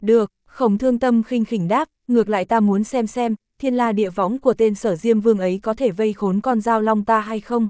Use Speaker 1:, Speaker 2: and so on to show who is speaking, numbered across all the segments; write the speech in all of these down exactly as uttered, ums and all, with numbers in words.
Speaker 1: Được, Khổng Thương Tâm khinh khỉnh đáp, ngược lại ta muốn xem xem, thiên la địa võng của tên Sở Diêm Vương ấy có thể vây khốn con dao long ta hay không.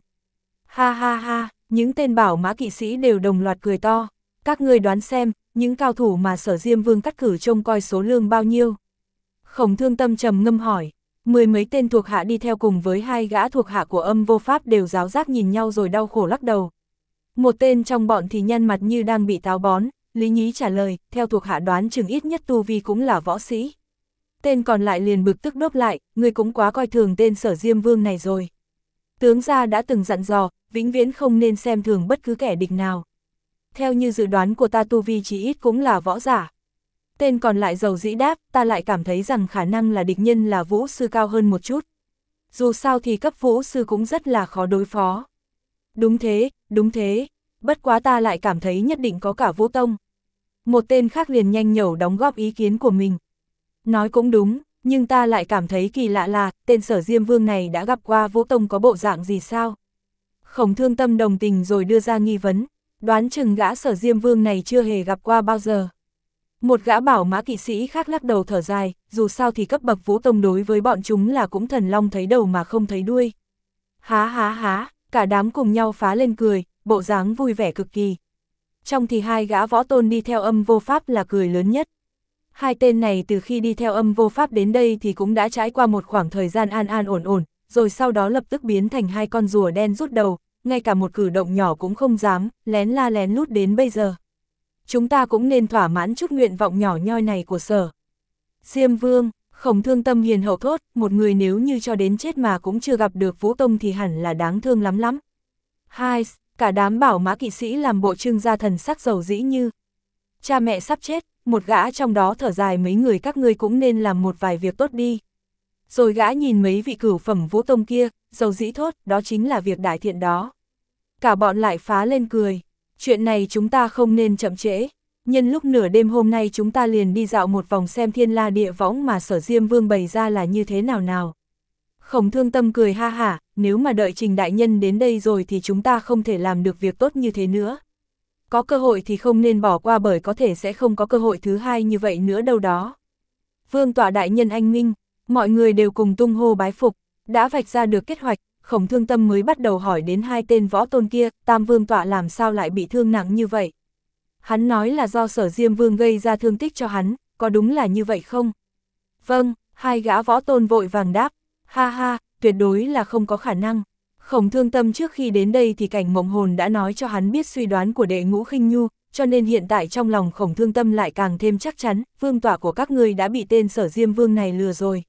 Speaker 1: Ha ha ha, những tên bảo mã kỵ sĩ đều đồng loạt cười to. Các ngươi đoán xem, những cao thủ mà Sở Diêm Vương cắt cử trông coi số lương bao nhiêu. Khổng Thương Tâm trầm ngâm hỏi, mười mấy tên thuộc hạ đi theo cùng với hai gã thuộc hạ của Âm Vô Pháp đều giáo giác nhìn nhau rồi đau khổ lắc đầu. Một tên trong bọn thì nhăn mặt như đang bị táo bón, Lý Nhí trả lời, theo thuộc hạ đoán chừng ít nhất tu vi cũng là võ sĩ. Tên còn lại liền bực tức đốp lại, ngươi cũng quá coi thường tên Sở Diêm Vương này rồi. Tướng gia đã từng dặn dò, vĩnh viễn không nên xem thường bất cứ kẻ địch nào. Theo như dự đoán của ta tu vi chỉ ít cũng là võ giả. Tên còn lại dầu dĩ đáp, ta lại cảm thấy rằng khả năng là địch nhân là vũ sư cao hơn một chút. Dù sao thì cấp vũ sư cũng rất là khó đối phó. Đúng thế, đúng thế, bất quá ta lại cảm thấy nhất định có cả vũ tông. Một tên khác liền nhanh nhẩu đóng góp ý kiến của mình. Nói cũng đúng, nhưng ta lại cảm thấy kỳ lạ là, tên Sở Diêm Vương này đã gặp qua vũ tông có bộ dạng gì sao? Khổng Thương Tâm đồng tình rồi đưa ra nghi vấn, đoán chừng gã Sở Diêm Vương này chưa hề gặp qua bao giờ. Một gã bảo mã kỵ sĩ khác lắc đầu thở dài, dù sao thì cấp bậc vũ tông đối với bọn chúng là cũng thần long thấy đầu mà không thấy đuôi. Há há há, cả đám cùng nhau phá lên cười, bộ dáng vui vẻ cực kỳ. Trong thì hai gã võ tôn đi theo Âm Vô Pháp là cười lớn nhất. Hai tên này từ khi đi theo Âm Vô Pháp đến đây thì cũng đã trải qua một khoảng thời gian an an ổn ổn, rồi sau đó lập tức biến thành hai con rùa đen rút đầu, ngay cả một cử động nhỏ cũng không dám, lén la lén lút đến bây giờ. Chúng ta cũng nên thỏa mãn chút nguyện vọng nhỏ nhoi này của Sở Diêm Vương. Khổng Thương Tâm hiền hậu thốt, một người nếu như cho đến chết mà cũng chưa gặp được vũ tông thì hẳn là đáng thương lắm lắm. Hai, cả đám bảo mã kỵ sĩ làm bộ trưng ra thần sắc dầu dĩ như cha mẹ sắp chết, một gã trong đó thở dài, mấy người các ngươi cũng nên làm một vài việc tốt đi. Rồi gã nhìn mấy vị cửu phẩm vũ tông kia, dầu dĩ thốt, đó chính là việc đại thiện đó. Cả bọn lại phá lên cười, chuyện này chúng ta không nên chậm trễ. Nhân lúc nửa đêm hôm nay chúng ta liền đi dạo một vòng xem thiên la địa võng mà Sở Diêm Vương bày ra là như thế nào nào. Khổng Thương Tâm cười ha hả, nếu mà đợi Trình đại nhân đến đây rồi thì chúng ta không thể làm được việc tốt như thế nữa. Có cơ hội thì không nên bỏ qua, bởi có thể sẽ không có cơ hội thứ hai như vậy nữa đâu đó. Vương tọa đại nhân anh minh, mọi người đều cùng tung hô bái phục, đã vạch ra được kế hoạch, Khổng Thương Tâm mới bắt đầu hỏi đến hai tên võ tôn kia, Tam Vương tọa làm sao lại bị thương nặng như vậy. Hắn nói là do Sở Diêm Vương gây ra thương tích cho hắn, có đúng là như vậy không? Vâng, hai gã võ tôn vội vàng đáp, ha ha, tuyệt đối là không có khả năng. Khổng Thương Tâm trước khi đến đây thì Cảnh Mộng Hồn đã nói cho hắn biết suy đoán của Đệ Ngũ Khinh Nhu, cho nên hiện tại trong lòng Khổng Thương Tâm lại càng thêm chắc chắn, vương tọa của các ngươi đã bị tên Sở Diêm Vương này lừa rồi.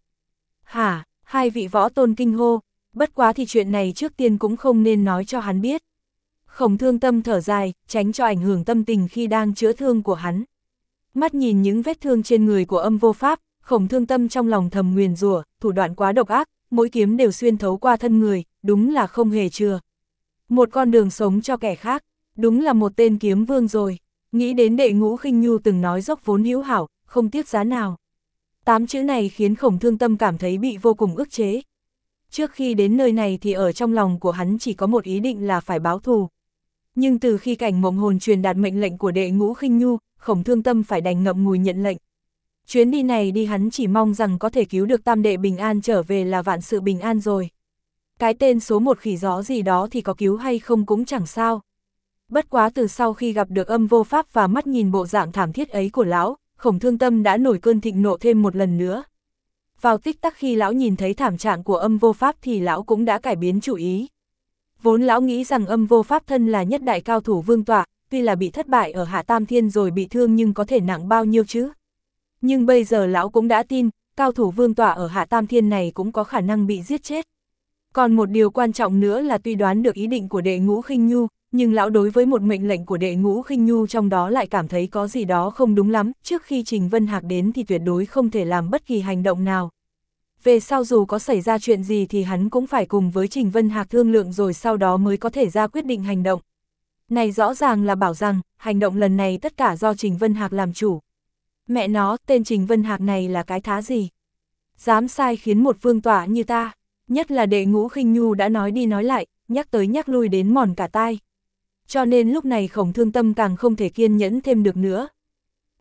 Speaker 1: Hả, hai vị võ tôn kinh hô, bất quá thì chuyện này trước tiên cũng không nên nói cho hắn biết. Khổng Thương Tâm thở dài, tránh cho ảnh hưởng tâm tình khi đang chữa thương của hắn. Mắt nhìn những vết thương trên người của Âm Vô Pháp, Khổng Thương Tâm trong lòng thầm nguyền rủa, thủ đoạn quá độc ác, mỗi kiếm đều xuyên thấu qua thân người, đúng là không hề chừa một con đường sống cho kẻ khác, đúng là một tên kiếm vương rồi. Nghĩ đến Đệ Ngũ Khinh Nhu từng nói dốc vốn hữu hảo, không tiếc giá nào. Tám chữ này khiến Khổng Thương Tâm cảm thấy bị vô cùng ức chế. Trước khi đến nơi này thì ở trong lòng của hắn chỉ có một ý định là phải báo thù. Nhưng từ khi Cảnh Mộng Hồn truyền đạt mệnh lệnh của Đệ Ngũ Khinh Nhu, Khổng Thương Tâm phải đành ngậm ngùi nhận lệnh. Chuyến đi này đi hắn chỉ mong rằng có thể cứu được tam đệ bình an trở về là vạn sự bình an rồi. Cái tên số một khỉ gió gì đó thì có cứu hay không cũng chẳng sao. Bất quá từ sau khi gặp được Âm Vô Pháp và mắt nhìn bộ dạng thảm thiết ấy của lão, Khổng Thương Tâm đã nổi cơn thịnh nộ thêm một lần nữa. Vào tích tắc khi lão nhìn thấy thảm trạng của Âm Vô Pháp thì lão cũng đã cải biến chủ ý. Vốn lão nghĩ rằng Âm Vô Pháp thân là nhất đại cao thủ vương tọa, tuy là bị thất bại ở Hạ Tam Thiên rồi bị thương nhưng có thể nặng bao nhiêu chứ. Nhưng bây giờ lão cũng đã tin, cao thủ vương tọa ở Hạ Tam Thiên này cũng có khả năng bị giết chết. Còn một điều quan trọng nữa là tuy đoán được ý định của Đệ Ngũ Khinh Nhu, nhưng lão đối với một mệnh lệnh của Đệ Ngũ Khinh Nhu trong đó lại cảm thấy có gì đó không đúng lắm, trước khi Trình Vân Hạc đến thì tuyệt đối không thể làm bất kỳ hành động nào. Về sau dù có xảy ra chuyện gì thì hắn cũng phải cùng với Trình Vân Hạc thương lượng rồi sau đó mới có thể ra quyết định hành động. Này rõ ràng là bảo rằng, hành động lần này tất cả do Trình Vân Hạc làm chủ. Mẹ nó, tên Trình Vân Hạc này là cái thá gì? Dám sai khiến một vương tọa như ta, nhất là Đệ Ngũ Khinh Nhu đã nói đi nói lại, nhắc tới nhắc lui đến mòn cả tai. Cho nên lúc này Khổng Thương Tâm càng không thể kiên nhẫn thêm được nữa.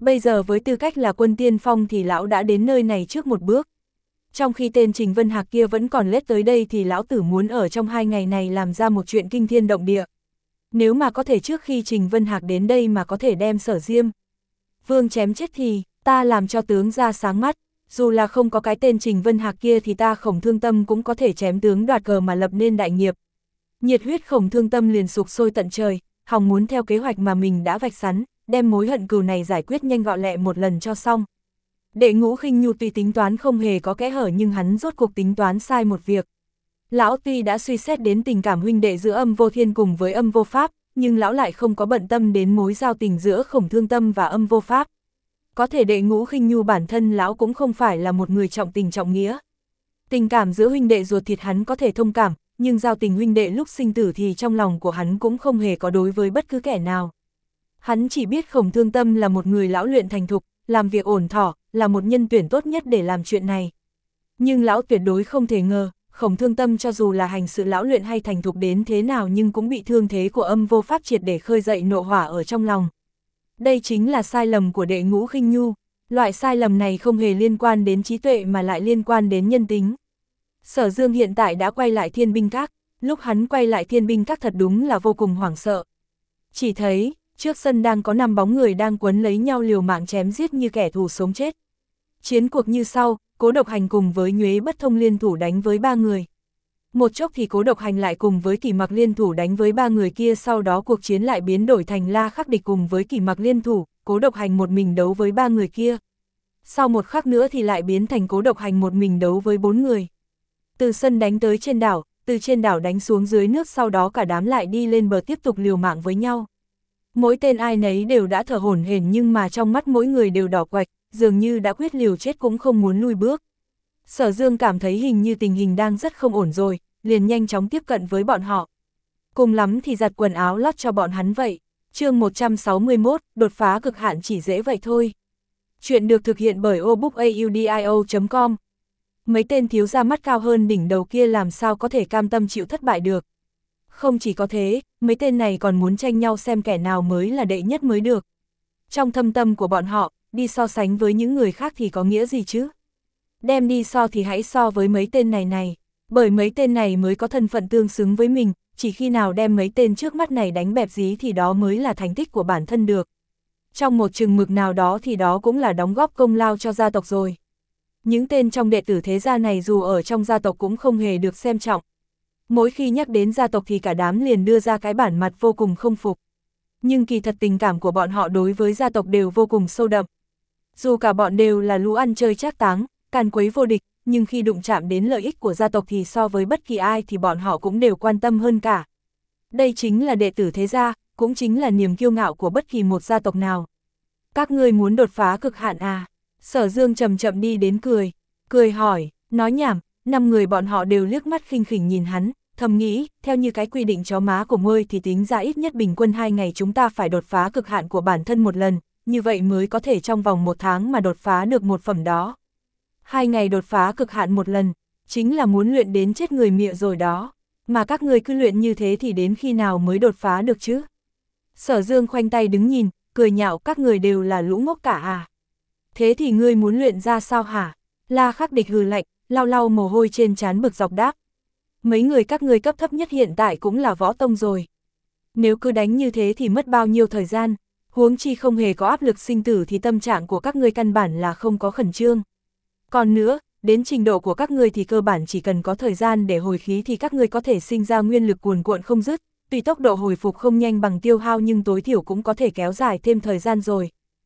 Speaker 1: Bây giờ với tư cách là quân tiên phong thì lão đã đến nơi này trước một bước. Trong khi tên Trình Vân Hạc kia vẫn còn lết tới đây thì lão tử muốn ở trong hai ngày này làm ra một chuyện kinh thiên động địa. Nếu mà có thể trước khi Trình Vân Hạc đến đây mà có thể đem Sở Diêm Vương chém chết thì ta làm cho tướng ra sáng mắt, dù là không có cái tên Trình Vân Hạc kia thì ta Khổng Thương Tâm cũng có thể chém tướng đoạt cờ mà lập nên đại nghiệp. Nhiệt huyết Khổng Thương Tâm liền sục sôi tận trời, hòng muốn theo kế hoạch mà mình đã vạch sẵn, đem mối hận cừu này giải quyết nhanh gọn lẹ một lần cho xong. Đệ Ngũ Khinh Nhu tuy tính toán không hề có kẽ hở nhưng hắn rốt cuộc tính toán sai một việc. Lão tuy đã suy xét đến tình cảm huynh đệ giữa Âm Vô Thiên cùng với Âm Vô Pháp, nhưng lão lại không có bận tâm đến mối giao tình giữa Khổng Thương Tâm và Âm Vô Pháp. Có thể Đệ Ngũ Khinh Nhu bản thân lão cũng không phải là một người trọng tình trọng nghĩa. Tình cảm giữa huynh đệ ruột thịt hắn có thể thông cảm, nhưng giao tình huynh đệ lúc sinh tử thì trong lòng của hắn cũng không hề có đối với bất cứ kẻ nào. Hắn chỉ biết Khổng Thương Tâm là một người lão luyện thành thục, làm việc ổn thỏa, là một nhân tuyển tốt nhất để làm chuyện này. Nhưng lão tuyệt đối không thể ngờ, Khổng Thương Tâm cho dù là hành sự lão luyện hay thành thục đến thế nào nhưng cũng bị thương thế của Âm Vô Pháp triệt để khơi dậy nộ hỏa ở trong lòng. Đây chính là sai lầm của Đệ Ngũ Khinh Nhu, loại sai lầm này không hề liên quan đến trí tuệ mà lại liên quan đến nhân tính. Sở Dương hiện tại đã quay lại Thiên Binh Các, lúc hắn quay lại Thiên Binh Các thật đúng là vô cùng hoảng sợ. Chỉ thấy, trước sân đang có năm bóng người đang quấn lấy nhau liều mạng chém giết như kẻ thù sống chết. Chiến cuộc như sau, Cố Độc Hành cùng với Nhuế Bất Thông liên thủ đánh với ba người. Một chốc thì Cố Độc Hành lại cùng với Kỷ Mặc liên thủ đánh với ba người kia, sau đó cuộc chiến lại biến đổi thành La Khắc Địch cùng với Kỷ Mặc liên thủ, Cố Độc Hành một mình đấu với ba người kia. Sau một khắc nữa thì lại biến thành Cố Độc Hành một mình đấu với bốn người. Từ sân đánh tới trên đảo, từ trên đảo đánh xuống dưới nước, sau đó cả đám lại đi lên bờ tiếp tục liều mạng với nhau. Mỗi tên ai nấy đều đã thở hổn hển nhưng mà trong mắt mỗi người đều đỏ quạch, dường như đã quyết liều chết cũng không muốn lui bước. Sở Dương cảm thấy hình như tình hình đang rất không ổn rồi, liền nhanh chóng tiếp cận với bọn họ. Cùng lắm thì giặt quần áo lót cho bọn hắn vậy. Chương một trăm sáu mươi mốt, đột phá cực hạn chỉ dễ vậy thôi. Chuyện được thực hiện bởi obookaudio chấm com. Mấy tên thiếu gia mắt cao hơn đỉnh đầu kia làm sao có thể cam tâm chịu thất bại được. Không chỉ có thế, mấy tên này còn muốn tranh nhau xem kẻ nào mới là đệ nhất mới được. Trong thâm tâm của bọn họ, đi so sánh với những người khác thì có nghĩa gì chứ? Đem đi so thì hãy so với mấy tên này này, bởi mấy tên này mới có thân phận tương xứng với mình, chỉ khi nào đem mấy tên trước mắt này đánh bẹp dí thì đó mới là thành tích của bản thân được. Trong một chừng mực nào đó thì đó cũng là đóng góp công lao cho gia tộc rồi. Những tên trong đệ tử thế gia này dù ở trong gia tộc cũng không hề được xem trọng. Mỗi khi nhắc đến gia tộc thì cả đám liền đưa ra cái bản mặt vô cùng không phục. Nhưng kỳ thật tình cảm của bọn họ đối với gia tộc đều vô cùng sâu đậm. Dù cả bọn đều là lũ ăn chơi trác táng, càn quấy vô địch, nhưng khi đụng chạm đến lợi ích của gia tộc thì so với bất kỳ ai thì bọn họ cũng đều quan tâm hơn cả. Đây chính là đệ tử thế gia, cũng chính là niềm kiêu ngạo của bất kỳ một gia tộc nào. Các ngươi muốn đột phá cực hạn à? Sở Dương chậm chậm đi đến cười, cười hỏi, nói nhảm, năm người bọn họ đều liếc mắt khinh khỉnh nhìn hắn, thầm nghĩ, theo như cái quy định chó má của ngươi thì tính ra ít nhất bình quân hai ngày chúng ta phải đột phá cực hạn của bản thân một lần, như vậy mới có thể trong vòng một tháng mà đột phá được một phẩm đó. Hai ngày đột phá cực hạn một lần, chính là muốn luyện đến chết người mịa rồi đó, mà các ngươi cứ luyện như thế thì đến khi nào mới đột phá được chứ? Sở Dương khoanh tay đứng nhìn, cười nhạo, các người đều là lũ ngốc cả à? Thế thì ngươi muốn luyện ra sao hả? La Khắc Địch hừ lạnh, lau lau mồ hôi trên trán bực dọc đáp. Mấy người các ngươi cấp thấp nhất hiện tại cũng là võ tông rồi. Nếu cứ đánh như thế thì mất bao nhiêu thời gian, huống chi không hề có áp lực sinh tử thì tâm trạng của các ngươi căn bản là không có khẩn trương. Còn nữa, đến trình độ của các ngươi thì cơ bản chỉ cần có thời gian để hồi khí thì các ngươi có thể sinh ra nguyên lực cuồn cuộn không dứt, tuy tốc độ hồi phục không nhanh bằng tiêu hao nhưng tối thiểu cũng có thể kéo dài thêm thời gian rồi.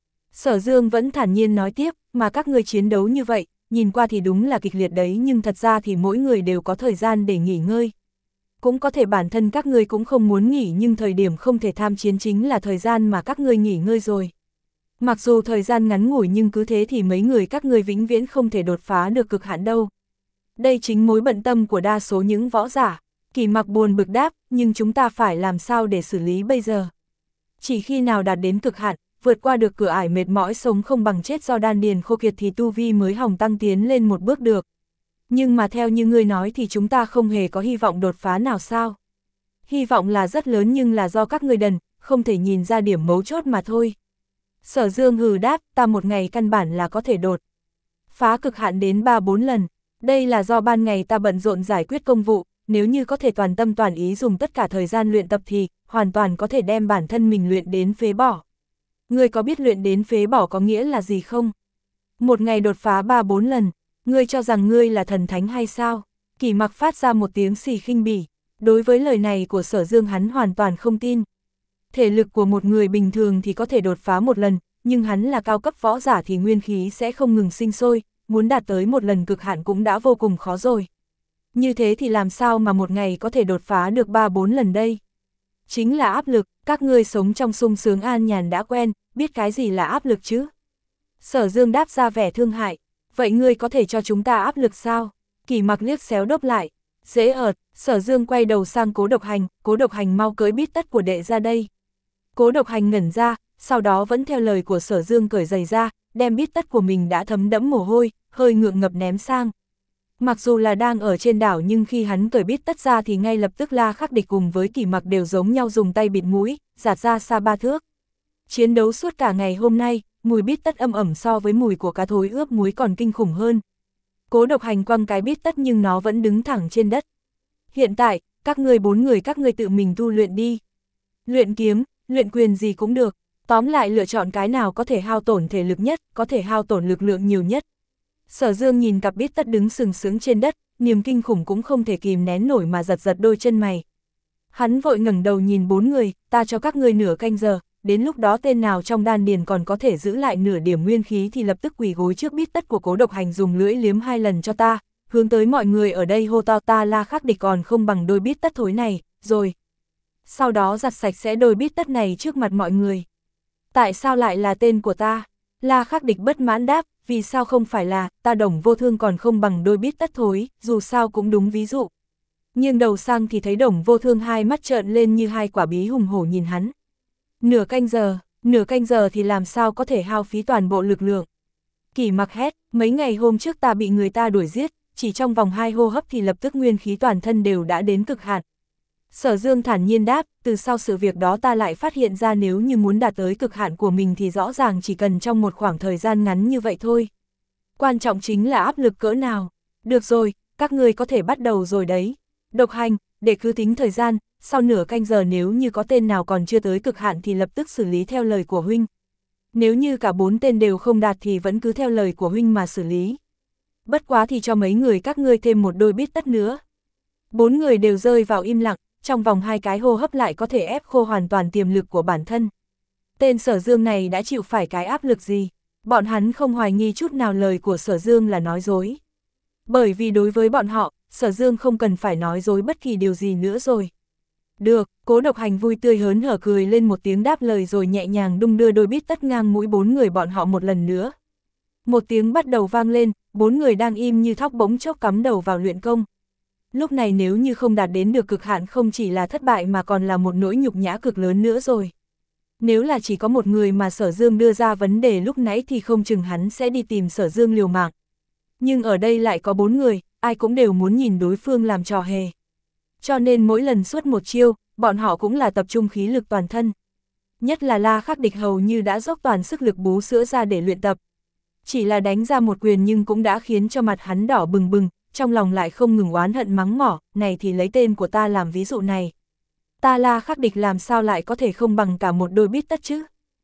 Speaker 1: Sở Dương vẫn thản nhiên nói tiếp, mà các ngươi chiến đấu như vậy, nhìn qua thì đúng là kịch liệt đấy nhưng thật ra thì mỗi người đều có thời gian để nghỉ ngơi. Cũng có thể bản thân các ngươi cũng không muốn nghỉ nhưng thời điểm không thể tham chiến chính là thời gian mà các ngươi nghỉ ngơi rồi. Mặc dù thời gian ngắn ngủi nhưng cứ thế thì mấy người các ngươi vĩnh viễn không thể đột phá được cực hạn đâu. Đây chính mối bận tâm của đa số những võ giả. Kỳ Mặc buồn bực đáp, nhưng chúng ta phải làm sao để xử lý bây giờ? Chỉ khi nào đạt đến cực hạn, vượt qua được cửa ải mệt mỏi sống không bằng chết do đan điền khô kiệt thì tu vi mới hòng tăng tiến lên một bước được. Nhưng mà theo như ngươi nói thì chúng ta không hề có hy vọng đột phá nào sao? Hy vọng là rất lớn nhưng là do các ngươi đần, không thể nhìn ra điểm mấu chốt mà thôi. Sở Dương hừ đáp, ta một ngày căn bản là có thể đột phá cực hạn đến ba bốn lần. Đây là do ban ngày ta bận rộn giải quyết công vụ, nếu như có thể toàn tâm toàn ý dùng tất cả thời gian luyện tập thì hoàn toàn có thể đem bản thân mình luyện đến phế bỏ. Ngươi có biết luyện đến phế bỏ có nghĩa là gì không? Một ngày đột phá ba bốn lần, ngươi cho rằng ngươi là thần thánh hay sao? Kỷ Mặc phát ra một tiếng xì khinh bỉ. Đối với lời này của Sở Dương hắn hoàn toàn không tin. Thể lực của một người bình thường thì có thể đột phá một lần, nhưng hắn là cao cấp võ giả thì nguyên khí sẽ không ngừng sinh sôi, muốn đạt tới một lần cực hạn cũng đã vô cùng khó rồi. Như thế thì làm sao mà một ngày có thể đột phá được ba bốn lần đây? Chính là áp lực, các ngươi sống trong sung sướng an nhàn đã quen, biết cái gì là áp lực chứ? Sở Dương đáp ra vẻ thương hại, vậy ngươi có thể cho chúng ta áp lực sao? Kỷ Mặc liếc xéo đốc lại, dễ ợt. Sở Dương quay đầu sang Cố Độc Hành, Cố Độc Hành mau cưới bít tất của đệ ra đây. Cố Độc Hành ngẩn ra, sau đó vẫn theo lời của Sở Dương cởi giày ra, đem bít tất của mình đã thấm đẫm mồ hôi, hơi ngượng ngập ném sang. Mặc dù là đang ở trên đảo nhưng khi hắn cởi bít tất ra thì ngay lập tức La Khắc Địch cùng với Kỷ Mặc đều giống nhau dùng tay bịt mũi, giạt ra xa ba thước. Chiến đấu suốt cả ngày hôm nay, mùi bít tất âm ẩm so với mùi của cá thối ướp muối còn kinh khủng hơn. Cố Độc Hành quăng cái bít tất nhưng nó vẫn đứng thẳng trên đất. Hiện tại, các ngươi bốn người các ngươi tự mình tu luyện đi. Luyện kiếm, luyện quyền gì cũng được, tóm lại lựa chọn cái nào có thể hao tổn thể lực nhất, có thể hao tổn lực lượng nhiều nhất. Sở Dương nhìn cặp bít tất đứng sừng sững trên đất, niềm kinh khủng cũng không thể kìm nén nổi mà giật giật đôi chân mày. Hắn vội ngẩng đầu nhìn bốn người, ta cho các ngươi nửa canh giờ, đến lúc đó tên nào trong đan điền còn có thể giữ lại nửa điểm nguyên khí thì lập tức quỳ gối trước bít tất của Cố Độc Hành dùng lưỡi liếm hai lần cho ta. Hướng tới mọi người ở đây hô to ta La Khắc Địch còn không bằng đôi bít tất thối này, rồi. Sau đó giặt sạch sẽ đôi bít tất này trước mặt mọi người. Tại sao lại là tên của ta? La Khắc Địch bất mãn đáp, vì sao không phải là, ta Đồng Vô Thương còn không bằng đôi bít tất thối, dù sao cũng đúng ví dụ. Nhưng đầu sang thì thấy Đồng Vô Thương hai mắt trợn lên như hai quả bí hùng hổ nhìn hắn. Nửa canh giờ, nửa canh giờ thì làm sao có thể hao phí toàn bộ lực lượng. Kỷ Mặc hét, mấy ngày hôm trước ta bị người ta đuổi giết, chỉ trong vòng hai hô hấp thì lập tức nguyên khí toàn thân đều đã đến cực hạn. Sở Dương thản nhiên đáp, từ sau sự việc đó ta lại phát hiện ra nếu như muốn đạt tới cực hạn của mình thì rõ ràng chỉ cần trong một khoảng thời gian ngắn như vậy thôi. Quan trọng chính là áp lực cỡ nào. Được rồi, các ngươi có thể bắt đầu rồi đấy. Độc Hành, để cứ tính thời gian, sau nửa canh giờ nếu như có tên nào còn chưa tới cực hạn thì lập tức xử lý theo lời của huynh. Nếu như cả bốn tên đều không đạt thì vẫn cứ theo lời của huynh mà xử lý. Bất quá thì cho mấy người các ngươi thêm một đôi bít tất nữa. Bốn người đều rơi vào im lặng, trong vòng hai cái hô hấp lại có thể ép khô hoàn toàn tiềm lực của bản thân. Tên Sở Dương này đã chịu phải cái áp lực gì? Bọn hắn không hoài nghi chút nào lời của Sở Dương là nói dối. Bởi vì đối với bọn họ, Sở Dương không cần phải nói dối bất kỳ điều gì nữa rồi. Được, Cố Độc Hành vui tươi hớn hở cười lên một tiếng đáp lời rồi nhẹ nhàng đung đưa đôi bít tất ngang mũi bốn người bọn họ một lần nữa. Một tiếng bắt đầu vang lên, bốn người đang im như thóc bỗng chốc cắm đầu vào luyện công. Lúc này nếu như không đạt đến được cực hạn không chỉ là thất bại mà còn là một nỗi nhục nhã cực lớn nữa rồi. Nếu là chỉ có một người mà Sở Dương đưa ra vấn đề lúc nãy thì không chừng hắn sẽ đi tìm Sở Dương liều mạng. Nhưng ở đây lại có bốn người, ai cũng đều muốn nhìn đối phương làm trò hề. Cho nên mỗi lần suốt một chiêu, bọn họ cũng là tập trung khí lực toàn thân. Nhất là La Khắc Địch hầu như đã dốc toàn sức lực bú sữa ra để luyện tập. Chỉ là đánh ra một quyền nhưng cũng đã khiến cho mặt hắn đỏ bừng bừng, trong lòng lại không ngừng oán hận mắng mỏ, này thì lấy tên của ta làm ví dụ này. Ta La Khắc Địch làm sao lại có thể không bằng cả một đôi bít tất chứ?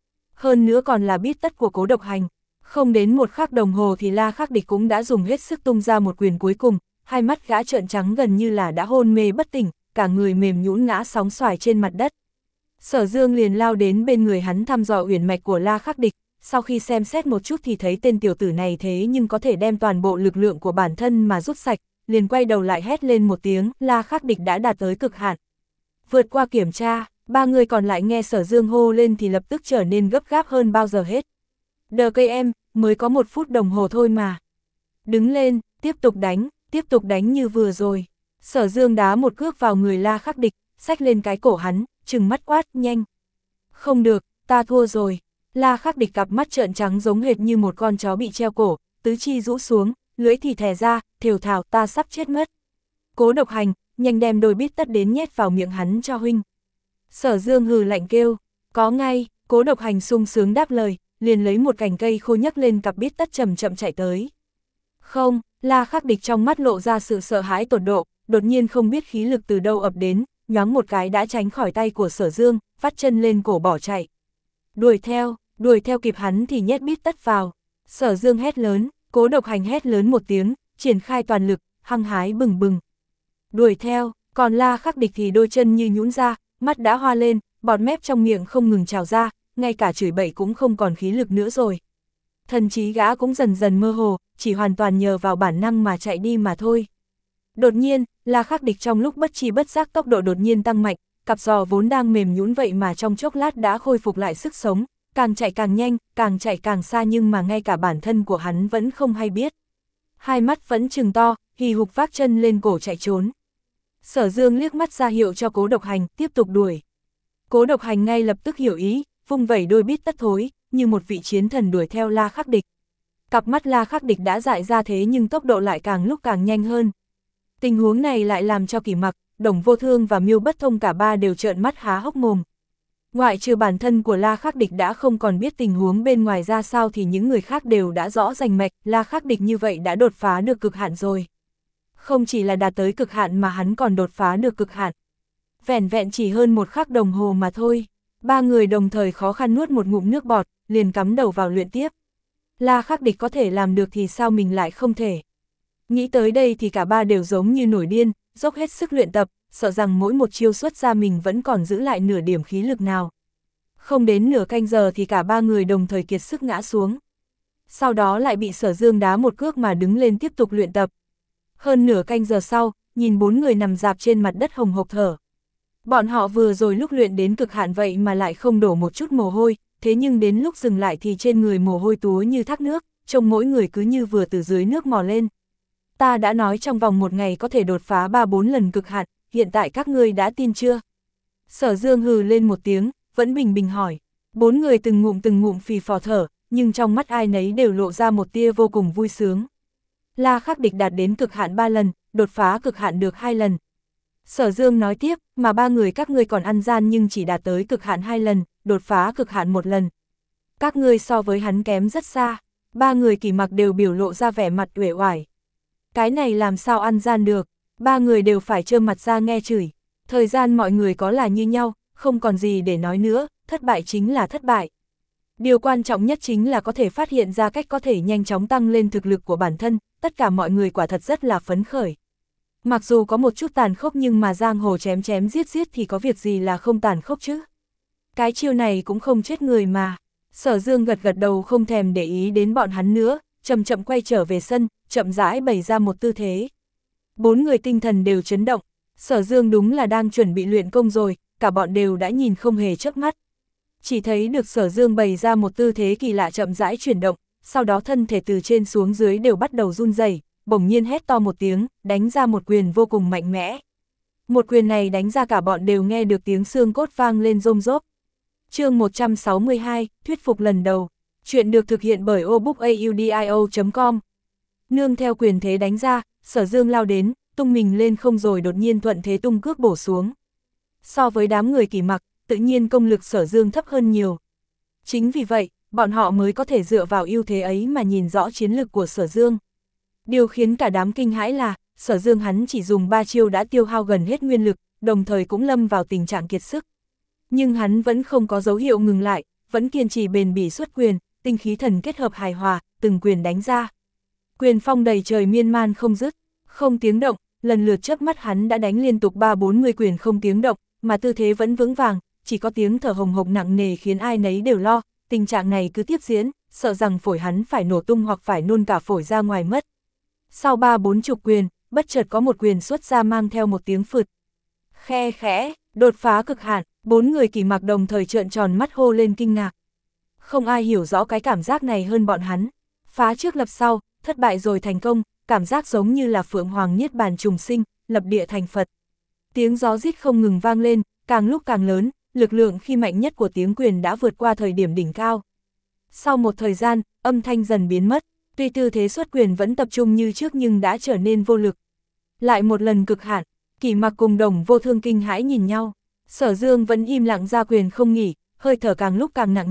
Speaker 1: Hơn nữa còn là bít tất của Cố Độc Hành. Không đến một khắc đồng hồ thì La Khắc Địch cũng đã dùng hết sức tung ra một quyền cuối cùng, hai mắt gã trợn trắng gần như là đã hôn mê bất tỉnh, cả người mềm nhũn ngã sóng xoài trên mặt đất. Sở Dương liền lao đến bên người hắn thăm dò uyển mạch của La Khắc Địch, sau khi xem xét một chút thì thấy tên tiểu tử này thế nhưng có thể đem toàn bộ lực lượng của bản thân mà rút sạch, liền quay đầu lại hét lên một tiếng, La Khắc Địch đã đạt tới cực hạn. Vượt qua kiểm tra, ba người còn lại nghe Sở Dương hô lên thì lập tức trở nên gấp gáp hơn bao giờ hết. Đờ cây em, mới có một phút đồng hồ thôi mà. Đứng lên, tiếp tục đánh, tiếp tục đánh như vừa rồi. Sở Dương đá một cước vào người La Khắc Địch, xách lên cái cổ hắn, trừng mắt quát, nhanh. Không được, ta thua rồi. La Khắc Địch cặp mắt trợn trắng giống hệt như một con chó bị treo cổ, tứ chi rũ xuống, lưỡi thì thè ra, thều thào, ta sắp chết mất. Cố Độc Hành, nhanh đem đôi bít tất đến nhét vào miệng hắn cho huynh. Sở Dương hừ lạnh kêu, có ngay. Cố Độc Hành sung sướng đáp lời, liền lấy một cành cây khô nhấc lên cặp bít tất chậm chậm chạy tới. Không, La Khắc Địch trong mắt lộ ra sự sợ hãi tột độ, đột nhiên không biết khí lực từ đâu ập đến, nhoáng một cái đã tránh khỏi tay của Sở Dương, vắt chân lên cổ bỏ chạy. Đuổi theo, đuổi theo kịp hắn thì nhét bít tất vào. Sở Dương hét lớn, Cố Độc Hành hét lớn một tiếng, triển khai toàn lực, hăng hái bừng bừng. Đuổi theo, còn La Khắc Địch thì đôi chân như nhũn ra, mắt đã hoa lên, bọt mép trong miệng không ngừng trào ra, ngay cả chửi bậy cũng không còn khí lực nữa rồi. Thần trí gã cũng dần dần mơ hồ, chỉ hoàn toàn nhờ vào bản năng mà chạy đi mà thôi. Đột nhiên, La Khắc Địch trong lúc bất tri bất giác tốc độ đột nhiên tăng mạnh, cặp giò vốn đang mềm nhũn vậy mà trong chốc lát đã khôi phục lại sức sống, càng chạy càng nhanh, càng chạy càng xa nhưng mà ngay cả bản thân của hắn vẫn không hay biết. Hai mắt vẫn trừng to, hì hục vác chân lên cổ chạy trốn. Sở Dương liếc mắt ra hiệu cho Cố Độc Hành, tiếp tục đuổi. Cố Độc Hành ngay lập tức hiểu ý, vung vẩy đôi bít tất thối, như một vị chiến thần đuổi theo La Khắc Địch. Cặp mắt La Khắc Địch đã dại ra thế nhưng tốc độ lại càng lúc càng nhanh hơn. Tình huống này lại làm cho Kỷ Mặc, Đồng Vô Thương và Miêu Bất Thông cả ba đều trợn mắt há hốc mồm. Ngoại trừ bản thân của La Khắc Địch đã không còn biết tình huống bên ngoài ra sao thì những người khác đều đã rõ rành mạch, La Khắc Địch như vậy đã đột phá được cực hạn rồi. Không chỉ là đạt tới cực hạn mà hắn còn đột phá được cực hạn. Vẻn vẹn chỉ hơn một khắc đồng hồ mà thôi. Ba người đồng thời khó khăn nuốt một ngụm nước bọt, liền cắm đầu vào luyện tiếp. La Khắc Địch có thể làm được thì sao mình lại không thể. Nghĩ tới đây thì cả ba đều giống như nổi điên, dốc hết sức luyện tập, sợ rằng mỗi một chiêu xuất ra mình vẫn còn giữ lại nửa điểm khí lực nào. Không đến nửa canh giờ thì cả ba người đồng thời kiệt sức ngã xuống. Sau đó lại bị Sở Dương đá một cước mà đứng lên tiếp tục luyện tập. Hơn nửa canh giờ sau, nhìn bốn người nằm rạp trên mặt đất hồng hộc thở. Bọn họ vừa rồi lúc luyện đến cực hạn vậy mà lại không đổ một chút mồ hôi, thế nhưng đến lúc dừng lại thì trên người mồ hôi túa như thác nước, trông mỗi người cứ như vừa từ dưới nước mò lên. Ta đã nói trong vòng một ngày có thể đột phá ba bốn lần cực hạn, hiện tại các ngươi đã tin chưa? Sở Dương hừ lên một tiếng, vẫn bình bình hỏi. Bốn người từng ngụm từng ngụm phì phò thở, nhưng trong mắt ai nấy đều lộ ra một tia vô cùng vui sướng. La Khắc Địch đạt đến cực hạn ba lần, đột phá cực hạn được hai lần. Sở Dương nói tiếp, mà ba người các ngươi còn ăn gian nhưng chỉ đạt tới cực hạn hai lần, đột phá cực hạn một lần. Các ngươi so với hắn kém rất xa. Ba người Kỷ Mặc đều biểu lộ ra vẻ mặt uể oải. Cái này làm sao ăn gian được, ba người đều phải trơ mặt ra nghe chửi. Thời gian mọi người có là như nhau, không còn gì để nói nữa, thất bại chính là thất bại. Điều quan trọng nhất chính là có thể phát hiện ra cách có thể nhanh chóng tăng lên thực lực của bản thân, tất cả mọi người quả thật rất là phấn khởi. Mặc dù có một chút tàn khốc nhưng mà giang hồ chém chém giết giết thì có việc gì là không tàn khốc chứ. Cái chiêu này cũng không chết người mà. Sở Dương gật gật đầu không thèm để ý đến bọn hắn nữa, chậm chậm quay trở về sân, chậm rãi bày ra một tư thế. Bốn người tinh thần đều chấn động, Sở Dương đúng là đang chuẩn bị luyện công rồi, cả bọn đều đã nhìn không hề chớp mắt. Chỉ thấy được Sở Dương bày ra một tư thế kỳ lạ chậm rãi chuyển động, sau đó thân thể từ trên xuống dưới đều bắt đầu run rẩy, bỗng nhiên hét to một tiếng, đánh ra một quyền vô cùng mạnh mẽ. Một quyền này đánh ra cả bọn đều nghe được tiếng xương cốt vang lên rôm rốp. Chương một trăm sáu mươi hai, thuyết phục lần đầu. Chuyện được thực hiện bởi obookaudio chấm com. Nương theo quyền thế đánh ra, Sở Dương lao đến, tung mình lên không rồi đột nhiên thuận thế tung cước bổ xuống. So với đám người Kỷ Mặc, tự nhiên công lực Sở Dương thấp hơn nhiều. Chính vì vậy, bọn họ mới có thể dựa vào ưu thế ấy mà nhìn rõ chiến lực của Sở Dương. Điều khiến cả đám kinh hãi là, Sở Dương hắn chỉ dùng ba chiêu đã tiêu hao gần hết nguyên lực, đồng thời cũng lâm vào tình trạng kiệt sức. Nhưng hắn vẫn không có dấu hiệu ngừng lại, vẫn kiên trì bền bỉ xuất quyền, tinh khí thần kết hợp hài hòa, từng quyền đánh ra. Quyền phong đầy trời miên man không dứt, không tiếng động, lần lượt chớp mắt hắn đã đánh liên tục ba bốn mươi quyền không tiếng động, mà tư thế vẫn vững vàng, chỉ có tiếng thở hồng hộc nặng nề khiến ai nấy đều lo, tình trạng này cứ tiếp diễn, sợ rằng phổi hắn phải nổ tung hoặc phải nôn cả phổi ra ngoài mất. Sau ba bốn chục quyền, bất chợt có một quyền xuất ra mang theo một tiếng phụt. Khe khẽ, đột phá cực hạn, bốn người Kỷ Mặc đồng thời trợn tròn mắt hô lên kinh ngạc. Không ai hiểu rõ cái cảm giác này hơn bọn hắn. Phá trước lập sau, thất bại rồi thành công, cảm giác giống như là Phượng Hoàng Niết Bàn trùng sinh, lập địa thành Phật. Tiếng gió rít không ngừng vang lên, càng lúc càng lớn, lực lượng khi mạnh nhất của tiếng quyền đã vượt qua thời điểm đỉnh cao. Sau một thời gian, âm thanh dần biến mất, tuy tư thế xuất quyền vẫn tập trung như trước nhưng đã trở nên vô lực. Lại một lần cực hạn, Kỷ Mặc cùng Đồng Vô Thương kinh hãi nhìn nhau. Sở Dương vẫn im lặng ra quyền không nghỉ, hơi thở càng lúc càng nặng nhọc,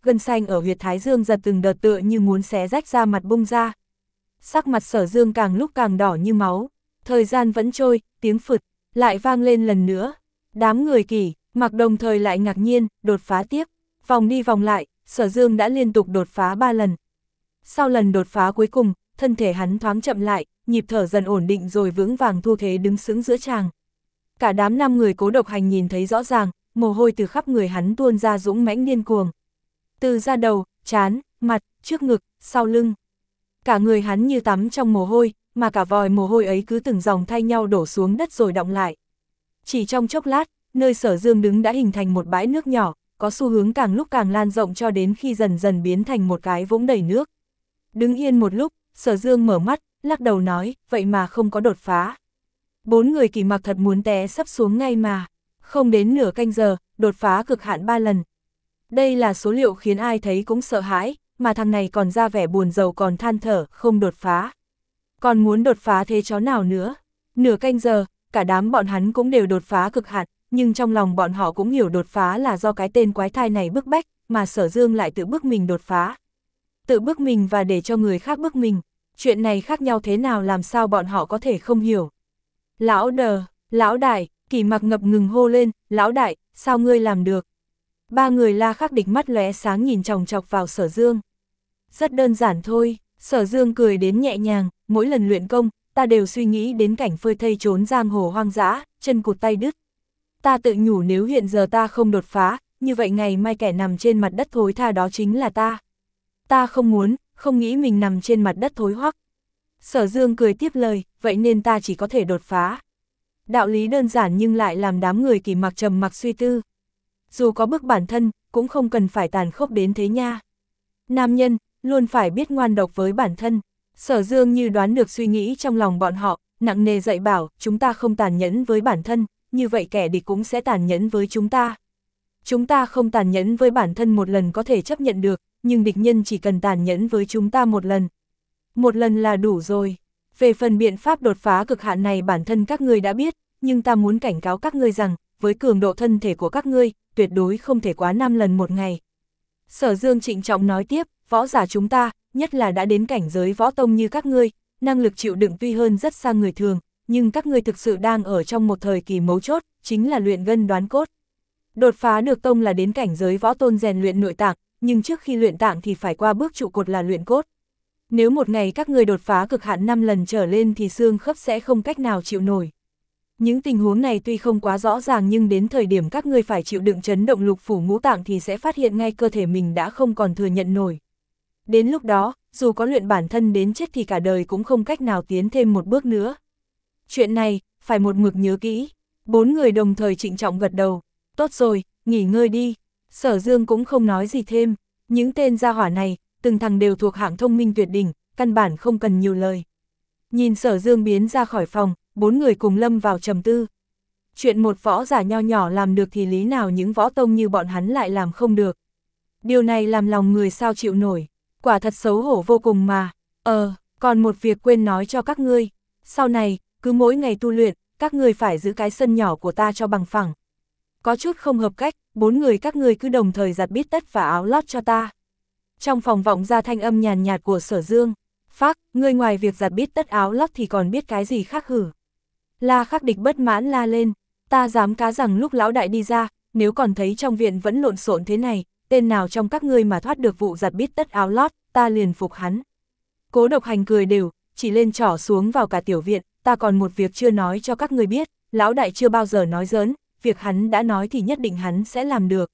Speaker 1: gân xanh ở huyệt thái dương giật từng đợt tựa như muốn xé rách ra mặt bung ra. Sắc mặt Sở Dương càng lúc càng đỏ như máu, thời gian vẫn trôi, tiếng phụt lại vang lên lần nữa. Đám người Kỷ, Mặc đồng thời lại ngạc nhiên, đột phá tiếp, vòng đi vòng lại, Sở Dương đã liên tục đột phá ba lần. Sau lần đột phá cuối cùng, thân thể hắn thoáng chậm lại, nhịp thở dần ổn định rồi vững vàng thu thế đứng sững giữa tràng. Cả đám năm người Cố Độc Hành nhìn thấy rõ ràng, mồ hôi từ khắp người hắn tuôn ra dũng mãnh điên cuồng. Từ da đầu, trán, mặt, trước ngực, sau lưng. Cả người hắn như tắm trong mồ hôi, mà cả vòi mồ hôi ấy cứ từng dòng thay nhau đổ xuống đất rồi đọng lại. Chỉ trong chốc lát, nơi Sở Dương đứng đã hình thành một bãi nước nhỏ, có xu hướng càng lúc càng lan rộng cho đến khi dần dần biến thành một cái vũng đầy nước. Đứng yên một lúc, Sở Dương mở mắt, lắc đầu nói, vậy mà không có đột phá. Bốn người Kỷ Mặc thật muốn té sắp xuống ngay mà. Không đến nửa canh giờ, đột phá cực hạn ba lần. Đây là số liệu khiến ai thấy cũng sợ hãi, mà thằng này còn ra vẻ buồn rầu còn than thở, không đột phá. Còn muốn đột phá thế chó nào nữa? Nửa canh giờ, cả đám bọn hắn cũng đều đột phá cực hạn, nhưng trong lòng bọn họ cũng hiểu đột phá là do cái tên quái thai này bức bách, mà Sở Dương lại tự bức mình đột phá. Tự bức mình và để cho người khác bức mình. Chuyện này khác nhau thế nào làm sao bọn họ có thể không hiểu. Lão Đờ, Lão Đại, Kỷ Mặc ngập ngừng hô lên, Lão Đại, sao ngươi làm được? Ba người La Khắc Địch mắt lóe sáng nhìn chòng chọc vào Sở Dương. Rất đơn giản thôi, Sở Dương cười đến nhẹ nhàng, mỗi lần luyện công, ta đều suy nghĩ đến cảnh phơi thây trốn giang hồ hoang dã, chân cụt tay đứt. Ta tự nhủ nếu hiện giờ ta không đột phá, như vậy ngày mai kẻ nằm trên mặt đất thối tha đó chính là ta. Ta không muốn, không nghĩ mình nằm trên mặt đất thối hoắc. Sở Dương cười tiếp lời, vậy nên ta chỉ có thể đột phá. Đạo lý đơn giản nhưng lại làm đám người Kỷ Mặc trầm mặc suy tư. Dù có bức bản thân, cũng không cần phải tàn khốc đến thế nha. Nam nhân, luôn phải biết ngoan độc với bản thân. Sở Dương như đoán được suy nghĩ trong lòng bọn họ, nặng nề dạy bảo, chúng ta không tàn nhẫn với bản thân, như vậy kẻ địch cũng sẽ tàn nhẫn với chúng ta. Chúng ta không tàn nhẫn với bản thân một lần có thể chấp nhận được, nhưng địch nhân chỉ cần tàn nhẫn với chúng ta một lần. Một lần là đủ rồi. Về phần biện pháp đột phá cực hạn này bản thân các ngươi đã biết, nhưng ta muốn cảnh cáo các ngươi rằng, với cường độ thân thể của các ngươi, tuyệt đối không thể quá năm lần một ngày. Sở Dương trịnh trọng nói tiếp, võ giả chúng ta, nhất là đã đến cảnh giới võ tông như các ngươi, năng lực chịu đựng tuy hơn rất xa người thường, nhưng các ngươi thực sự đang ở trong một thời kỳ mấu chốt, chính là luyện gân đoán cốt. Đột phá được tông là đến cảnh giới võ tôn rèn luyện nội tạng, nhưng trước khi luyện tạng thì phải qua bước trụ cột là luyện cốt. Nếu một ngày các ngươi đột phá cực hạn năm lần trở lên thì xương khớp sẽ không cách nào chịu nổi. Những tình huống này tuy không quá rõ ràng nhưng đến thời điểm các ngươi phải chịu đựng chấn động lục phủ ngũ tạng thì sẽ phát hiện ngay cơ thể mình đã không còn thừa nhận nổi. Đến lúc đó, dù có luyện bản thân đến chết thì cả đời cũng không cách nào tiến thêm một bước nữa. Chuyện này, phải một mực nhớ kỹ. Bốn người đồng thời trịnh trọng gật đầu. Tốt rồi, nghỉ ngơi đi. Sở Dương cũng không nói gì thêm. Những tên gia hỏa này, từng thằng đều thuộc hạng thông minh tuyệt đỉnh, căn bản không cần nhiều lời. Nhìn Sở Dương biến ra khỏi phòng, bốn người cùng lâm vào trầm tư. Chuyện một võ giả nho nhỏ làm được thì lý nào những võ tông như bọn hắn lại làm không được. Điều này làm lòng người sao chịu nổi, quả thật xấu hổ vô cùng mà. Ờ, còn một việc quên nói cho các ngươi. Sau này, cứ mỗi ngày tu luyện, các ngươi phải giữ cái sân nhỏ của ta cho bằng phẳng. Có chút không hợp cách, bốn người các ngươi cứ đồng thời giặt bít tất và áo lót cho ta. Trong phòng vọng ra thanh âm nhàn nhạt của Sở Dương. Phác, ngươi ngoài việc giặt bít tất áo lót thì còn biết cái gì khác hử? La Khắc Địch bất mãn la lên, ta dám cá rằng lúc lão đại đi ra, nếu còn thấy trong viện vẫn lộn xộn thế này, tên nào trong các ngươi mà thoát được vụ giặt bít tất áo lót, ta liền phục hắn. Cố Độc Hành cười đều, chỉ lên trỏ xuống vào cả tiểu viện, ta còn một việc chưa nói cho các ngươi biết, lão đại chưa bao giờ nói giỡn, việc hắn đã nói thì nhất định hắn sẽ làm được.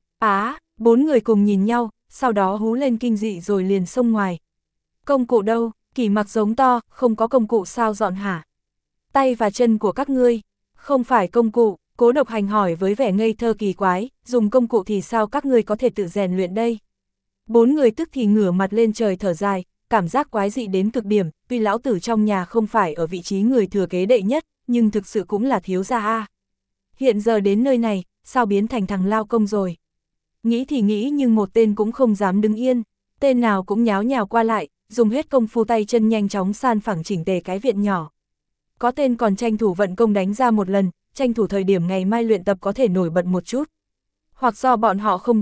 Speaker 1: Á, bốn người cùng nhìn nhau, sau đó hú lên kinh dị rồi liền xông ngoài. Công cụ đâu? Kỷ Mặc giống to, không có công cụ sao dọn hả? Tay và chân của các ngươi, không phải công cụ. Cố Độc Hành hỏi với vẻ ngây thơ kỳ quái, dùng công cụ thì sao các ngươi có thể tự rèn luyện đây? Bốn người tức thì ngửa mặt lên trời thở dài, cảm giác quái dị đến cực điểm, tuy lão tử trong nhà không phải ở vị trí người thừa kế đệ nhất, nhưng thực sự cũng là thiếu gia a. Hiện giờ đến nơi này, sao biến thành thằng lao công rồi? Nghĩ thì nghĩ nhưng một tên cũng không dám đứng yên, tên nào cũng nháo nhào qua lại, dùng hết công phu tay chân nhanh chóng san phẳng chỉnh tề cái viện nhỏ. Có tên còn tranh thủ vận công đánh ra một lần, tranh thủ thời điểm ngày mai luyện tập có thể nổi bật một chút. Hoặc do bọn họ không biết,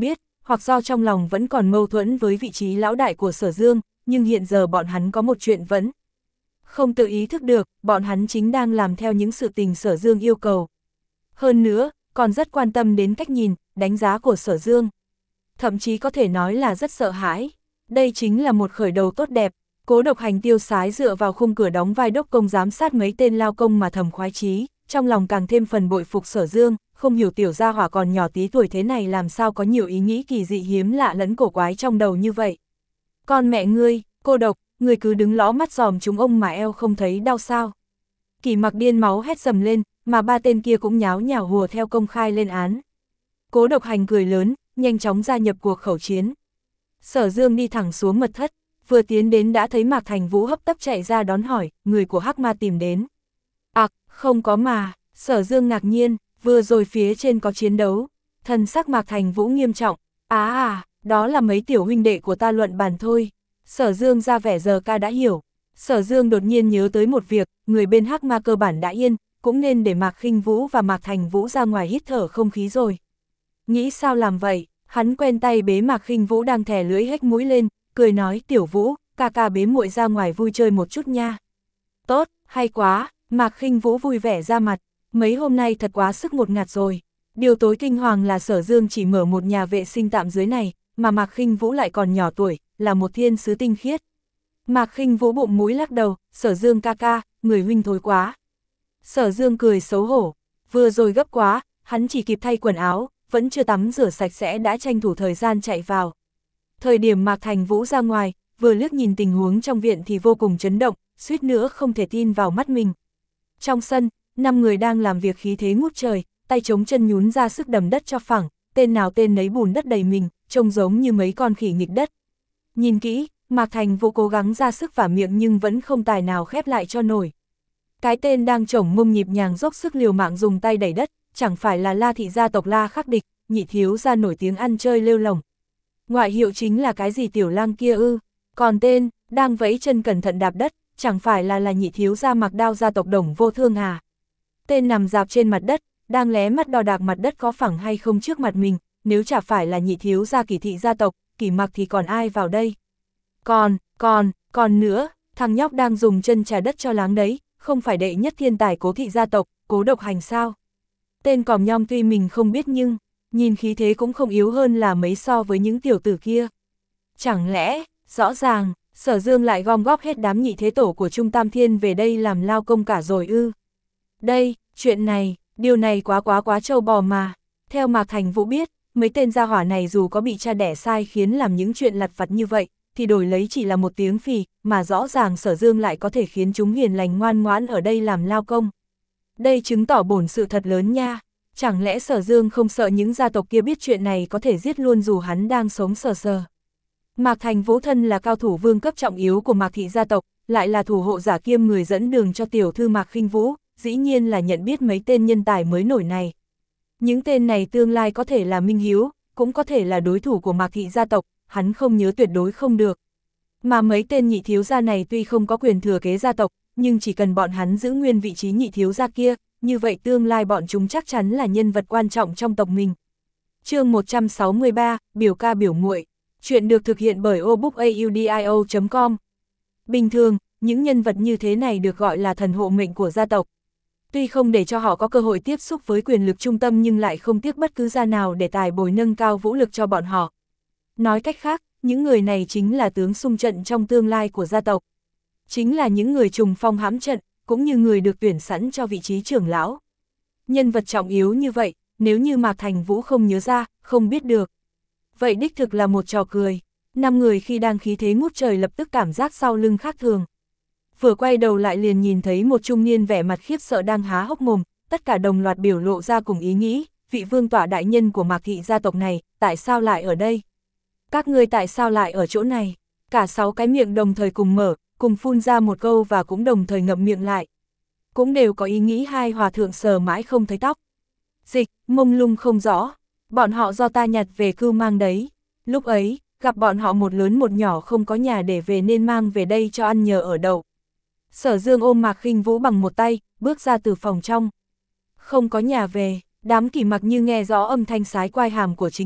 Speaker 1: hoặc do trong lòng vẫn còn mâu thuẫn với vị trí lão đại của Sở Dương, nhưng hiện giờ bọn hắn có một chuyện vẫn không tự ý thức được, bọn hắn chính đang làm theo những sự tình Sở Dương yêu cầu. Hơn nữa, còn rất quan tâm đến cách nhìn, đánh giá của Sở Dương. Thậm chí có thể nói là rất sợ hãi. Đây chính là một khởi đầu tốt đẹp. Cố Độc Hành tiêu sái dựa vào khung cửa đóng vai đốc công giám sát mấy tên lao công mà thầm khoái chí, trong lòng càng thêm phần bội phục Sở Dương, không hiểu tiểu gia hỏa còn nhỏ tí tuổi thế này làm sao có nhiều ý nghĩ kỳ dị hiếm lạ lẫn cổ quái trong đầu như vậy. Con mẹ ngươi, cô độc, ngươi cứ đứng ló mắt dòm chúng ông mà eo không thấy đau sao. Kỳ Mặc điên máu hét dầm lên, mà ba tên kia cũng nháo nhào hùa theo công khai lên án. Cố Độc Hành cười lớn, nhanh chóng gia nhập cuộc khẩu chiến. Sở Dương đi thẳng xuống mật thất, vừa tiến đến đã thấy Mạc Thành Vũ hấp tấp chạy ra đón hỏi, người của Hắc Ma tìm đến. Ặc, à, không có mà, Sở Dương ngạc nhiên, vừa rồi phía trên có chiến đấu. Thần sắc Mạc Thành Vũ nghiêm trọng, á à, à, đó là mấy tiểu huynh đệ của ta luận bàn thôi. Sở Dương ra vẻ giờ ca đã hiểu. Sở Dương đột nhiên nhớ tới một việc, người bên Hắc Ma cơ bản đã yên, cũng nên để Mạc Khinh Vũ và Mạc Thành Vũ ra ngoài hít thở không khí rồi. Nghĩ sao làm vậy, hắn quen tay bế Mạc Khinh Vũ đang thè lưỡi hếch mũi lên, cười nói Tiểu Vũ, ca ca bế muội ra ngoài vui chơi một chút nha. Tốt, hay quá, Mạc Khinh Vũ vui vẻ ra mặt, mấy hôm nay thật quá sức một ngạt rồi. Điều tối kinh hoàng là Sở Dương chỉ mở một nhà vệ sinh tạm dưới này, mà Mạc Khinh Vũ lại còn nhỏ tuổi, là một thiên sứ tinh khiết. Mạc Khinh Vũ bụng mũi lắc đầu, Sở Dương ca ca, người huynh thối quá. Sở Dương cười xấu hổ, vừa rồi gấp quá, hắn chỉ kịp thay quần áo, vẫn chưa tắm rửa sạch sẽ đã tranh thủ thời gian chạy vào. Thời điểm Mạc Thành Vũ ra ngoài, vừa liếc nhìn tình huống trong viện thì vô cùng chấn động, suýt nữa không thể tin vào mắt mình. Trong sân, năm người đang làm việc khí thế ngút trời, tay chống chân nhún ra sức đầm đất cho phẳng, tên nào tên nấy bùn đất đầy mình, trông giống như mấy con khỉ nghịch đất. Nhìn kỹ, Mạc Thành Vũ cố gắng ra sức vả miệng nhưng vẫn không tài nào khép lại cho nổi. Cái tên đang chổng mông nhịp nhàng dốc sức liều mạng dùng tay đẩy đất, chẳng phải là La thị gia tộc La Khắc Địch, nhị thiếu gia nổi tiếng ăn chơi lêu lổng. Ngoại hiệu chính là cái gì tiểu lang kia ư, còn tên, đang vẫy chân cẩn thận đạp đất, chẳng phải là là nhị thiếu gia Mặc Đao gia tộc Đồng Vô Thương à. Tên nằm dạp trên mặt đất, đang lé mắt đo đạc mặt đất có phẳng hay không trước mặt mình, nếu chả phải là nhị thiếu gia Kỷ thị gia tộc, Kỷ Mặc thì còn ai vào đây. Còn, còn, còn nữa, thằng nhóc đang dùng chân trà đất cho láng đấy, không phải đệ nhất thiên tài Cố thị gia tộc, Cố Độc Hành sao? Tên còm nhom tuy mình không biết nhưng, nhìn khí thế cũng không yếu hơn là mấy so với những tiểu tử kia. Chẳng lẽ, rõ ràng, Sở Dương lại gom góp hết đám nhị thế tổ của Trung Tam Thiên về đây làm lao công cả rồi ư? Đây, chuyện này, điều này quá quá quá trâu bò mà. Theo Mạc Thành Vũ biết, mấy tên gia hỏa này dù có bị cha đẻ sai khiến làm những chuyện lặt vặt như vậy, thì đổi lấy chỉ là một tiếng phì, mà rõ ràng Sở Dương lại có thể khiến chúng hiền lành ngoan ngoãn ở đây làm lao công. Đây chứng tỏ bổn sự thật lớn nha. Chẳng lẽ Sở Dương không sợ những gia tộc kia biết chuyện này có thể giết luôn dù hắn đang sống sờ sờ. Mạc Thành Vũ thân là cao thủ vương cấp trọng yếu của Mạc thị gia tộc, lại là thủ hộ giả kiêm người dẫn đường cho tiểu thư Mạc Khinh Vũ, dĩ nhiên là nhận biết mấy tên nhân tài mới nổi này. Những tên này tương lai có thể là minh hiếu, cũng có thể là đối thủ của Mạc thị gia tộc, hắn không nhớ tuyệt đối không được. Mà mấy tên nhị thiếu gia này tuy không có quyền thừa kế gia tộc, nhưng chỉ cần bọn hắn giữ nguyên vị trí nhị thiếu gia kia, như vậy tương lai bọn chúng chắc chắn là nhân vật quan trọng trong tộc mình. Chương một trăm sáu mươi ba, biểu ca biểu muội. Chuyện được thực hiện bởi obookaudio chấm com. Bình thường, những nhân vật như thế này được gọi là thần hộ mệnh của gia tộc. Tuy không để cho họ có cơ hội tiếp xúc với quyền lực trung tâm nhưng lại không tiếc bất cứ gia nào để tài bồi nâng cao vũ lực cho bọn họ. Nói cách khác, những người này chính là tướng xung trận trong tương lai của gia tộc. Chính là những người trùng phong hãm trận, cũng như người được tuyển sẵn cho vị trí trưởng lão. Nhân vật trọng yếu như vậy, nếu như Mạc Thành Vũ không nhớ ra, không biết được. Vậy đích thực là một trò cười. Năm người khi đang khí thế ngút trời lập tức cảm giác sau lưng khác thường. Vừa quay đầu lại liền nhìn thấy một trung niên vẻ mặt khiếp sợ đang há hốc mồm, tất cả đồng loạt biểu lộ ra cùng ý nghĩ, vị vương tọa đại nhân của Mạc thị gia tộc này, tại sao lại ở đây? Các ngươi tại sao lại ở chỗ này? Cả sáu cái miệng đồng thời cùng mở, cùng phun ra một câu và cũng đồng thời ngậm miệng lại. Cũng đều có ý nghĩ hai hòa thượng sờ mãi không thấy tóc. Dịch, mông lung không rõ, bọn họ do ta nhặt về cưu mang đấy. Lúc ấy, gặp bọn họ một lớn một nhỏ không có nhà để về nên mang về đây cho ăn nhờ ở đậu. Sở Dương ôm Mạc Khinh Vũ bằng một tay, bước ra từ phòng trong. Không có nhà về, đám Kỷ Mặc như nghe rõ âm thanh sái quai hàm của chính mình,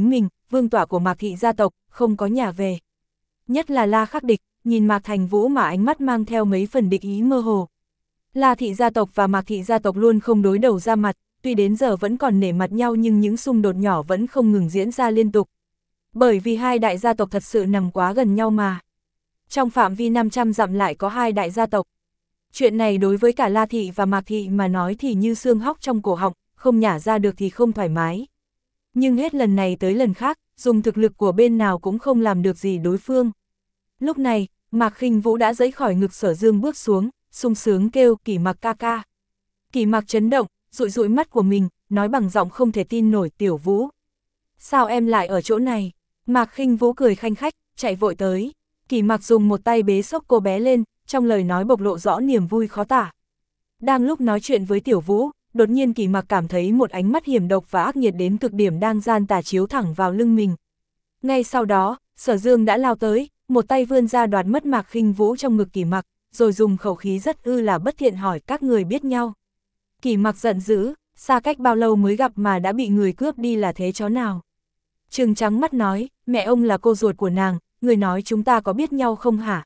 Speaker 1: vương tọa của Mạc thị gia tộc, không có nhà về. Nhất là La Khắc Địch, nhìn Mạc Thành Vũ mà ánh mắt mang theo mấy phần địch ý mơ hồ. La thị gia tộc và Mạc thị gia tộc luôn không đối đầu ra mặt, tuy đến giờ vẫn còn nể mặt nhau nhưng những xung đột nhỏ vẫn không ngừng diễn ra liên tục. Bởi vì hai đại gia tộc thật sự nằm quá gần nhau mà. Trong phạm vi năm trăm dặm lại có hai đại gia tộc. Chuyện này đối với cả La thị và Mạc thị mà nói thì như xương hóc trong cổ họng, không nhả ra được thì không thoải mái. Nhưng hết lần này tới lần khác, dùng thực lực của bên nào cũng không làm được gì đối phương. Lúc này, Mạc Khinh Vũ đã giãy khỏi ngực Sở Dương bước xuống, sung sướng kêu Kỷ Mặc ca ca. Kỷ Mặc chấn động, dụi dụi mắt của mình, nói bằng giọng không thể tin nổi, Tiểu Vũ. Sao em lại ở chỗ này? Mạc Khinh Vũ cười khanh khách, chạy vội tới. Kỷ Mặc dùng một tay bế xốc cô bé lên, trong lời nói bộc lộ rõ niềm vui khó tả. Đang lúc nói chuyện với Tiểu Vũ, đột nhiên Kỷ Mặc cảm thấy một ánh mắt hiểm độc và ác nghiệt đến cực điểm đang gian tà chiếu thẳng vào lưng mình. Ngay sau đó, Sở Dương đã lao tới, một tay vươn ra đoạt mất Mạc Khinh Vũ trong ngực Kỷ Mặc, rồi dùng khẩu khí rất ư là bất thiện hỏi các người biết nhau. Kỷ Mặc giận dữ, xa cách bao lâu mới gặp mà đã bị người cướp đi là thế chó nào. Trừng trắng mắt nói, mẹ ông là cô ruột của nàng, người nói chúng ta có biết nhau không hả?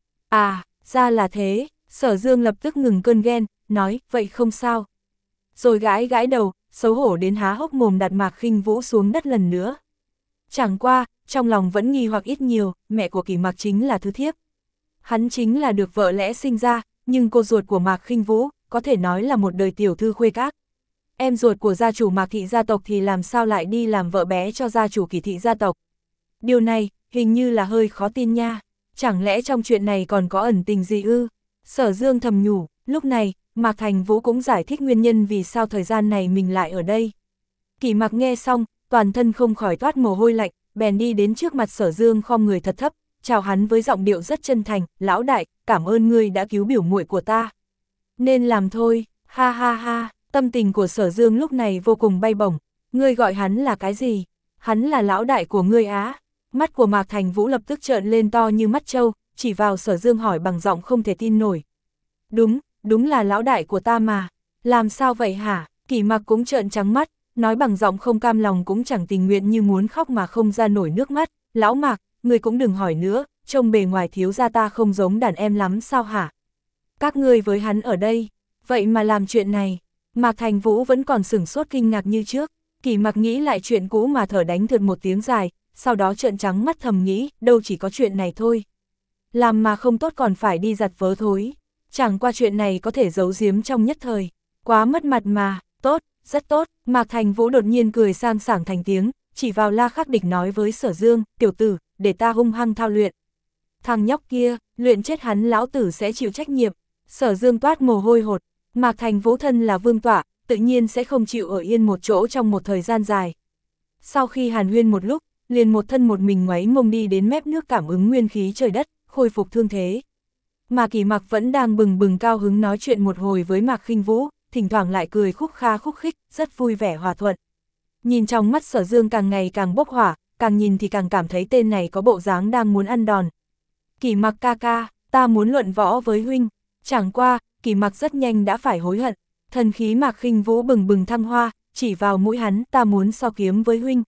Speaker 1: À, ra là thế, Sở Dương lập tức ngừng cơn ghen, nói, vậy không sao. Rồi gãi gãi đầu, xấu hổ đến há hốc mồm đặt Mạc Khinh Vũ xuống đất lần nữa. Chẳng qua, trong lòng vẫn nghi hoặc ít nhiều, mẹ của Kỷ Mặc chính là thứ thiếp. Hắn chính là được vợ lẽ sinh ra, nhưng cô ruột của Mạc Khinh Vũ, có thể nói là một đời tiểu thư khuê các. Em ruột của gia chủ Mạc thị gia tộc thì làm sao lại đi làm vợ bé cho gia chủ Kỷ thị gia tộc. Điều này, hình như là hơi khó tin nha. Chẳng lẽ trong chuyện này còn có ẩn tình gì ư? Sở Dương thầm nhủ, lúc này, Mạc Thành Vũ cũng giải thích nguyên nhân vì sao thời gian này mình lại ở đây. Kỷ Mặc nghe xong, toàn thân không khỏi toát mồ hôi lạnh, bèn đi đến trước mặt Sở Dương khom người thật thấp, chào hắn với giọng điệu rất chân thành, lão đại, cảm ơn ngươi đã cứu biểu muội của ta. Nên làm thôi, ha ha ha, tâm tình của Sở Dương lúc này vô cùng bay bổng, ngươi gọi hắn là cái gì? Hắn là lão đại của ngươi á. Mắt của Mạc Thành Vũ lập tức trợn lên to như mắt trâu, chỉ vào Sở Dương hỏi bằng giọng không thể tin nổi. Đúng, đúng là lão đại của ta mà, làm sao vậy hả? Kỷ Mặc cũng trợn trắng mắt, nói bằng giọng không cam lòng cũng chẳng tình nguyện như muốn khóc mà không ra nổi nước mắt. Lão Mạc, ngươi cũng đừng hỏi nữa, trông bề ngoài thiếu gia ta không giống đàn em lắm sao hả? Các ngươi với hắn ở đây, vậy mà làm chuyện này. Mạc Thành Vũ vẫn còn sửng sốt kinh ngạc như trước. Kỷ Mặc nghĩ lại chuyện cũ mà thở đánh thượt một tiếng dài, sau đó trợn trắng mắt thầm nghĩ, đâu chỉ có chuyện này thôi. Làm mà không tốt còn phải đi giặt vớ thối. Chẳng qua chuyện này có thể giấu giếm trong nhất thời. Quá mất mặt mà, tốt, rất tốt. Mạc Thành Vũ đột nhiên cười sang sảng thành tiếng, chỉ vào La Khắc Địch nói với Sở Dương, tiểu tử, để ta hung hăng thao luyện. Thằng nhóc kia, luyện chết hắn lão tử sẽ chịu trách nhiệm. Sở Dương toát mồ hôi hột, Mạc Thành Vũ thân là vương tọa, tự nhiên sẽ không chịu ở yên một chỗ trong một thời gian dài. Sau khi hàn huyên một lúc, liền một thân một mình ngoáy mông đi đến mép nước cảm ứng nguyên khí trời đất, khôi phục thương thế. Mà Kỷ Mặc vẫn đang bừng bừng cao hứng nói chuyện một hồi với Mạc Khinh Vũ, thỉnh thoảng lại cười khúc kha khúc khích, rất vui vẻ hòa thuận. Nhìn trong mắt Sở Dương càng ngày càng bốc hỏa, càng nhìn thì càng cảm thấy tên này có bộ dáng đang muốn ăn đòn. Kỷ Mặc ca ca, ta muốn luận võ với huynh. Chẳng qua, Kỷ Mặc rất nhanh đã phải hối hận. Thần khí Mạc Khinh Vũ bừng bừng thăng hoa, chỉ vào mũi hắn, ta muốn so kiếm với huynh.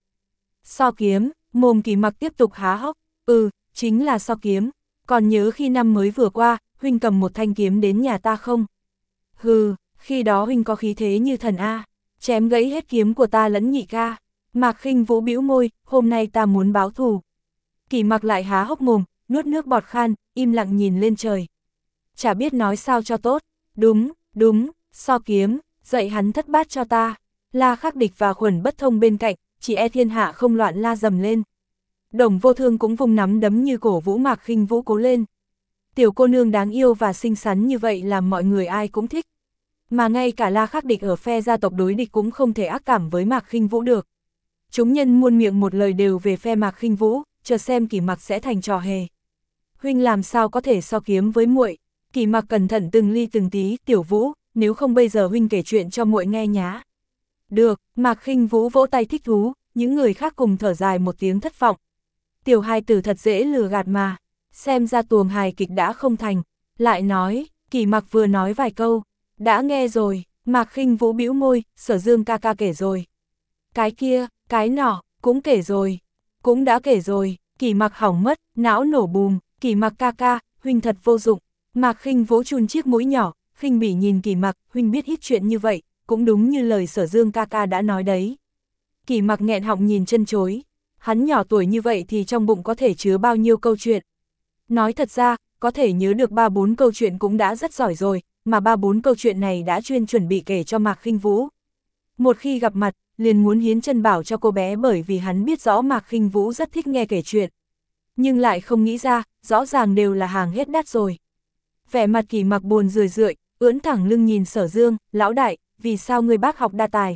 Speaker 1: So kiếm, mồm Kỷ Mặc tiếp tục há hốc, ừ, chính là so kiếm. Còn nhớ khi năm mới vừa qua, huynh cầm một thanh kiếm đến nhà ta không? Hừ, khi đó huynh có khí thế như thần A, chém gãy hết kiếm của ta lẫn nhị ca. Mạc Khinh Vũ bĩu môi, hôm nay ta muốn báo thù. Kỷ Mặc lại há hốc mồm, nuốt nước bọt khan, im lặng nhìn lên trời. Chả biết nói sao cho tốt, đúng, đúng, so kiếm, dạy hắn thất bát cho ta. La Khắc Địch và Khuẩn Bất Thông bên cạnh, chỉ e thiên hạ không loạn la dầm lên. Đồng Vô Thương cũng vung nắm đấm như cổ vũ Mạc Khinh Vũ cố lên. Tiểu cô nương đáng yêu và xinh xắn như vậy làm mọi người ai cũng thích. Mà ngay cả La Khắc Địch ở phe gia tộc đối địch cũng không thể ác cảm với Mạc Khinh Vũ được. Chúng nhân muôn miệng một lời đều về phe Mạc Khinh Vũ, chờ xem Kỷ Mặc sẽ thành trò hề. Huynh làm sao có thể so kiếm với muội? Kỷ Mặc cẩn thận từng ly từng tí, Tiểu Vũ, nếu không bây giờ huynh kể chuyện cho muội nghe nhá. Được, Mạc Khinh Vũ vỗ tay thích thú, những người khác cùng thở dài một tiếng thất vọng. Tiểu hài tử thật dễ lừa gạt mà, xem ra tuồng hài kịch đã không thành. Lại nói, Kỷ Mặc vừa nói vài câu, đã nghe rồi. Mạc Khinh Vũ bĩu môi, Sở Dương ca ca kể rồi. Cái kia, cái nọ, cũng kể rồi. Cũng đã kể rồi, Kỷ Mặc hỏng mất, não nổ bùm, Kỷ Mặc ca ca, huynh thật vô dụng. Mạc Khinh Vũ chun chiếc mũi nhỏ, khinh bỉ nhìn Kỷ Mặc, huynh biết ít chuyện như vậy, cũng đúng như lời Sở Dương ca ca đã nói đấy. Kỷ Mặc nghẹn họng nhìn chân chối, hắn nhỏ tuổi như vậy thì trong bụng có thể chứa bao nhiêu câu chuyện. Nói thật ra, có thể nhớ được ba bốn câu chuyện cũng đã rất giỏi rồi, mà ba bốn câu chuyện này đã chuyên chuẩn bị kể cho Mạc Khinh Vũ. Một khi gặp mặt, liền muốn hiến chân bảo cho cô bé bởi vì hắn biết rõ Mạc Khinh Vũ rất thích nghe kể chuyện. Nhưng lại không nghĩ ra, rõ ràng đều là hàng hết đắt rồi. Vẻ mặt Kỷ Mặc buồn rười rượi, ưỡn thẳng lưng nhìn Sở Dương, lão đại, vì sao ngươi bác học đa tài?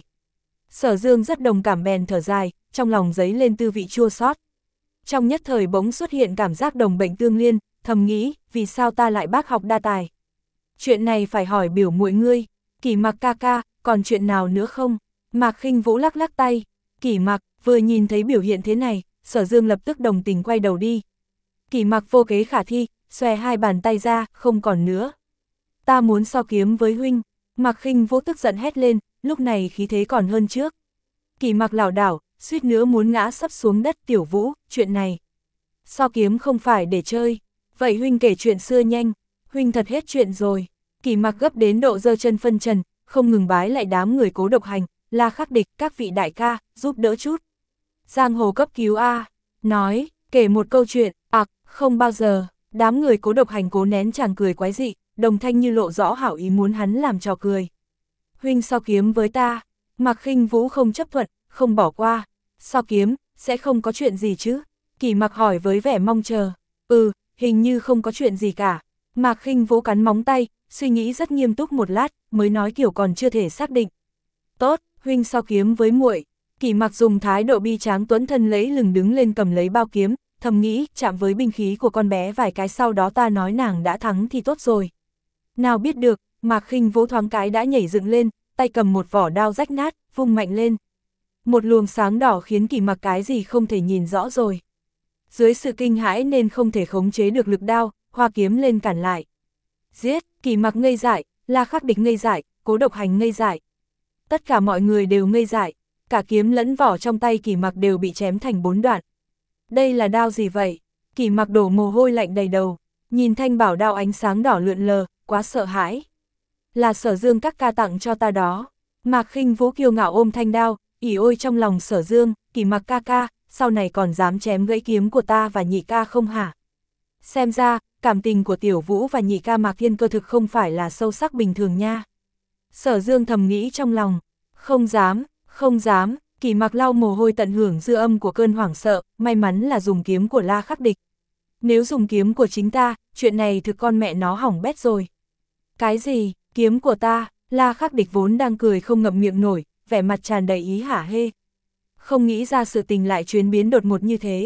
Speaker 1: Sở Dương rất đồng cảm bèn thở dài, trong lòng dấy lên tư vị chua xót. Trong nhất thời bỗng xuất hiện cảm giác đồng bệnh tương liên, thầm nghĩ, vì sao ta lại bác học đa tài? Chuyện này phải hỏi biểu muội ngươi, Kỷ Mặc ca ca, còn chuyện nào nữa không? Mạc Khinh Vũ lắc lắc tay, Kỷ Mặc, vừa nhìn thấy biểu hiện thế này, Sở Dương lập tức đồng tình quay đầu đi. Kỷ Mặc vô kế khả thi, xòe hai bàn tay ra, không còn nữa. Ta muốn so kiếm với huynh. Mạc Khinh Vũ tức giận hét lên, lúc này khí thế còn hơn trước. Kỷ Mặc lảo đảo, suýt nữa muốn ngã sấp xuống đất. Tiểu Vũ, chuyện này so kiếm không phải để chơi. Vậy huynh kể chuyện xưa nhanh, huynh thật hết chuyện rồi. Kỷ Mặc gấp đến độ giơ chân phân trần, không ngừng bái lại đám người Cố Độc Hành, La Khắc Địch, các vị đại ca, giúp đỡ chút. Giang hồ cấp cứu a, nói, kể một câu chuyện, ặc, à, không bao giờ. Đám người Cố Độc Hành cố nén chàng cười quái dị, đồng thanh như lộ rõ hảo ý muốn hắn làm trò cười. Huynh so kiếm với ta. Mạc Khinh Vũ không chấp thuận, không bỏ qua. So kiếm, sẽ không có chuyện gì chứ? Kỷ Mặc hỏi với vẻ mong chờ. Ừ, hình như không có chuyện gì cả. Mạc Khinh Vũ cắn móng tay, suy nghĩ rất nghiêm túc một lát, mới nói kiểu còn chưa thể xác định. Tốt, huynh so kiếm với muội. Kỷ Mặc dùng thái độ bi tráng tuấn thân lẫy lừng đứng lên cầm lấy bao kiếm, thầm nghĩ, chạm với binh khí của con bé vài cái sau đó ta nói nàng đã thắng thì tốt rồi. Nào biết được, Mạc Khinh Vũ thoáng cái đã nhảy dựng lên, tay cầm một vỏ đao rách nát, vung mạnh lên. Một luồng sáng đỏ khiến Kỷ Mặc cái gì không thể nhìn rõ rồi. Dưới sự kinh hãi nên không thể khống chế được lực đao, hoa kiếm lên cản lại. Giết, Kỷ Mặc ngây dại, La Khắc Địch ngây dại, Cố Độc Hành ngây dại. Tất cả mọi người đều ngây dại, cả kiếm lẫn vỏ trong tay Kỷ Mặc đều bị chém thành bốn đoạn. Đây là đao gì vậy? Kỷ Mặc đổ mồ hôi lạnh đầy đầu, nhìn thanh bảo đao ánh sáng đỏ lượn lờ, quá sợ hãi. Là Sở Dương các ca tặng cho ta đó. Mạc Khinh Vũ kiêu ngạo ôm thanh đao, ỉ ôi trong lòng Sở Dương, Kỷ Mặc ca ca, sau này còn dám chém gãy kiếm của ta và nhị ca không hả? Xem ra, cảm tình của Tiểu Vũ và nhị ca Mạc Thiên Cơ thực không phải là sâu sắc bình thường nha. Sở Dương thầm nghĩ trong lòng, không dám, không dám. Kỷ Mặc lau mồ hôi tận hưởng dư âm của cơn hoảng sợ, may mắn là dùng kiếm của La Khắc Địch. Nếu dùng kiếm của chính ta, chuyện này thực con mẹ nó hỏng bét rồi. Cái gì, kiếm của ta? La Khắc Địch vốn đang cười không ngậm miệng nổi, vẻ mặt tràn đầy ý hả hê. Không nghĩ ra sự tình lại chuyển biến đột ngột như thế.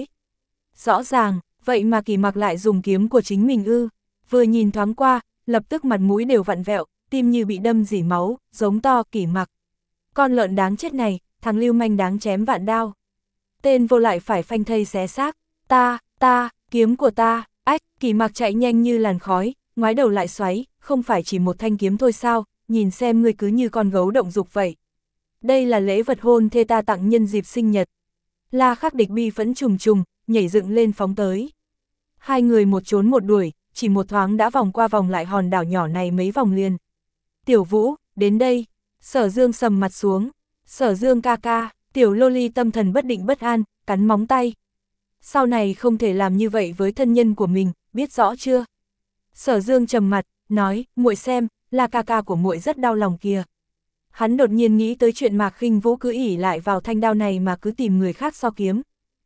Speaker 1: Rõ ràng, vậy mà Kỷ Mặc lại dùng kiếm của chính mình ư? Vừa nhìn thoáng qua, lập tức mặt mũi đều vặn vẹo, tim như bị đâm rỉ máu, giống to. Kỷ Mặc, con lợn đáng chết này, thằng lưu manh đáng chém vạn đao. Tên vô lại phải phanh thây xé xác. Ta, ta, kiếm của ta. Ách, Kỷ Mặc chạy nhanh như làn khói, ngoái đầu lại xoáy, không phải chỉ một thanh kiếm thôi sao, nhìn xem ngươi cứ như con gấu động dục vậy. Đây là lễ vật hôn thê ta tặng nhân dịp sinh nhật. La Khắc Địch bi phẫn trùng trùng, nhảy dựng lên phóng tới. Hai người một trốn một đuổi, chỉ một thoáng đã vòng qua vòng lại hòn đảo nhỏ này mấy vòng liền. Tiểu Vũ, đến đây. Sở Dương sầm mặt xuống. Sở Dương ca ca, tiểu loli tâm thần bất định bất an, cắn móng tay. Sau này không thể làm như vậy với thân nhân của mình, biết rõ chưa? Sở Dương trầm mặt, nói, muội xem, là ca ca của muội rất đau lòng kìa. Hắn đột nhiên nghĩ tới chuyện Mạc Khinh Vũ cứ ỉ lại vào thanh đao này mà cứ tìm người khác so kiếm.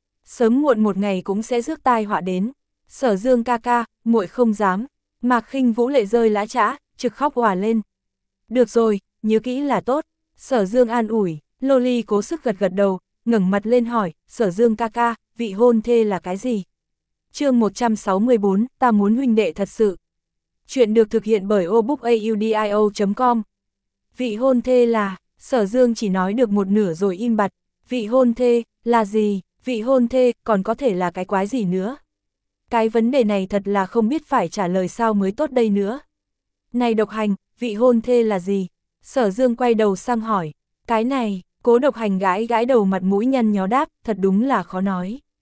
Speaker 1: Sớm muộn một ngày cũng sẽ rước tai họa đến. Sở Dương ca ca, muội không dám. Mạc Khinh Vũ lệ rơi lã chã, trực khóc òa lên. Được rồi, nhớ kỹ là tốt. Sở Dương an ủi, loli cố sức gật gật đầu, ngẩng mặt lên hỏi, Sở Dương ca ca, vị hôn thê là cái gì? Chương một trăm sáu mươi bốn, ta muốn huynh đệ thật sự. Chuyện được thực hiện bởi obookaudio chấm com. Vị hôn thê là, Sở Dương chỉ nói được một nửa rồi im bặt. Vị hôn thê, là gì? Vị hôn thê, còn có thể là cái quái gì nữa? Cái vấn đề này thật là không biết phải trả lời sao mới tốt đây nữa. Này Độc Hành, vị hôn thê là gì? Sở Dương quay đầu sang hỏi. Cái này, Cố Độc Hành gãi gãi đầu mặt mũi nhăn nhó đáp, thật đúng là khó nói.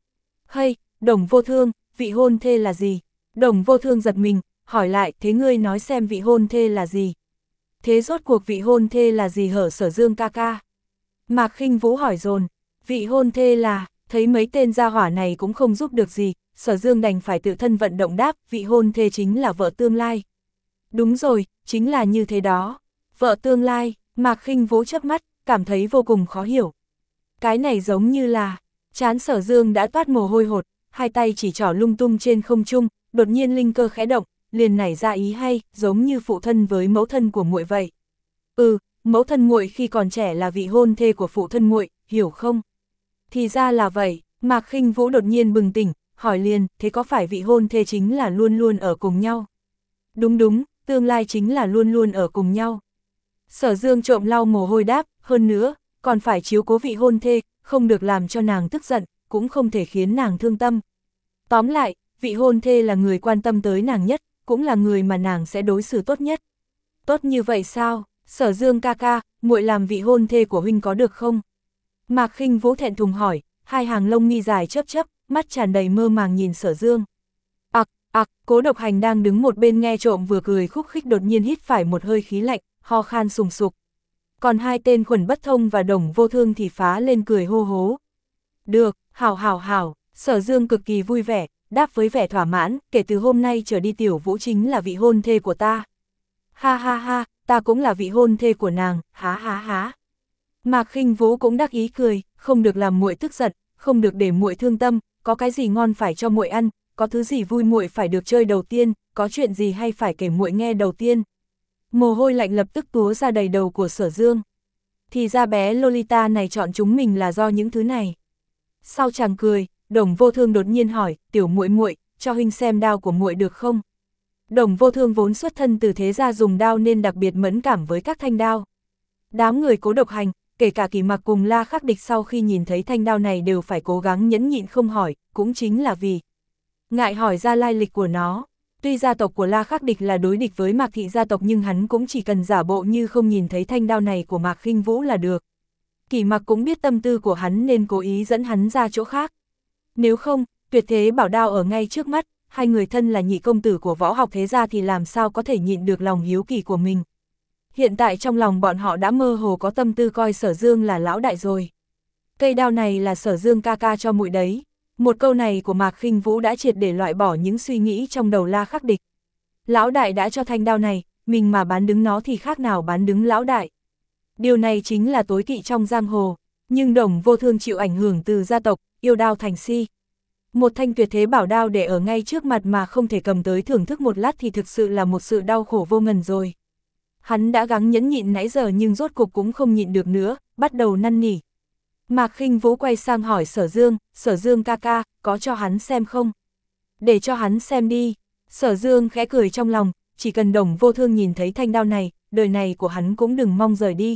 Speaker 1: Hay, Đồng Vô Thương, vị hôn thê là gì? Đồng Vô Thương giật mình, hỏi lại, thế ngươi nói xem vị hôn thê là gì? Thế rốt cuộc vị hôn thê là gì hở Sở Dương ca ca? Mạc Khinh Vũ hỏi dồn, vị hôn thê là, thấy mấy tên gia hỏa này cũng không giúp được gì, Sở Dương đành phải tự thân vận động đáp, vị hôn thê chính là vợ tương lai. Đúng rồi, chính là như thế đó. Vợ tương lai, Mạc Khinh Vũ chớp mắt, cảm thấy vô cùng khó hiểu. Cái này giống như là, trán Sở Dương đã toát mồ hôi hột, hai tay chỉ trỏ lung tung trên không trung, đột nhiên linh cơ khẽ động, liền nảy ra ý hay, giống như phụ thân với mẫu thân của muội vậy. Ừ, mẫu thân muội khi còn trẻ là vị hôn thê của phụ thân muội, hiểu không? Thì ra là vậy, Mạc Khinh Vũ đột nhiên bừng tỉnh, hỏi liền, thế có phải vị hôn thê chính là luôn luôn ở cùng nhau? Đúng đúng, tương lai chính là luôn luôn ở cùng nhau. Sở Dương trộm lau mồ hôi đáp, hơn nữa, còn phải chiếu cố vị hôn thê, không được làm cho nàng tức giận, cũng không thể khiến nàng thương tâm. Tóm lại, vị hôn thê là người quan tâm tới nàng nhất, cũng là người mà nàng sẽ đối xử tốt nhất. Tốt như vậy sao? Sở Dương ca ca, muội làm vị hôn thê của huynh có được không? Mạc Khinh Vũ thẹn thùng hỏi, hai hàng lông mi dài chớp chớp, mắt tràn đầy mơ màng nhìn Sở Dương. Ặc, ặc, Cố Độc Hành đang đứng một bên nghe trộm vừa cười khúc khích đột nhiên hít phải một hơi khí lạnh, ho khan sùng sục. Còn hai tên Khuẩn Bất Thông và Đồng Vô Thương thì phá lên cười hô hố. Được, hảo hảo hảo, Sở Dương cực kỳ vui vẻ, đáp với vẻ thỏa mãn, kể từ hôm nay trở đi Tiểu Vũ chính là vị hôn thê của ta. Ha ha ha, ta cũng là vị hôn thê của nàng, há há há. Mạc Khinh Vũ cũng đắc ý cười, không được làm muội tức giận, không được để muội thương tâm, có cái gì ngon phải cho muội ăn, có thứ gì vui muội phải được chơi đầu tiên, có chuyện gì hay phải kể muội nghe đầu tiên. Mồ hôi lạnh lập tức túa ra đầy đầu của Sở Dương. Thì ra bé Lolita này chọn chúng mình là do những thứ này. Sau chàng cười, Đồng Vô Thương đột nhiên hỏi, tiểu muội muội, cho huynh xem đao của muội được không? Đồng Vô Thương vốn xuất thân từ thế gia dùng đao nên đặc biệt mẫn cảm với các thanh đao. Đám người Cố Độc Hành, kể cả Kỷ Mặc cùng La Khắc Địch sau khi nhìn thấy thanh đao này đều phải cố gắng nhẫn nhịn không hỏi, cũng chính là vì ngại hỏi ra lai lịch của nó. Tuy gia tộc của La Khắc Địch là đối địch với Mạc Thị gia tộc nhưng hắn cũng chỉ cần giả bộ như không nhìn thấy thanh đao này của Mạc Khinh Vũ là được. Kỷ Mặc cũng biết tâm tư của hắn nên cố ý dẫn hắn ra chỗ khác. Nếu không, tuyệt thế bảo đao ở ngay trước mắt, hai người thân là nhị công tử của võ học thế gia thì làm sao có thể nhịn được lòng hiếu kỳ của mình. Hiện tại trong lòng bọn họ đã mơ hồ có tâm tư coi Sở Dương là lão đại rồi. Cây đao này là Sở Dương ca ca cho muội đấy. Một câu này của Mạc Khinh Vũ đã triệt để loại bỏ những suy nghĩ trong đầu La Khắc Địch. Lão đại đã cho thanh đao này, mình mà bán đứng nó thì khác nào bán đứng lão đại. Điều này chính là tối kỵ trong giang hồ, nhưng Đồng Vô Thương chịu ảnh hưởng từ gia tộc, yêu đao thành si. Một thanh tuyệt thế bảo đao để ở ngay trước mặt mà không thể cầm tới thưởng thức một lát thì thực sự là một sự đau khổ vô ngần rồi. Hắn đã gắng nhẫn nhịn nãy giờ nhưng rốt cục cũng không nhịn được nữa, bắt đầu năn nỉ. Mạc Khinh Vũ quay sang hỏi Sở Dương, Sở Dương ca ca, có cho hắn xem không? Để cho hắn xem đi. Sở Dương khẽ cười trong lòng, chỉ cần Đồng Vô Thương nhìn thấy thanh đao này, đời này của hắn cũng đừng mong rời đi.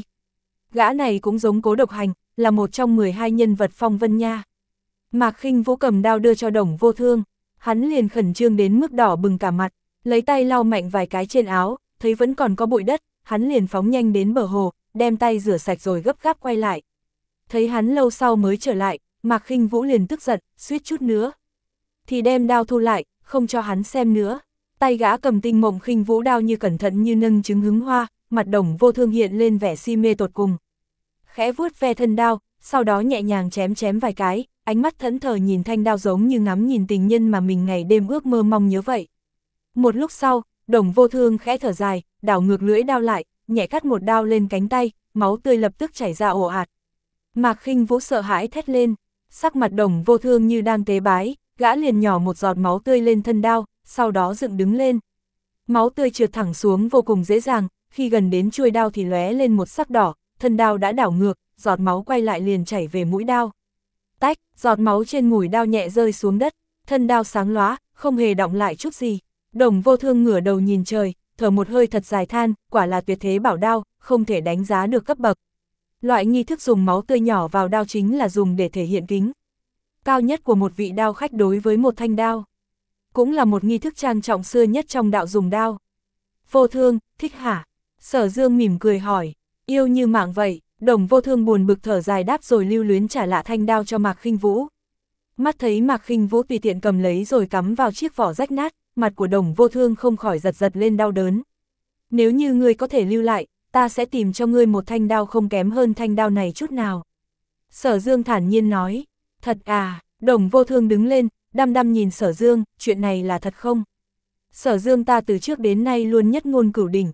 Speaker 1: Gã này cũng giống Cố Độc Hành, là một trong mười hai nhân vật phong vân nha. Mạc Khinh Vũ cầm đao đưa cho Đồng Vô Thương, hắn liền khẩn trương đến mức đỏ bừng cả mặt, lấy tay lau mạnh vài cái trên áo, thấy vẫn còn có bụi đất, hắn liền phóng nhanh đến bờ hồ, đem tay rửa sạch rồi gấp gáp quay lại. Thấy hắn lâu sau mới trở lại, Mạc Khinh Vũ liền tức giận, suýt chút nữa thì đem đao thu lại, không cho hắn xem nữa. Tay gã cầm Tinh Mộng Khinh Vũ đao như cẩn thận như nâng trứng hứng hoa, mặt Đồng Vô Thương hiện lên vẻ si mê tột cùng. Khẽ vuốt ve thân đao, sau đó nhẹ nhàng chém chém vài cái, ánh mắt thẫn thờ nhìn thanh đao giống như ngắm nhìn tình nhân mà mình ngày đêm ước mơ mong nhớ vậy. Một lúc sau, Đồng Vô Thương khẽ thở dài, đảo ngược lưỡi đao lại, nhẹ cắt một đao lên cánh tay, máu tươi lập tức chảy ra ồ ạt. Mạc Khinh Vũ sợ hãi thét lên, sắc mặt Đồng Vô Thương như đang tế bái, gã liền nhỏ một giọt máu tươi lên thân đao, sau đó dựng đứng lên. Máu tươi trượt thẳng xuống vô cùng dễ dàng, khi gần đến chuôi đao thì lóe lên một sắc đỏ, thân đao đã đảo ngược, giọt máu quay lại liền chảy về mũi đao. Tách, giọt máu trên mũi đao nhẹ rơi xuống đất, thân đao sáng lóa, không hề động lại chút gì. Đồng Vô Thương ngửa đầu nhìn trời, thở một hơi thật dài than, quả là tuyệt thế bảo đao, không thể đánh giá được cấp bậc. Loại nghi thức dùng máu tươi nhỏ vào đao chính là dùng để thể hiện kính cao nhất của một vị đao khách đối với một thanh đao. Cũng là một nghi thức trang trọng xưa nhất trong đạo dùng đao. Vô Thương, thích hả? Sở Dương mỉm cười hỏi, yêu như mạng vậy. Đồng Vô Thương buồn bực thở dài đáp rồi lưu luyến trả lại thanh đao cho Mạc Khinh Vũ. Mắt thấy Mạc Khinh Vũ tùy tiện cầm lấy rồi cắm vào chiếc vỏ rách nát, mặt của Đồng Vô Thương không khỏi giật giật lên đau đớn. Nếu như ngươi có thể lưu lại, ta sẽ tìm cho ngươi một thanh đao không kém hơn thanh đao này chút nào. Sở Dương thản nhiên nói, thật à, Đồng Vô Thương đứng lên, đăm đăm nhìn Sở Dương, chuyện này là thật không? Sở Dương ta từ trước đến nay luôn nhất ngôn cửu đỉnh.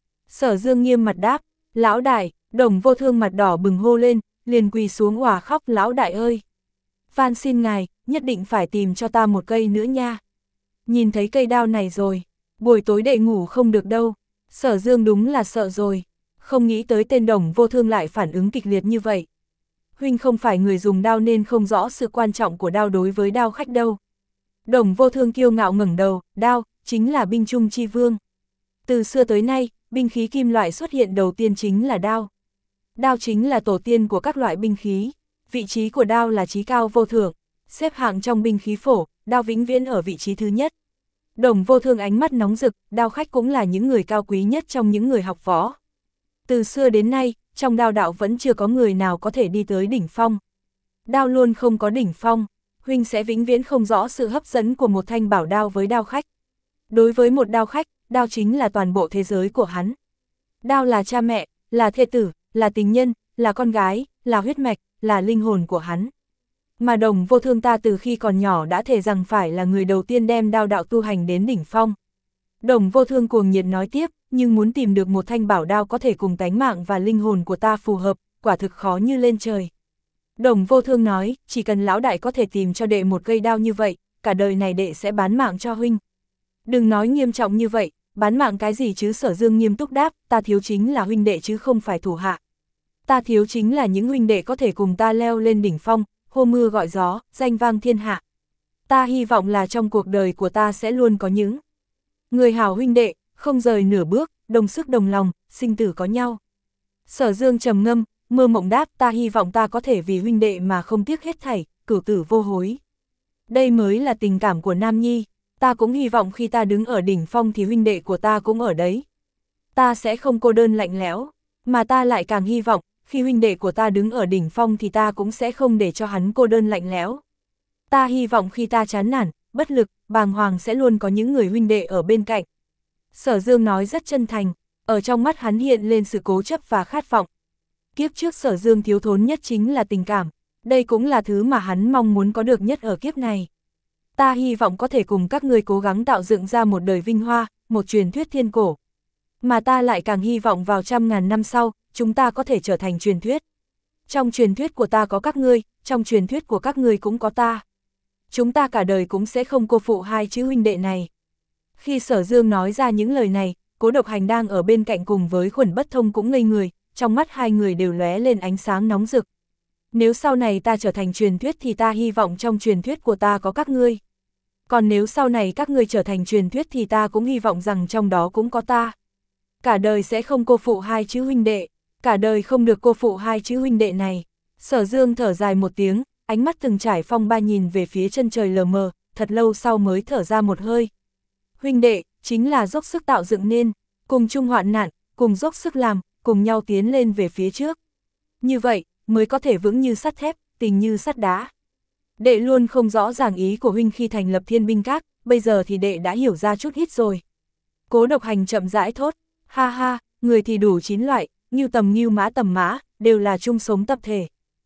Speaker 1: Sở Dương nghiêm mặt đáp, lão đại. Đồng Vô Thương mặt đỏ bừng hô lên, liền quỳ xuống òa khóc, lão đại ơi. Van xin ngài, nhất định phải tìm cho ta một cây nữa nha. Nhìn thấy cây đao này rồi, buổi tối đệ ngủ không được đâu. Sở Dương đúng là sợ rồi, không nghĩ tới tên Đồng Vô Thương lại phản ứng kịch liệt như vậy. Huynh không phải người dùng đao nên không rõ sự quan trọng của đao đối với đao khách đâu. Đồng Vô Thương kiêu ngạo ngẩng đầu, đao, chính là binh trung chi vương. Từ xưa tới nay, binh khí kim loại xuất hiện đầu tiên chính là đao. Đao chính là tổ tiên của các loại binh khí, vị trí của đao là chí cao vô thượng, xếp hạng trong binh khí phổ, đao vĩnh viễn ở vị trí thứ nhất. Đồng Vô Thương ánh mắt nóng rực, đao khách cũng là những người cao quý nhất trong những người học võ. Từ xưa đến nay, trong đao đạo vẫn chưa có người nào có thể đi tới đỉnh phong. Đao luôn không có đỉnh phong, huynh sẽ vĩnh viễn không rõ sự hấp dẫn của một thanh bảo đao với đao khách. Đối với một đao khách, đao chính là toàn bộ thế giới của hắn. Đao là cha mẹ, là thê tử, là tình nhân, là con gái, là huyết mạch, là linh hồn của hắn. Mà Đồng Vô Thương ta từ khi còn nhỏ đã thề rằng phải là người đầu tiên đem đao đạo tu hành đến đỉnh phong. Đồng Vô Thương cuồng nhiệt nói tiếp, nhưng muốn tìm được một thanh bảo đao có thể cùng tánh mạng và linh hồn của ta phù hợp, quả thực khó như lên trời. Đồng Vô Thương nói, chỉ cần lão đại có thể tìm cho đệ một cây đao như vậy, cả đời này đệ sẽ bán mạng cho huynh. Đừng nói nghiêm trọng như vậy, bán mạng cái gì chứ? Sở Dương nghiêm túc đáp, ta thiếu chính là huynh đệ chứ không phải thủ hạ. Ta thiếu chính là những huynh đệ có thể cùng ta leo lên đỉnh phong, hô mưa gọi gió, danh vang thiên hạ. Ta hy vọng là trong cuộc đời của ta sẽ luôn có những người hảo huynh đệ, không rời nửa bước, đồng sức đồng lòng, sinh tử có nhau. Sở Dương trầm ngâm, mơ mộng đáp, ta hy vọng ta có thể vì huynh đệ mà không tiếc hết thảy, cửu tử vô hối. Đây mới là tình cảm của nam nhi. Ta cũng hy vọng khi ta đứng ở đỉnh phong thì huynh đệ của ta cũng ở đấy. Ta sẽ không cô đơn lạnh lẽo, mà ta lại càng hy vọng, khi huynh đệ của ta đứng ở đỉnh phong thì ta cũng sẽ không để cho hắn cô đơn lạnh lẽo. Ta hy vọng khi ta chán nản, bất lực, bàng hoàng sẽ luôn có những người huynh đệ ở bên cạnh. Sở Dương nói rất chân thành, ở trong mắt hắn hiện lên sự cố chấp và khát vọng. Kiếp trước Sở Dương thiếu thốn nhất chính là tình cảm, đây cũng là thứ mà hắn mong muốn có được nhất ở kiếp này. Ta hy vọng có thể cùng các ngươi cố gắng tạo dựng ra một đời vinh hoa, một truyền thuyết thiên cổ. Mà ta lại càng hy vọng vào trăm ngàn năm sau, chúng ta có thể trở thành truyền thuyết. Trong truyền thuyết của ta có các ngươi, trong truyền thuyết của các ngươi cũng có ta. Chúng ta cả đời cũng sẽ không cô phụ hai chữ huynh đệ này. Khi Sở Dương nói ra những lời này, Cố Độc Hành đang ở bên cạnh cùng với Khuẩn Bất Thông cũng ngây người, trong mắt hai người đều lóe lên ánh sáng nóng rực. Nếu sau này ta trở thành truyền thuyết thì ta hy vọng trong truyền thuyết của ta có các ngươi. Còn nếu sau này các ngươi trở thành truyền thuyết thì ta cũng hy vọng rằng trong đó cũng có ta. Cả đời sẽ không cô phụ hai chữ huynh đệ, cả đời không được cô phụ hai chữ huynh đệ này. Sở Dương thở dài một tiếng, ánh mắt từng trải phong ba nhìn về phía chân trời lờ mờ, thật lâu sau mới thở ra một hơi. Huynh đệ, chính là dốc sức tạo dựng nên, cùng chung hoạn nạn, cùng dốc sức làm, cùng nhau tiến lên về phía trước. Như vậy, mới có thể vững như sắt thép, tình như sắt đá. Đệ luôn không rõ ràng ý của huynh khi thành lập Thiên Binh Các, bây giờ thì đệ đã hiểu ra chút ít rồi. Cố Độc Hành chậm rãi thốt, ha ha, người thì đủ chín loại, ngưu tầm ngưu mã tầm mã, đều là chung sống tập thể.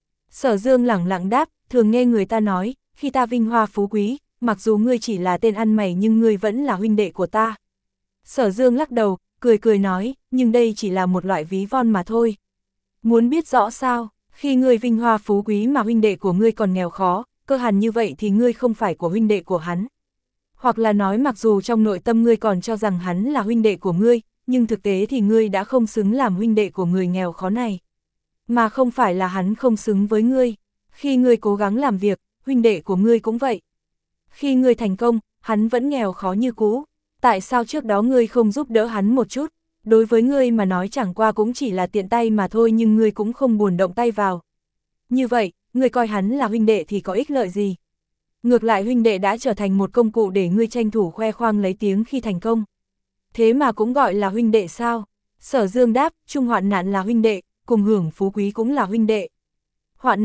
Speaker 1: Sở Dương lẳng lặng đáp, thường nghe người ta nói, khi ta vinh hoa phú quý, mặc dù ngươi chỉ là tên ăn mày nhưng ngươi vẫn là huynh đệ của ta. Sở Dương lắc đầu, cười cười nói, nhưng đây chỉ là một loại ví von mà thôi. Muốn biết rõ sao, khi ngươi vinh hoa phú quý mà huynh đệ của ngươi còn nghèo khó, cơ hẳn như vậy thì ngươi không phải của huynh đệ của hắn. Hoặc là nói mặc dù trong nội tâm ngươi còn cho rằng hắn là huynh đệ của ngươi, nhưng thực tế thì ngươi đã không xứng làm huynh đệ của người nghèo khó này. Mà không phải là hắn không xứng với ngươi. Khi ngươi cố gắng làm việc, huynh đệ của ngươi cũng vậy. Khi ngươi thành công, hắn vẫn nghèo khó như cũ. Tại sao trước đó ngươi không giúp đỡ hắn một chút? Đối với ngươi mà nói chẳng qua cũng chỉ là tiện tay mà thôi nhưng ngươi cũng không buồn động tay vào. Như vậy, ngươi coi hắn là huynh đệ thì có ích lợi gì? Ngược lại huynh đệ đã trở thành một công cụ để ngươi tranh thủ khoe khoang lấy tiếng khi thành công. Thế mà cũng gọi là huynh đệ sao? Sở Dương đáp, chung hoạn nạn là huynh đệ, cùng hưởng phú quý cũng là huynh đệ. Hoạn nạn,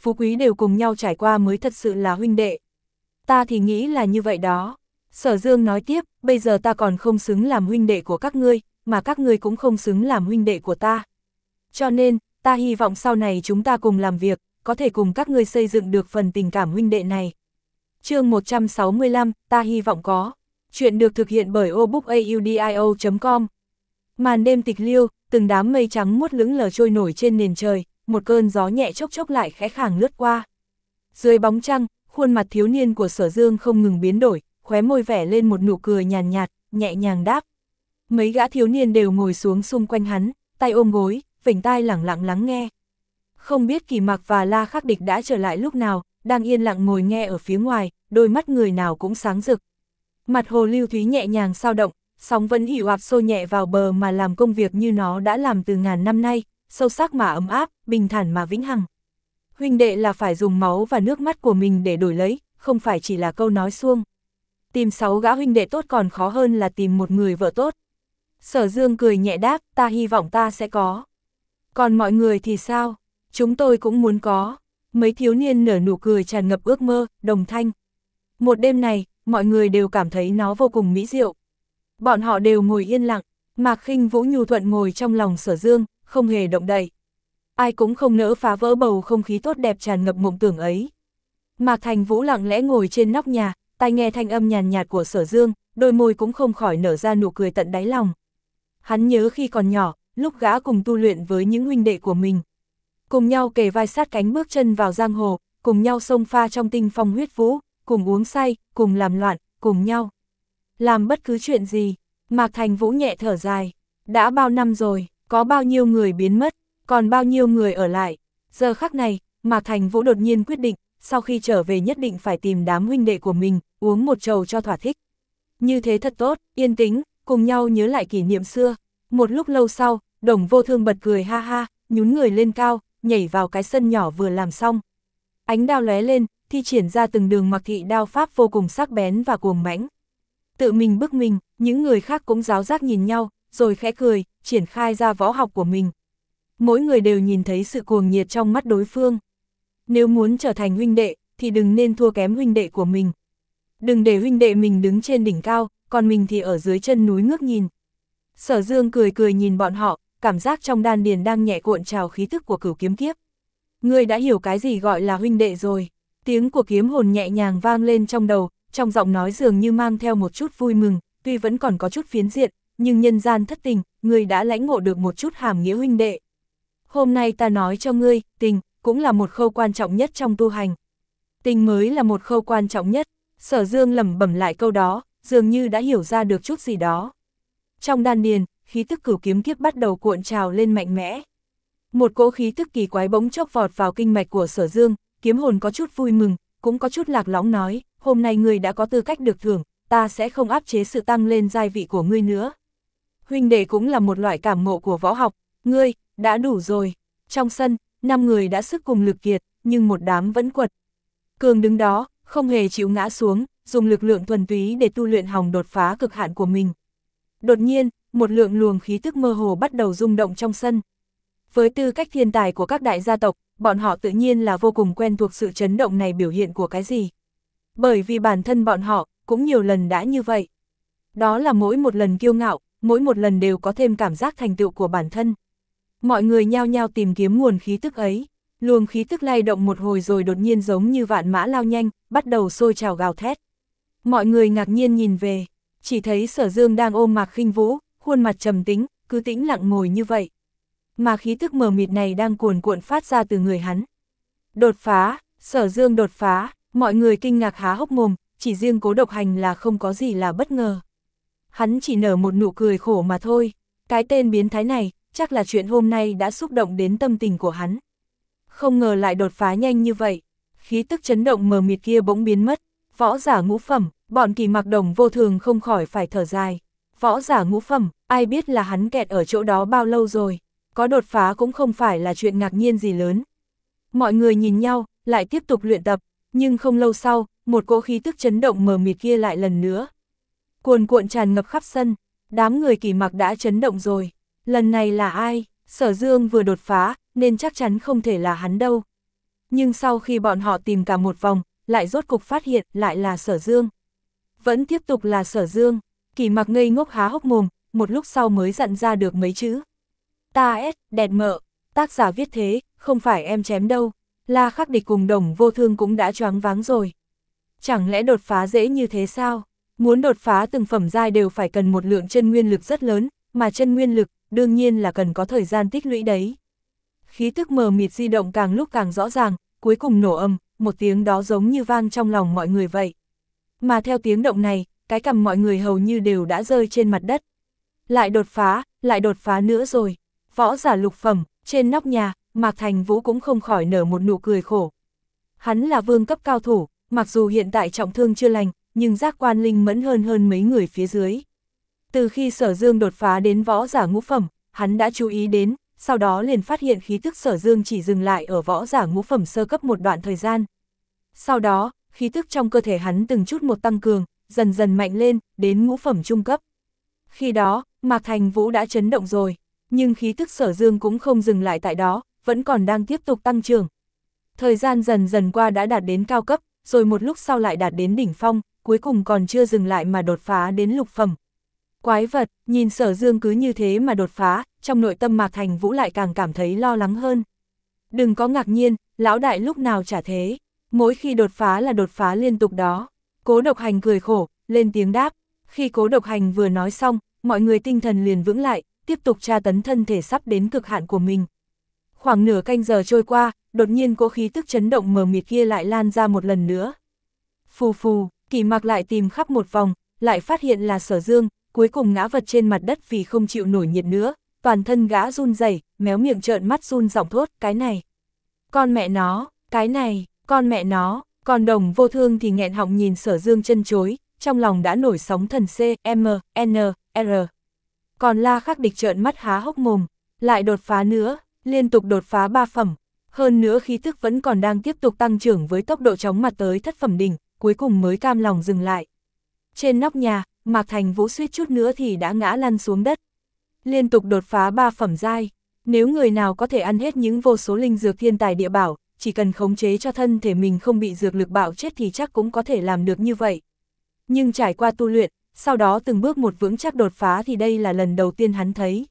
Speaker 1: phú quý đều cùng nhau trải qua mới thật sự là huynh đệ. Ta thì nghĩ là như vậy đó. Sở Dương nói tiếp, bây giờ ta còn không xứng làm huynh đệ của các ngươi, mà các ngươi cũng không xứng làm huynh đệ của ta. Cho nên, ta hy vọng sau này chúng ta cùng làm việc, có thể cùng các ngươi xây dựng được phần tình cảm huynh đệ này. Chương một trăm sáu mươi lăm, ta hy vọng có. Chuyện được thực hiện bởi obookaudio chấm com. Màn đêm tịch liêu, từng đám mây trắng muốt lững lờ trôi nổi trên nền trời, một cơn gió nhẹ chốc chốc lại khẽ khàng lướt qua. Dưới bóng trăng, khuôn mặt thiếu niên của Sở Dương không ngừng biến đổi, khóe môi vẻ lên một nụ cười nhàn nhạt, nhẹ nhàng đáp. Mấy gã thiếu niên đều ngồi xuống xung quanh hắn, tay ôm gối, vểnh tai lẳng lặng lắng nghe. Không biết Kỳ Mặc và La Khắc Địch đã trở lại lúc nào, đang yên lặng ngồi nghe ở phía ngoài, đôi mắt người nào cũng sáng rực. Mặt hồ lưu thúy nhẹ nhàng sao động, sóng vẫn hỉ oạp xô nhẹ vào bờ mà làm công việc như nó đã làm từ ngàn năm nay, sâu sắc mà ấm áp, bình thản mà vĩnh hằng. Huynh đệ là phải dùng máu và nước mắt của mình để đổi lấy, không phải chỉ là câu nói suông. Tìm sáu gã huynh đệ tốt còn khó hơn là tìm một người vợ tốt. Sở Dương cười nhẹ đáp, ta hy vọng ta sẽ có. Còn mọi người thì sao? Chúng tôi cũng muốn có. Mấy thiếu niên nở nụ cười tràn ngập ước mơ, đồng thanh. Một đêm này, mọi người đều cảm thấy nó vô cùng mỹ diệu. Bọn họ đều ngồi yên lặng, Mạc Khinh Vũ nhu thuận ngồi trong lòng Sở Dương, không hề động đậy. Ai cũng không nỡ phá vỡ bầu không khí tốt đẹp tràn ngập mộng tưởng ấy. Mạc Thành Vũ lặng lẽ ngồi trên nóc nhà, tai nghe thanh âm nhàn nhạt của Sở Dương, đôi môi cũng không khỏi nở ra nụ cười tận đáy lòng. Hắn nhớ khi còn nhỏ, lúc gã cùng tu luyện với những huynh đệ của mình. Cùng nhau kề vai sát cánh bước chân vào giang hồ, cùng nhau xông pha trong tinh phong huyết vũ, cùng uống say, cùng làm loạn, cùng nhau. Làm bất cứ chuyện gì, Mạc Thành Vũ nhẹ thở dài. Đã bao năm rồi, có bao nhiêu người biến mất, còn bao nhiêu người ở lại. Giờ khắc này, Mạc Thành Vũ đột nhiên quyết định, sau khi trở về nhất định phải tìm đám huynh đệ của mình, uống một chầu cho thỏa thích. Như thế thật tốt, yên tĩnh, cùng nhau nhớ lại kỷ niệm xưa. Một lúc lâu sau, Đồng Vô Thương bật cười ha ha, nhún người lên cao, nhảy vào cái sân nhỏ vừa làm xong. Ánh đao lóe lên, thi triển ra từng đường mặc thị đao pháp vô cùng sắc bén và cuồng mãnh. Tự mình bức mình, những người khác cũng ráo rác nhìn nhau, rồi khẽ cười, triển khai ra võ học của mình. Mỗi người đều nhìn thấy sự cuồng nhiệt trong mắt đối phương. Nếu muốn trở thành huynh đệ, thì đừng nên thua kém huynh đệ của mình. Đừng để huynh đệ mình đứng trên đỉnh cao, còn mình thì ở dưới chân núi ngước nhìn. Sở Dương cười cười nhìn bọn họ, cảm giác trong đan điền đang nhẹ cuộn trào khí thức của Cửu Kiếm Kiếp. Ngươi đã hiểu cái gì gọi là huynh đệ rồi. Tiếng của kiếm hồn nhẹ nhàng vang lên trong đầu, trong giọng nói dường như mang theo một chút vui mừng, tuy vẫn còn có chút phiến diện, nhưng nhân gian thất tình, ngươi đã lãnh ngộ được một chút hàm nghĩa huynh đệ. Hôm nay ta nói cho ngươi, tình, cũng là một khâu quan trọng nhất trong tu hành. Tình mới là một khâu quan trọng nhất. Sở Dương lẩm bẩm lại câu đó, dường như đã hiểu ra được chút gì đó. Trong đan điền, khí tức Cửu Kiếm Kiếp bắt đầu cuộn trào lên mạnh mẽ. Một cỗ khí tức kỳ quái bỗng chốc vọt vào kinh mạch của Sở Dương, kiếm hồn có chút vui mừng, cũng có chút lạc lõng nói, hôm nay ngươi đã có tư cách được thưởng, ta sẽ không áp chế sự tăng lên giai vị của ngươi nữa. Huynh đệ cũng là một loại cảm ngộ của võ học, ngươi, đã đủ rồi. Trong sân, năm người đã sức cùng lực kiệt, nhưng một đám vẫn quật. Cường đứng đó, không hề chịu ngã xuống, dùng lực lượng thuần túy để tu luyện hòng đột phá cực hạn của mình. Đột nhiên, một lượng luồng khí tức mơ hồ bắt đầu rung động trong sân. Với tư cách thiên tài của các đại gia tộc, bọn họ tự nhiên là vô cùng quen thuộc sự chấn động này biểu hiện của cái gì. Bởi vì bản thân bọn họ, cũng nhiều lần đã như vậy. Đó là mỗi một lần kiêu ngạo, mỗi một lần đều có thêm cảm giác thành tựu của bản thân. Mọi người nhao nhao tìm kiếm nguồn khí tức ấy. Luồng khí tức lay động một hồi rồi đột nhiên giống như vạn mã lao nhanh, bắt đầu sôi trào gào thét. Mọi người ngạc nhiên nhìn về, chỉ thấy Sở Dương đang ôm Mạc Khinh Vũ, khuôn mặt trầm tĩnh, cứ tĩnh lặng ngồi như vậy. Mà khí tức mờ mịt này đang cuồn cuộn phát ra từ người hắn. Đột phá, Sở Dương đột phá, mọi người kinh ngạc há hốc mồm, chỉ riêng Cố Độc Hành là không có gì là bất ngờ. Hắn chỉ nở một nụ cười khổ mà thôi, cái tên biến thái này, chắc là chuyện hôm nay đã xúc động đến tâm tình của hắn. Không ngờ lại đột phá nhanh như vậy, khí tức chấn động mờ mịt kia bỗng biến mất, võ giả ngũ phẩm, bọn Kỳ Mặc Đồng Vô Thường không khỏi phải thở dài. Võ giả ngũ phẩm, ai biết là hắn kẹt ở chỗ đó bao lâu rồi, có đột phá cũng không phải là chuyện ngạc nhiên gì lớn. Mọi người nhìn nhau, lại tiếp tục luyện tập, nhưng không lâu sau, một cỗ khí tức chấn động mờ mịt kia lại lần nữa. Cuồn cuộn tràn ngập khắp sân, đám người Kỳ Mặc đã chấn động rồi. Lần này là ai? Sở Dương vừa đột phá, nên chắc chắn không thể là hắn đâu. Nhưng sau khi bọn họ tìm cả một vòng, lại rốt cục phát hiện lại là Sở Dương. Vẫn tiếp tục là Sở Dương, Kỳ Mặc ngây ngốc há hốc mồm, một lúc sau mới dặn ra được mấy chữ. Ta ét, đẹt mợ, tác giả viết thế, không phải em chém đâu, La Khắc Địch cùng Đồng Vô Thương cũng đã choáng váng rồi. Chẳng lẽ đột phá dễ như thế sao? Muốn đột phá từng phẩm giai đều phải cần một lượng chân nguyên lực rất lớn, mà chân nguyên lực, đương nhiên là cần có thời gian tích lũy đấy. Khí tức mờ mịt di động càng lúc càng rõ ràng, cuối cùng nổ ầm, một tiếng đó giống như vang trong lòng mọi người vậy. Mà theo tiếng động này, cái cằm mọi người hầu như đều đã rơi trên mặt đất. Lại đột phá, lại đột phá nữa rồi. Võ giả lục phẩm, trên nóc nhà, Mạc Thành Vũ cũng không khỏi nở một nụ cười khổ. Hắn là vương cấp cao thủ, mặc dù hiện tại trọng thương chưa lành, nhưng giác quan linh mẫn hơn hơn mấy người phía dưới. Từ khi Sở Dương đột phá đến võ giả ngũ phẩm, hắn đã chú ý đến, sau đó liền phát hiện khí tức Sở Dương chỉ dừng lại ở võ giả ngũ phẩm sơ cấp một đoạn thời gian. Sau đó, khí tức trong cơ thể hắn từng chút một tăng cường, dần dần mạnh lên, đến ngũ phẩm trung cấp. Khi đó, Mạc Thành Vũ đã chấn động rồi, nhưng khí tức Sở Dương cũng không dừng lại tại đó, vẫn còn đang tiếp tục tăng trưởng. Thời gian dần dần qua đã đạt đến cao cấp, rồi một lúc sau lại đạt đến đỉnh phong, cuối cùng còn chưa dừng lại mà đột phá đến lục phẩm. Quái vật, nhìn Sở Dương cứ như thế mà đột phá, trong nội tâm Mạc Thành Vũ lại càng cảm thấy lo lắng hơn. Đừng có ngạc nhiên, lão đại lúc nào chả thế, mỗi khi đột phá là đột phá liên tục đó. Cố Độc Hành cười khổ, lên tiếng đáp. Khi Cố Độc Hành vừa nói xong, mọi người tinh thần liền vững lại, tiếp tục tra tấn thân thể sắp đến cực hạn của mình. Khoảng nửa canh giờ trôi qua, đột nhiên cỗ khí tức chấn động mờ mịt kia lại lan ra một lần nữa. Phù phù, Kỳ Mặc lại tìm khắp một vòng, lại phát hiện là Sở Dương, cuối cùng ngã vật trên mặt đất vì không chịu nổi nhiệt nữa, toàn thân gã run rẩy, méo miệng trợn mắt run giọng thốt, cái này. Con mẹ nó, cái này, con mẹ nó, còn Đồng Vô Thương thì nghẹn họng nhìn Sở Dương chân chối, trong lòng đã nổi sóng thần C, M, N, R. Còn La Khắc Địch trợn mắt há hốc mồm, lại đột phá nữa, liên tục đột phá ba phẩm, hơn nữa khí tức vẫn còn đang tiếp tục tăng trưởng với tốc độ chóng mặt tới thất phẩm đỉnh, cuối cùng mới cam lòng dừng lại. Trên nóc nhà, Mạc Thành Vũ suýt chút nữa thì đã ngã lăn xuống đất. Liên tục đột phá ba phẩm giai, nếu người nào có thể ăn hết những vô số linh dược thiên tài địa bảo, chỉ cần khống chế cho thân thể mình không bị dược lực bạo chết thì chắc cũng có thể làm được như vậy. Nhưng trải qua tu luyện, sau đó từng bước một vững chắc đột phá thì đây là lần đầu tiên hắn thấy.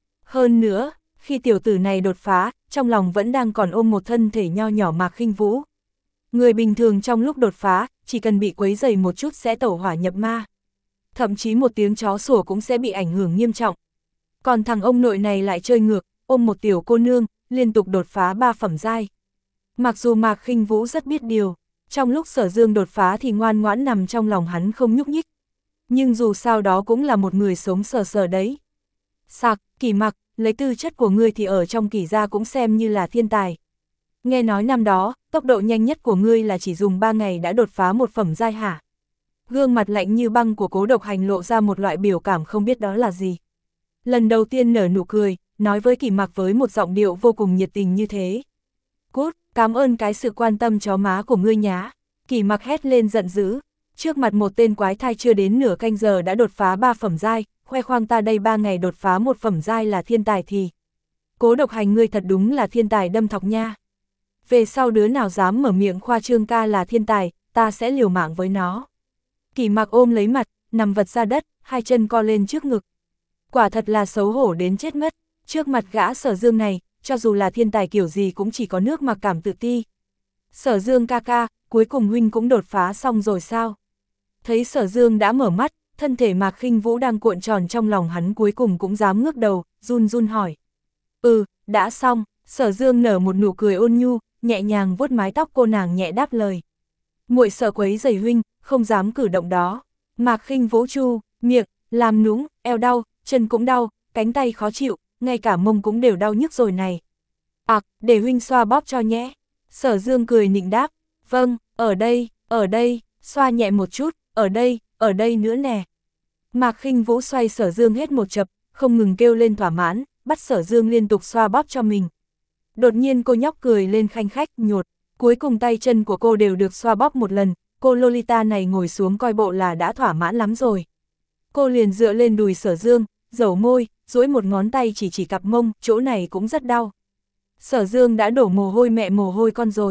Speaker 1: Hơn nữa, khi tiểu tử này đột phá, trong lòng vẫn đang còn ôm một thân thể nho nhỏ Mạc Khinh Vũ. Người bình thường trong lúc đột phá, chỉ cần bị quấy rầy một chút sẽ tẩu hỏa nhập ma. Thậm chí một tiếng chó sủa cũng sẽ bị ảnh hưởng nghiêm trọng. Còn thằng ông nội này lại chơi ngược, ôm một tiểu cô nương, liên tục đột phá ba phẩm giai. Mặc dù Mạc Khinh Vũ rất biết điều, trong lúc Sở Dương đột phá thì ngoan ngoãn nằm trong lòng hắn không nhúc nhích. Nhưng dù sao đó cũng là một người sống sờ sờ đấy. Sạc, Kỳ Mặc, lấy tư chất của ngươi thì ở trong Kỳ gia cũng xem như là thiên tài. Nghe nói năm đó, tốc độ nhanh nhất của ngươi là chỉ dùng ba ngày đã đột phá một phẩm giai hả? Gương mặt lạnh như băng của Cố Độc Hành lộ ra một loại biểu cảm không biết đó là gì. Lần đầu tiên nở nụ cười, nói với Kỳ Mặc với một giọng điệu vô cùng nhiệt tình như thế. Cút, cảm ơn cái sự quan tâm chó má của ngươi nhá. Kỳ Mặc hét lên giận dữ. Trước mặt một tên quái thai chưa đến nửa canh giờ đã đột phá ba phẩm giai, khoe khoang ta đây ba ngày đột phá một phẩm giai là thiên tài thì. Cố Độc Hành ngươi thật đúng là thiên tài đâm thọc nha. Về sau đứa nào dám mở miệng khoa trương ca là thiên tài, ta sẽ liều mạng với nó. Kỳ Mặc ôm lấy mặt, nằm vật ra đất, hai chân co lên trước ngực. Quả thật là xấu hổ đến chết mất, trước mặt gã Sở Dương này, cho dù là thiên tài kiểu gì cũng chỉ có nước mặc cảm tự ti. Sở Dương ca ca, cuối cùng huynh cũng đột phá xong rồi sao? Thấy Sở Dương đã mở mắt, thân thể Mạc Khinh Vũ đang cuộn tròn trong lòng hắn cuối cùng cũng dám ngước đầu, run run hỏi. Ừ, đã xong, Sở Dương nở một nụ cười ôn nhu, nhẹ nhàng vuốt mái tóc cô nàng nhẹ đáp lời. Muội sợ quấy rầy huynh, không dám cử động đó. Mạc Khinh Vũ chu, miệng, làm nũng, eo đau, chân cũng đau, cánh tay khó chịu, ngay cả mông cũng đều đau nhức rồi này. Ặc, à, để huynh xoa bóp cho nhé. Sở Dương cười nịnh đáp. Vâng, ở đây, ở đây, xoa nhẹ một chút, ở đây, ở đây nữa nè. Mạc Khinh Vũ xoay Sở Dương hết một chập, không ngừng kêu lên thỏa mãn, bắt Sở Dương liên tục xoa bóp cho mình. Đột nhiên cô nhóc cười lên khanh khách, nhột, cuối cùng tay chân của cô đều được xoa bóp một lần, cô Lolita này ngồi xuống coi bộ là đã thỏa mãn lắm rồi. Cô liền dựa lên đùi Sở Dương, dầu môi, duỗi một ngón tay chỉ chỉ cặp mông, chỗ này cũng rất đau. Sở Dương đã đổ mồ hôi mẹ mồ hôi con rồi,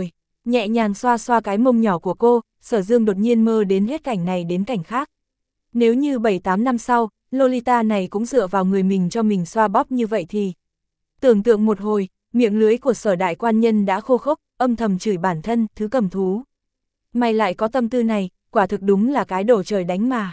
Speaker 1: Nhẹ nhàng xoa xoa cái mông nhỏ của cô, Sở Dương đột nhiên mơ đến hết cảnh này đến cảnh khác. Nếu như bảy tám năm sau, Lolita này cũng dựa vào người mình cho mình xoa bóp như vậy thì... Tưởng tượng một hồi, miệng lưới của Sở đại quan nhân đã khô khốc, âm thầm chửi bản thân, thứ cầm thú. Mày lại có tâm tư này, quả thực đúng là cái đồ trời đánh mà.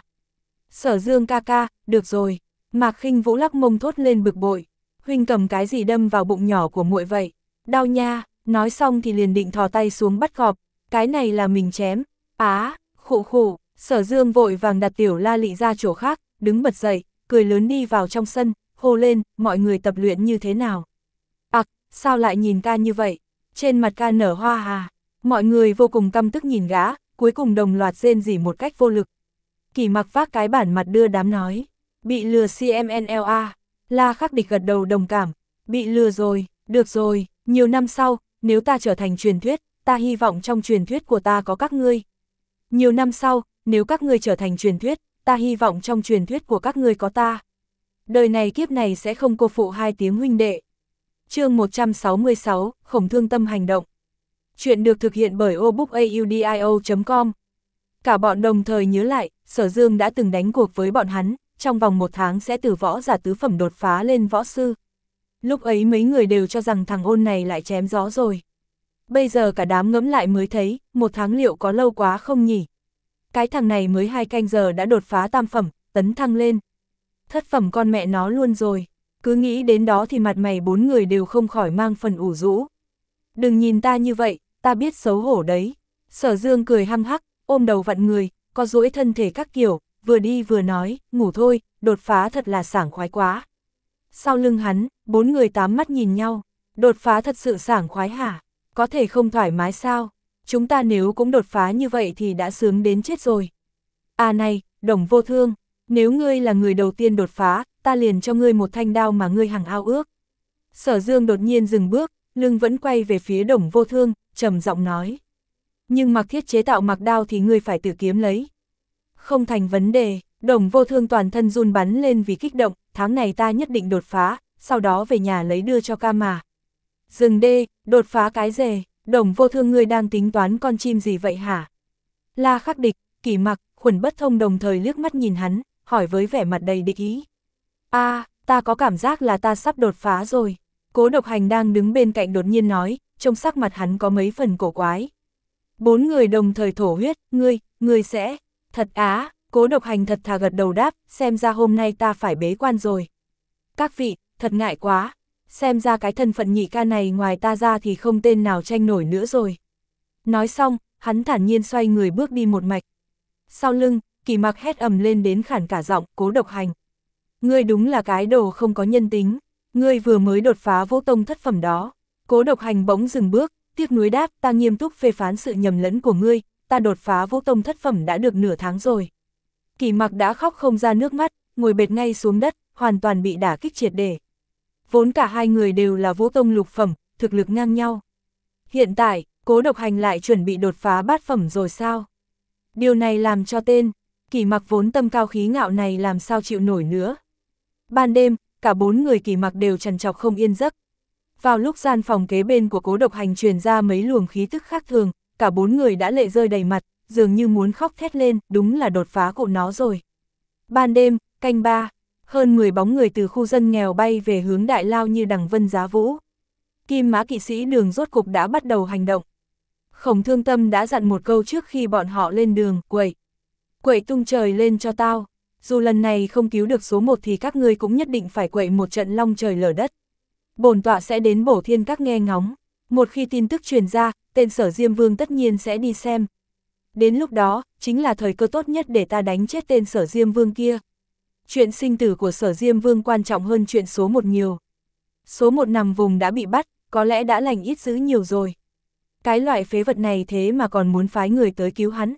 Speaker 1: Sở Dương ca ca, được rồi. Mạc Khinh Vũ lắc mông thốt lên bực bội. Huynh cầm cái gì đâm vào bụng nhỏ của muội vậy? Đau nha, nói xong thì liền định thò tay xuống bắt gọp. Cái này là mình chém. Á, khụ khụ, Sở Dương vội vàng đặt tiểu La Lị ra chỗ khác, đứng bật dậy, cười lớn đi vào trong sân, hô lên, mọi người tập luyện như thế nào? Ặc, à, sao lại nhìn ca như vậy? Trên mặt ca nở hoa hà. Mọi người vô cùng căm tức nhìn gã, cuối cùng đồng loạt rên rỉ một cách vô lực. Kỳ Mặc vác cái bản mặt đưa đám nói. Bị lừa xê em en lờ. La Khắc Địch gật đầu đồng cảm. Bị lừa rồi, được rồi, nhiều năm sau, nếu ta trở thành truyền thuyết, ta hy vọng trong truyền thuyết của ta có các ngươi. Nhiều năm sau, nếu các ngươi trở thành truyền thuyết, ta hy vọng trong truyền thuyết của các ngươi có ta. Đời này kiếp này sẽ không cô phụ hai tiếng huynh đệ. Chương một trăm sáu mươi sáu, Khổng Thương Tâm hành động. Chuyện được thực hiện bởi obookaudio chấm com. Cả bọn đồng thời nhớ lại, Sở Dương đã từng đánh cuộc với bọn hắn, trong vòng một tháng sẽ từ võ giả tứ phẩm đột phá lên võ sư. Lúc ấy mấy người đều cho rằng thằng ôn này lại chém gió rồi. Bây giờ cả đám ngẫm lại mới thấy, một tháng liệu có lâu quá không nhỉ? Cái thằng này mới hai canh giờ đã đột phá tam phẩm, tấn thăng lên. Thất phẩm con mẹ nó luôn rồi. Cứ nghĩ đến đó thì mặt mày bốn người đều không khỏi mang phần ủ rũ. Đừng nhìn ta như vậy, ta biết xấu hổ đấy. Sở Dương cười hăng hắc, ôm đầu vặn người, có duỗi thân thể các kiểu, vừa đi vừa nói, ngủ thôi, đột phá thật là sảng khoái quá. Sau lưng hắn, bốn người tám mắt nhìn nhau, đột phá thật sự sảng khoái hả? Có thể không thoải mái sao? Chúng ta nếu cũng đột phá như vậy thì đã sướng đến chết rồi. À này, Đồng Vô Thương, nếu ngươi là người đầu tiên đột phá, ta liền cho ngươi một thanh đao mà ngươi hằng ao ước. Sở Dương đột nhiên dừng bước, lưng vẫn quay về phía Đồng Vô Thương, trầm giọng nói. Nhưng mặc thiết chế tạo mặc đao thì ngươi phải tự kiếm lấy. Không thành vấn đề, Đồng Vô Thương toàn thân run bắn lên vì kích động, tháng này ta nhất định đột phá, sau đó về nhà lấy đưa cho ca mà. Dừng đê, đột phá cái rề, Đồng Vô Thương ngươi đang tính toán con chim gì vậy hả? La Khắc Địch, Kỷ Mặc, Khuẩn Bất Thông đồng thời liếc mắt nhìn hắn, hỏi với vẻ mặt đầy địch ý. A, à, ta có cảm giác là ta sắp đột phá rồi. Cố Độc Hành đang đứng bên cạnh đột nhiên nói, trông sắc mặt hắn có mấy phần cổ quái. Bốn người đồng thời thổ huyết, ngươi, ngươi sẽ, thật á, Cố Độc Hành thật thà gật đầu đáp, xem ra hôm nay ta phải bế quan rồi. Các vị, thật ngại quá, xem ra cái thân phận nhị ca này ngoài ta ra thì không tên nào tranh nổi nữa rồi. Nói xong, hắn thản nhiên xoay người bước đi một mạch. Sau lưng, Kỳ Mặc hét ầm lên đến khản cả giọng, Cố Độc Hành. Ngươi đúng là cái đồ không có nhân tính, ngươi vừa mới đột phá Vũ Tông thất phẩm đó. Cố Độc Hành bỗng dừng bước, tiếc nuối đáp, ta nghiêm túc phê phán sự nhầm lẫn của ngươi, ta đột phá Vũ Tông thất phẩm đã được nửa tháng rồi. Kỳ Mặc đã khóc không ra nước mắt, ngồi bệt ngay xuống đất, hoàn toàn bị đả kích triệt để. Vốn cả hai người đều là Vũ Tông lục phẩm, thực lực ngang nhau. Hiện tại, Cố Độc Hành lại chuẩn bị đột phá bát phẩm rồi sao? Điều này làm cho tên, Kỳ Mặc vốn tâm cao khí ngạo này làm sao chịu nổi nữa. Ban đêm, cả bốn người Kỳ Mặc đều trằn trọc không yên giấc. Vào lúc gian phòng kế bên của Cố Độc Hành truyền ra mấy luồng khí tức khác thường, cả bốn người đã lệ rơi đầy mặt, dường như muốn khóc thét lên, đúng là đột phá của nó rồi. Ban đêm, canh ba, hơn mười bóng người từ khu dân nghèo bay về hướng Đại Lao như đằng vân giá vũ. Kim Mã kỵ sĩ đường rốt cục đã bắt đầu hành động. Khổng Thương Tâm đã dặn một câu trước khi bọn họ lên đường, quậy. Quậy tung trời lên cho tao, dù lần này không cứu được số một thì các ngươi cũng nhất định phải quậy một trận long trời lở đất. Bổn tọa sẽ đến bổ thiên các nghe ngóng, một khi tin tức truyền ra, tên Sở Diêm Vương tất nhiên sẽ đi xem. Đến lúc đó, chính là thời cơ tốt nhất để ta đánh chết tên Sở Diêm Vương kia. Chuyện sinh tử của Sở Diêm Vương quan trọng hơn chuyện số một nhiều. Số một nằm vùng đã bị bắt, có lẽ đã lành ít dữ nhiều rồi. Cái loại phế vật này thế mà còn muốn phái người tới cứu hắn.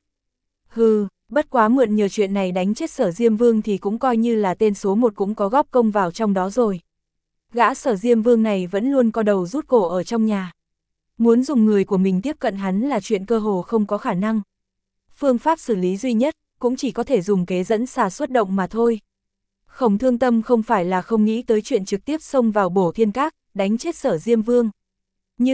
Speaker 1: Hừ, bất quá mượn nhờ chuyện này đánh chết Sở Diêm Vương thì cũng coi như là tên số một cũng có góp công vào trong đó rồi. Gã Sở Diêm Vương này vẫn luôn co đầu rút cổ ở trong nhà. Muốn dùng người của mình tiếp cận hắn là chuyện cơ hồ không có khả năng. Phương pháp xử lý duy nhất cũng chỉ có thể dùng kế dẫn xà xuất động mà thôi. Khổng Thương Tâm không phải là không nghĩ tới chuyện trực tiếp xông vào bổ thiên các, đánh chết Sở Diêm Vương. Nhưng,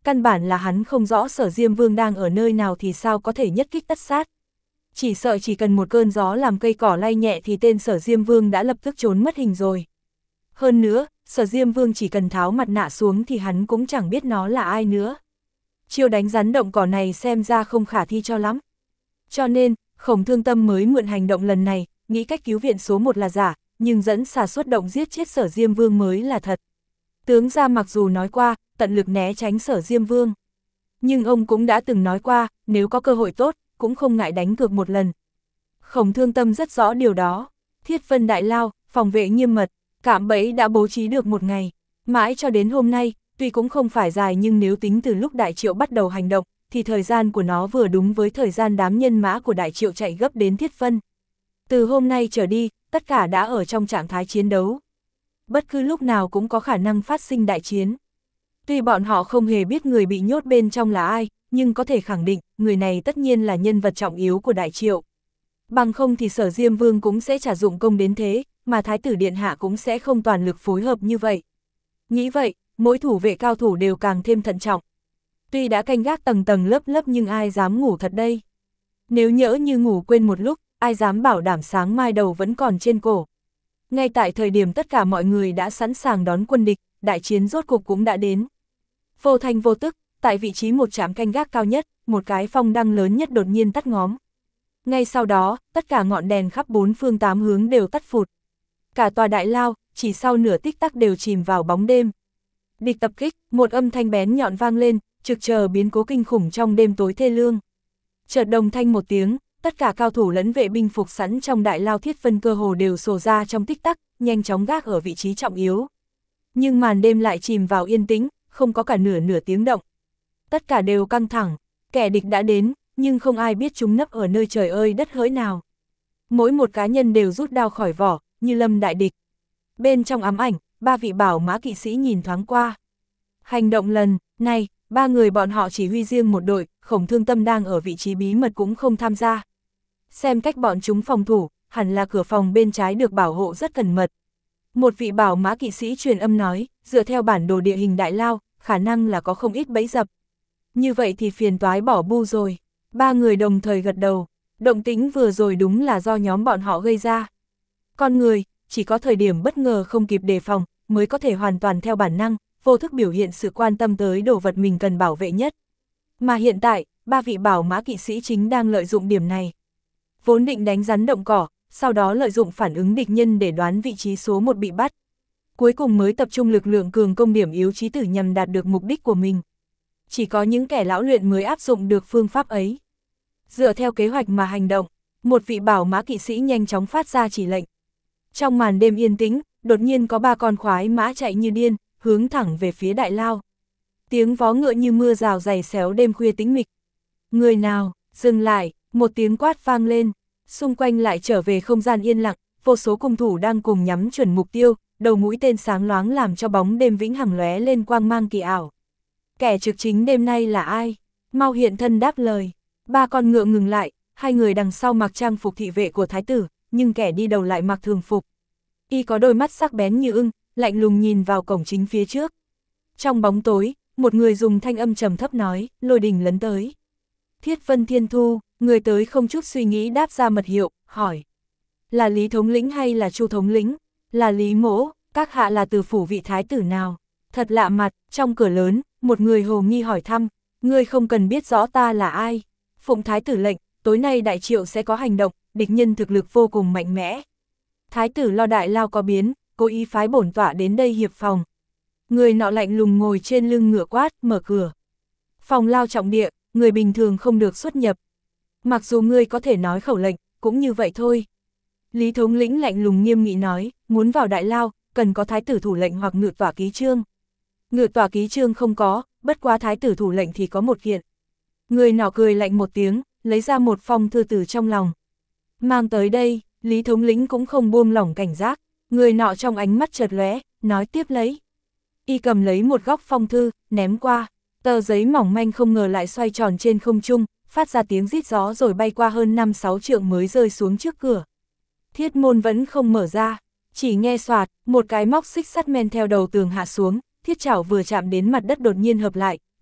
Speaker 1: căn bản là hắn không rõ Sở Diêm Vương đang ở nơi nào thì sao có thể nhất kích tất sát. Chỉ sợ chỉ cần một cơn gió làm cây cỏ lay nhẹ thì tên Sở Diêm Vương đã lập tức trốn mất hình rồi. Hơn nữa, Sở Diêm Vương chỉ cần tháo mặt nạ xuống thì hắn cũng chẳng biết nó là ai nữa. Chiêu đánh rắn động cỏ này xem ra không khả thi cho lắm. Cho nên, Khổng Thương Tâm mới mượn hành động lần này, nghĩ cách cứu viện số một là giả, nhưng dẫn xà xuất động giết chết Sở Diêm Vương mới là thật. Tướng gia mặc dù nói qua, tận lực né tránh Sở Diêm Vương. Nhưng ông cũng đã từng nói qua, nếu có cơ hội tốt, cũng không ngại đánh cược một lần. Khổng Thương Tâm rất rõ điều đó. Thiết Vân Đại Lao, phòng vệ nghiêm mật, cạm bẫy đã bố trí được một ngày. Mãi cho đến hôm nay, tuy cũng không phải dài nhưng nếu tính từ lúc Đại Triệu bắt đầu hành động, thì thời gian của nó vừa đúng với thời gian đám nhân mã của Đại Triệu chạy gấp đến Thiết Vân. Từ hôm nay trở đi, tất cả đã ở trong trạng thái chiến đấu. Bất cứ lúc nào cũng có khả năng phát sinh đại chiến. Tuy bọn họ không hề biết người bị nhốt bên trong là ai, nhưng có thể khẳng định, người này tất nhiên là nhân vật trọng yếu của Đại Triệu. Bằng không thì Sở Diêm Vương cũng sẽ trả dụng công đến thế, mà Thái tử Điện Hạ cũng sẽ không toàn lực phối hợp như vậy. Nghĩ vậy, mỗi thủ vệ cao thủ đều càng thêm thận trọng. Tuy đã canh gác tầng tầng lớp lớp nhưng ai dám ngủ thật đây. Nếu nhỡ như ngủ quên một lúc, ai dám bảo đảm sáng mai đầu vẫn còn trên cổ. Ngay tại thời điểm tất cả mọi người đã sẵn sàng đón quân địch, đại chiến rốt cục cũng đã đến. Vô thanh vô tức, tại vị trí một trạm canh gác cao nhất, một cái phong đăng lớn nhất đột nhiên tắt ngóm. Ngay sau đó, tất cả ngọn đèn khắp bốn phương tám hướng đều tắt phụt. Cả tòa đại lao, chỉ sau nửa tích tắc đều chìm vào bóng đêm. Địch tập kích, một âm thanh bén nhọn vang lên, trực chờ biến cố kinh khủng trong đêm tối thê lương. Chợt đồng thanh một tiếng, tất cả cao thủ lẫn vệ binh phục sẵn trong đại lao Thiết Vân cơ hồ đều sổ ra trong tích tắc, nhanh chóng gác ở vị trí trọng yếu. Nhưng màn đêm lại chìm vào yên tĩnh, không có cả nửa nửa tiếng động. Tất cả đều căng thẳng, kẻ địch đã đến, nhưng không ai biết chúng nấp ở nơi trời ơi đất hỡi nào. Mỗi một cá nhân đều rút đao khỏi vỏ, như lâm đại địch. Bên trong ám ảnh, ba vị bảo mã kỵ sĩ nhìn thoáng qua. Hành động lần này, ba người bọn họ chỉ huy riêng một đội, Khổng Thương Tâm đang ở vị trí bí mật cũng không tham gia. Xem cách bọn chúng phòng thủ, hẳn là cửa phòng bên trái được bảo hộ rất cẩn mật. Một vị bảo mã kỵ sĩ truyền âm nói, dựa theo bản đồ địa hình đại lao, khả năng là có không ít bẫy dập. Như vậy thì phiền toái bỏ bu rồi. Ba người đồng thời gật đầu, động tĩnh vừa rồi đúng là do nhóm bọn họ gây ra. Con người, chỉ có thời điểm bất ngờ không kịp đề phòng, mới có thể hoàn toàn theo bản năng, vô thức biểu hiện sự quan tâm tới đồ vật mình cần bảo vệ nhất. Mà hiện tại, ba vị bảo mã kỵ sĩ chính đang lợi dụng điểm này. Vốn định đánh rắn động cỏ, sau đó lợi dụng phản ứng địch nhân để đoán vị trí số một bị bắt. Cuối cùng mới tập trung lực lượng cường công điểm yếu chí tử nhằm đạt được mục đích của mình. Chỉ có những kẻ lão luyện mới áp dụng được phương pháp ấy. Dựa theo kế hoạch mà hành động, một vị bảo mã kỵ sĩ nhanh chóng phát ra chỉ lệnh. Trong màn đêm yên tĩnh, đột nhiên có ba con khoái mã chạy như điên, hướng thẳng về phía đại lao. Tiếng vó ngựa như mưa rào dày xéo đêm khuya tĩnh mịch. Người nào, dừng lại, một tiếng quát vang lên, xung quanh lại trở về không gian yên lặng, vô số cung thủ đang cùng nhắm chuẩn mục tiêu, đầu mũi tên sáng loáng làm cho bóng đêm vĩnh hằng lóe lên quang mang kỳ ảo. Kẻ trực chính đêm nay là ai? Mau hiện thân đáp lời. Ba con ngựa ngừng lại, hai người đằng sau mặc trang phục thị vệ của thái tử, nhưng kẻ đi đầu lại mặc thường phục. Y có đôi mắt sắc bén như ưng, lạnh lùng nhìn vào cổng chính phía trước. Trong bóng tối, một người dùng thanh âm trầm thấp nói, lôi đình lấn tới. Thiết Vân Thiên Thu, người tới không chút suy nghĩ đáp ra mật hiệu, hỏi. Là Lý thống lĩnh hay là Chu thống lĩnh? Là Lý mỗ, các hạ là từ phủ vị thái tử nào? Thật lạ mặt, trong cửa lớn, một người hồ nghi hỏi thăm, ngươi không cần biết rõ ta là ai. Phụng thái tử lệnh, tối nay Đại Triệu sẽ có hành động, địch nhân thực lực vô cùng mạnh mẽ. Thái tử lo đại lao có biến, cố ý phái bổn tọa đến đây hiệp phòng. Người nọ lạnh lùng ngồi trên lưng ngựa quát, mở cửa. Phòng lao trọng địa, người bình thường không được xuất nhập. Mặc dù ngươi có thể nói khẩu lệnh, cũng như vậy thôi. Lý thống lĩnh lạnh lùng nghiêm nghị nói, muốn vào đại lao, cần có thái tử thủ lệnh hoặc ngự tỏa ký chương. Ngự tỏa ký chương không có, bất quá thái tử thủ lệnh thì có một kiện. Người nọ cười lạnh một tiếng, lấy ra một phong thư từ trong lòng. Mang tới đây, Lý thống lĩnh cũng không buông lỏng cảnh giác, người nọ trong ánh mắt chợt lóe, nói tiếp lấy. Y cầm lấy một góc phong thư, ném qua, tờ giấy mỏng manh không ngờ lại xoay tròn trên không trung, phát ra tiếng rít gió rồi bay qua hơn năm sáu trượng mới rơi xuống trước cửa. Thiết môn vẫn không mở ra, chỉ nghe xoạt, một cái móc xích sắt men theo đầu tường hạ xuống, thiết chảo vừa chạm đến mặt đất đột nhiên hợp lại,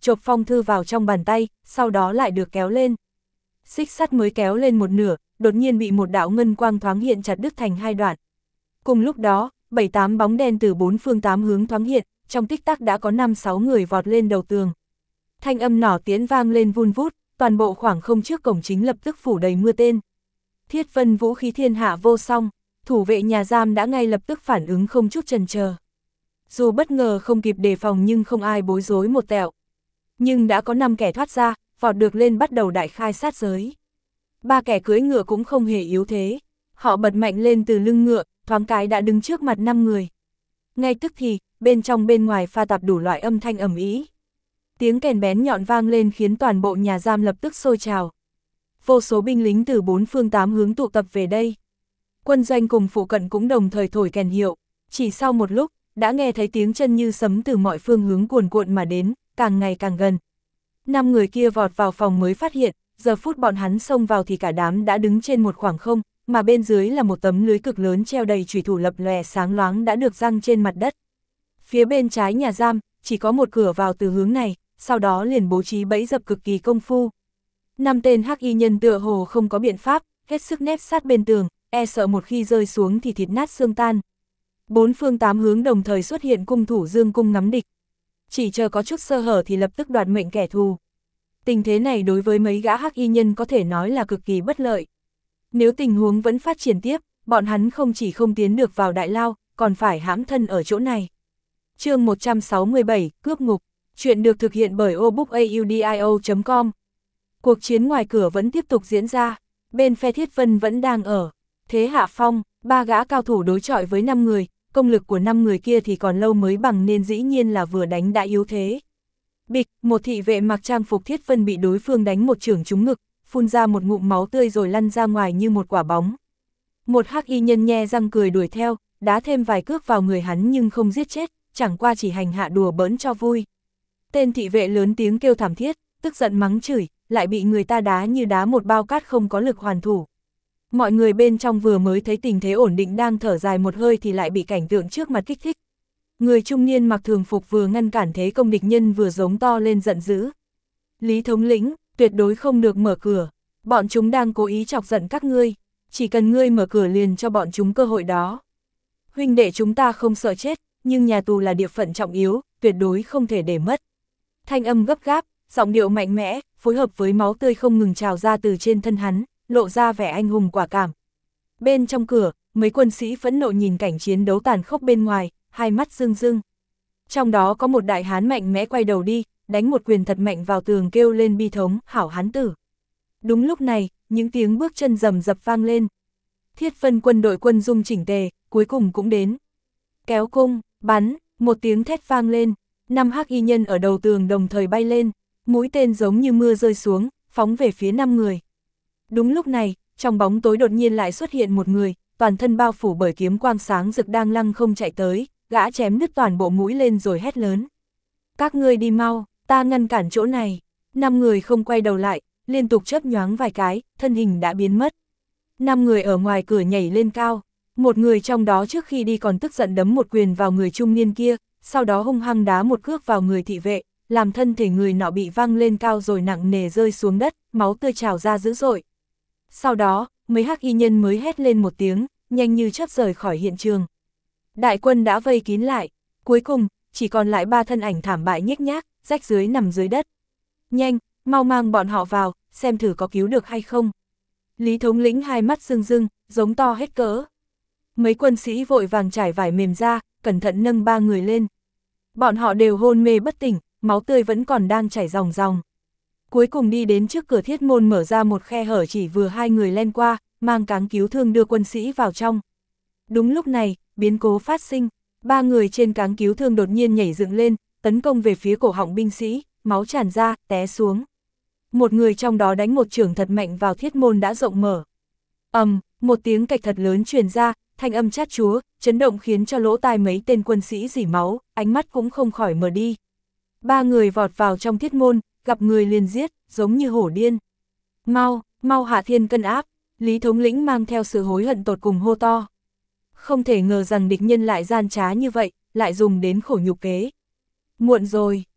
Speaker 1: chộp phong thư vào trong bàn tay, sau đó lại được kéo lên. Xích sắt mới kéo lên một nửa, đột nhiên bị một đạo ngân quang thoáng hiện chặt đứt thành hai đoạn. Cùng lúc đó, bảy tám bóng đen từ bốn phương tám hướng thoáng hiện, trong tích tắc đã có năm sáu người vọt lên đầu tường. Thanh âm nỏ tiễn vang lên vun vút, toàn bộ khoảng không trước cổng chính lập tức phủ đầy mưa tên. Thiết Vân vũ khí thiên hạ vô song, thủ vệ nhà giam đã ngay lập tức phản ứng không chút chần chờ. Dù bất ngờ không kịp đề phòng nhưng không ai bối rối một tẹo. Nhưng đã có năm kẻ thoát ra, vọt được lên bắt đầu đại khai sát giới. Ba kẻ cưỡi ngựa cũng không hề yếu thế. Họ bật mạnh lên từ lưng ngựa, thoáng cái đã đứng trước mặt năm người. Ngay tức thì, bên trong bên ngoài pha tạp đủ loại âm thanh ầm ĩ. Tiếng kèn bén nhọn vang lên khiến toàn bộ nhà giam lập tức sôi trào. Vô số binh lính từ bốn phương tám hướng tụ tập về đây. Quân doanh cùng phụ cận cũng đồng thời thổi kèn hiệu. Chỉ sau một lúc, đã nghe thấy tiếng chân như sấm từ mọi phương hướng cuồn cuộn mà đến, càng ngày càng gần. Năm người kia vọt vào phòng mới phát hiện, giờ phút bọn hắn xông vào thì cả đám đã đứng trên một khoảng không, mà bên dưới là một tấm lưới cực lớn treo đầy chủy thủ lập lòe sáng loáng đã được giăng trên mặt đất. Phía bên trái nhà giam, chỉ có một cửa vào từ hướng này, sau đó liền bố trí bẫy dập cực kỳ công phu. Năm tên hắc y nhân tựa hồ không có biện pháp, hết sức nép sát bên tường, e sợ một khi rơi xuống thì thịt nát xương tan. Bốn phương tám hướng đồng thời xuất hiện cung thủ dương cung ngắm địch. Chỉ chờ có chút sơ hở thì lập tức đoạt mệnh kẻ thù. Tình thế này đối với mấy gã hắc y nhân có thể nói là cực kỳ bất lợi. Nếu tình huống vẫn phát triển tiếp, bọn hắn không chỉ không tiến được vào đại lao, còn phải hãm thân ở chỗ này. Chương một trăm sáu mươi bảy, Cướp ngục. Chuyện được thực hiện bởi obookaudio chấm com. Cuộc chiến ngoài cửa vẫn tiếp tục diễn ra. Bên phe Thiết Vân vẫn đang ở thế hạ phong, ba gã cao thủ đối chọi với năm người, công lực của năm người kia thì còn lâu mới bằng nên dĩ nhiên là vừa đánh đã yếu thế. Bịch, một thị vệ mặc trang phục Thiết Vân bị đối phương đánh một chưởng trúng ngực, phun ra một ngụm máu tươi rồi lăn ra ngoài như một quả bóng. Một hắc y nhân nhe răng cười đuổi theo, đá thêm vài cước vào người hắn nhưng không giết chết, chẳng qua chỉ hành hạ đùa bỡn cho vui. Tên thị vệ lớn tiếng kêu thảm thiết, tức giận mắng chửi, lại bị người ta đá như đá một bao cát không có lực hoàn thủ. Mọi người bên trong vừa mới thấy tình thế ổn định đang thở dài một hơi thì lại bị cảnh tượng trước mặt kích thích. Người trung niên mặc thường phục vừa ngăn cản thế công địch nhân vừa giống to lên giận dữ. Lý thống lĩnh, tuyệt đối không được mở cửa, bọn chúng đang cố ý chọc giận các ngươi, chỉ cần ngươi mở cửa liền cho bọn chúng cơ hội đó. Huynh đệ chúng ta không sợ chết, nhưng nhà tù là địa phận trọng yếu, tuyệt đối không thể để mất. Thanh âm gấp gáp, giọng điệu mạnh mẽ, phối hợp với máu tươi không ngừng trào ra từ trên thân hắn, lộ ra vẻ anh hùng quả cảm. Bên trong cửa, mấy quân sĩ phẫn nộ nhìn cảnh chiến đấu tàn khốc bên ngoài, hai mắt rưng rưng. Trong đó có một đại hán mạnh mẽ quay đầu đi, đánh một quyền thật mạnh vào tường kêu lên bi thống, hảo hán tử. Đúng lúc này, những tiếng bước chân rầm rập vang lên. Thiết Vân quân đội quân dung chỉnh tề, cuối cùng cũng đến. Kéo cung, bắn, một tiếng thét vang lên, năm hắc y nhân ở đầu tường đồng thời bay lên, mũi tên giống như mưa rơi xuống, phóng về phía năm người. Đúng lúc này, trong bóng tối đột nhiên lại xuất hiện một người, toàn thân bao phủ bởi kiếm quang sáng rực đang lăng không chạy tới, gã chém đứt toàn bộ mũi lên rồi hét lớn. Các ngươi đi mau, ta ngăn cản chỗ này. Năm người không quay đầu lại, liên tục chớp nhoáng vài cái, thân hình đã biến mất. Năm người ở ngoài cửa nhảy lên cao, một người trong đó trước khi đi còn tức giận đấm một quyền vào người trung niên kia, sau đó hung hăng đá một cước vào người thị vệ, làm thân thể người nọ bị văng lên cao rồi nặng nề rơi xuống đất, máu tươi trào ra dữ dội. Sau đó, mấy hắc y nhân mới hét lên một tiếng, nhanh như chớp rời khỏi hiện trường. Đại quân đã vây kín lại, cuối cùng, chỉ còn lại ba thân ảnh thảm bại nhếch nhác, rách dưới nằm dưới đất. Nhanh, mau mang bọn họ vào, xem thử có cứu được hay không. Lý thống lĩnh hai mắt rưng rưng, giống to hết cỡ. Mấy quân sĩ vội vàng trải vải mềm ra, cẩn thận nâng ba người lên. Bọn họ đều hôn mê bất tỉnh, máu tươi vẫn còn đang chảy ròng ròng. Cuối cùng đi đến trước cửa thiết môn mở ra một khe hở chỉ vừa hai người len qua, mang cáng cứu thương đưa quân sĩ vào trong. Đúng lúc này, biến cố phát sinh, ba người trên cáng cứu thương đột nhiên nhảy dựng lên, tấn công về phía cổ họng binh sĩ, máu tràn ra, té xuống. Một người trong đó đánh một chưởng thật mạnh vào thiết môn đã rộng mở. ầm, um, một tiếng cạch thật lớn truyền ra, thanh âm chát chúa, chấn động khiến cho lỗ tai mấy tên quân sĩ rỉ máu, ánh mắt cũng không khỏi mở đi. Ba người vọt vào trong thiết môn, gặp người liền giết, giống như hổ điên. Mau, mau hạ thiên cân áp, Lý thống lĩnh mang theo sự hối hận tột cùng hô to. Không thể ngờ rằng địch nhân lại gian trá như vậy, lại dùng đến khổ nhục kế. Muộn rồi,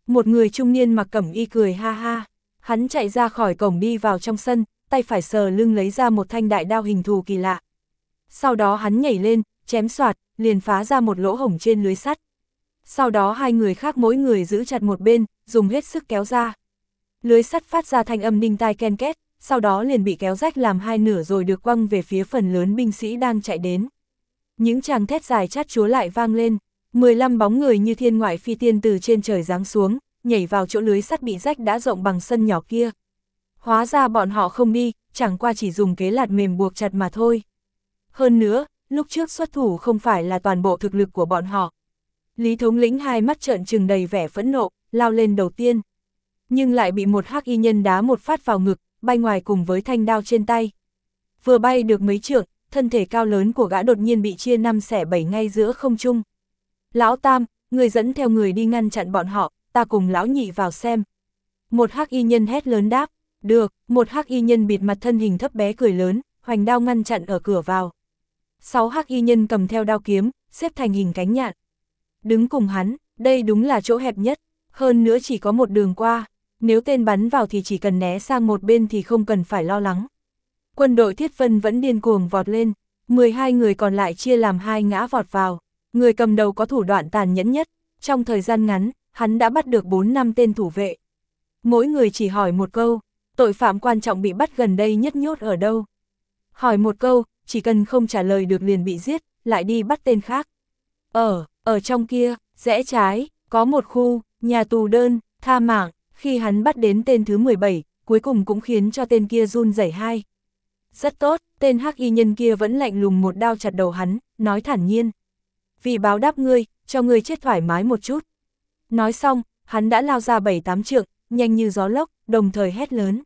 Speaker 1: Một người trung niên mặc cẩm y cười ha ha. Hắn chạy ra khỏi cổng đi vào trong sân, tay phải sờ lưng lấy ra một thanh đại đao hình thù kỳ lạ. Sau đó hắn nhảy lên, chém xoạt, liền phá ra một lỗ hổng trên lưới sắt. Sau đó hai người khác mỗi người giữ chặt một bên, dùng hết sức kéo ra. Lưới sắt phát ra thanh âm đinh tai ken két, sau đó liền bị kéo rách làm hai nửa rồi được quăng về phía phần lớn binh sĩ đang chạy đến. Những tràng thét dài chát chúa lại vang lên, mười lăm bóng người như thiên ngoại phi tiên từ trên trời giáng xuống, nhảy vào chỗ lưới sắt bị rách đã rộng bằng sân nhỏ kia. Hóa ra bọn họ không đi, chẳng qua chỉ dùng kế lạt mềm buộc chặt mà thôi. Hơn nữa, lúc trước xuất thủ không phải là toàn bộ thực lực của bọn họ. Lý thống lĩnh hai mắt trợn trừng đầy vẻ phẫn nộ, lao lên đầu tiên. Nhưng lại bị một hắc y nhân đá một phát vào ngực, bay ngoài cùng với thanh đao trên tay. Vừa bay được mấy trượng, thân thể cao lớn của gã đột nhiên bị chia năm xẻ bảy ngay giữa không trung. Lão Tam, người dẫn theo người đi ngăn chặn bọn họ, ta cùng lão nhị vào xem. Một hắc y nhân hét lớn đáp, được, một hắc y nhân bịt mặt thân hình thấp bé cười lớn, hoành đao ngăn chặn ở cửa vào. Sáu hắc y nhân cầm theo đao kiếm, xếp thành hình cánh nhạn. Đứng cùng hắn, đây đúng là chỗ hẹp nhất, hơn nữa chỉ có một đường qua, nếu tên bắn vào thì chỉ cần né sang một bên thì không cần phải lo lắng. Quân đội Thiết Vân vẫn điên cuồng vọt lên, mười hai người còn lại chia làm hai ngã vọt vào, người cầm đầu có thủ đoạn tàn nhẫn nhất, trong thời gian ngắn, hắn đã bắt được bốn năm tên thủ vệ. Mỗi người chỉ hỏi một câu, tội phạm quan trọng bị bắt gần đây nhất nhốt ở đâu? Hỏi một câu, chỉ cần không trả lời được liền bị giết, lại đi bắt tên khác. Ở, ở trong kia, rẽ trái, có một khu, nhà tù đơn, tha mạng, khi hắn bắt đến tên thứ mười bảy, cuối cùng cũng khiến cho tên kia run rẩy hai. Rất tốt, tên hắc y nhân kia vẫn lạnh lùng một đao chặt đầu hắn, nói thản nhiên. Vì báo đáp ngươi, cho ngươi chết thoải mái một chút. Nói xong, hắn đã lao ra bảy tám trượng, nhanh như gió lốc, đồng thời hét lớn.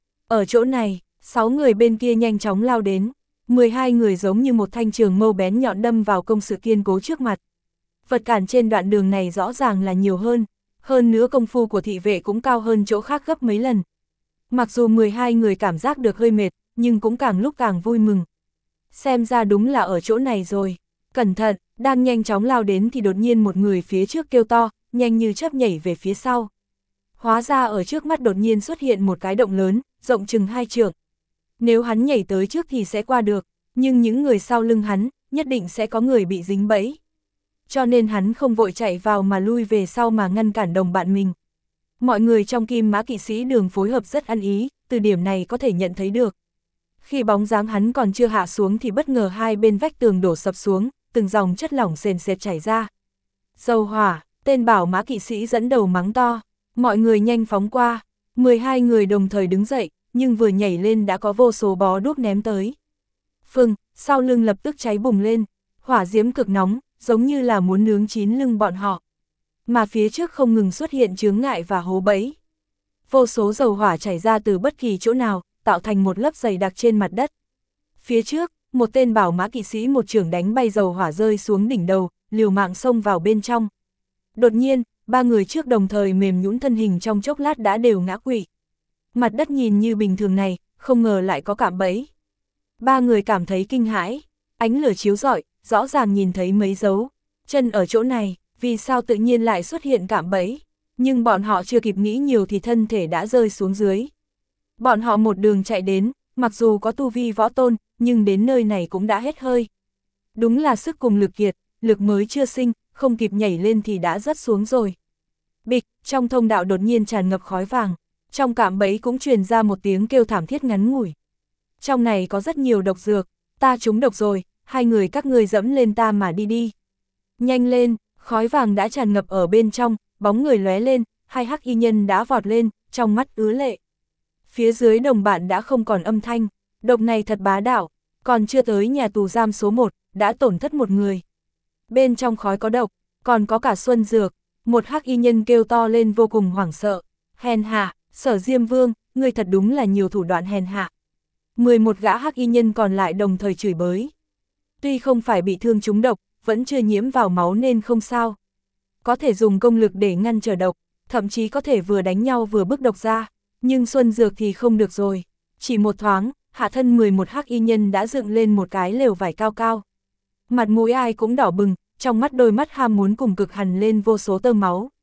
Speaker 1: Ở chỗ này, sáu người bên kia nhanh chóng lao đến, mười hai người giống như một thanh trường mâu bén nhọn đâm vào công sự kiên cố trước mặt. Vật cản trên đoạn đường này rõ ràng là nhiều hơn, hơn nữa công phu của thị vệ cũng cao hơn chỗ khác gấp mấy lần. Mặc dù mười hai người cảm giác được hơi mệt, nhưng cũng càng lúc càng vui mừng. Xem ra đúng là ở chỗ này rồi. Cẩn thận, đang nhanh chóng lao đến thì đột nhiên một người phía trước kêu to, nhanh như chớp nhảy về phía sau. Hóa ra ở trước mắt đột nhiên xuất hiện một cái động lớn, rộng chừng hai trượng. Nếu hắn nhảy tới trước thì sẽ qua được, nhưng những người sau lưng hắn, nhất định sẽ có người bị dính bẫy. Cho nên hắn không vội chạy vào mà lui về sau mà ngăn cản đồng bạn mình. Mọi người trong Kim Mã Kỵ Sĩ Đường phối hợp rất ăn ý, từ điểm này có thể nhận thấy được. Khi bóng dáng hắn còn chưa hạ xuống thì bất ngờ hai bên vách tường đổ sập xuống, từng dòng chất lỏng sền sệt chảy ra. Dầu hỏa, tên Bảo Mã Kỵ Sĩ dẫn đầu mắng to, mọi người nhanh phóng qua, mười hai người đồng thời đứng dậy, nhưng vừa nhảy lên đã có vô số bó đuốc ném tới. Phừng, sau lưng lập tức cháy bùng lên, hỏa diễm cực nóng, giống như là muốn nướng chín lưng bọn họ. Mà phía trước không ngừng xuất hiện chướng ngại và hố bẫy. Vô số dầu hỏa chảy ra từ bất kỳ chỗ nào, tạo thành một lớp dày đặc trên mặt đất. Phía trước, một tên Bảo Mã Kỵ Sĩ một chưởng đánh bay dầu hỏa rơi xuống đỉnh đầu, liều mạng xông vào bên trong. Đột nhiên, ba người trước đồng thời mềm nhũn thân hình trong chốc lát đã đều ngã quỵ. Mặt đất nhìn như bình thường này, không ngờ lại có cạm bẫy. Ba người cảm thấy kinh hãi, ánh lửa chiếu rọi, rõ ràng nhìn thấy mấy dấu chân ở chỗ này, vì sao tự nhiên lại xuất hiện cạm bẫy, nhưng bọn họ chưa kịp nghĩ nhiều thì thân thể đã rơi xuống dưới. Bọn họ một đường chạy đến, mặc dù có tu vi võ tôn, nhưng đến nơi này cũng đã hết hơi. Đúng là sức cùng lực kiệt, lực mới chưa sinh, không kịp nhảy lên thì đã rớt xuống rồi. Bịch, trong thông đạo đột nhiên tràn ngập khói vàng, trong cạm bẫy cũng truyền ra một tiếng kêu thảm thiết ngắn ngủi. Trong này có rất nhiều độc dược, ta trúng độc rồi, hai người các ngươi dẫm lên ta mà đi đi. Nhanh lên, khói vàng đã tràn ngập ở bên trong, bóng người lóe lên, hai hắc y nhân đã vọt lên, trong mắt ứa lệ. Phía dưới đồng bạn đã không còn âm thanh, độc này thật bá đạo, còn chưa tới nhà tù giam số một, đã tổn thất một người. Bên trong khói có độc, còn có cả xuân dược, một hắc y nhân kêu to lên vô cùng hoảng sợ. Hèn hạ, Sở Diêm Vương, ngươi thật đúng là nhiều thủ đoạn hèn hạ. mười một gã hắc y nhân còn lại đồng thời chửi bới. Tuy không phải bị thương trúng độc, vẫn chưa nhiễm vào máu nên không sao. Có thể dùng công lực để ngăn trở độc, thậm chí có thể vừa đánh nhau vừa bức độc ra, nhưng xuân dược thì không được rồi. Chỉ một thoáng, hạ thân mười một hắc y nhân đã dựng lên một cái lều vải cao cao. Mặt mũi ai cũng đỏ bừng, trong mắt đôi mắt ham muốn cùng cực hằn lên vô số tơ máu.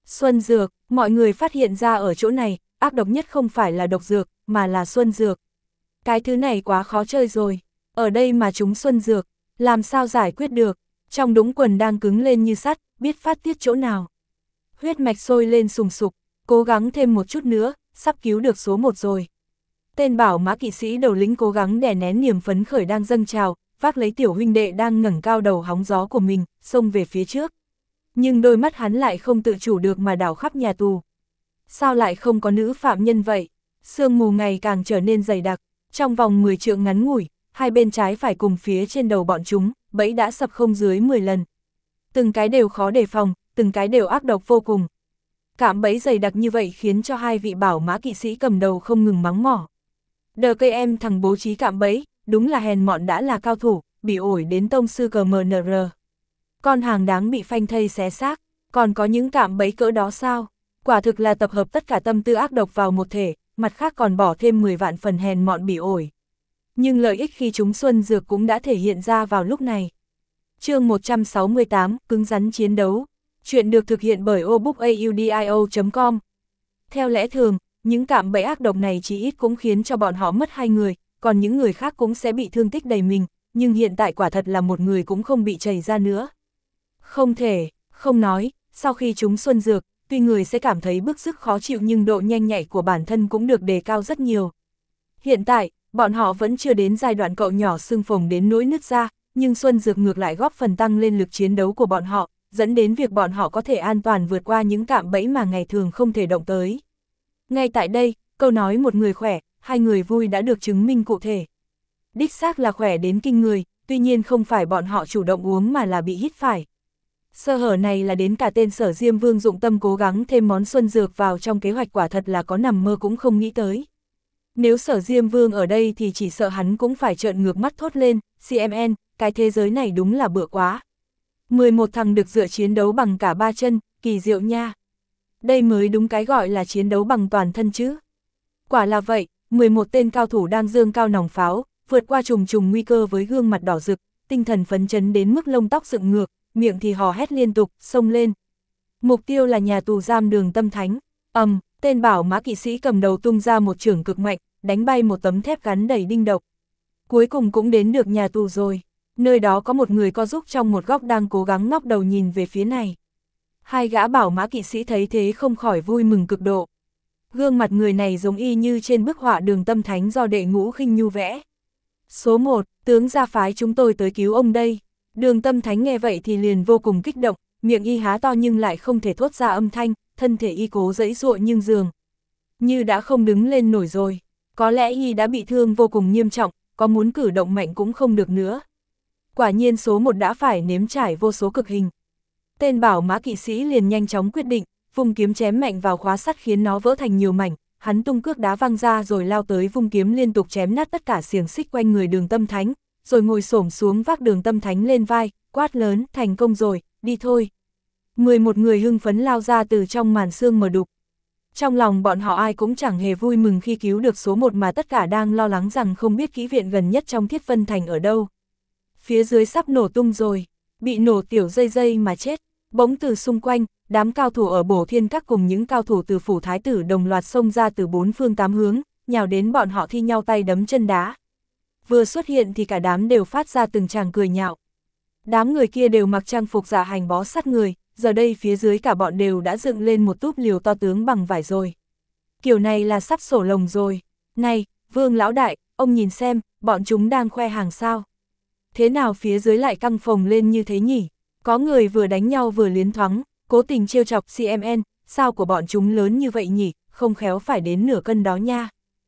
Speaker 1: Xuân dược, mọi người phát hiện ra ở chỗ này, ác độc nhất không phải là độc dược, mà là xuân dược. Cái thứ này quá khó chơi rồi, ở đây mà chúng xuân dược, làm sao giải quyết được, trong đũng quần đang cứng lên như sắt, biết phát tiết chỗ nào. Huyết mạch sôi lên sùng sục, cố gắng thêm một chút nữa, sắp cứu được số một rồi. Tên bảo mã kỵ sĩ đầu lĩnh cố gắng đè nén niềm phấn khởi đang dâng trào, vác lấy tiểu huynh đệ đang ngẩng cao đầu hóng gió của mình, xông về phía trước. Nhưng đôi mắt hắn lại không tự chủ được mà đảo khắp nhà tù. Sao lại không có nữ phạm nhân vậy? Sương mù ngày càng trở nên dày đặc, trong vòng mười trượng ngắn ngủi, hai bên trái phải cùng phía trên đầu bọn chúng, bẫy đã sập không dưới mười lần. Từng cái đều khó đề phòng, từng cái đều ác độc vô cùng. Cạm bẫy dày đặc như vậy khiến cho hai vị bảo mã kỵ sĩ cầm đầu không ngừng mắng mỏ. Đờ cây em thằng bố trí cạm bẫy, đúng là hèn mọn đã là cao thủ, bị ổi đến tông sư cờ mờ nờ rờ. Con hàng đáng bị phanh thây xé xác, còn có những cạm bẫy cỡ đó sao? Quả thực là tập hợp tất cả tâm tư ác độc vào một thể, mặt khác còn bỏ thêm mười vạn phần hèn mọn bị ổi. Nhưng lợi ích khi chúng xuân dược cũng đã thể hiện ra vào lúc này. Chương một trăm sáu mươi tám, cứng rắn chiến đấu. Chuyện được thực hiện bởi obookaudio chấm com. Theo lẽ thường, những cạm bẫy ác độc này chỉ ít cũng khiến cho bọn họ mất hai người, còn những người khác cũng sẽ bị thương tích đầy mình, nhưng hiện tại quả thật là một người cũng không bị chảy ra nữa. Không thể, không nói, sau khi chúng xuân dược, tuy người sẽ cảm thấy bức sức khó chịu nhưng độ nhanh nhạy của bản thân cũng được đề cao rất nhiều. Hiện tại, bọn họ vẫn chưa đến giai đoạn cậu nhỏ xương phồng đến nỗi nứt ra, nhưng xuân dược ngược lại góp phần tăng lên lực chiến đấu của bọn họ, dẫn đến việc bọn họ có thể an toàn vượt qua những cạm bẫy mà ngày thường không thể động tới. Ngay tại đây, câu nói một người khỏe, hai người vui đã được chứng minh cụ thể. Đích xác là khỏe đến kinh người, tuy nhiên không phải bọn họ chủ động uống mà là bị hít phải. Sơ hở này là đến cả tên Sở Diêm Vương dụng tâm cố gắng thêm món xuân dược vào trong kế hoạch quả thật là có nằm mơ cũng không nghĩ tới. Nếu Sở Diêm Vương ở đây thì chỉ sợ hắn cũng phải trợn ngược mắt thốt lên, xê em en, cái thế giới này đúng là bựa quá. mười một thằng được dựa chiến đấu bằng cả ba chân, kỳ diệu nha. Đây mới đúng cái gọi là chiến đấu bằng toàn thân chứ. Quả là vậy, mười một tên cao thủ đang giương cao nòng pháo, vượt qua trùng trùng nguy cơ với gương mặt đỏ rực, tinh thần phấn chấn đến mức lông tóc dựng ngược, miệng thì hò hét liên tục, xông lên. Mục tiêu là nhà tù giam Đường Tâm Thánh. Ầm, um, tên bảo mã kỵ sĩ cầm đầu tung ra một chưởng cực mạnh, đánh bay một tấm thép gắn đầy đinh độc. Cuối cùng cũng đến được nhà tù rồi. Nơi đó có một người co giúp trong một góc đang cố gắng ngóc đầu nhìn về phía này. Hai gã bảo mã kỵ sĩ thấy thế không khỏi vui mừng cực độ. Gương mặt người này giống y như trên bức họa Đường Tâm Thánh do Đệ Ngũ Khinh Nhu vẽ. Số một, tướng gia phái chúng tôi tới cứu ông đây. Đường Tâm Thánh nghe vậy thì liền vô cùng kích động, miệng y há to nhưng lại không thể thốt ra âm thanh, thân thể y cố giãy giụa nhưng giường như đã không đứng lên nổi rồi. Có lẽ y đã bị thương vô cùng nghiêm trọng, có muốn cử động mạnh cũng không được nữa. Quả nhiên số một đã phải nếm trải vô số cực hình. Tên bảo mã kỵ sĩ liền nhanh chóng quyết định, vung kiếm chém mạnh vào khóa sắt khiến nó vỡ thành nhiều mảnh, hắn tung cước đá văng ra rồi lao tới vung kiếm liên tục chém nát tất cả xiềng xích quanh người Đường Tâm Thánh, rồi ngồi xổm xuống vác Đường Tâm Thánh lên vai, quát lớn, thành công rồi, đi thôi. mười một người hưng phấn lao ra từ trong màn sương mờ đục. Trong lòng bọn họ ai cũng chẳng hề vui mừng khi cứu được số một mà tất cả đang lo lắng rằng không biết kỹ viện gần nhất trong Thiết Vân Thành ở đâu. Phía dưới sắp nổ tung rồi, bị nổ tiểu dây dây mà chết. Bỗng từ xung quanh, đám cao thủ ở Bổ Thiên Các cùng những cao thủ từ phủ thái tử đồng loạt xông ra từ bốn phương tám hướng, nhào đến bọn họ thi nhau tay đấm chân đá. Vừa xuất hiện thì cả đám đều phát ra từng tràng cười nhạo. Đám người kia đều mặc trang phục giả hành bó sát người, giờ đây phía dưới cả bọn đều đã dựng lên một túp liều to tướng bằng vải rồi. Kiểu này là sắp sổ lồng rồi. Này, Vương lão đại, ông nhìn xem, bọn chúng đang khoe hàng sao. Thế nào phía dưới lại căng phồng lên như thế nhỉ? Có người vừa đánh nhau vừa liến thoáng, cố tình trêu chọc xê em en, sao của bọn chúng lớn như vậy nhỉ, không khéo phải đến nửa cân đó nha.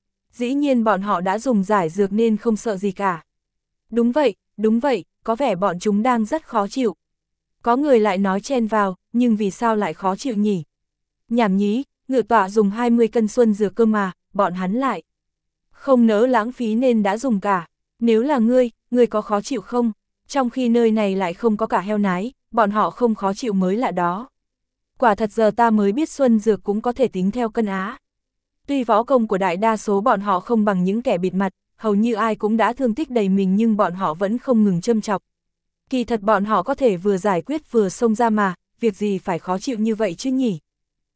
Speaker 1: Dĩ nhiên bọn họ đã dùng giải dược nên không sợ gì cả. Đúng vậy, đúng vậy, có vẻ bọn chúng đang rất khó chịu. Có người lại nói chen vào, nhưng vì sao lại khó chịu nhỉ? Nhảm nhí, ngự tọa dùng hai mươi cân xuân dược cơ mà, bọn hắn lại không nỡ lãng phí nên đã dùng cả. Nếu là ngươi, ngươi có khó chịu không? Trong khi nơi này lại không có cả heo nái, bọn họ không khó chịu mới lạ đó. Quả thật giờ ta mới biết xuân dược cũng có thể tính theo cân á. Tuy võ công của đại đa số bọn họ không bằng những kẻ bịt mặt, hầu như ai cũng đã thương tích đầy mình nhưng bọn họ vẫn không ngừng châm chọc. Kỳ thật bọn họ có thể vừa giải quyết vừa xông ra mà, việc gì phải khó chịu như vậy chứ nhỉ?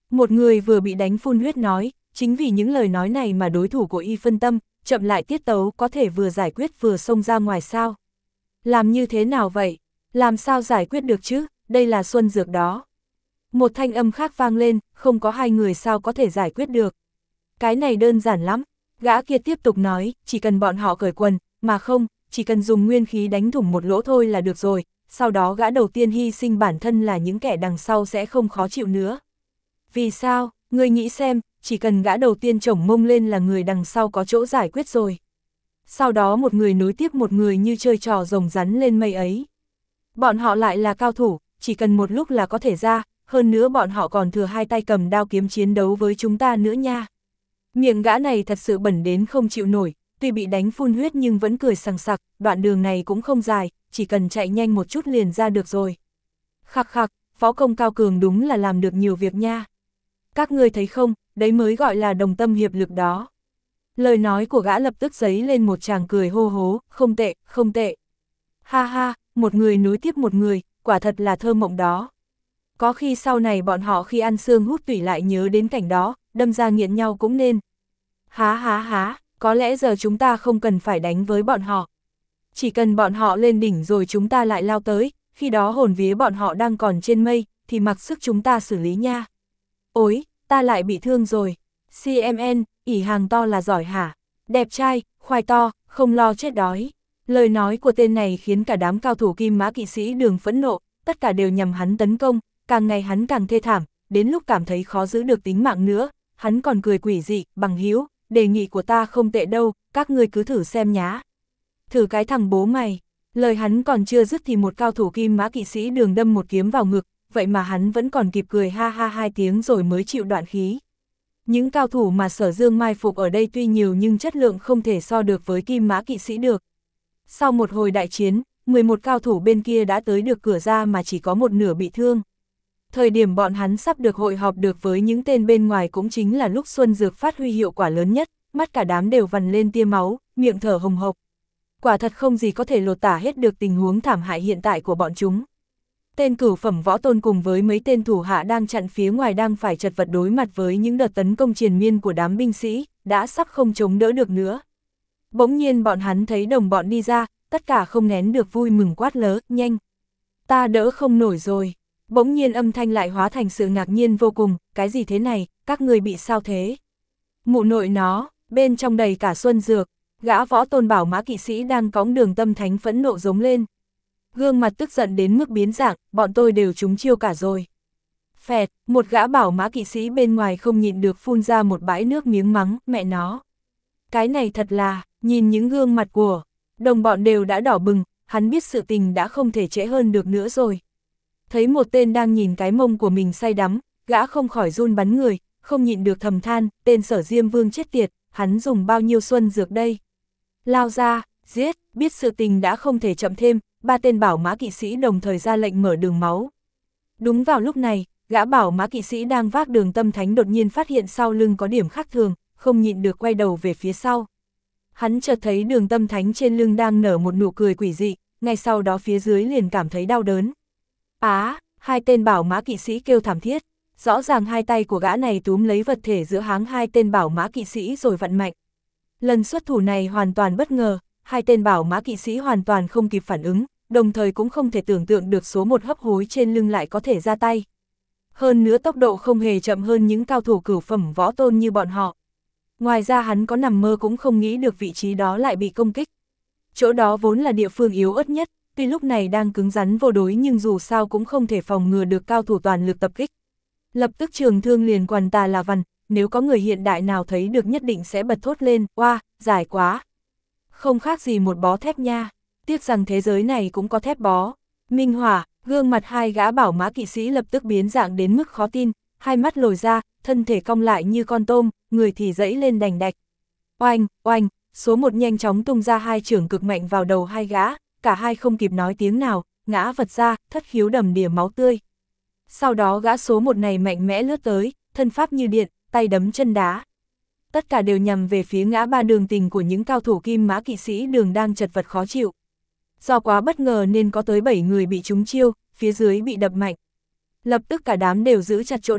Speaker 1: Một người vừa bị đánh phun huyết nói, chính vì những lời nói này mà đối thủ của Y phân tâm, chậm lại tiết tấu có thể vừa giải quyết vừa xông ra ngoài sao. Làm như thế nào vậy? Làm sao giải quyết được chứ, đây là xuân dược đó. Một thanh âm khác vang lên, không có hai người sao có thể giải quyết được. Cái này đơn giản lắm, gã kia tiếp tục nói, chỉ cần bọn họ cởi quần, mà không, chỉ cần dùng nguyên khí đánh thủng một lỗ thôi là được rồi, sau đó gã đầu tiên hy sinh bản thân là những kẻ đằng sau sẽ không khó chịu nữa. Vì sao, ngươi nghĩ xem, chỉ cần gã đầu tiên chổng mông lên là người đằng sau có chỗ giải quyết rồi. Sau đó một người nối tiếp một người như chơi trò rồng rắn lên mây ấy. Bọn họ lại là cao thủ, chỉ cần một lúc là có thể ra, hơn nữa bọn họ còn thừa hai tay cầm đao kiếm chiến đấu với chúng ta nữa nha. Miệng gã này thật sự bẩn đến không chịu nổi, tuy bị đánh phun huyết nhưng vẫn cười sằng sặc, đoạn đường này cũng không dài, chỉ cần chạy nhanh một chút liền ra được rồi. Khắc khắc, võ công cao cường đúng là làm được nhiều việc nha. Các ngươi thấy không, đấy mới gọi là đồng tâm hiệp lực đó. Lời nói của gã lập tức giấy lên một tràng cười hô hố, không tệ, không tệ. Ha ha, một người nối tiếp một người, quả thật là thơ mộng đó. Có khi sau này bọn họ khi ăn xương hút tủy lại nhớ đến cảnh đó, đâm ra nghiện nhau cũng nên. Há há há, có lẽ giờ chúng ta không cần phải đánh với bọn họ. Chỉ cần bọn họ lên đỉnh rồi chúng ta lại lao tới, khi đó hồn vía bọn họ đang còn trên mây, thì mặc sức chúng ta xử lý nha. Ôi, ta lại bị thương rồi. xê em en, ỉ hàng to là giỏi hả? Đẹp trai, khoai to, không lo chết đói. Lời nói của tên này khiến cả đám cao thủ Kim Mã kỵ sĩ Đường phẫn nộ, tất cả đều nhằm hắn tấn công, càng ngày hắn càng thê thảm, đến lúc cảm thấy khó giữ được tính mạng nữa, hắn còn cười quỷ dị, bằng hữu, đề nghị của ta không tệ đâu, các ngươi cứ thử xem nhá. Thử cái thằng bố mày, lời hắn còn chưa dứt thì một cao thủ Kim Mã kỵ sĩ Đường đâm một kiếm vào ngực, vậy mà hắn vẫn còn kịp cười ha ha hai tiếng rồi mới chịu đoạn khí. Những cao thủ mà Sở Dương mai phục ở đây tuy nhiều nhưng chất lượng không thể so được với Kim Mã kỵ sĩ được. Sau một hồi đại chiến, mười một cao thủ bên kia đã tới được cửa ra mà chỉ có một nửa bị thương. Thời điểm bọn hắn sắp được hội họp được với những tên bên ngoài cũng chính là lúc xuân dược phát huy hiệu quả lớn nhất, mắt cả đám đều vằn lên tia máu, miệng thở hồng hộc. Quả thật không gì có thể lột tả hết được tình huống thảm hại hiện tại của bọn chúng. Tên cửu phẩm võ tôn cùng với mấy tên thủ hạ đang chặn phía ngoài đang phải chật vật đối mặt với những đợt tấn công triền miên của đám binh sĩ, đã sắp không chống đỡ được nữa. Bỗng nhiên bọn hắn thấy đồng bọn đi ra, tất cả không nén được vui mừng quát lớn, nhanh. Ta đỡ không nổi rồi. Bỗng nhiên âm thanh lại hóa thành sự ngạc nhiên vô cùng, cái gì thế này, các người bị sao thế? Mụ nội nó, bên trong đầy cả xuân dược, gã võ tôn bảo mã kỵ sĩ đang cõng Đường Tâm Thánh phẫn nộ giống lên. Gương mặt tức giận đến mức biến dạng, bọn tôi đều trúng chiêu cả rồi. Phẹt, một gã bảo mã kỵ sĩ bên ngoài không nhịn được phun ra một bãi nước miếng mắng, mẹ nó. Cái này thật là, nhìn những gương mặt của đồng bọn đều đã đỏ bừng, hắn biết sự tình đã không thể trễ hơn được nữa rồi. Thấy một tên đang nhìn cái mông của mình say đắm, gã không khỏi run bắn người, không nhịn được thầm than, tên Sở Diêm Vương chết tiệt, hắn dùng bao nhiêu xuân dược đây. Lao ra, giết, biết sự tình đã không thể chậm thêm, ba tên bảo mã kỵ sĩ đồng thời ra lệnh mở đường máu. Đúng vào lúc này, gã bảo mã kỵ sĩ đang vác Đường Tâm Thánh đột nhiên phát hiện sau lưng có điểm khác thường, không nhịn được quay đầu về phía sau. Hắn chợt thấy Đường Tâm Thánh trên lưng đang nở một nụ cười quỷ dị, ngay sau đó phía dưới liền cảm thấy đau đớn. Á, à, hai tên bảo mã kỵ sĩ kêu thảm thiết, rõ ràng hai tay của gã này túm lấy vật thể giữa háng hai tên bảo mã kỵ sĩ rồi vặn mạnh. Lần xuất thủ này hoàn toàn bất ngờ, hai tên bảo mã kỵ sĩ hoàn toàn không kịp phản ứng, đồng thời cũng không thể tưởng tượng được số một hấp hối trên lưng lại có thể ra tay. Hơn nữa tốc độ không hề chậm hơn những cao thủ cửu phẩm võ tôn như bọn họ. Ngoài ra hắn có nằm mơ cũng không nghĩ được vị trí đó lại bị công kích. Chỗ đó vốn là địa phương yếu ớt nhất, tuy lúc này đang cứng rắn vô đối nhưng dù sao cũng không thể phòng ngừa được cao thủ toàn lực tập kích. Lập tức trường thương liền quằn tà là vằn, nếu có người hiện đại nào thấy được nhất định sẽ bật thốt lên, oa, dài quá. Không khác gì một bó thép nha, tiếc rằng thế giới này cũng có thép bó. Minh hỏa, gương mặt hai gã bảo mã kỵ sĩ lập tức biến dạng đến mức khó tin, hai mắt lồi ra, thân thể cong lại như con tôm, người thì dẫy lên đành đạch. Oanh, oanh, số một nhanh chóng tung ra hai chưởng cực mạnh vào đầu hai gã, cả hai không kịp nói tiếng nào, ngã vật ra, thất khiếu đầm đìa máu tươi. Sau đó gã số một này mạnh mẽ lướt tới, thân pháp như điện, tay đấm chân đá. Tất cả đều nhằm về phía ngã ba Đường Tình của những cao thủ Kim Mã kỵ sĩ Đường đang chật vật khó chịu. Do quá bất ngờ nên có tới bảy người bị trúng chiêu, phía dưới bị đập mạnh. Lập tức cả đám đều giữ chặt chỗ đó,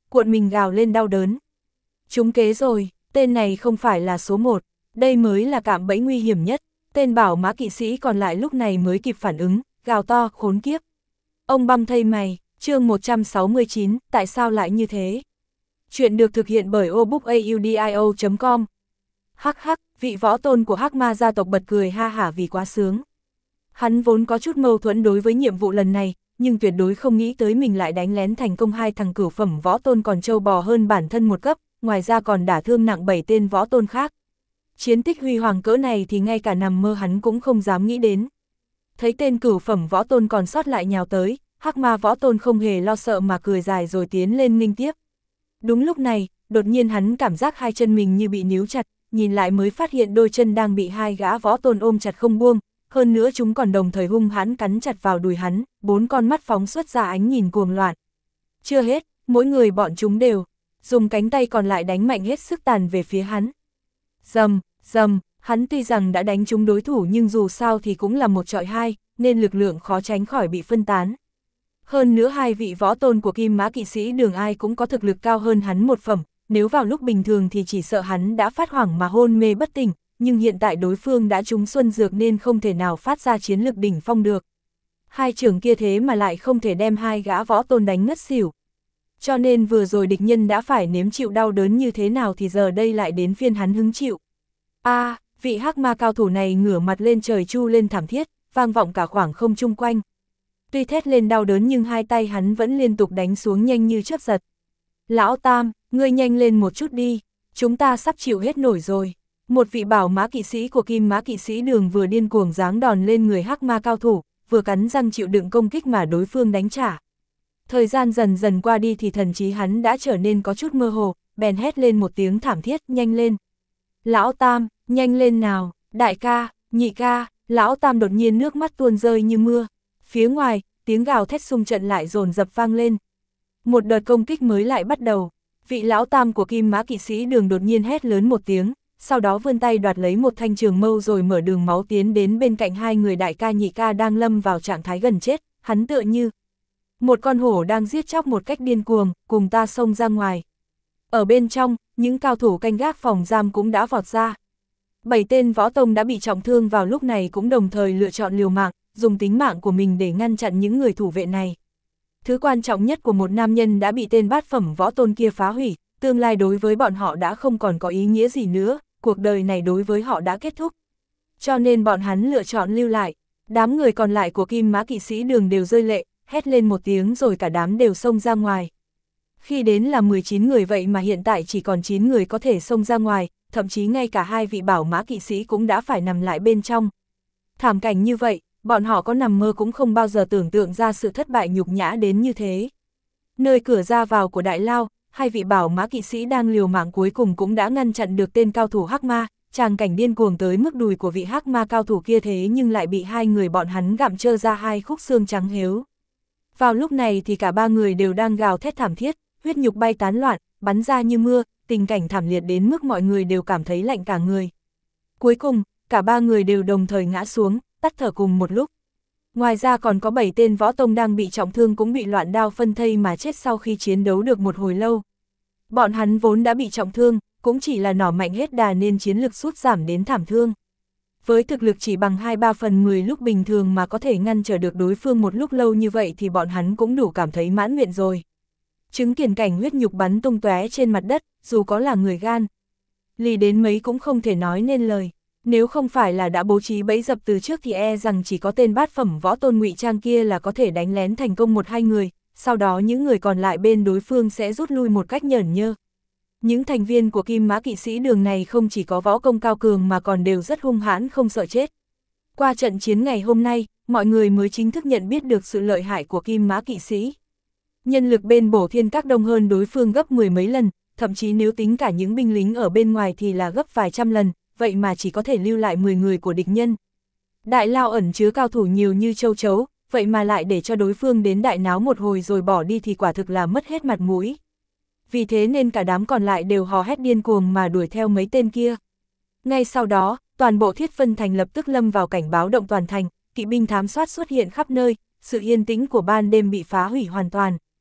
Speaker 1: cuộn mình gào lên đau đớn. Trúng kế rồi, tên này không phải là số một, đây mới là cạm bẫy nguy hiểm nhất. Tên bảo mã kỵ sĩ còn lại lúc này mới kịp phản ứng, gào to, khốn kiếp. Ông băm thây mày, chương một trăm sáu mươi chín, tại sao lại như thế? Chuyện được thực hiện bởi obookaudio chấm com. Hắc hắc, vị võ tôn của Hắc Ma gia tộc bật cười ha hả vì quá sướng. Hắn vốn có chút mâu thuẫn đối với nhiệm vụ lần này, nhưng tuyệt đối không nghĩ tới mình lại đánh lén thành công hai thằng cửu phẩm võ tôn còn trâu bò hơn bản thân một cấp, ngoài ra còn đả thương nặng bảy tên võ tôn khác. Chiến tích huy hoàng cỡ này thì ngay cả nằm mơ hắn cũng không dám nghĩ đến. Thấy tên cửu phẩm võ tôn còn sót lại nhào tới, Hắc Ma võ tôn không hề lo sợ mà cười dài rồi tiến lên nghênh tiếp. Đúng lúc này, đột nhiên hắn cảm giác hai chân mình như bị níu chặt, nhìn lại mới phát hiện đôi chân đang bị hai gã võ tôn ôm chặt không buông, hơn nữa chúng còn đồng thời hung hãn cắn chặt vào đùi hắn, bốn con mắt phóng xuất ra ánh nhìn cuồng loạn. Chưa hết, mỗi người bọn chúng đều dùng cánh tay còn lại đánh mạnh hết sức tàn về phía hắn. Dầm, dầm, hắn tuy rằng đã đánh trúng đối thủ nhưng dù sao thì cũng là một trọi hai, nên lực lượng khó tránh khỏi bị phân tán. Hơn nữa hai vị võ tôn của Kim Mã kỵ sĩ Đường ai cũng có thực lực cao hơn hắn một phẩm, nếu vào lúc bình thường thì chỉ sợ hắn đã phát hoảng mà hôn mê bất tỉnh, nhưng hiện tại đối phương đã trúng xuân dược nên không thể nào phát ra chiến lực đỉnh phong được. Hai trưởng kia thế mà lại không thể đem hai gã võ tôn đánh ngất xỉu. Cho nên vừa rồi địch nhân đã phải nếm chịu đau đớn như thế nào thì giờ đây lại đến phiên hắn hứng chịu. A, à, vị Hắc Ma cao thủ này ngửa mặt lên trời chu lên thảm thiết, vang vọng cả khoảng không chung quanh. Tuy thét lên đau đớn nhưng hai tay hắn vẫn liên tục đánh xuống nhanh như chớp giật. Lão Tam, ngươi nhanh lên một chút đi, chúng ta sắp chịu hết nổi rồi. Một vị bảo mã kỵ sĩ của Kim Mã kỵ sĩ Đường vừa điên cuồng giáng đòn lên người Hắc Ma cao thủ, vừa cắn răng chịu đựng công kích mà đối phương đánh trả. Thời gian dần dần qua đi thì thần trí hắn đã trở nên có chút mơ hồ, bèn hét lên một tiếng thảm thiết, nhanh lên. Lão Tam, nhanh lên nào, đại ca, nhị ca, Lão Tam đột nhiên nước mắt tuôn rơi như mưa. Phía ngoài, tiếng gào thét xung trận lại dồn dập vang lên. Một đợt công kích mới lại bắt đầu, vị Lão Tam của Kim Mã kỵ sĩ Đường đột nhiên hét lớn một tiếng, sau đó vươn tay đoạt lấy một thanh trường mâu rồi mở đường máu tiến đến bên cạnh hai người đại ca nhị ca đang lâm vào trạng thái gần chết, hắn tựa như một con hổ đang giết chóc một cách điên cuồng, cùng ta xông ra ngoài. Ở bên trong, những cao thủ canh gác phòng giam cũng đã vọt ra. Bảy tên võ tông đã bị trọng thương vào lúc này cũng đồng thời lựa chọn liều mạng, dùng tính mạng của mình để ngăn chặn những người thủ vệ này. Thứ quan trọng nhất của một nam nhân đã bị tên bát phẩm võ tôn kia phá hủy, tương lai đối với bọn họ đã không còn có ý nghĩa gì nữa, cuộc đời này đối với họ đã kết thúc. Cho nên bọn hắn lựa chọn lưu lại, đám người còn lại của Kim Mã kỵ sĩ Đường đều rơi lệ, hét lên một tiếng rồi cả đám đều xông ra ngoài. Khi đến là mười chín người vậy mà hiện tại chỉ còn chín người có thể xông ra ngoài, thậm chí ngay cả hai vị bảo mã kỵ sĩ cũng đã phải nằm lại bên trong. Thảm cảnh như vậy, bọn họ có nằm mơ cũng không bao giờ tưởng tượng ra sự thất bại nhục nhã đến như thế. Nơi cửa ra vào của đại lao, hai vị bảo mã kỵ sĩ đang liều mạng cuối cùng cũng đã ngăn chặn được tên cao thủ Hắc Ma, tràng cảnh điên cuồng tới mức đùi của vị Hắc Ma cao thủ kia thế nhưng lại bị hai người bọn hắn gặm trơ ra hai khúc xương trắng héo. Vào lúc này thì cả ba người đều đang gào thét thảm thiết, huyết nhục bay tán loạn, bắn ra như mưa, tình cảnh thảm liệt đến mức mọi người đều cảm thấy lạnh cả người. Cuối cùng, cả ba người đều đồng thời ngã xuống, tắt thở cùng một lúc. Ngoài ra còn có bảy tên võ tông đang bị trọng thương cũng bị loạn đao phân thây mà chết sau khi chiến đấu được một hồi lâu. Bọn hắn vốn đã bị trọng thương, cũng chỉ là nỏ mạnh hết đà nên chiến lực sút giảm đến thảm thương. Với thực lực chỉ bằng hai ba phần mười lúc bình thường mà có thể ngăn trở được đối phương một lúc lâu như vậy thì bọn hắn cũng đủ cảm thấy mãn nguyện rồi. Chứng kiến cảnh huyết nhục bắn tung tóe trên mặt đất, dù có là người gan lì đến mấy cũng không thể nói nên lời. Nếu không phải là đã bố trí bẫy dập từ trước thì e rằng chỉ có tên bát phẩm võ tôn ngụy trang kia là có thể đánh lén thành công một hai người, sau đó những người còn lại bên đối phương sẽ rút lui một cách nhởn nhơ. Những thành viên của Kim Mã kỵ sĩ Đường này không chỉ có võ công cao cường mà còn đều rất hung hãn không sợ chết. Qua trận chiến ngày hôm nay, mọi người mới chính thức nhận biết được sự lợi hại của Kim Mã kỵ sĩ. Nhân lực bên Bổ Thiên Các đông hơn đối phương gấp mười mấy lần, thậm chí nếu tính cả những binh lính ở bên ngoài thì là gấp vài trăm lần, vậy mà chỉ có thể lưu lại mười người của địch nhân. Đại lao ẩn chứa cao thủ nhiều như châu chấu, vậy mà lại để cho đối phương đến đại náo một hồi rồi bỏ đi thì quả thực là mất hết mặt mũi. Vì thế nên cả đám còn lại đều hò hét điên cuồng mà đuổi theo mấy tên kia. Ngay sau đó, toàn bộ Thiết Vân Thành lập tức lâm vào cảnh báo động toàn thành, kỵ binh thám soát xuất hiện khắp nơi, sự yên tĩnh của ban đêm bị phá hủy hoàn toàn.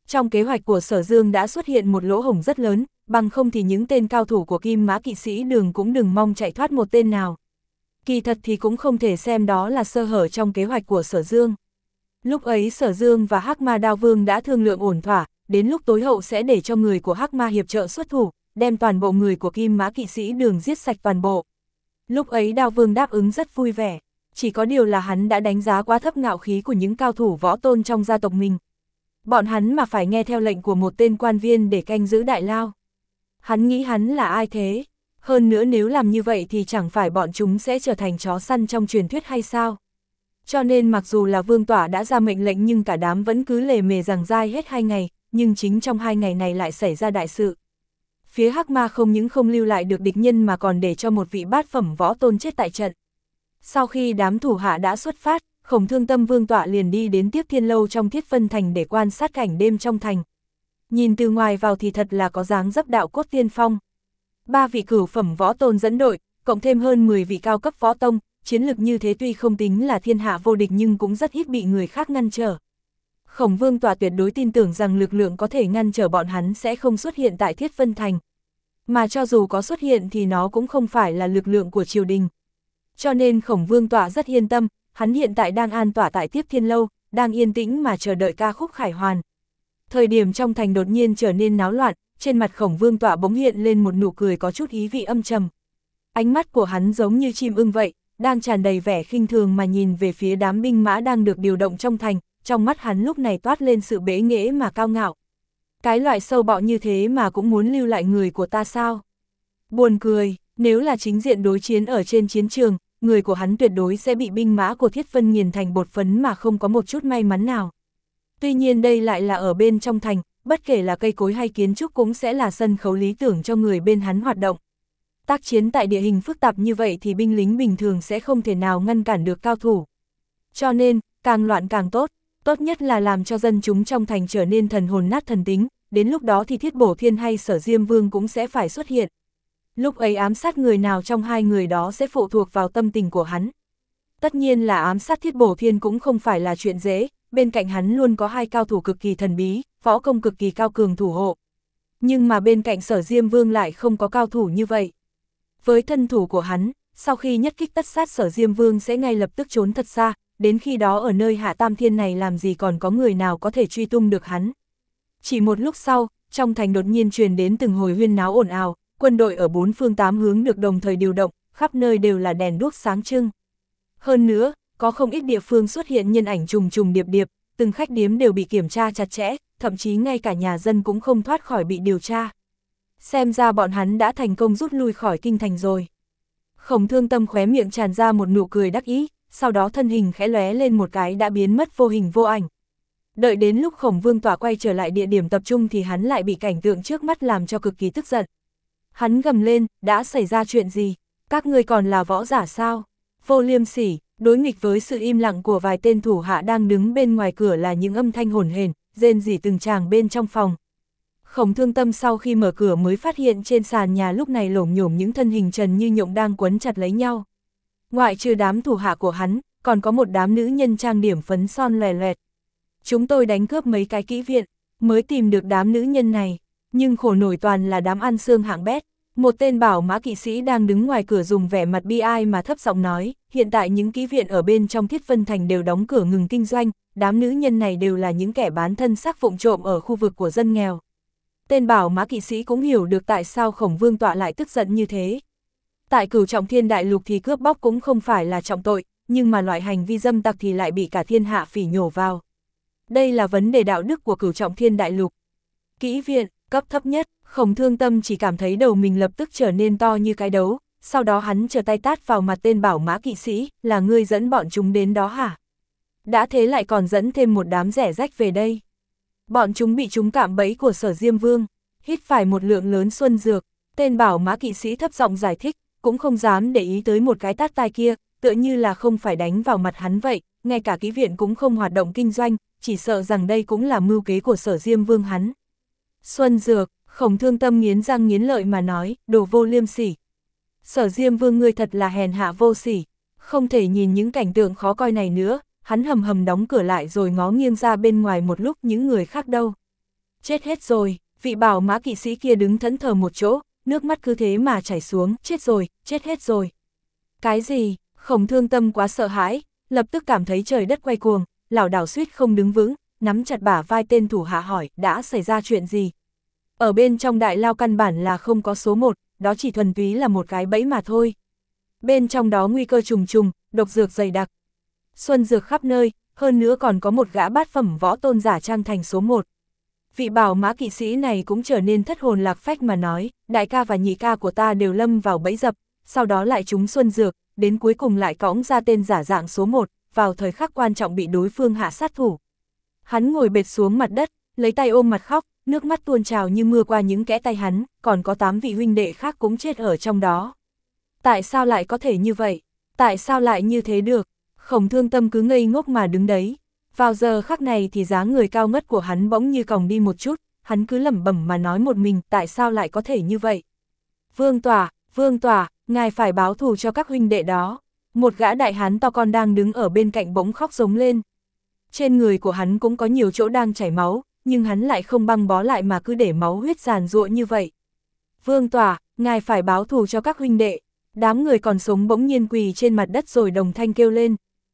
Speaker 1: trong kế hoạch của Sở Dương đã xuất hiện một lỗ hổng rất lớn, bằng không thì những tên cao thủ của Kim Mã Kỵ Sĩ Đường cũng đừng mong chạy thoát một tên nào. Kỳ thật thì cũng không thể xem đó là sơ hở trong kế hoạch của Sở Dương. Lúc ấy Sở Dương và Hắc Ma Đao Vương đã thương lượng ổn thỏa, đến lúc tối hậu sẽ để cho người của Hắc Ma hiệp trợ xuất thủ, đem toàn bộ người của Kim Mã Kỵ Sĩ Đường giết sạch toàn bộ. Lúc ấy Đao Vương đáp ứng rất vui vẻ, chỉ có điều là hắn đã đánh giá quá thấp ngạo khí của những cao thủ võ tôn trong gia tộc mình. Bọn hắn mà phải nghe theo lệnh của một tên quan viên để canh giữ đại lao. Hắn nghĩ hắn là ai thế? Hơn nữa nếu làm như vậy thì chẳng phải bọn chúng sẽ trở thành chó săn trong truyền thuyết hay sao? Cho nên mặc dù là Vương Tỏa đã ra mệnh lệnh nhưng cả đám vẫn cứ lề mề rằng dai hết hai ngày, nhưng chính trong hai ngày này lại xảy ra đại sự. Phía Hắc Ma không những không lưu lại được địch nhân mà còn để cho một vị bát phẩm võ tôn chết tại trận. Sau khi đám thủ hạ đã xuất phát, Khổng Thương Tâm Vương Tọa liền đi đến Tiếp Thiên Lâu trong Thiết Vân Thành để quan sát cảnh đêm trong thành. Nhìn từ ngoài vào thì thật là có dáng dấp đạo cốt tiên phong. Ba vị cửu phẩm võ tôn dẫn đội, cộng thêm hơn mười vị cao cấp võ tông, chiến lực như thế tuy không tính là thiên hạ vô địch nhưng cũng rất ít bị người khác ngăn trở. Khổng Vương Tọa tuyệt đối tin tưởng rằng lực lượng có thể ngăn trở bọn hắn sẽ không xuất hiện tại Thiết Vân Thành. Mà cho dù có xuất hiện thì nó cũng không phải là lực lượng của triều đình. Cho nên Khổng Vương Tọa rất yên tâm, hắn hiện tại đang an tỏa tại Tiếp Thiên Lâu, đang yên tĩnh mà chờ đợi ca khúc khải hoàn. Thời điểm trong thành đột nhiên trở nên náo loạn, trên mặt Khổng Vương Tọa bỗng hiện lên một nụ cười có chút ý vị âm trầm. Ánh mắt của hắn giống như chim ưng vậy, đang tràn đầy vẻ khinh thường mà nhìn về phía đám binh mã đang được điều động trong thành, trong mắt hắn lúc này toát lên sự bế nghễ mà cao ngạo. Cái loại sâu bọ như thế mà cũng muốn lưu lại người của ta sao? Buồn cười, nếu là chính diện đối chiến ở trên chiến trường, người của hắn tuyệt đối sẽ bị binh mã của Thiết Vân nghiền thành bột phấn mà không có một chút may mắn nào. Tuy nhiên đây lại là ở bên trong thành, bất kể là cây cối hay kiến trúc cũng sẽ là sân khấu lý tưởng cho người bên hắn hoạt động. Tác chiến tại địa hình phức tạp như vậy thì binh lính bình thường sẽ không thể nào ngăn cản được cao thủ. Cho nên, càng loạn càng tốt, tốt nhất là làm cho dân chúng trong thành trở nên thần hồn nát thần tính, đến lúc đó thì Thiết Bổ Thiên hay Sở Diêm Vương cũng sẽ phải xuất hiện. Lúc ấy ám sát người nào trong hai người đó sẽ phụ thuộc vào tâm tình của hắn. Tất nhiên là ám sát Thiết Bổ Thiên cũng không phải là chuyện dễ, bên cạnh hắn luôn có hai cao thủ cực kỳ thần bí, võ công cực kỳ cao cường thủ hộ. Nhưng mà bên cạnh Sở Diêm Vương lại không có cao thủ như vậy. Với thân thủ của hắn, sau khi nhất kích tất sát Sở Diêm Vương sẽ ngay lập tức trốn thật xa, đến khi đó ở nơi Hạ Tam Thiên này làm gì còn có người nào có thể truy tung được hắn. Chỉ một lúc sau, trong thành đột nhiên truyền đến từng hồi huyên náo ồn ào, quân đội ở bốn phương tám hướng được đồng thời điều động, khắp nơi đều là đèn đuốc sáng trưng. Hơn nữa, có không ít địa phương xuất hiện nhân ảnh trùng trùng điệp điệp, từng khách điếm đều bị kiểm tra chặt chẽ, thậm chí ngay cả nhà dân cũng không thoát khỏi bị điều tra. Xem ra bọn hắn đã thành công rút lui khỏi kinh thành rồi. Khổng Thương Tâm khóe miệng tràn ra một nụ cười đắc ý, sau đó thân hình khẽ lóe lên một cái đã biến mất vô hình vô ảnh. Đợi đến lúc Khổng Vương Tỏa quay trở lại địa điểm tập trung thì hắn lại bị cảnh tượng trước mắt làm cho cực kỳ tức giận. Hắn gầm lên, đã xảy ra chuyện gì? Các ngươi còn là võ giả sao? Vô liêm sỉ, đối nghịch với sự im lặng của vài tên thủ hạ đang đứng bên ngoài cửa là những âm thanh hồn hển, rên rỉ từng tràng bên trong phòng. Khổng Thương Tâm sau khi mở cửa mới phát hiện trên sàn nhà lúc này lổm nhổm những thân hình trần như nhộng đang quấn chặt lấy nhau. Ngoại trừ đám thủ hạ của hắn, còn có một đám nữ nhân trang điểm phấn son lòe loẹt. Chúng tôi đánh cướp mấy cái kỹ viện, mới tìm được đám nữ nhân này, nhưng khổ nổi toàn là đám ăn xương hạng bét. Một tên bảo mã kỵ sĩ đang đứng ngoài cửa dùng vẻ mặt bi ai mà thấp giọng nói, hiện tại những kỹ viện ở bên trong Thiết Vân Thành đều đóng cửa ngừng kinh doanh, đám nữ nhân này đều là những kẻ bán thân xác vụng trộm ở khu vực của dân nghèo. Tên bảo mã kỵ sĩ cũng hiểu được tại sao Khổng Vương Tọa lại tức giận như thế. Tại Cửu Trọng Thiên Đại Lục thì cướp bóc cũng không phải là trọng tội, nhưng mà loại hành vi dâm tặc thì lại bị cả thiên hạ phỉ nhổ vào. Đây là vấn đề đạo đức của Cửu Trọng Thiên Đại Lục. Kỹ viện, cấp thấp nhất, Khổng Thương Tâm chỉ cảm thấy đầu mình lập tức trở nên to như cái đấu, sau đó hắn trở tay tát vào mặt tên bảo mã kỵ sĩ, là ngươi dẫn bọn chúng đến đó hả? Đã thế lại còn dẫn thêm một đám rẻ rách về đây. Bọn chúng bị chúng cạm bẫy của Sở Diêm Vương, hít phải một lượng lớn xuân dược, tên bảo mã kỵ sĩ thấp giọng giải thích, cũng không dám để ý tới một cái tát tai kia, tựa như là không phải đánh vào mặt hắn vậy, ngay cả kỹ viện cũng không hoạt động kinh doanh, chỉ sợ rằng đây cũng là mưu kế của Sở Diêm Vương hắn. Xuân dược, Khổng Thương Tâm nghiến răng nghiến lợi mà nói, đồ vô liêm sỉ. Sở Diêm Vương ngươi thật là hèn hạ vô sỉ, không thể nhìn những cảnh tượng khó coi này nữa, hắn hầm hầm đóng cửa lại rồi ngó nghiêng ra bên ngoài một lúc những người khác đâu. Chết hết rồi, vị bảo mã kỵ sĩ kia đứng thẫn thờ một chỗ, nước mắt cứ thế mà chảy xuống, chết rồi, chết hết rồi. Cái gì? Khổng Thương Tâm quá sợ hãi, lập tức cảm thấy trời đất quay cuồng, lảo đảo suýt không đứng vững, nắm chặt bả vai tên thủ hạ hỏi, đã xảy ra chuyện gì? Ở bên trong đại lao căn bản là không có số một, đó chỉ thuần túy là một cái bẫy mà thôi. Bên trong đó nguy cơ trùng trùng, độc dược dày đặc. Xuân dược khắp nơi, hơn nữa còn có một gã bát phẩm võ tôn giả trang thành số một. Vị bảo mã kỵ sĩ này cũng trở nên thất hồn lạc phách mà nói, đại ca và nhị ca của ta đều lâm vào bẫy dập, sau đó lại trúng xuân dược, đến cuối cùng lại cõng ra tên giả dạng số một, vào thời khắc quan trọng bị đối phương hạ sát thủ. Hắn ngồi bệt xuống mặt đất, lấy tay ôm mặt khóc, nước mắt tuôn trào như mưa qua những kẽ tay hắn, còn có tám vị huynh đệ khác cũng chết ở trong đó. Tại sao lại có thể như vậy? Tại sao lại như thế được? Khổng Thương Tâm cứ ngây ngốc mà đứng đấy. Vào giờ khắc này thì dáng người cao ngất của hắn bỗng như còng đi một chút, hắn cứ lẩm bẩm mà nói một mình, tại sao lại có thể như vậy? Vương Tỏa, Vương Tỏa, ngài phải báo thù cho các huynh đệ đó. Một gã đại hán to con đang đứng ở bên cạnh bỗng khóc giống lên. Trên người của hắn cũng có nhiều chỗ đang chảy máu, nhưng hắn lại không băng bó lại mà cứ để máu huyết giàn giụa như vậy. Vương Tỏa, ngài phải báo thù cho các huynh đệ. Đám người còn sống bỗng nhiên quỳ trên mặt đất rồi đồng thanh kêu lên.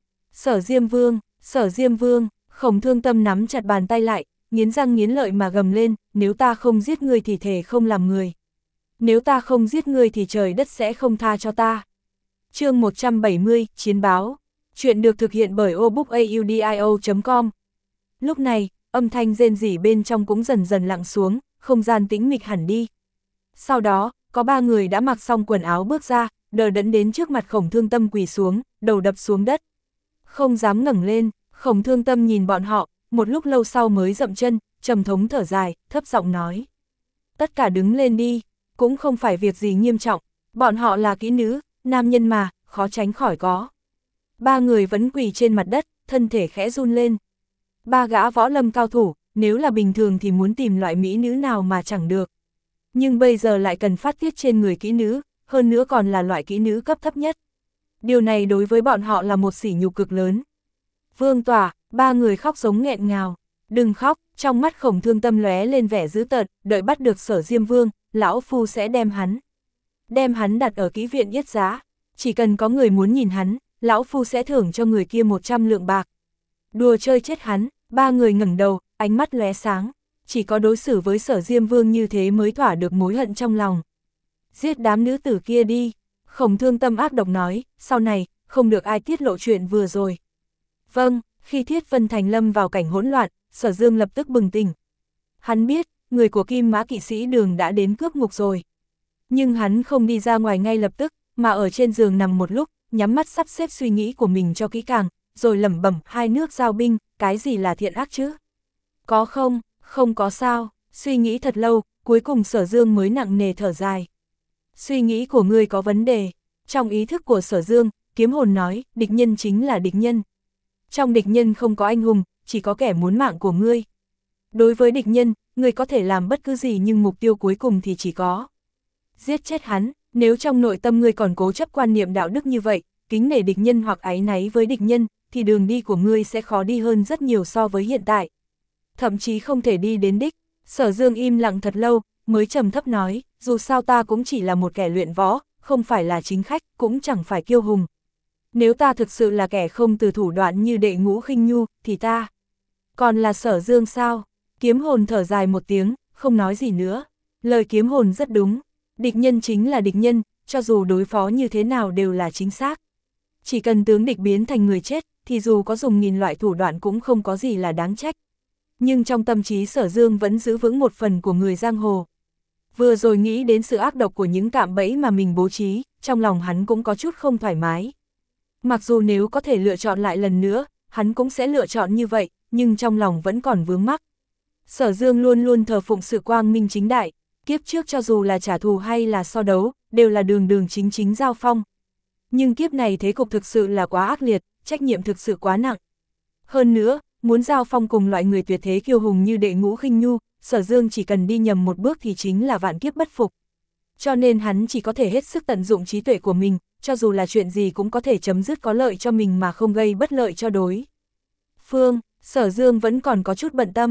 Speaker 1: Sở Diêm Vương, Sở Diêm Vương, Khổng Thương Tâm nắm chặt bàn tay lại, nghiến răng nghiến lợi mà gầm lên, nếu ta không giết ngươi thì thề không làm người. Nếu ta không giết ngươi thì trời đất sẽ không tha cho ta. Chương một trăm bảy mươi, Chiến báo. Chuyện được thực hiện bởi obookaudio chấm com. Lúc này, âm thanh rên rỉ bên trong cũng dần dần lặng xuống, không gian tĩnh mịch hẳn đi. Sau đó, có ba người đã mặc xong quần áo bước ra, đờ đẫn đến trước mặt Khổng Thương Tâm quỳ xuống, đầu đập xuống đất. Không dám ngẩng lên, Khổng Thương Tâm nhìn bọn họ, một lúc lâu sau mới dậm chân, trầm thống thở dài, thấp giọng nói. Tất cả đứng lên đi, cũng không phải việc gì nghiêm trọng, bọn họ là kỹ nữ, nam nhân mà, khó tránh khỏi có. Ba người vẫn quỳ trên mặt đất, thân thể khẽ run lên. Ba gã võ lâm cao thủ, nếu là bình thường thì muốn tìm loại mỹ nữ nào mà chẳng được. Nhưng bây giờ lại cần phát tiết trên người kỹ nữ, hơn nữa còn là loại kỹ nữ cấp thấp nhất. Điều này đối với bọn họ là một sỉ nhục cực lớn. Vương Tỏa, ba người khóc giống nghẹn ngào. Đừng khóc, trong mắt Khổng Thương Tâm lóe lên vẻ dữ tợn, đợi bắt được Sở Diêm Vương, lão phu sẽ đem hắn. Đem hắn đặt ở kỹ viện yết giá, chỉ cần có người muốn nhìn hắn, lão phu sẽ thưởng cho người kia một trăm lượng bạc. Đùa chơi chết hắn, ba người ngẩng đầu, ánh mắt lóe sáng, chỉ có đối xử với Sở Diêm Vương như thế mới thỏa được mối hận trong lòng. Giết đám nữ tử kia đi, Khổng Thương Tâm ác độc nói, sau này, không được ai tiết lộ chuyện vừa rồi. Vâng, khi Thiết Vân Thành lâm vào cảnh hỗn loạn, Sở Dương lập tức bừng tỉnh. Hắn biết, người của Kim Mã Kỵ Sĩ Đường đã đến cướp ngục rồi. Nhưng hắn không đi ra ngoài ngay lập tức, mà ở trên giường nằm một lúc, nhắm mắt sắp xếp suy nghĩ của mình cho kỹ càng, rồi lẩm bẩm, hai nước giao binh, cái gì là thiện ác chứ? Có không, không có sao, suy nghĩ thật lâu, cuối cùng Sở Dương mới nặng nề thở dài. Suy nghĩ của ngươi có vấn đề. Trong ý thức của Sở Dương, kiếm hồn nói, địch nhân chính là địch nhân. Trong địch nhân không có anh hùng, chỉ có kẻ muốn mạng của ngươi. Đối với địch nhân, ngươi có thể làm bất cứ gì nhưng mục tiêu cuối cùng thì chỉ có giết chết hắn. Nếu trong nội tâm ngươi còn cố chấp quan niệm đạo đức như vậy, kính nể địch nhân hoặc áy náy với địch nhân, thì đường đi của ngươi sẽ khó đi hơn rất nhiều so với hiện tại. Thậm chí không thể đi đến đích. Sở Dương im lặng thật lâu, mới trầm thấp nói, dù sao ta cũng chỉ là một kẻ luyện võ, không phải là chính khách, cũng chẳng phải kiêu hùng. Nếu ta thực sự là kẻ không từ thủ đoạn như Đệ Ngũ Khinh Nhu, thì ta còn là Sở Dương sao? Kiếm hồn thở dài một tiếng, không nói gì nữa. Lời kiếm hồn rất đúng, địch nhân chính là địch nhân, cho dù đối phó như thế nào đều là chính xác. Chỉ cần tướng địch biến thành người chết, thì dù có dùng nghìn loại thủ đoạn cũng không có gì là đáng trách. Nhưng trong tâm trí Sở Dương vẫn giữ vững một phần của người giang hồ. Vừa rồi nghĩ đến sự ác độc của những cạm bẫy mà mình bố trí, trong lòng hắn cũng có chút không thoải mái. Mặc dù nếu có thể lựa chọn lại lần nữa, hắn cũng sẽ lựa chọn như vậy, nhưng trong lòng vẫn còn vướng mắc. Sở Dương luôn luôn thờ phụng sự quang minh chính đại, kiếp trước cho dù là trả thù hay là so đấu, đều là đường đường chính chính giao phong. Nhưng kiếp này thế cục thực sự là quá ác liệt, trách nhiệm thực sự quá nặng. Hơn nữa, muốn giao phong cùng loại người tuyệt thế kiêu hùng như Đệ Ngũ Khinh Nhu, Sở Dương chỉ cần đi nhầm một bước thì chính là vạn kiếp bất phục. Cho nên hắn chỉ có thể hết sức tận dụng trí tuệ của mình, cho dù là chuyện gì cũng có thể chấm dứt có lợi cho mình mà không gây bất lợi cho đối phương. Sở Dương vẫn còn có chút bận tâm,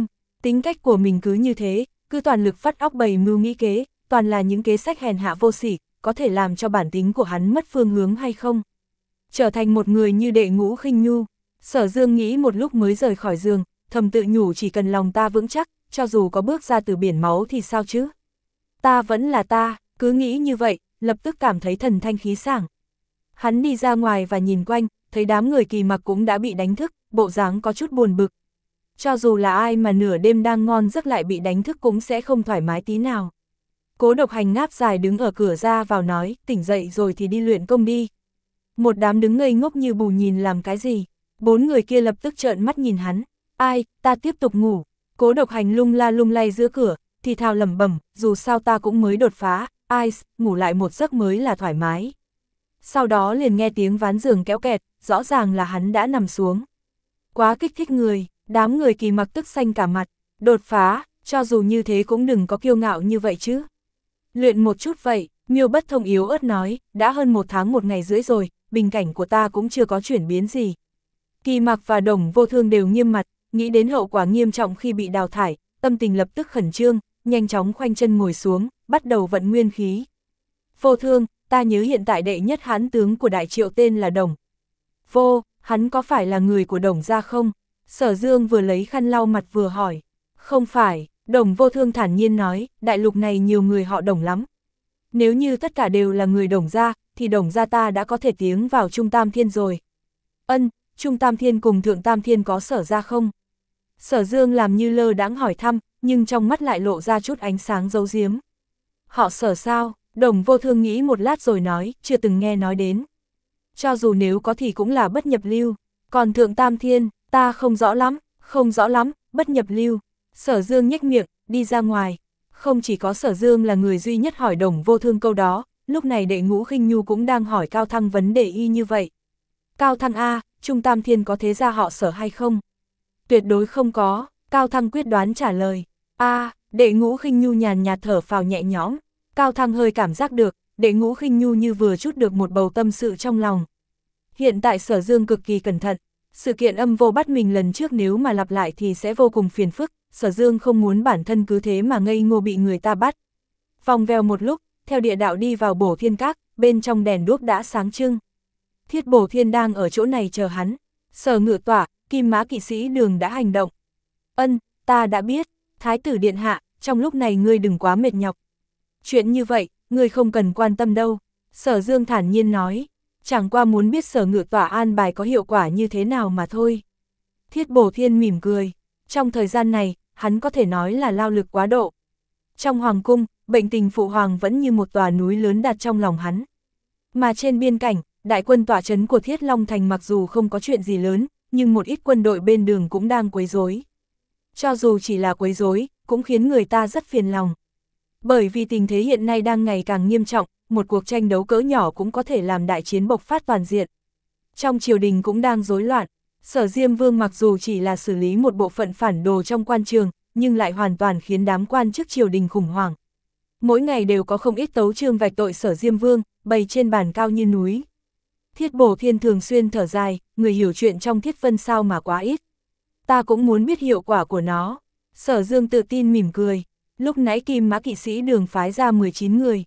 Speaker 1: Tính cách của mình cứ như thế, cứ toàn lực phát óc bày mưu nghĩ kế, toàn là những kế sách hèn hạ vô sỉ, có thể làm cho bản tính của hắn mất phương hướng hay không? Trở thành một người như Đệ Ngũ Khinh Nhu. Sở Dương nghĩ một lúc mới rời khỏi giường, thầm tự nhủ chỉ cần lòng ta vững chắc, cho dù có bước ra từ biển máu thì sao chứ? Ta vẫn là ta, cứ nghĩ như vậy, lập tức cảm thấy thần thanh khí sảng. Hắn đi ra ngoài và nhìn quanh, thấy đám người Kỳ Mặc cũng đã bị đánh thức, bộ dáng có chút buồn bực. Cho dù là ai mà nửa đêm đang ngon giấc lại bị đánh thức cũng sẽ không thoải mái tí nào. Cố Độc Hành ngáp dài đứng ở cửa ra vào nói, tỉnh dậy rồi thì đi luyện công đi. Một đám đứng ngây ngốc như bù nhìn làm cái gì. Bốn người kia lập tức trợn mắt nhìn hắn. Ai, ta tiếp tục ngủ. Cố Độc Hành lung la lung lay giữa cửa, thì thào lẩm bẩm, dù sao ta cũng mới đột phá, ai, ngủ lại một giấc mới là thoải mái. Sau đó liền nghe tiếng ván giường kéo kẹt, rõ ràng là hắn đã nằm xuống. Quá kích thích người, đám người Kỳ Mặc tức xanh cả mặt, đột phá, cho dù như thế cũng đừng có kiêu ngạo như vậy chứ. Luyện một chút vậy, Miêu Bất Thông yếu ớt nói, đã hơn một tháng một ngày rưỡi rồi, bình cảnh của ta cũng chưa có chuyển biến gì. Kỳ Mặc và Đồng Vô Thương đều nghiêm mặt, nghĩ đến hậu quả nghiêm trọng khi bị đào thải, tâm tình lập tức khẩn trương, nhanh chóng khoanh chân ngồi xuống, bắt đầu vận nguyên khí. Vô Thương, ta nhớ hiện tại đệ nhất hãn tướng của Đại Triệu tên là Đồng. Vô, hắn có phải là người của Đồng gia không? Sở Dương vừa lấy khăn lau mặt vừa hỏi. Không phải, Đồng Vô Thương thản nhiên nói, đại lục này nhiều người họ Đồng lắm. Nếu như tất cả đều là người Đồng gia, thì Đồng gia ta đã có thể tiến vào Trung Tam Thiên rồi. Ân, Trung Tam Thiên cùng Thượng Tam Thiên có Sở gia không? Sở Dương làm như lơ đãng hỏi thăm, nhưng trong mắt lại lộ ra chút ánh sáng giấu giếm. Họ Sở sao? Đồng Vô Thương nghĩ một lát rồi nói, chưa từng nghe nói đến. Cho dù nếu có thì cũng là bất nhập lưu, còn Thượng Tam Thiên, ta không rõ lắm, không rõ lắm, bất nhập lưu. Sở Dương nhếch miệng, đi ra ngoài. Không chỉ có Sở Dương là người duy nhất hỏi Đồng Vô Thương câu đó, lúc này Đệ Ngũ Khinh Nhu cũng đang hỏi Cao Thăng vấn đề y như vậy. Cao Thăng A, Trung Tam Thiên có thế gia họ Sở hay không? Tuyệt đối không có, Cao Thăng quyết đoán trả lời. A, Đệ Ngũ Khinh Nhu nhàn nhạt thở phào nhẹ nhõm. Cao Thăng hơi cảm giác được, Đệ Ngũ Khinh Nhu như vừa chút được một bầu tâm sự trong lòng. Hiện tại Sở Dương cực kỳ cẩn thận, sự kiện âm vô bắt mình lần trước nếu mà lặp lại thì sẽ vô cùng phiền phức, Sở Dương không muốn bản thân cứ thế mà ngây ngô bị người ta bắt. Vòng vèo một lúc, theo địa đạo đi vào Bổ Thiên Các, bên trong đèn đuốc đã sáng trưng. Thiết Bổ Thiên đang ở chỗ này chờ hắn. Sở Ngự Tỏa, Kim Mã kỵ sĩ Đường đã hành động. Ân, ta đã biết, Thái tử điện hạ, trong lúc này ngươi đừng quá mệt nhọc. Chuyện như vậy, ngươi không cần quan tâm đâu. Sở Dương thản nhiên nói, chẳng qua muốn biết Sở Ngự Tỏa an bài có hiệu quả như thế nào mà thôi. Thiết Bổ Thiên mỉm cười, trong thời gian này, hắn có thể nói là lao lực quá độ. Trong hoàng cung, bệnh tình phụ hoàng vẫn như một tòa núi lớn đặt trong lòng hắn. Mà trên biên cảnh, đại quân tọa trấn của Thiết Long Thành mặc dù không có chuyện gì lớn, nhưng một ít quân đội bên đường cũng đang quấy rối. Cho dù chỉ là quấy rối, cũng khiến người ta rất phiền lòng. Bởi vì tình thế hiện nay đang ngày càng nghiêm trọng, một cuộc tranh đấu cỡ nhỏ cũng có thể làm đại chiến bộc phát toàn diện. Trong triều đình cũng đang rối loạn, Sở Diêm Vương mặc dù chỉ là xử lý một bộ phận phản đồ trong quan trường, nhưng lại hoàn toàn khiến đám quan chức triều đình khủng hoảng. Mỗi ngày đều có không ít tấu chương vạch tội Sở Diêm Vương, bày trên bàn cao như núi. Thiết Bổ Thiên thường xuyên thở dài, người hiểu chuyện trong Thiết Vân sao mà quá ít. Ta cũng muốn biết hiệu quả của nó. Sở Dương tự tin mỉm cười. Lúc nãy Kim Mã kỵ sĩ Đường phái ra mười chín người.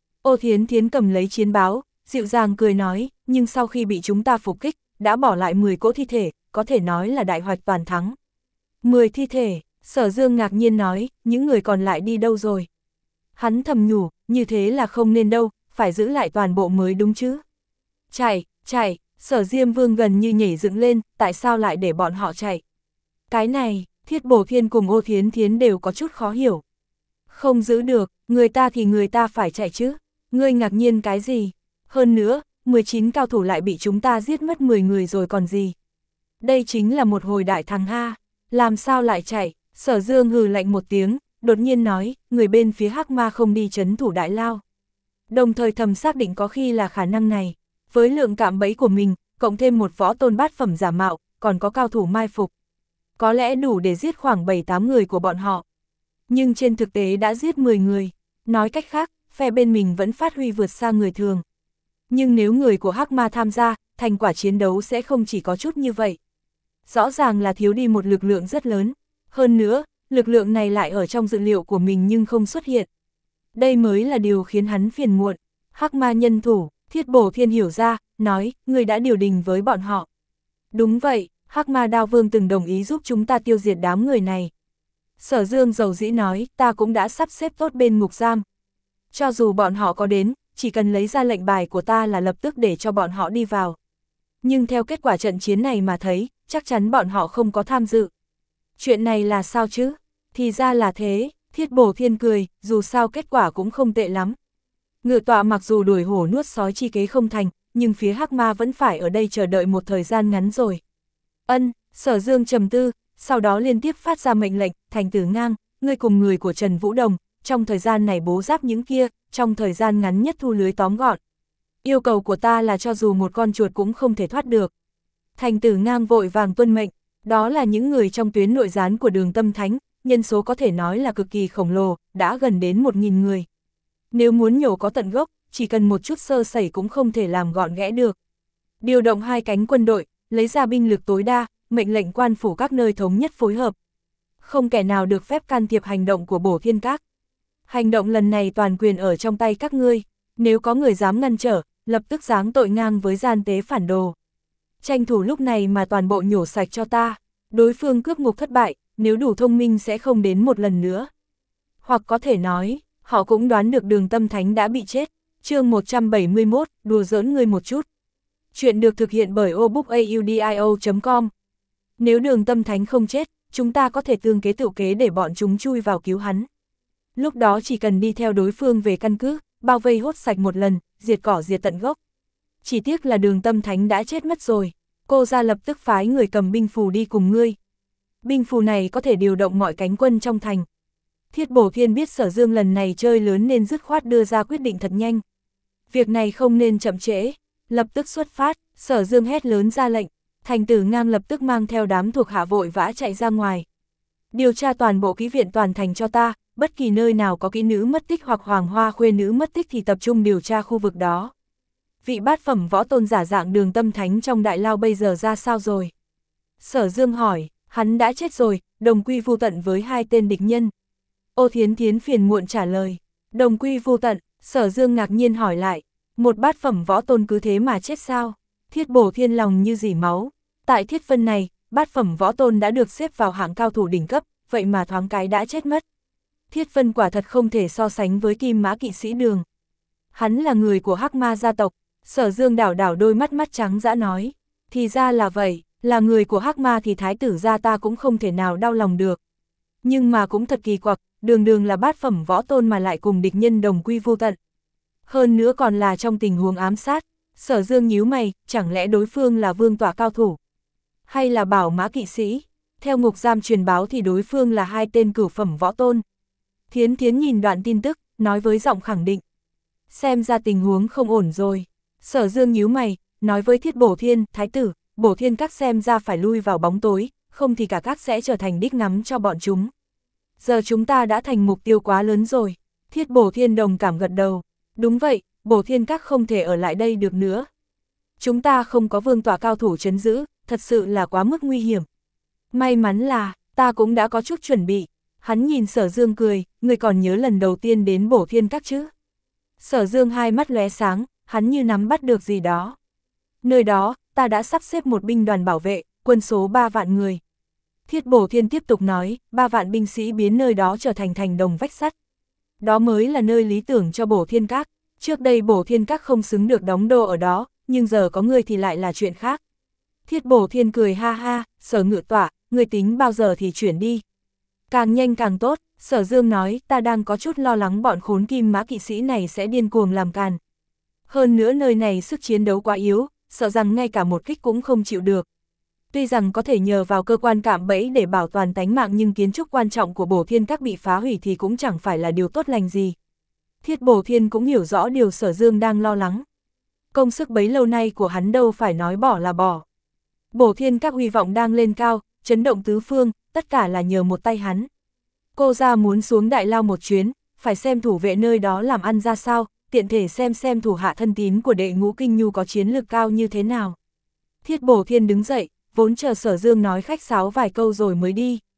Speaker 1: Ô Thiến Thiến cầm lấy chiến báo, dịu dàng cười nói, nhưng sau khi bị chúng ta phục kích, đã bỏ lại mười cỗ thi thể, có thể nói là đại hoạch toàn thắng. mười thi thể, Sở Dương ngạc nhiên nói, những người còn lại đi đâu rồi? Hắn thầm nhủ, như thế là không nên đâu, phải giữ lại toàn bộ mới đúng chứ. Chạy, chạy, Sở Diêm Vương gần như nhảy dựng lên, tại sao lại để bọn họ chạy? Cái này, Thiết Bổ Thiên cùng Ô Thiến Thiến đều có chút khó hiểu. Không giữ được, người ta thì người ta phải chạy chứ. Ngươi ngạc nhiên cái gì? Hơn nữa, mười chín cao thủ lại bị chúng ta giết mất mười người rồi còn gì? Đây chính là một hồi đại thắng ha. Làm sao lại chạy? Sở Dương hừ lạnh một tiếng, đột nhiên nói, người bên phía Hắc Ma không đi trấn thủ Đại Lao. Đồng thời thầm xác định có khi là khả năng này. Với lượng cạm bẫy của mình, cộng thêm một võ tôn bát phẩm giả mạo, còn có cao thủ mai phục. Có lẽ đủ để giết khoảng bảy tám người của bọn họ. Nhưng trên thực tế đã giết mười người. Nói cách khác, phe bên mình vẫn phát huy vượt xa người thường. Nhưng nếu người của Hắc Ma tham gia, thành quả chiến đấu sẽ không chỉ có chút như vậy. Rõ ràng là thiếu đi một lực lượng rất lớn. Hơn nữa, lực lượng này lại ở trong dự liệu của mình nhưng không xuất hiện. Đây mới là điều khiến hắn phiền muộn. Hắc ma nhân thủ, Thiết Bổ Thiên hiểu ra, nói, người đã điều đình với bọn họ. Đúng vậy, Hắc ma đao vương từng đồng ý giúp chúng ta tiêu diệt đám người này. Sở Dương dầu dĩ nói, ta cũng đã sắp xếp tốt bên ngục giam. Cho dù bọn họ có đến, chỉ cần lấy ra lệnh bài của ta là lập tức để cho bọn họ đi vào. Nhưng theo kết quả trận chiến này mà thấy, chắc chắn bọn họ không có tham dự. Chuyện này là sao chứ? Thì ra là thế, Thiết Bổ Thiên cười, dù sao kết quả cũng không tệ lắm. Ngự tọa mặc dù đuổi hổ nuốt sói chi kế không thành, nhưng phía Hắc ma vẫn phải ở đây chờ đợi một thời gian ngắn rồi. Ân, Sở Dương trầm tư, sau đó liên tiếp phát ra mệnh lệnh, Thành Tử Ngang, ngươi cùng người của Trần Vũ Đồng, trong thời gian này bố giáp những kia, trong thời gian ngắn nhất thu lưới tóm gọn. Yêu cầu của ta là cho dù một con chuột cũng không thể thoát được. Thành Tử Ngang vội vàng tuân mệnh, đó là những người trong tuyến nội gián của Đường Tâm Thánh, nhân số có thể nói là cực kỳ khổng lồ, đã gần đến một nghìn người. Nếu muốn nhổ có tận gốc, chỉ cần một chút sơ sẩy cũng không thể làm gọn ghẽ được. Điều động hai cánh quân đội, lấy ra binh lực tối đa, mệnh lệnh quan phủ các nơi thống nhất phối hợp. Không kẻ nào được phép can thiệp hành động của Bổ Thiên Các. Hành động lần này toàn quyền ở trong tay các ngươi, nếu có người dám ngăn trở, lập tức giáng tội ngang với gian tế phản đồ. Tranh thủ lúc này mà toàn bộ nhổ sạch cho ta, đối phương cướp ngục thất bại, nếu đủ thông minh sẽ không đến một lần nữa. Hoặc có thể nói, họ cũng đoán được Đường Tâm Thánh đã bị chết. Chương một trăm bảy mươi mốt, đùa giỡn ngươi một chút. Chuyện được thực hiện bởi obookaudio chấm com. Nếu Đường Tâm Thánh không chết, chúng ta có thể tương kế tự kế để bọn chúng chui vào cứu hắn. Lúc đó chỉ cần đi theo đối phương về căn cứ, bao vây hốt sạch một lần, diệt cỏ diệt tận gốc. Chỉ tiếc là Đường Tâm Thánh đã chết mất rồi. Cô ra lập tức phái người cầm binh phù đi cùng ngươi. Binh phù này có thể điều động mọi cánh quân trong thành. Thiết Bổ Thiên biết Sở Dương lần này chơi lớn nên dứt khoát đưa ra quyết định thật nhanh. Việc này không nên chậm trễ, lập tức xuất phát, Sở Dương hét lớn ra lệnh, Thành Tử Ngang lập tức mang theo đám thuộc hạ vội vã chạy ra ngoài. Điều tra toàn bộ kỹ viện toàn thành cho ta, bất kỳ nơi nào có kỹ nữ mất tích hoặc hoàng hoa khuê nữ mất tích thì tập trung điều tra khu vực đó. Vị bát phẩm võ tôn giả dạng Đường Tâm Thánh trong đại lao bây giờ ra sao rồi? Sở Dương hỏi, hắn đã chết rồi, đồng quy vu tận với hai tên địch nhân. Ô Thiến Thiến phiền muộn trả lời, đồng quy vu tận. Sở Dương ngạc nhiên hỏi lại, một bát phẩm võ tôn cứ thế mà chết sao? Thiết Bổ Thiên lòng như dỉ máu. Tại Thiết Vân này, bát phẩm võ tôn đã được xếp vào hạng cao thủ đỉnh cấp, vậy mà thoáng cái đã chết mất. Thiết Vân quả thật không thể so sánh với Kim Mã kỵ sĩ Đường. Hắn là người của Hắc ma gia tộc. Sở Dương đảo đảo đôi mắt mắt trắng dã nói, thì ra là vậy, là người của Hắc ma thì thái tử gia ta cũng không thể nào đau lòng được. Nhưng mà cũng thật kỳ quặc, đường đường là bát phẩm võ tôn mà lại cùng địch nhân đồng quy vu tận. Hơn nữa còn là trong tình huống ám sát. Sở Dương nhíu mày, chẳng lẽ đối phương là vương tọa cao thủ? Hay là bảo mã kỵ sĩ? Theo ngục giam truyền báo thì đối phương là hai tên cửu phẩm võ tôn. Thiến Thiến nhìn đoạn tin tức, nói với giọng khẳng định. Xem ra tình huống không ổn rồi. Sở Dương nhíu mày, nói với Thiết Bổ Thiên, thái tử, Bổ Thiên các xem ra phải lui vào bóng tối, không thì cả các sẽ trở thành đích ngắm cho bọn chúng. Giờ chúng ta đã thành mục tiêu quá lớn rồi. Thiết Bổ Thiên đồng cảm gật đầu. Đúng vậy, Bổ Thiên các không thể ở lại đây được nữa. Chúng ta không có vương tọa cao thủ trấn giữ, thật sự là quá mức nguy hiểm. May mắn là, ta cũng đã có chút chuẩn bị. Hắn nhìn Sở Dương cười, người còn nhớ lần đầu tiên đến Bổ Thiên các chứ? Sở Dương hai mắt lóe sáng, hắn như nắm bắt được gì đó. Nơi đó, ta đã sắp xếp một binh đoàn bảo vệ, quân số ba vạn người. Thiết Bổ Thiên tiếp tục nói, ba vạn binh sĩ biến nơi đó trở thành thành đồng vách sắt. Đó mới là nơi lý tưởng cho Bổ Thiên các. Trước đây Bổ Thiên các không xứng được đóng đô ở đó, nhưng giờ có người thì lại là chuyện khác. Thiết Bổ Thiên cười ha ha, Sở Ngự tọa, người tính bao giờ thì chuyển đi. Càng nhanh càng tốt, Sở Dương nói, ta đang có chút lo lắng bọn khốn Kim Mã kỵ sĩ này sẽ điên cuồng làm càn. Hơn nữa nơi này sức chiến đấu quá yếu, sợ rằng ngay cả một kích cũng không chịu được. Tuy rằng có thể nhờ vào cơ quan cạm bẫy để bảo toàn tánh mạng nhưng kiến trúc quan trọng của Bổ Thiên các bị phá hủy thì cũng chẳng phải là điều tốt lành gì. Thiết Bổ Thiên cũng hiểu rõ điều Sở Dương đang lo lắng. Công sức bấy lâu nay của hắn đâu phải nói bỏ là bỏ. Bổ Thiên các hy vọng đang lên cao, chấn động tứ phương, tất cả là nhờ một tay hắn. Cô ra muốn xuống đại lao một chuyến, phải xem thủ vệ nơi đó làm ăn ra sao, tiện thể xem xem thủ hạ thân tín của đệ ngũ kinh nhu có chiến lược cao như thế nào. Thiết Bổ Thiên đứng dậy, vốn chờ Sở Dương nói khách sáo vài câu rồi mới đi.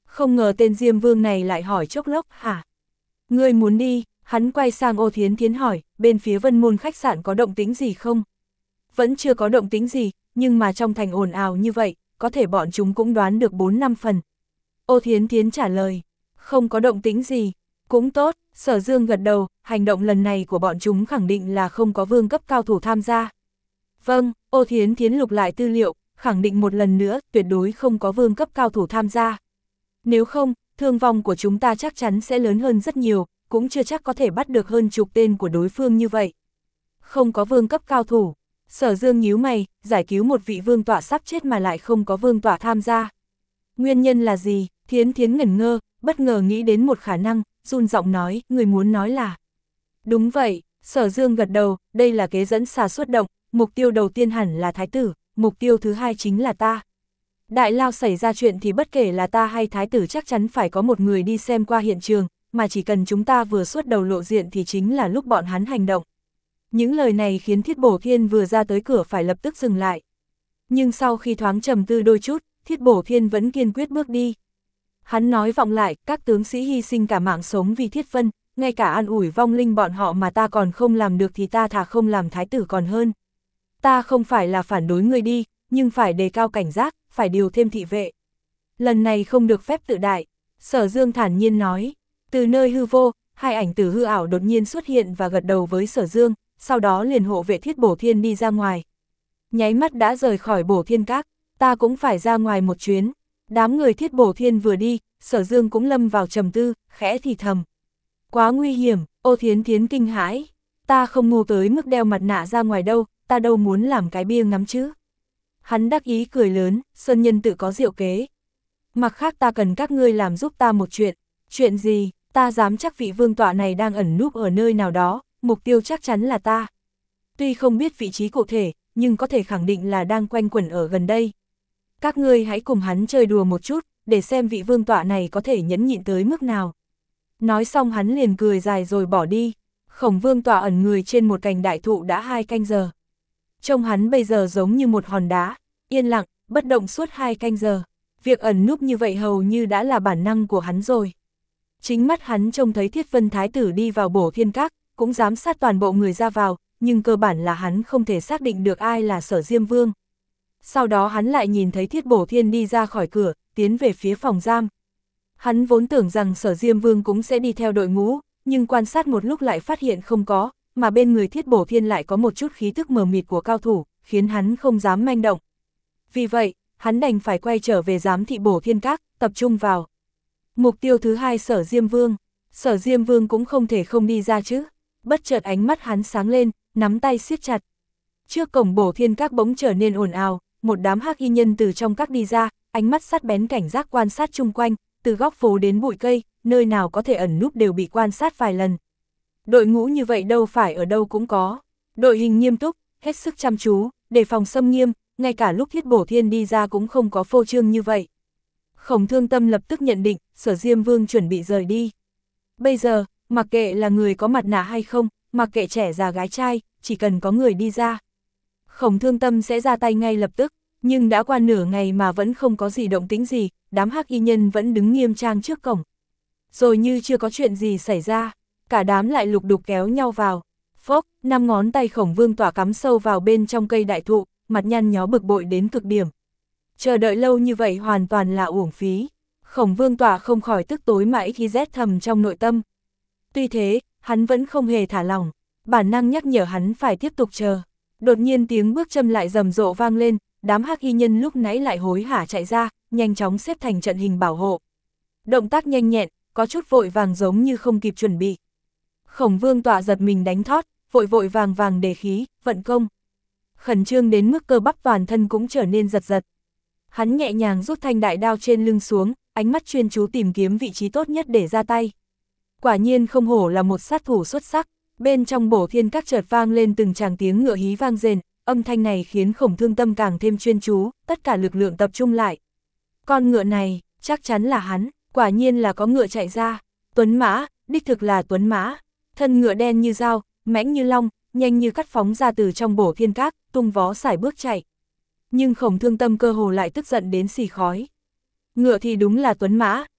Speaker 1: Không ngờ tên Diêm Vương này lại hỏi chốc lốc, hả? Ngươi muốn đi? Hắn quay sang Ô Thiến Thiến hỏi, bên phía Vân Môn khách sạn có động tĩnh gì không? Vẫn chưa có động tĩnh gì, nhưng mà trong thành ồn ào như vậy, có thể bọn chúng cũng đoán được bốn năm phần. Ô Thiến Thiến trả lời, không có động tĩnh gì, cũng tốt. Sở Dương gật đầu, hành động lần này của bọn chúng khẳng định là không có vương cấp cao thủ tham gia. Vâng, Ô Thiến Thiến lục lại tư liệu, khẳng định một lần nữa, tuyệt đối không có vương cấp cao thủ tham gia. Nếu không, thương vong của chúng ta chắc chắn sẽ lớn hơn rất nhiều, cũng chưa chắc có thể bắt được hơn chục tên của đối phương như vậy. Không có vương cấp cao thủ. Sở Dương nhíu mày, giải cứu một vị vương tọa sắp chết mà lại không có vương tọa tham gia. Nguyên nhân là gì? Thiến Thiến ngẩn ngơ, bất ngờ nghĩ đến một khả năng, run giọng nói, người muốn nói là. Đúng vậy, Sở Dương gật đầu, đây là kế dẫn xà xuất động, mục tiêu đầu tiên hẳn là thái tử, mục tiêu thứ hai chính là ta. Đại lao xảy ra chuyện thì bất kể là ta hay thái tử chắc chắn phải có một người đi xem qua hiện trường, mà chỉ cần chúng ta vừa xuất đầu lộ diện thì chính là lúc bọn hắn hành động. Những lời này khiến Thiết Bổ Thiên vừa ra tới cửa phải lập tức dừng lại. Nhưng sau khi thoáng trầm tư đôi chút, Thiết Bổ Thiên vẫn kiên quyết bước đi. Hắn nói vọng lại, các tướng sĩ hy sinh cả mạng sống vì Thiết Vân, ngay cả an ủi vong linh bọn họ mà ta còn không làm được thì ta thà không làm thái tử còn hơn. Ta không phải là phản đối người đi, nhưng phải đề cao cảnh giác, phải điều thêm thị vệ. Lần này không được phép tự đại, Sở Dương thản nhiên nói. Từ nơi hư vô, hai ảnh tử hư ảo đột nhiên xuất hiện và gật đầu với Sở Dương, sau đó liền hộ vệ Thiết Bổ Thiên đi ra ngoài. Nháy mắt đã rời khỏi Bổ Thiên Các, ta cũng phải ra ngoài một chuyến. Đám người Thiết Bổ Thiên vừa đi, Sở Dương cũng lâm vào trầm tư, khẽ thì thầm. Quá nguy hiểm, Ô Thiến Thiến kinh hãi. Ta không ngu tới mức đeo mặt nạ ra ngoài đâu, ta đâu muốn làm cái bia ngắm chứ. Hắn đắc ý cười lớn, Sơn Nhân tự có diệu kế. Mặt khác ta cần các ngươi làm giúp ta một chuyện. Chuyện gì? Ta dám chắc vị vương tọa này đang ẩn núp ở nơi nào đó, mục tiêu chắc chắn là ta. Tuy không biết vị trí cụ thể, nhưng có thể khẳng định là đang quanh quẩn ở gần đây. Các ngươi hãy cùng hắn chơi đùa một chút, để xem vị vương tọa này có thể nhẫn nhịn tới mức nào. Nói xong hắn liền cười dài rồi bỏ đi. Khổng vương tọa ẩn người trên một cành đại thụ đã hai canh giờ. Trông hắn bây giờ giống như một hòn đá, yên lặng, bất động suốt hai canh giờ. Việc ẩn núp như vậy hầu như đã là bản năng của hắn rồi. Chính mắt hắn trông thấy Thiết Vân Thái tử đi vào Bổ Thiên Các, cũng giám sát toàn bộ người ra vào, nhưng cơ bản là hắn không thể xác định được ai là Sở Diêm Vương. Sau đó hắn lại nhìn thấy Thiết Bổ Thiên đi ra khỏi cửa, tiến về phía phòng giam. Hắn vốn tưởng rằng Sở Diêm Vương cũng sẽ đi theo đội ngũ, nhưng quan sát một lúc lại phát hiện không có, mà bên người Thiết Bổ Thiên lại có một chút khí thức mờ mịt của cao thủ, khiến hắn không dám manh động. Vì vậy, hắn đành phải quay trở về giám thị Bổ Thiên Các, tập trung vào. Mục tiêu thứ hai Sở Diêm Vương. Sở Diêm Vương cũng không thể không đi ra chứ. Bất chợt ánh mắt hắn sáng lên, nắm tay siết chặt. Trước cổng Bổ Thiên Các bỗng trở nên ồn ào, một đám hắc y nhân từ trong các đi ra, ánh mắt sắc bén cảnh giác quan sát chung quanh, từ góc phố đến bụi cây, nơi nào có thể ẩn núp đều bị quan sát vài lần. Đội ngũ như vậy đâu phải ở đâu cũng có. Đội hình nghiêm túc, hết sức chăm chú, đề phòng xâm nghiêm, ngay cả lúc Thiết Bổ Thiên đi ra cũng không có phô trương như vậy. Khổng Thương Tâm lập tức nhận định, Sở Diêm Vương chuẩn bị rời đi. Bây giờ, mặc kệ là người có mặt nạ hay không, mặc kệ trẻ già gái trai, chỉ cần có người đi ra. Khổng Thương Tâm sẽ ra tay ngay lập tức, nhưng đã qua nửa ngày mà vẫn không có gì động tĩnh gì, đám hắc y nhân vẫn đứng nghiêm trang trước cổng. Rồi như chưa có chuyện gì xảy ra, cả đám lại lục đục kéo nhau vào. Phốc, năm ngón tay Khổng Vương Tỏa cắm sâu vào bên trong cây đại thụ, mặt nhăn nhó bực bội đến cực điểm. Chờ đợi lâu như vậy hoàn toàn là uổng phí. Khổng Vương Tỏa không khỏi tức tối mà khi rét thầm trong nội tâm. Tuy thế, hắn vẫn không hề thả lỏng, bản năng nhắc nhở hắn phải tiếp tục chờ. Đột nhiên tiếng bước châm lại rầm rộ vang lên, đám hắc y nhân lúc nãy lại hối hả chạy ra, nhanh chóng xếp thành trận hình bảo hộ. Động tác nhanh nhẹn, có chút vội vàng giống như không kịp chuẩn bị. Khổng Vương Tỏa giật mình đánh thót, vội vội vàng vàng đề khí, vận công. Khẩn trương đến mức cơ bắp toàn thân cũng trở nên giật giật. Hắn nhẹ nhàng rút thanh đại đao trên lưng xuống, ánh mắt chuyên chú tìm kiếm vị trí tốt nhất để ra tay. Quả nhiên không hổ là một sát thủ xuất sắc, bên trong Bổ Thiên Các chợt vang lên từng tràng tiếng ngựa hí vang rền, âm thanh này khiến Khổng Thương Tâm càng thêm chuyên chú, tất cả lực lượng tập trung lại. Con ngựa này, chắc chắn là hắn, quả nhiên là có ngựa chạy ra, tuấn mã, đích thực là tuấn mã, thân ngựa đen như dao, mãnh như long, nhanh như cắt phóng ra từ trong Bổ Thiên Các, tung vó sải bước chạy. Nhưng Khổng Thương Tâm cơ hồ lại tức giận đến xì khói. Ngựa thì đúng là tuấn mã,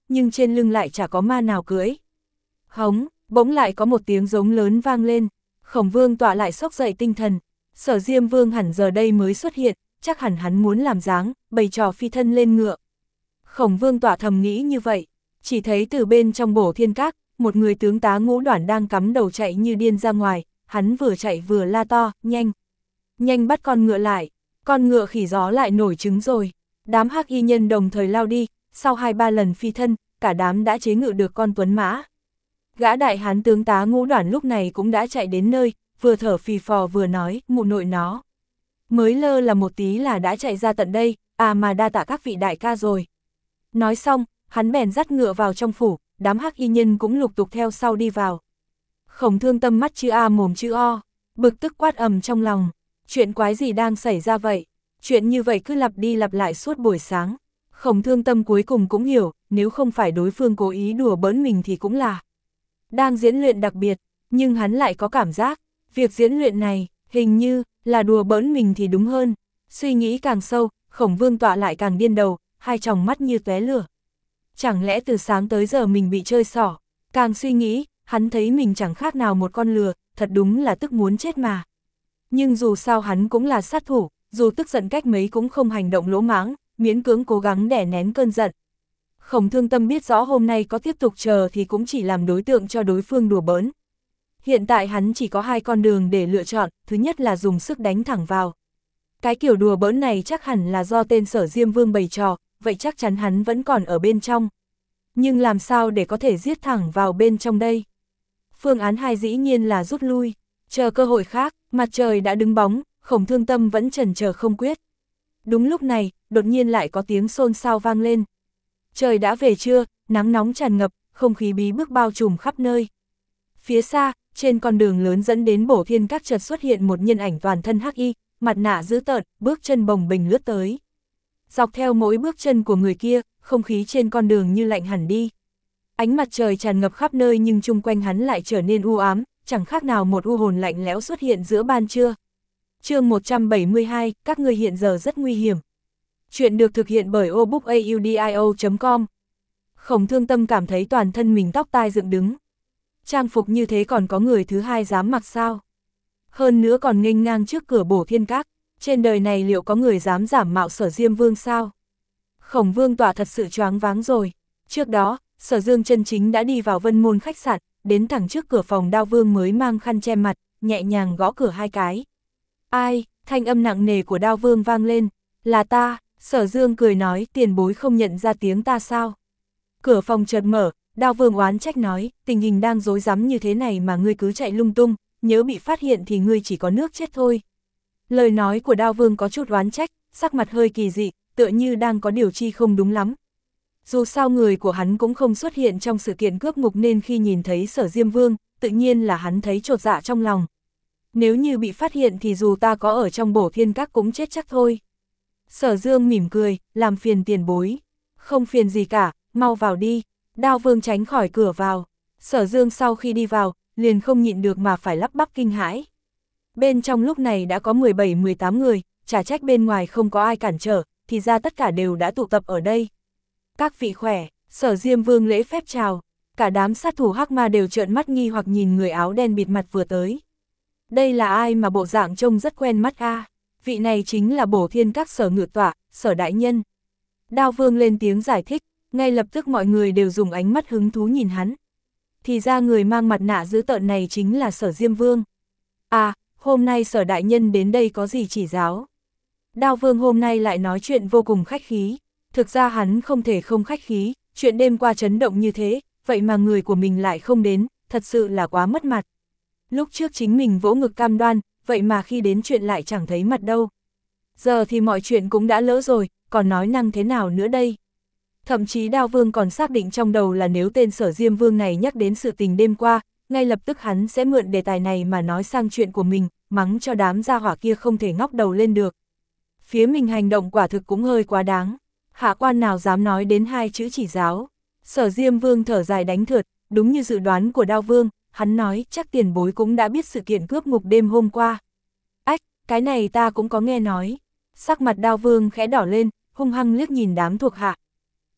Speaker 1: nhưng trên lưng lại chả có ma nào cưỡi. Hống, bỗng lại có một tiếng giống lớn vang lên, Khổng Vương Tọa lại xốc dậy tinh thần, Sở Diêm Vương hẳn giờ đây mới xuất hiện, chắc hẳn hắn muốn làm dáng, bày trò phi thân lên ngựa. Khổng Vương Tọa thầm nghĩ như vậy, chỉ thấy từ bên trong Bổ Thiên Các, một người tướng tá Ngũ Đoản đang cắm đầu chạy như điên ra ngoài, hắn vừa chạy vừa la to, nhanh, nhanh bắt con ngựa lại, con ngựa khỉ gió lại nổi trứng rồi. Đám hắc y nhân đồng thời lao đi, sau hai ba lần phi thân, cả đám đã chế ngự được con tuấn mã. Gã đại hán tướng tá Ngũ Đoản lúc này cũng đã chạy đến nơi, vừa thở phì phò vừa nói, mụ nội nó. Mới lơ là một tí là đã chạy ra tận đây, à mà đa tạ các vị đại ca rồi. Nói xong, hắn bèn dắt ngựa vào trong phủ, đám hắc y nhân cũng lục tục theo sau đi vào. Khổng Thương Tâm mắt chữ A mồm chữ O, bực tức quát ầm trong lòng, chuyện quái gì đang xảy ra vậy? Chuyện như vậy cứ lặp đi lặp lại suốt buổi sáng. Khổng Thương Tâm cuối cùng cũng hiểu, nếu không phải đối phương cố ý đùa bỡn mình thì cũng là đang diễn luyện đặc biệt, nhưng hắn lại có cảm giác, việc diễn luyện này, hình như, là đùa bỡn mình thì đúng hơn. Suy nghĩ càng sâu, Khổng Vương Tọa lại càng điên đầu, hai tròng mắt như tóe lửa. Chẳng lẽ từ sáng tới giờ mình bị chơi xỏ? Càng suy nghĩ, hắn thấy mình chẳng khác nào một con lừa, thật đúng là tức muốn chết mà. Nhưng dù sao hắn cũng là sát thủ, dù tức giận cách mấy cũng không hành động lỗ mãng, miễn cưỡng cố gắng đè nén cơn giận. Khổng Thương Tâm biết rõ hôm nay có tiếp tục chờ thì cũng chỉ làm đối tượng cho đối phương đùa bỡn. Hiện tại hắn chỉ có hai con đường để lựa chọn, thứ nhất là dùng sức đánh thẳng vào. Cái kiểu đùa bỡn này chắc hẳn là do tên Sở Diêm Vương bày trò, vậy chắc chắn hắn vẫn còn ở bên trong. Nhưng làm sao để có thể giết thẳng vào bên trong đây? Phương án hai dĩ nhiên là rút lui, chờ cơ hội khác, mặt trời đã đứng bóng, Khổng Thương Tâm vẫn chần chờ không quyết. Đúng lúc này, đột nhiên lại có tiếng xôn xao vang lên. Trời đã về trưa, nắng nóng tràn ngập, không khí bí bức bao trùm khắp nơi. Phía xa, trên con đường lớn dẫn đến Bổ Thiên Các chợt xuất hiện một nhân ảnh toàn thân hắc y, mặt nạ dữ tợn, bước chân bồng bềnh lướt tới. Dọc theo mỗi bước chân của người kia, không khí trên con đường như lạnh hẳn đi. Ánh mặt trời tràn ngập khắp nơi nhưng chung quanh hắn lại trở nên u ám, chẳng khác nào một u hồn lạnh lẽo xuất hiện giữa ban trưa. Chương một trăm bảy mươi hai, các ngươi hiện giờ rất nguy hiểm. Chuyện được thực hiện bởi obookaudio chấm com. Khổng Thương Tâm cảm thấy toàn thân mình tóc tai dựng đứng. Trang phục như thế còn có người thứ hai dám mặc sao? Hơn nữa còn nghênh ngang trước cửa Bổ Thiên Các, trên đời này liệu có người dám giảm mạo Sở Diêm Vương sao? Khổng Vương Tọa thật sự choáng váng rồi. Trước đó, Sở Dương chân chính đã đi vào Vân Môn khách sạn, đến thẳng trước cửa phòng Đao Vương mới mang khăn che mặt, nhẹ nhàng gõ cửa hai cái. Ai? Thanh âm nặng nề của Đao Vương vang lên. Là ta. Sở Dương cười nói, tiền bối không nhận ra tiếng ta sao? Cửa phòng chợt mở, Đao Vương oán trách nói, tình hình đang rối rắm như thế này mà ngươi cứ chạy lung tung, nhớ bị phát hiện thì ngươi chỉ có nước chết thôi. Lời nói của Đao Vương có chút oán trách, sắc mặt hơi kỳ dị, tựa như đang có điều chi không đúng lắm. Dù sao người của hắn cũng không xuất hiện trong sự kiện cướp ngục nên khi nhìn thấy Sở Diêm Vương, tự nhiên là hắn thấy chột dạ trong lòng. Nếu như bị phát hiện thì dù ta có ở trong Bổ Thiên Các cũng chết chắc thôi. Sở Dương mỉm cười, làm phiền tiền bối. Không phiền gì cả, mau vào đi. Đao Vương tránh khỏi cửa vào. Sở Dương sau khi đi vào, liền không nhịn được mà phải lắp bắp kinh hãi. Bên trong lúc này đã có mười bảy mười tám người, chả trách bên ngoài không có ai cản trở, thì ra tất cả đều đã tụ tập ở đây. Các vị khỏe, Sở Diêm Vương lễ phép chào. Cả đám sát thủ hắc ma đều trợn mắt nghi hoặc nhìn người áo đen bịt mặt vừa tới. Đây là ai mà bộ dạng trông rất quen mắt a? À? Vị này chính là Bổ Thiên Các Sở Ngự Tọa, Sở đại nhân. Đao Vương lên tiếng giải thích, ngay lập tức mọi người đều dùng ánh mắt hứng thú nhìn hắn. Thì ra người mang mặt nạ dữ tợn này chính là Sở Diêm Vương. À, hôm nay Sở đại nhân đến đây có gì chỉ giáo? Đao Vương hôm nay lại nói chuyện vô cùng khách khí. Thực ra hắn không thể không khách khí, chuyện đêm qua chấn động như thế, vậy mà người của mình lại không đến, thật sự là quá mất mặt. Lúc trước chính mình vỗ ngực cam đoan, vậy mà khi đến chuyện lại chẳng thấy mặt đâu. Giờ thì mọi chuyện cũng đã lỡ rồi, còn nói năng thế nào nữa đây? Thậm chí Đao Vương còn xác định trong đầu là nếu tên Sở Diêm Vương này nhắc đến sự tình đêm qua, ngay lập tức hắn sẽ mượn đề tài này mà nói sang chuyện của mình, mắng cho đám gia hỏa kia không thể ngóc đầu lên được. Phía mình hành động quả thực cũng hơi quá đáng. Hạ quan nào dám nói đến hai chữ chỉ giáo. Sở Diêm Vương thở dài đánh thượt, đúng như dự đoán của Đao Vương, hắn nói chắc tiền bối cũng đã biết sự kiện cướp ngục đêm hôm qua. Ách, cái này ta cũng có nghe nói. Sắc mặt Đao Vương khẽ đỏ lên, hung hăng liếc nhìn đám thuộc hạ.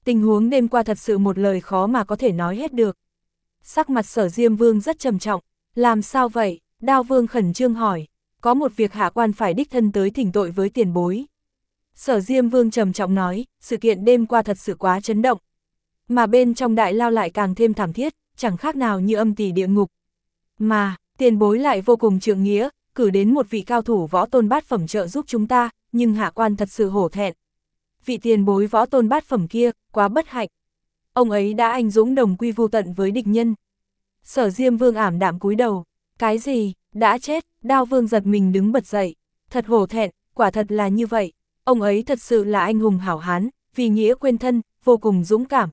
Speaker 1: Tình huống đêm qua thật sự một lời khó mà có thể nói hết được. Sắc mặt Sở Diêm Vương rất trầm trọng. Làm sao vậy? Đao Vương khẩn trương hỏi. Có một việc hạ quan phải đích thân tới thỉnh tội với tiền bối. Sở Diêm Vương trầm trọng nói, sự kiện đêm qua thật sự quá chấn động. Mà bên trong đại lao lại càng thêm thảm thiết, chẳng khác nào như âm tỳ địa ngục. Mà, tiền bối lại vô cùng trượng nghĩa, cử đến một vị cao thủ võ tôn bát phẩm trợ giúp chúng ta, nhưng hạ quan thật sự hổ thẹn. Vị tiền bối võ tôn bát phẩm kia, quá bất hạnh. Ông ấy đã anh dũng đồng quy vu tận với địch nhân. Sở Diêm Vương ảm đạm cúi đầu. Cái gì, đã chết? Đao Vương giật mình đứng bật dậy. Thật hổ thẹn, quả thật là như vậy. Ông ấy thật sự là anh hùng hảo hán, vì nghĩa quên thân, vô cùng dũng cảm.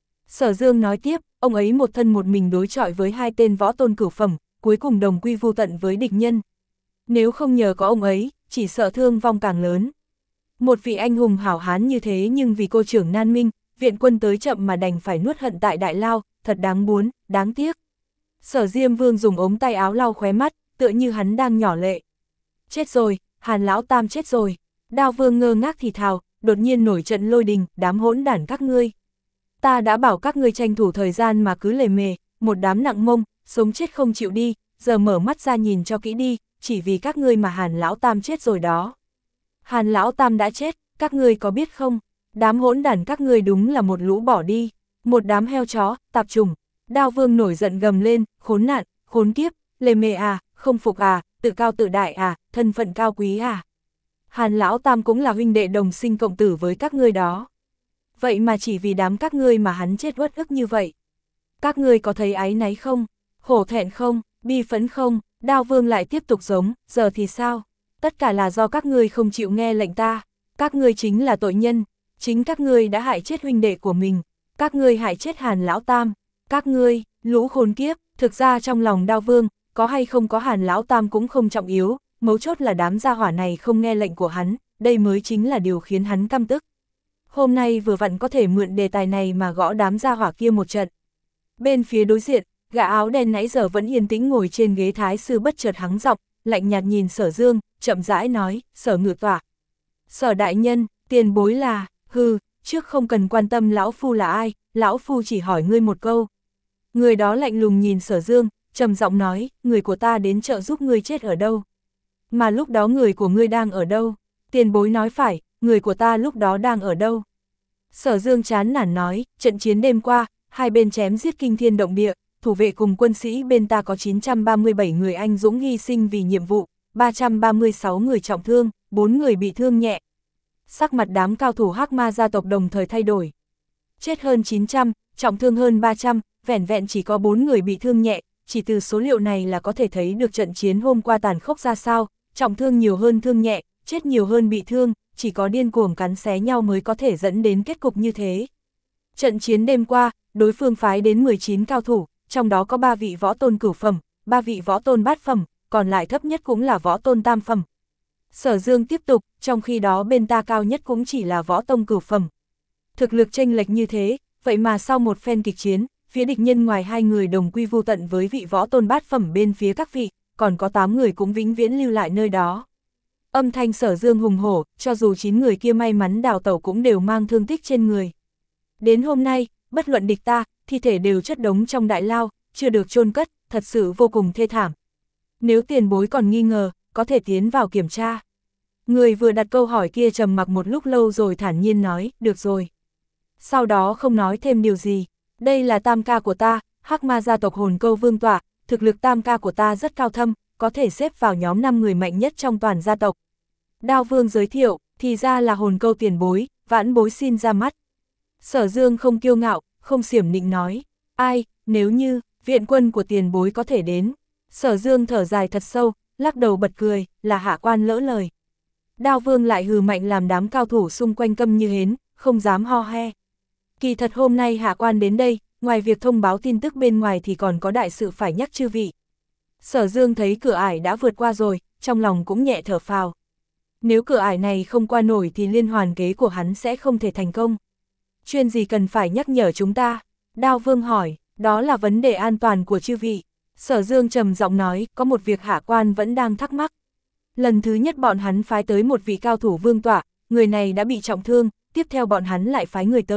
Speaker 1: Sở Dương nói tiếp, ông ấy một thân một mình đối chọi với hai tên võ tôn cửu phẩm, cuối cùng đồng quy vu tận với địch nhân. Nếu không nhờ có ông ấy, chỉ sợ thương vong càng lớn. Một vị anh hùng hảo hán như thế nhưng vì cô trưởng nan minh, viện quân tới chậm mà đành phải nuốt hận tại đại lao, thật đáng buồn, đáng tiếc. Sở Diêm Vương dùng ống tay áo lau khóe mắt, tựa như hắn đang nhỏ lệ. Chết rồi, Hàn Lão Tam chết rồi. Đao Vương ngơ ngác thì thào, đột nhiên nổi trận lôi đình, đám hỗn đản các ngươi. Ta đã bảo các ngươi tranh thủ thời gian mà cứ lề mề, một đám nặng mông, sống chết không chịu đi, giờ mở mắt ra nhìn cho kỹ đi, chỉ vì các ngươi mà Hàn Lão Tam chết rồi đó. Hàn Lão Tam đã chết, các ngươi có biết không? Đám hỗn đản các ngươi đúng là một lũ bỏ đi, một đám heo chó, tạp trùng. Đao Vương nổi giận gầm lên, khốn nạn, khốn kiếp, lề mề à, không phục à, tự cao tự đại à, thân phận cao quý à. Hàn Lão Tam cũng là huynh đệ đồng sinh cộng tử với các ngươi đó. Vậy mà chỉ vì đám các ngươi mà hắn chết uất ức như vậy. Các ngươi có thấy áy náy không? Hổ thẹn không? Bi phẫn không? Đao Vương lại tiếp tục giống, giờ thì sao? Tất cả là do các ngươi không chịu nghe lệnh ta. Các ngươi chính là tội nhân. Chính các ngươi đã hại chết huynh đệ của mình. Các ngươi hại chết Hàn Lão Tam. Các ngươi, lũ khốn kiếp, thực ra trong lòng Đao Vương, có hay không có Hàn Lão Tam cũng không trọng yếu, mấu chốt là đám gia hỏa này không nghe lệnh của hắn, đây mới chính là điều khiến hắn căm tức. Hôm nay vừa vặn có thể mượn đề tài này mà gõ đám gia hỏa kia một trận. Bên phía đối diện, gã áo đen nãy giờ vẫn yên tĩnh ngồi trên ghế thái sư bất chợt hắng giọng, lạnh nhạt nhìn Sở Dương, chậm rãi nói, Sở ngự tọa. Sở đại nhân, tiền bối là, hừ, trước không cần quan tâm lão phu là ai, lão phu chỉ hỏi ngươi một câu. Người đó lạnh lùng nhìn Sở Dương, trầm giọng nói, người của ta đến trợ giúp ngươi chết ở đâu? Mà lúc đó người của ngươi đang ở đâu? Tiền bối nói phải, người của ta lúc đó đang ở đâu? Sở Dương chán nản nói, trận chiến đêm qua, hai bên chém giết kinh thiên động địa, thủ vệ cùng quân sĩ bên ta có chín trăm ba mươi bảy người anh dũng hy sinh vì nhiệm vụ, ba trăm ba mươi sáu người trọng thương, bốn người bị thương nhẹ. Sắc mặt đám cao thủ Hắc Ma gia tộc đồng thời thay đổi. Chết hơn chín trăm, trọng thương hơn ba trăm, vẻn vẹn chỉ có bốn người bị thương nhẹ, chỉ từ số liệu này là có thể thấy được trận chiến hôm qua tàn khốc ra sao, trọng thương nhiều hơn thương nhẹ, chết nhiều hơn bị thương, chỉ có điên cuồng cắn xé nhau mới có thể dẫn đến kết cục như thế. Trận chiến đêm qua, đối phương phái đến mười chín cao thủ, trong đó có ba vị võ tôn cửu phẩm, ba vị võ tôn bát phẩm, còn lại thấp nhất cũng là võ tôn tam phẩm. Sở Dương tiếp tục, trong khi đó bên ta cao nhất cũng chỉ là võ tông cửu phẩm. Thực lực chênh lệch như thế, vậy mà sau một phen kịch chiến, phía địch nhân ngoài hai người đồng quy vu tận với vị võ tôn bát phẩm bên phía các vị, còn có tám người cũng vĩnh viễn lưu lại nơi đó. Âm thanh Sở Dương hùng hổ, cho dù chín người kia may mắn đào tẩu cũng đều mang thương tích trên người. Đến hôm nay, bất luận địch ta, thi thể đều chất đống trong đại lao, chưa được chôn cất, thật sự vô cùng thê thảm. Nếu tiền bối còn nghi ngờ, có thể tiến vào kiểm tra. Người vừa đặt câu hỏi kia trầm mặc một lúc lâu rồi thản nhiên nói, được rồi. Sau đó không nói thêm điều gì, đây là tam ca của ta, Hắc Ma gia tộc Hồn Câu Vương tọa, thực lực tam ca của ta rất cao thâm, có thể xếp vào nhóm năm người mạnh nhất trong toàn gia tộc. Đao Vương giới thiệu, thì ra là Hồn Câu tiền bối, vãn bối xin ra mắt. Sở Dương không kiêu ngạo, không xiểm nịnh nói, ai, nếu như, viện quân của tiền bối có thể đến. Sở Dương thở dài thật sâu, lắc đầu bật cười, là hạ quan lỡ lời. Đao Vương lại hừ mạnh làm đám cao thủ xung quanh câm như hến, không dám ho he. Kỳ thật hôm nay hạ quan đến đây, ngoài việc thông báo tin tức bên ngoài thì còn có đại sự phải nhắc chư vị. Sở Dương thấy cửa ải đã vượt qua rồi, trong lòng cũng nhẹ thở phào. Nếu cửa ải này không qua nổi thì liên hoàn kế của hắn sẽ không thể thành công. Chuyện gì cần phải nhắc nhở chúng ta? Đao Vương hỏi, đó là vấn đề an toàn của chư vị. Sở Dương trầm giọng nói, có một việc hạ quan vẫn đang thắc mắc. Lần thứ nhất bọn hắn phái tới một vị cao thủ vương tọa, người này đã bị trọng thương, tiếp theo bọn hắn lại phái người tới,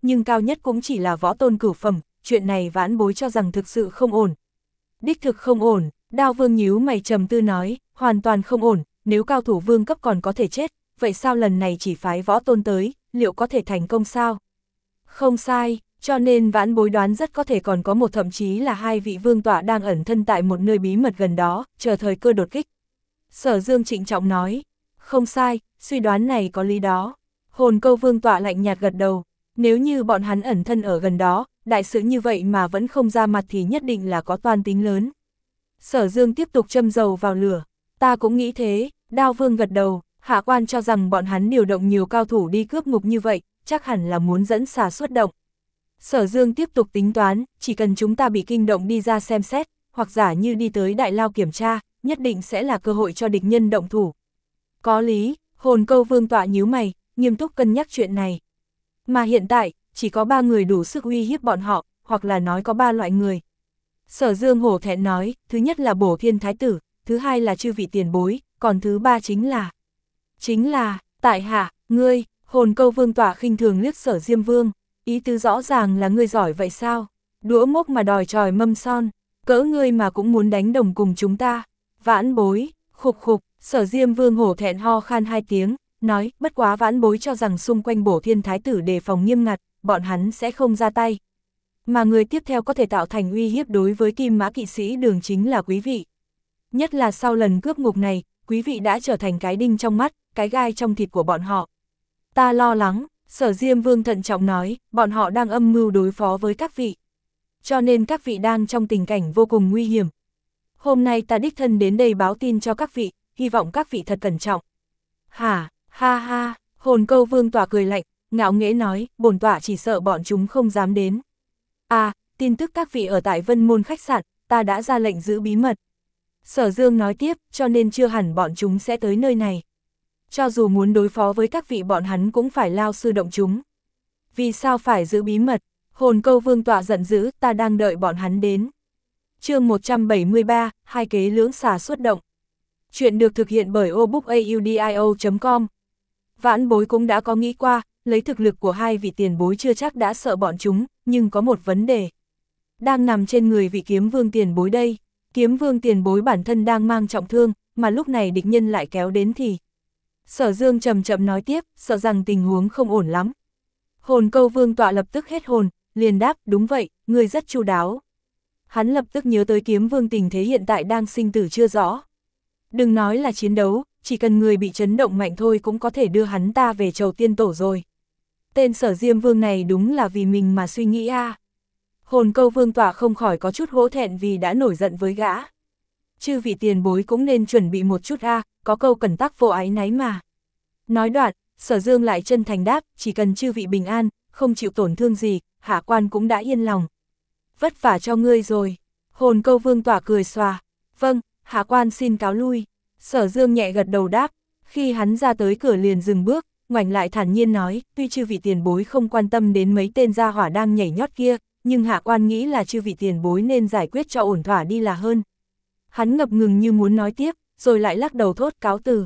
Speaker 1: nhưng cao nhất cũng chỉ là võ tôn cửu phẩm, chuyện này vãn bối cho rằng thực sự không ổn. Đích thực không ổn, Đao Vương nhíu mày trầm tư nói, hoàn toàn không ổn, nếu cao thủ vương cấp còn có thể chết, vậy sao lần này chỉ phái võ tôn tới, liệu có thể thành công sao? Không sai, cho nên vãn bối đoán rất có thể còn có một thậm chí là hai vị vương tọa đang ẩn thân tại một nơi bí mật gần đó, chờ thời cơ đột kích. Sở Dương trịnh trọng nói, không sai, suy đoán này có lý đó. Hồn Câu vương tọa lạnh nhạt gật đầu, nếu như bọn hắn ẩn thân ở gần đó, đại sự như vậy mà vẫn không ra mặt thì nhất định là có toan tính lớn. Sở Dương tiếp tục châm dầu vào lửa, ta cũng nghĩ thế, Đao Vương gật đầu, hạ quan cho rằng bọn hắn điều động nhiều cao thủ đi cướp ngục như vậy, chắc hẳn là muốn dẫn xà xuất động. Sở Dương tiếp tục tính toán, chỉ cần chúng ta bị kinh động đi ra xem xét, hoặc giả như đi tới đại lao kiểm tra, nhất định sẽ là cơ hội cho địch nhân động thủ. Có lý, Hồn Câu vương tọa nhíu mày, nghiêm túc cân nhắc chuyện này. Mà hiện tại, chỉ có ba người đủ sức uy hiếp bọn họ, hoặc là nói có ba loại người. Sở Dương hổ thẹn nói, thứ nhất là Bổ Thiên Thái Tử, thứ hai là chư vị tiền bối, còn thứ ba chính là... Chính là, tại hạ, ngươi, Hồn Câu vương tọa khinh thường liếc Sở Diêm Vương, ý tứ rõ ràng là ngươi giỏi vậy sao? Đũa mốc mà đòi tròi mâm son, cỡ ngươi mà cũng muốn đánh đồng cùng chúng ta. Vãn bối, khục khục, Sở Diêm Vương hổ thẹn ho khan hai tiếng, nói, bất quá vãn bối cho rằng xung quanh Bổ Thiên Thái Tử đề phòng nghiêm ngặt, bọn hắn sẽ không ra tay. Mà người tiếp theo có thể tạo thành uy hiếp đối với Kim Mã kỵ sĩ Đường chính là quý vị. Nhất là sau lần cướp ngục này, quý vị đã trở thành cái đinh trong mắt, cái gai trong thịt của bọn họ. Ta lo lắng, Sở Diêm Vương thận trọng nói, bọn họ đang âm mưu đối phó với các vị. Cho nên các vị đang trong tình cảnh vô cùng nguy hiểm. Hôm nay ta đích thân đến đây báo tin cho các vị, hy vọng các vị thật cẩn trọng. Hả, ha ha, Hồn Câu vương tọa cười lạnh, ngạo nghễ nói, bổn tọa chỉ sợ bọn chúng không dám đến. À, tin tức các vị ở tại Vân Môn khách sạn, ta đã ra lệnh giữ bí mật. Sở Dương nói tiếp, cho nên chưa hẳn bọn chúng sẽ tới nơi này. Cho dù muốn đối phó với các vị bọn hắn cũng phải lao sư động chúng. Vì sao phải giữ bí mật? Hồn Câu vương tọa giận dữ, ta đang đợi bọn hắn đến. Chương một trăm bảy mươi ba, hai kế lưỡng xà xuất động. Chuyện được thực hiện bởi obookaudio chấm com. Vãn bối cũng đã có nghĩ qua, lấy thực lực của hai vị tiền bối chưa chắc đã sợ bọn chúng, nhưng có một vấn đề. Đang nằm trên người vị kiếm vương tiền bối đây, kiếm vương tiền bối bản thân đang mang trọng thương, mà lúc này địch nhân lại kéo đến thì... Sở Dương chậm chậm nói tiếp, sợ rằng tình huống không ổn lắm. Hồn Câu vương tọa lập tức hết hồn, liền đáp, đúng vậy, người rất chu đáo. Hắn lập tức nhớ tới kiếm vương tình thế hiện tại đang sinh tử chưa rõ. Đừng nói là chiến đấu, chỉ cần người bị chấn động mạnh thôi cũng có thể đưa hắn ta về chầu tiên tổ rồi. Tên Sở Diêm Vương này đúng là vì mình mà suy nghĩ a. À. Hồn Câu vương tọa không khỏi có chút hổ thẹn vì đã nổi giận với gã. Chư vị tiền bối cũng nên chuẩn bị một chút a, à, có câu cẩn tắc vô ái náy mà. Nói đoạn, Sở Dương lại chân thành đáp, chỉ cần chư vị bình an, không chịu tổn thương gì, hạ quan cũng đã yên lòng. Vất vả cho ngươi rồi. Hồn Câu vương tọa cười xòa. Vâng, hạ quan xin cáo lui. Sở Dương nhẹ gật đầu đáp, khi hắn ra tới cửa liền dừng bước, ngoảnh lại thản nhiên nói, tuy chư vị tiền bối không quan tâm đến mấy tên gia hỏa đang nhảy nhót kia, nhưng hạ quan nghĩ là chư vị tiền bối nên giải quyết cho ổn thỏa đi là hơn. Hắn ngập ngừng như muốn nói tiếp, rồi lại lắc đầu thốt cáo từ.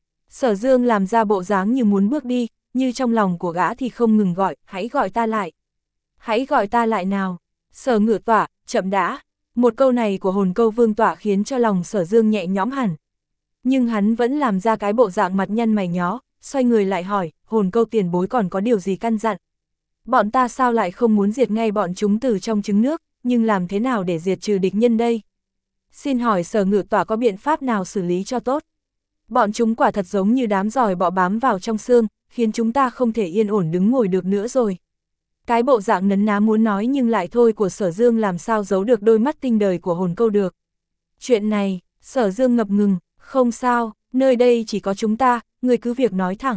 Speaker 1: Sở Dương làm ra bộ dáng như muốn bước đi, như trong lòng của gã thì không ngừng gọi, hãy gọi ta lại. Hãy gọi ta lại nào. Sở Ngự tọa, chậm đã. Một câu này của Hồn Câu vương tọa khiến cho lòng Sở Dương nhẹ nhõm hẳn. Nhưng hắn vẫn làm ra cái bộ dạng mặt nhăn mày nhó, xoay người lại hỏi, Hồn Câu tiền bối còn có điều gì căn dặn. Bọn ta sao lại không muốn diệt ngay bọn chúng từ trong trứng nước, nhưng làm thế nào để diệt trừ địch nhân đây? Xin hỏi Sở Ngự tọa có biện pháp nào xử lý cho tốt? Bọn chúng quả thật giống như đám giòi bọ bám vào trong xương, khiến chúng ta không thể yên ổn đứng ngồi được nữa rồi. Cái bộ dạng nấn ná muốn nói nhưng lại thôi của Sở Dương làm sao giấu được đôi mắt tinh đời của Hồn Câu được. Chuyện này, Sở Dương ngập ngừng, không sao, nơi đây chỉ có chúng ta, người cứ việc nói thẳng.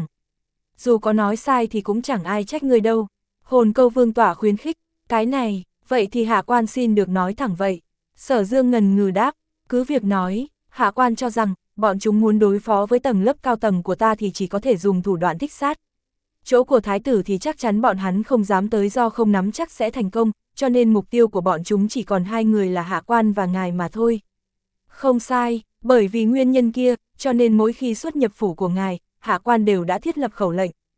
Speaker 1: Dù có nói sai thì cũng chẳng ai trách người đâu. Hồn Câu vương tọa khuyến khích, cái này, vậy thì hạ quan xin được nói thẳng vậy. Sở Dương ngần ngừ đáp, cứ việc nói, hạ quan cho rằng, bọn chúng muốn đối phó với tầng lớp cao tầng của ta thì chỉ có thể dùng thủ đoạn thích sát. Chỗ của thái tử thì chắc chắn bọn hắn không dám tới do không nắm chắc sẽ thành công, cho nên mục tiêu của bọn chúng chỉ còn hai người là hạ quan và ngài mà thôi. Không sai, bởi vì nguyên nhân kia, cho nên mỗi khi xuất nhập phủ của ngài, hạ quan đều đã thiết lập khẩu lệnh.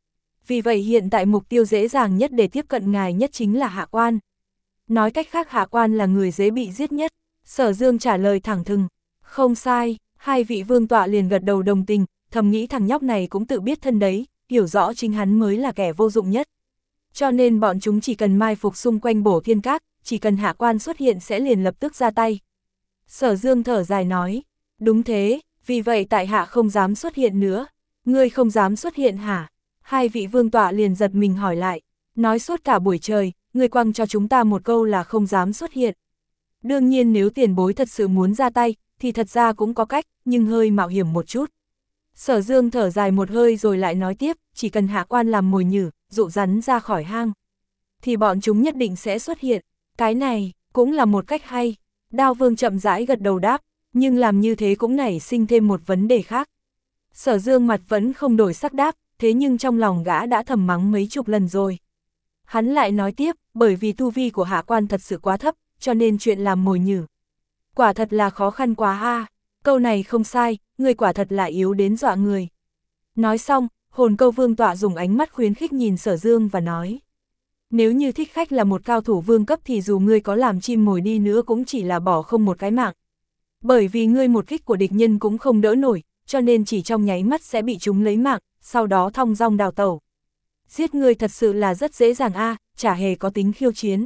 Speaker 1: vì vậy hiện tại mục tiêu dễ dàng nhất để tiếp cận ngài nhất chính là Hạ Quan. Nói cách khác Hạ Quan là người dễ bị giết nhất. Sở Dương trả lời thẳng thừng. Không sai, hai vị vương tọa liền gật đầu đồng tình, thầm nghĩ thằng nhóc này cũng tự biết thân đấy, hiểu rõ chính hắn mới là kẻ vô dụng nhất. Cho nên bọn chúng chỉ cần mai phục xung quanh Bổ Thiên Các, chỉ cần Hạ Quan xuất hiện sẽ liền lập tức ra tay. Sở Dương thở dài nói, đúng thế, vì vậy tại hạ không dám xuất hiện nữa. Ngươi không dám xuất hiện hả? Hai vị vương tọa liền giật mình hỏi lại, nói suốt cả buổi trời, ngươi quăng cho chúng ta một câu là không dám xuất hiện. Đương nhiên nếu tiền bối thật sự muốn ra tay, thì thật ra cũng có cách, nhưng hơi mạo hiểm một chút. Sở Dương thở dài một hơi rồi lại nói tiếp, chỉ cần Hạ Quan làm mồi nhử, dụ rắn ra khỏi hang, thì bọn chúng nhất định sẽ xuất hiện. Cái này, cũng là một cách hay. Đao Vương chậm rãi gật đầu đáp, nhưng làm như thế cũng nảy sinh thêm một vấn đề khác. Sở Dương mặt vẫn không đổi sắc đáp, thế nhưng trong lòng gã đã thầm mắng mấy chục lần rồi. Hắn lại nói tiếp, bởi vì tu vi của Hạ Quan thật sự quá thấp, cho nên chuyện làm mồi nhử quả thật là khó khăn quá a. À. Câu này không sai, người quả thật là yếu đến dọa người. Nói xong, Hồn Câu Vương tọa dùng ánh mắt khuyến khích nhìn Sở Dương và nói, nếu như thích khách là một cao thủ vương cấp thì dù ngươi có làm chim mồi đi nữa cũng chỉ là bỏ không một cái mạng. Bởi vì ngươi một kích của địch nhân cũng không đỡ nổi, cho nên chỉ trong nháy mắt sẽ bị chúng lấy mạng, sau đó thong dong đào tẩu. Giết ngươi thật sự là rất dễ dàng a, à, chả hề có tính khiêu chiến.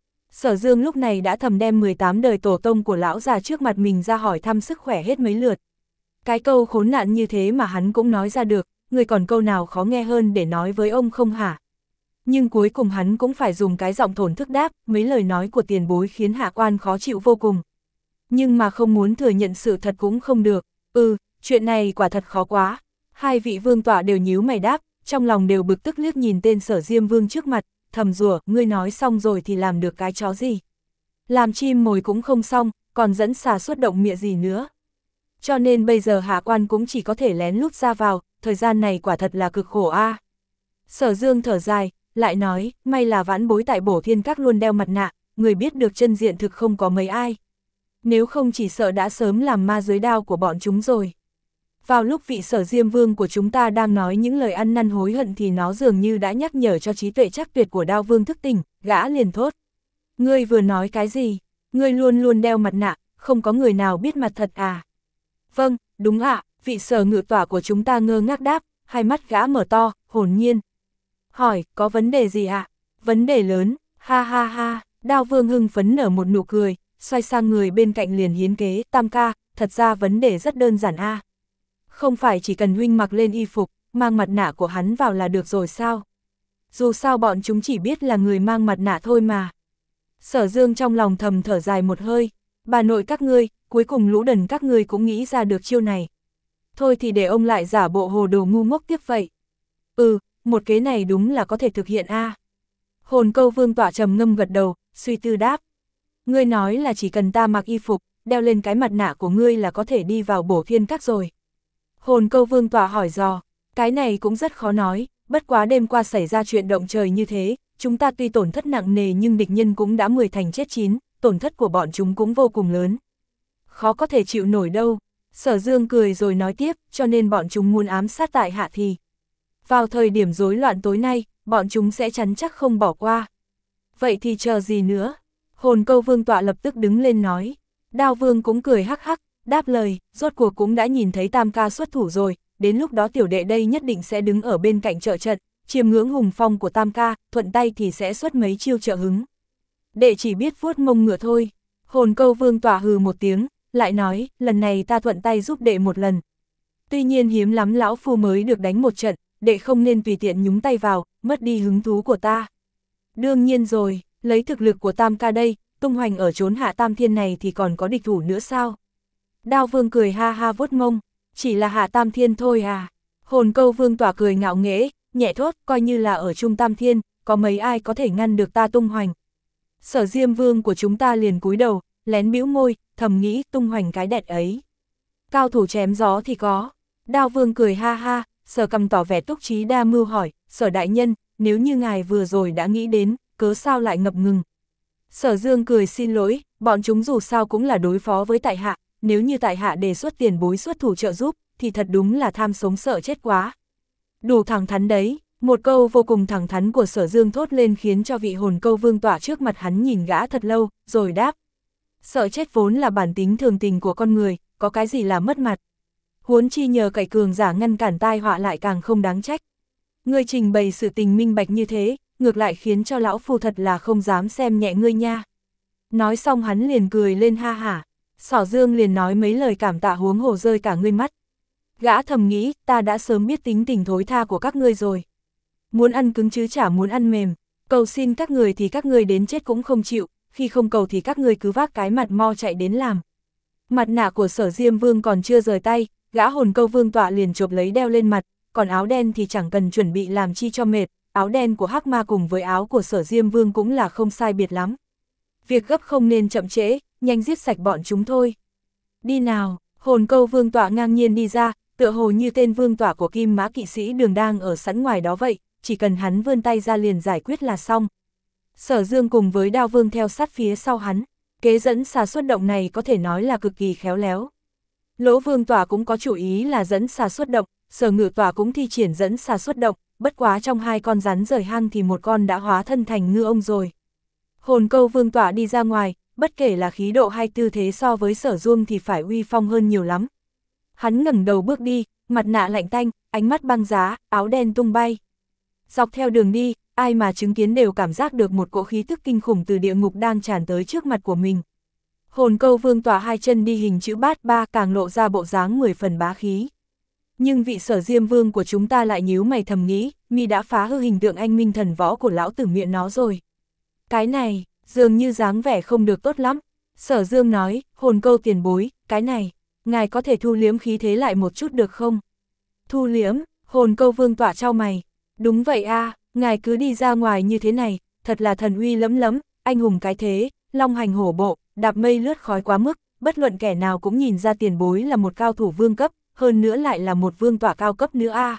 Speaker 1: Sở Dương lúc này đã thầm đem mười tám đời tổ tông của lão già trước mặt mình ra hỏi thăm sức khỏe hết mấy lượt. Cái câu khốn nạn như thế mà hắn cũng nói ra được, người còn câu nào khó nghe hơn để nói với ông không hả? Nhưng cuối cùng hắn cũng phải dùng cái giọng thổn thức đáp, mấy lời nói của tiền bối khiến Hạ Quan khó chịu vô cùng. Nhưng mà không muốn thừa nhận sự thật cũng không được, ừ, chuyện này quả thật khó quá. Hai vị vương tọa đều nhíu mày đáp, trong lòng đều bực tức liếc nhìn tên Sở Diêm Vương trước mặt, thầm rủa, ngươi nói xong rồi thì làm được cái chó gì? Làm chim mồi cũng không xong, còn dẫn xà xuất động miệng gì nữa? Cho nên bây giờ Hạ Quan cũng chỉ có thể lén lút ra vào, thời gian này quả thật là cực khổ a. À. Sở Dương thở dài, lại nói, may là vãn bối tại Bổ Thiên Các luôn đeo mặt nạ, người biết được chân diện thực không có mấy ai. Nếu không chỉ sợ đã sớm làm ma dưới đao của bọn chúng rồi. Vào lúc vị Sở Diêm Vương của chúng ta đang nói những lời ăn năn hối hận thì nó dường như đã nhắc nhở cho trí tuệ chắc tuyệt của Đao Vương thức tỉnh, gã liền thốt. Ngươi vừa nói cái gì? Ngươi luôn luôn đeo mặt nạ, không có người nào biết mặt thật à? Vâng, đúng ạ, à, vị Sở Ngự Tỏa của chúng ta ngơ ngác đáp, hai mắt gã mở to, hồn nhiên. Hỏi, có vấn đề gì ạ? À? Vấn đề lớn, ha ha ha, Đao Vương hưng phấn nở một nụ cười, xoay sang người bên cạnh liền hiến kế, Tam ca, thật ra vấn đề rất đơn giản a. À. Không phải chỉ cần huynh mặc lên y phục, mang mặt nạ của hắn vào là được rồi sao? Dù sao bọn chúng chỉ biết là người mang mặt nạ thôi mà. Sở Dương trong lòng thầm thở dài một hơi, bà nội các ngươi, cuối cùng lũ đần các ngươi cũng nghĩ ra được chiêu này. Thôi thì để ông lại giả bộ hồ đồ ngu ngốc tiếp vậy. Ừ, một kế này đúng là có thể thực hiện a. À. Hồn Câu Vương tọa trầm ngâm gật đầu, suy tư đáp. Ngươi nói là chỉ cần ta mặc y phục, đeo lên cái mặt nạ của ngươi là có thể đi vào Bổ Thiên Các rồi. Hồn Câu Vương tọa hỏi dò, cái này cũng rất khó nói, bất quá đêm qua xảy ra chuyện động trời như thế, chúng ta tuy tổn thất nặng nề nhưng địch nhân cũng đã mười thành chết chín, tổn thất của bọn chúng cũng vô cùng lớn. Khó có thể chịu nổi đâu. Sở Dương cười rồi nói tiếp, cho nên bọn chúng muốn ám sát tại hạ thì. Vào thời điểm rối loạn tối nay, bọn chúng sẽ chắn chắc không bỏ qua. Vậy thì chờ gì nữa? Hồn Câu Vương tọa lập tức đứng lên nói. Đao Vương cũng cười hắc hắc, đáp lời, rốt cuộc cũng đã nhìn thấy Tam ca xuất thủ rồi, đến lúc đó tiểu đệ đây nhất định sẽ đứng ở bên cạnh trợ trận, chiêm ngưỡng hùng phong của Tam ca, thuận tay thì sẽ xuất mấy chiêu trợ hứng. Đệ chỉ biết vuốt mông ngựa thôi. Hồn Câu Vương tọa hừ một tiếng, lại nói, lần này ta thuận tay giúp đệ một lần. Tuy nhiên hiếm lắm lão phu mới được đánh một trận, đệ không nên tùy tiện nhúng tay vào, mất đi hứng thú của ta. Đương nhiên rồi, lấy thực lực của Tam ca đây, tung hoành ở chốn Hạ Tam Thiên này thì còn có địch thủ nữa sao? Đao Vương cười ha ha vuốt mông, chỉ là Hạ Tam Thiên thôi à? Hồn Câu Vương tỏa cười ngạo nghễ, nhẹ thốt, coi như là ở Trung Tam Thiên, có mấy ai có thể ngăn được ta tung hoành. Sở Diêm Vương của chúng ta liền cúi đầu, lén bĩu môi, thầm nghĩ tung hoành cái đẹt ấy. Cao thủ chém gió thì có. Đao Vương cười ha ha, Sở Cầm tỏ vẻ túc trí đa mưu hỏi, Sở đại nhân, nếu như ngài vừa rồi đã nghĩ đến, cớ sao lại ngập ngừng. Sở Dương cười xin lỗi, bọn chúng dù sao cũng là đối phó với tại hạ, nếu như tại hạ đề xuất tiền bối xuất thủ trợ giúp, thì thật đúng là tham sống sợ chết quá. Đủ thẳng thắn đấy, Một câu vô cùng thẳng thắn của Sở Dương thốt lên khiến cho vị hồn câu vương tọa trước mặt hắn nhìn gã thật lâu, rồi đáp. Sợ chết vốn là bản tính thường tình của con người, có cái gì là mất mặt. Huống chi nhờ cậy cường giả ngăn cản tai họa lại càng không đáng trách. Ngươi trình bày sự tình minh bạch như thế, ngược lại khiến cho lão phu thật là không dám xem nhẹ ngươi nha. Nói xong hắn liền cười lên ha hả. Sở Dương liền nói mấy lời cảm tạ huống hồ rơi cả ngươi mắt. Gã thầm nghĩ, ta đã sớm biết tính tình thối tha của các ngươi rồi. Muốn ăn cứng chứ chả muốn ăn mềm, cầu xin các người thì các ngươi đến chết cũng không chịu, khi không cầu thì các ngươi cứ vác cái mặt mo chạy đến làm. Mặt nạ của Sở Diêm Vương còn chưa rời tay, gã hồn câu vương tọa liền chộp lấy đeo lên mặt, còn áo đen thì chẳng cần chuẩn bị làm chi cho mệt, áo đen của Hắc Ma cùng với áo của Sở Diêm Vương cũng là không sai biệt lắm. Việc gấp không nên chậm trễ, nhanh giết sạch bọn chúng thôi. Đi nào, hồn câu vương tọa ngang nhiên đi ra, tựa hồ như tên vương tọa của Kim Mã kỵ sĩ Đường đang ở sẵn ngoài đó vậy, chỉ cần hắn vươn tay ra liền giải quyết là xong. Sở Dương cùng với Đao Vương theo sát phía sau hắn, kế dẫn xà xuất động này có thể nói là cực kỳ khéo léo. Lỗ vương tọa cũng có chủ ý là dẫn xà xuất động, Sở Ngự tọa cũng thi triển dẫn xà xuất động, bất quá trong hai con rắn rời hang thì một con đã hóa thân thành ngư ông rồi. Hồn câu vương tọa đi ra ngoài, bất kể là khí độ hay tư thế so với Sở Dương thì phải uy phong hơn nhiều lắm. Hắn ngẩng đầu bước đi, mặt nạ lạnh tanh, ánh mắt băng giá, áo đen tung bay. Dọc theo đường đi, ai mà chứng kiến đều cảm giác được một cỗ khí tức kinh khủng từ địa ngục đang tràn tới trước mặt của mình. Hồn câu vương tọa hai chân đi hình chữ bát ba càng lộ ra bộ dáng mười phần bá khí. Nhưng vị Sở Diêm Vương của chúng ta lại nhíu mày thầm nghĩ, mi đã phá hư hình tượng anh minh thần võ của lão tử miệng nó rồi. Cái này, dường như dáng vẻ không được tốt lắm. Sở Dương nói, hồn câu tiền bối, cái này, ngài có thể thu liếm khí thế lại một chút được không? Thu liếm, hồn câu vương tọa trao mày. Đúng vậy a, ngài cứ đi ra ngoài như thế này, thật là thần uy lẫm lẫm, anh hùng cái thế, long hành hổ bộ, đạp mây lướt khói quá mức, bất luận kẻ nào cũng nhìn ra tiền bối là một cao thủ vương cấp, hơn nữa lại là một vương tọa cao cấp nữa a.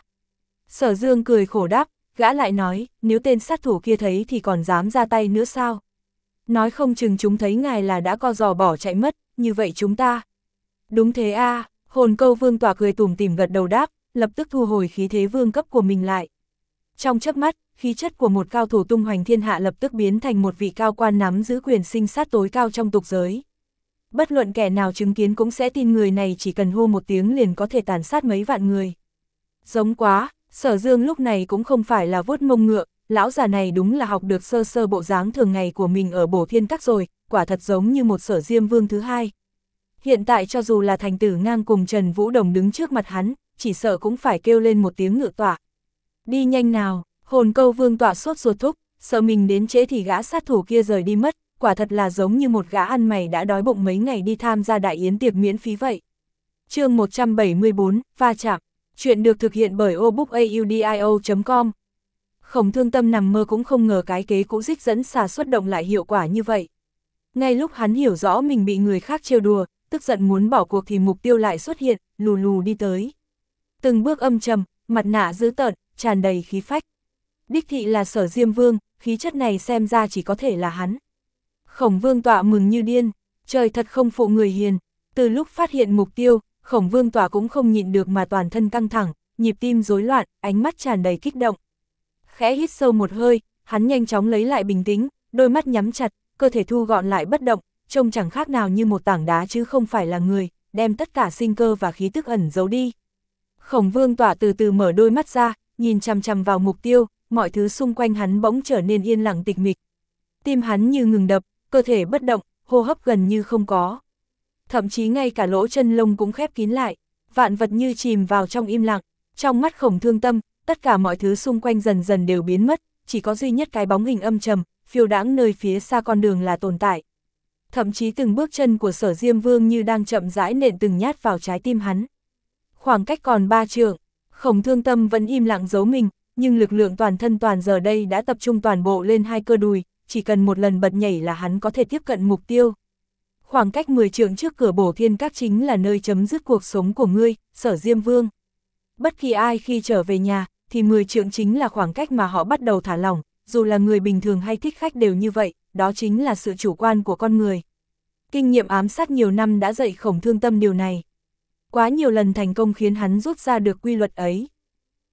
Speaker 1: Sở Dương cười khổ đáp, gã lại nói, nếu tên sát thủ kia thấy thì còn dám ra tay nữa sao? Nói không chừng chúng thấy ngài là đã co giò bỏ chạy mất, như vậy chúng ta. Đúng thế a, hồn câu vương tọa cười tủm tỉm gật đầu đáp, lập tức thu hồi khí thế vương cấp của mình lại. Trong chớp mắt, khí chất của một cao thủ tung hoành thiên hạ lập tức biến thành một vị cao quan nắm giữ quyền sinh sát tối cao trong tục giới. Bất luận kẻ nào chứng kiến cũng sẽ tin người này chỉ cần hô một tiếng liền có thể tàn sát mấy vạn người. Giống quá, Sở Dương lúc này cũng không phải là vuốt mông ngựa, lão già này đúng là học được sơ sơ bộ dáng thường ngày của mình ở Bổ Thiên Các rồi, quả thật giống như một Sở Diêm Vương thứ hai. Hiện tại cho dù là thành tử ngang cùng Trần Vũ Đồng đứng trước mặt hắn, chỉ sợ cũng phải kêu lên một tiếng ngự tọa. Đi nhanh nào, hồn câu vương tọa sốt ruột thúc, sợ mình đến trễ thì gã sát thủ kia rời đi mất, quả thật là giống như một gã ăn mày đã đói bụng mấy ngày đi tham gia đại yến tiệc miễn phí vậy. Chương một trăm bảy mươi bốn, va chạm. Chuyện được thực hiện bởi obookaudio chấm com. Khổng Thương Tâm nằm mơ cũng không ngờ cái kế cũ dích dẫn xà xuất động lại hiệu quả như vậy. Ngay lúc hắn hiểu rõ mình bị người khác trêu đùa, tức giận muốn bỏ cuộc thì mục tiêu lại xuất hiện, lù lù đi tới. Từng bước âm trầm, mặt nạ dữ tợn, tràn đầy khí phách. Đích thị là Sở Diêm Vương, khí chất này xem ra chỉ có thể là hắn. Khổng Vương tọa mừng như điên, trời thật không phụ người hiền. Từ lúc phát hiện mục tiêu, Khổng Vương tọa cũng không nhịn được mà toàn thân căng thẳng, nhịp tim rối loạn, ánh mắt tràn đầy kích động. Khẽ hít sâu một hơi, hắn nhanh chóng lấy lại bình tĩnh, đôi mắt nhắm chặt, cơ thể thu gọn lại bất động, trông chẳng khác nào như một tảng đá chứ không phải là người, đem tất cả sinh cơ và khí tức ẩn giấu đi. Khổng Vương tọa từ từ mở đôi mắt ra, nhìn chằm chằm vào mục tiêu, mọi thứ xung quanh hắn bỗng trở nên yên lặng tịch mịch. Tim hắn như ngừng đập, cơ thể bất động, hô hấp gần như không có. Thậm chí ngay cả lỗ chân lông cũng khép kín lại, vạn vật như chìm vào trong im lặng. Trong mắt Khổng Thương Tâm, tất cả mọi thứ xung quanh dần dần đều biến mất, chỉ có duy nhất cái bóng hình âm trầm, phiêu đãng nơi phía xa con đường là tồn tại. Thậm chí từng bước chân của Sở Diêm Vương như đang chậm rãi nện từng nhát vào trái tim hắn. Khoảng cách còn ba trượng, Khổng Thương Tâm vẫn im lặng giấu mình, nhưng lực lượng toàn thân toàn giờ đây đã tập trung toàn bộ lên hai cơ đùi, chỉ cần một lần bật nhảy là hắn có thể tiếp cận mục tiêu. Khoảng cách mười trượng trước cửa Bổ Thiên Các chính là nơi chấm dứt cuộc sống của ngươi, Sở Diêm Vương. Bất kỳ ai khi trở về nhà, thì mười trượng chính là khoảng cách mà họ bắt đầu thả lỏng, dù là người bình thường hay thích khách đều như vậy, đó chính là sự chủ quan của con người. Kinh nghiệm ám sát nhiều năm đã dạy Khổng Thương Tâm điều này. Quá nhiều lần thành công khiến hắn rút ra được quy luật ấy.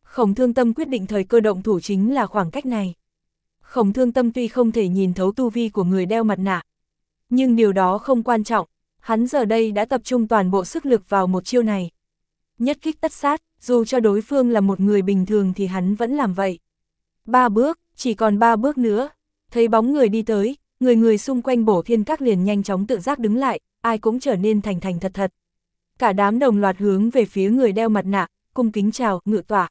Speaker 1: Khổng Thương Tâm quyết định thời cơ động thủ chính là khoảng cách này. Khổng Thương Tâm tuy không thể nhìn thấu tu vi của người đeo mặt nạ, nhưng điều đó không quan trọng, hắn giờ đây đã tập trung toàn bộ sức lực vào một chiêu này. Nhất kích tất sát, dù cho đối phương là một người bình thường thì hắn vẫn làm vậy. Ba bước, chỉ còn ba bước nữa, thấy bóng người đi tới, người người xung quanh Bổ Thiên Các liền nhanh chóng tự giác đứng lại, ai cũng trở nên thành thành thật thật. Cả đám đồng loạt hướng về phía người đeo mặt nạ, cung kính chào, ngự tọa.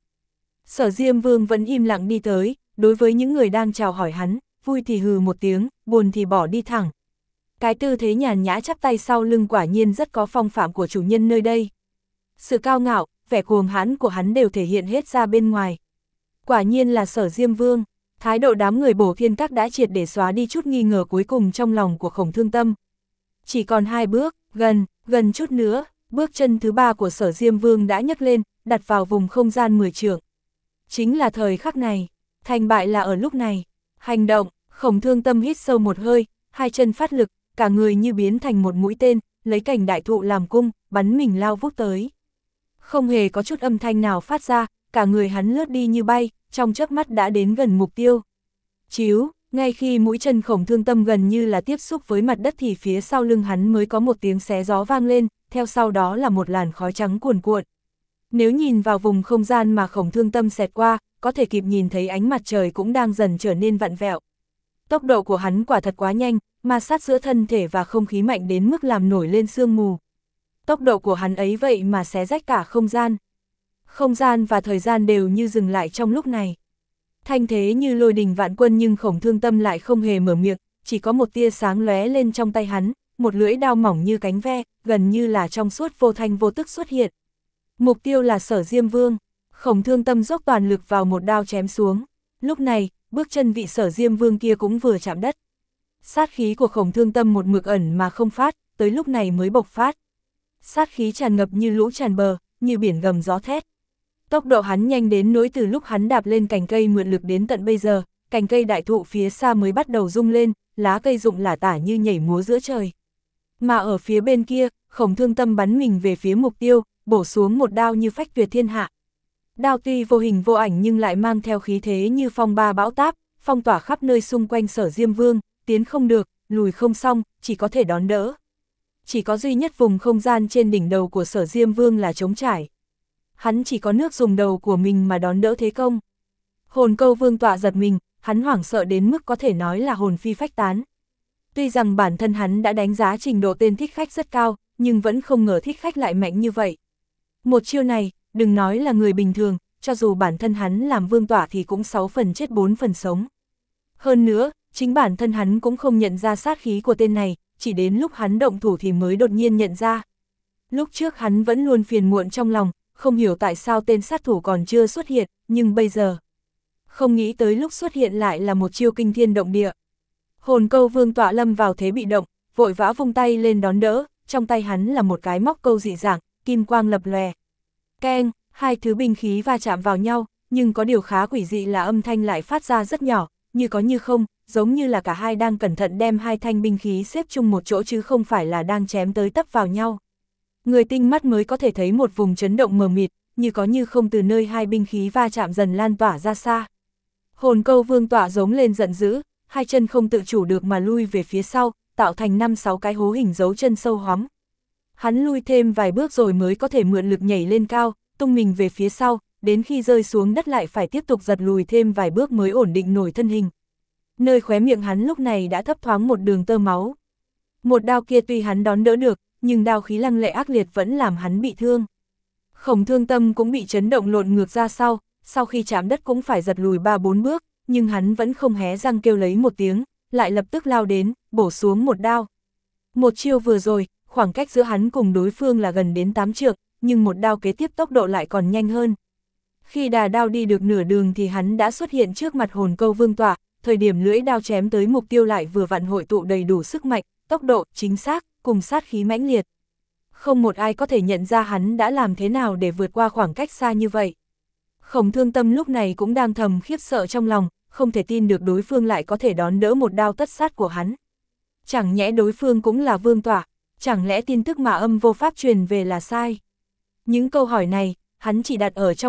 Speaker 1: Sở Diêm Vương vẫn im lặng đi tới, đối với những người đang chào hỏi hắn, vui thì hừ một tiếng, buồn thì bỏ đi thẳng. Cái tư thế nhàn nhã chắp tay sau lưng quả nhiên rất có phong phạm của chủ nhân nơi đây. Sự cao ngạo, vẻ cuồng hãn của hắn đều thể hiện hết ra bên ngoài. Quả nhiên là Sở Diêm Vương, thái độ đám người Bổ Thiên Các đã triệt để xóa đi chút nghi ngờ cuối cùng trong lòng của Khổng Thương Tâm. Chỉ còn hai bước, gần, gần chút nữa, bước chân thứ ba của Sở Diêm Vương đã nhấc lên, đặt vào vùng không gian mười trượng. Chính là thời khắc này, thành bại là ở lúc này. Hành động, Khổng Thương Tâm hít sâu một hơi, hai chân phát lực, cả người như biến thành một mũi tên, lấy cành đại thụ làm cung, bắn mình lao vút tới. Không hề có chút âm thanh nào phát ra, cả người hắn lướt đi như bay, trong chớp mắt đã đến gần mục tiêu. Chíu, ngay khi mũi chân Khổng Thương Tâm gần như là tiếp xúc với mặt đất thì phía sau lưng hắn mới có một tiếng xé gió vang lên, theo sau đó là một làn khói trắng cuồn cuộn. Nếu nhìn vào vùng không gian mà Khổng Thương Tâm xẹt qua, có thể kịp nhìn thấy ánh mặt trời cũng đang dần trở nên vặn vẹo. Tốc độ của hắn quả thật quá nhanh, ma sát giữa thân thể và không khí mạnh đến mức làm nổi lên sương mù. Tốc độ của hắn ấy vậy mà xé rách cả không gian. Không gian và thời gian đều như dừng lại trong lúc này. Thanh thế như lôi đình vạn quân nhưng Khổng Thương Tâm lại không hề mở miệng, chỉ có một tia sáng lóe lên trong tay hắn, một lưỡi đao mỏng như cánh ve, gần như là trong suốt vô thanh vô tức xuất hiện. Mục tiêu là Sở Diêm Vương, Khổng Thương Tâm dốc toàn lực vào một đao chém xuống. Lúc này, bước chân vị Sở Diêm Vương kia cũng vừa chạm đất. Sát khí của Khổng Thương Tâm một mực ẩn mà không phát, tới lúc này mới bộc phát. Sát khí tràn ngập như lũ tràn bờ, như biển gầm gió thét. Tốc độ hắn nhanh đến nỗi từ lúc hắn đạp lên cành cây mượn lực đến tận bây giờ, cành cây đại thụ phía xa mới bắt đầu rung lên, lá cây rụng lả tả như nhảy múa giữa trời. Mà ở phía bên kia, Khổng Thương Tâm bắn mình về phía mục tiêu, bổ xuống một đao như phách tuyệt thiên hạ. Đao tuy vô hình vô ảnh nhưng lại mang theo khí thế như phong ba bão táp, phong tỏa khắp nơi xung quanh Sở Diêm Vương, tiến không được, lùi không xong, chỉ có thể đón đỡ. Chỉ có duy nhất vùng không gian trên đỉnh đầu của Sở Diêm Vương là trống trải. Hắn chỉ có nước dùng đầu của mình mà đón đỡ thế công. Hồn Câu Vương tọa giật mình, hắn hoảng sợ đến mức có thể nói là hồn phi phách tán. Tuy rằng bản thân hắn đã đánh giá trình độ tên thích khách rất cao, nhưng vẫn không ngờ thích khách lại mạnh như vậy. Một chiêu này, đừng nói là người bình thường, cho dù bản thân hắn làm vương tọa thì cũng sáu phần chết bốn phần sống. Hơn nữa, chính bản thân hắn cũng không nhận ra sát khí của tên này, chỉ đến lúc hắn động thủ thì mới đột nhiên nhận ra. Lúc trước hắn vẫn luôn phiền muộn trong lòng, không hiểu tại sao tên sát thủ còn chưa xuất hiện, nhưng bây giờ, không nghĩ tới lúc xuất hiện lại là một chiêu kinh thiên động địa. Hồn Câu Vương tọa lâm vào thế bị động, vội vã vung tay lên đón đỡ, trong tay hắn là một cái móc câu dị dạng, kim quang lập lòe. Keng, hai thứ binh khí va chạm vào nhau, nhưng có điều khá quỷ dị là âm thanh lại phát ra rất nhỏ, như có như không, giống như là cả hai đang cẩn thận đem hai thanh binh khí xếp chung một chỗ chứ không phải là đang chém tới tấp vào nhau. Người tinh mắt mới có thể thấy một vùng chấn động mờ mịt, như có như không từ nơi hai binh khí va chạm dần lan tỏa ra xa. Hồn Câu Vương tọa giống lên giận dữ, hai chân không tự chủ được mà lui về phía sau, tạo thành năm sáu cái hố hình dấu chân sâu hoắm. Hắn lui thêm vài bước rồi mới có thể mượn lực nhảy lên cao, tung mình về phía sau, đến khi rơi xuống đất lại phải tiếp tục giật lùi thêm vài bước mới ổn định nổi thân hình. Nơi khóe miệng hắn lúc này đã thấp thoáng một đường tơ máu. Một đao kia tuy hắn đón đỡ được, nhưng đao khí lăng lệ ác liệt vẫn làm hắn bị thương. Khổng Thương Tâm cũng bị chấn động lộn ngược ra sau, sau khi chạm đất cũng phải giật lùi ba bốn bước, nhưng hắn vẫn không hé răng kêu lấy một tiếng, lại lập tức lao đến, bổ xuống một đao. Một chiêu vừa rồi, khoảng cách giữa hắn cùng đối phương là gần đến tám trượng, nhưng một đao kế tiếp tốc độ lại còn nhanh hơn. Khi đà đao đi được nửa đường thì hắn đã xuất hiện trước mặt Hồn Câu Vương tọa, thời điểm lưỡi đao chém tới mục tiêu lại vừa vặn hội tụ đầy đủ sức mạnh, tốc độ, chính xác, cùng sát khí mãnh liệt. Không một ai có thể nhận ra hắn đã làm thế nào để vượt qua khoảng cách xa như vậy. Khổng Thương Tâm lúc này cũng đang thầm khiếp sợ trong lòng, không thể tin được đối phương lại có thể đón đỡ một đao tất sát của hắn. Chẳng nhẽ đối phương cũng là vương tọa, chẳng lẽ tin tức mà âm vô pháp truyền về là sai? Những câu hỏi này, hắn chỉ đặt ở trong lòng,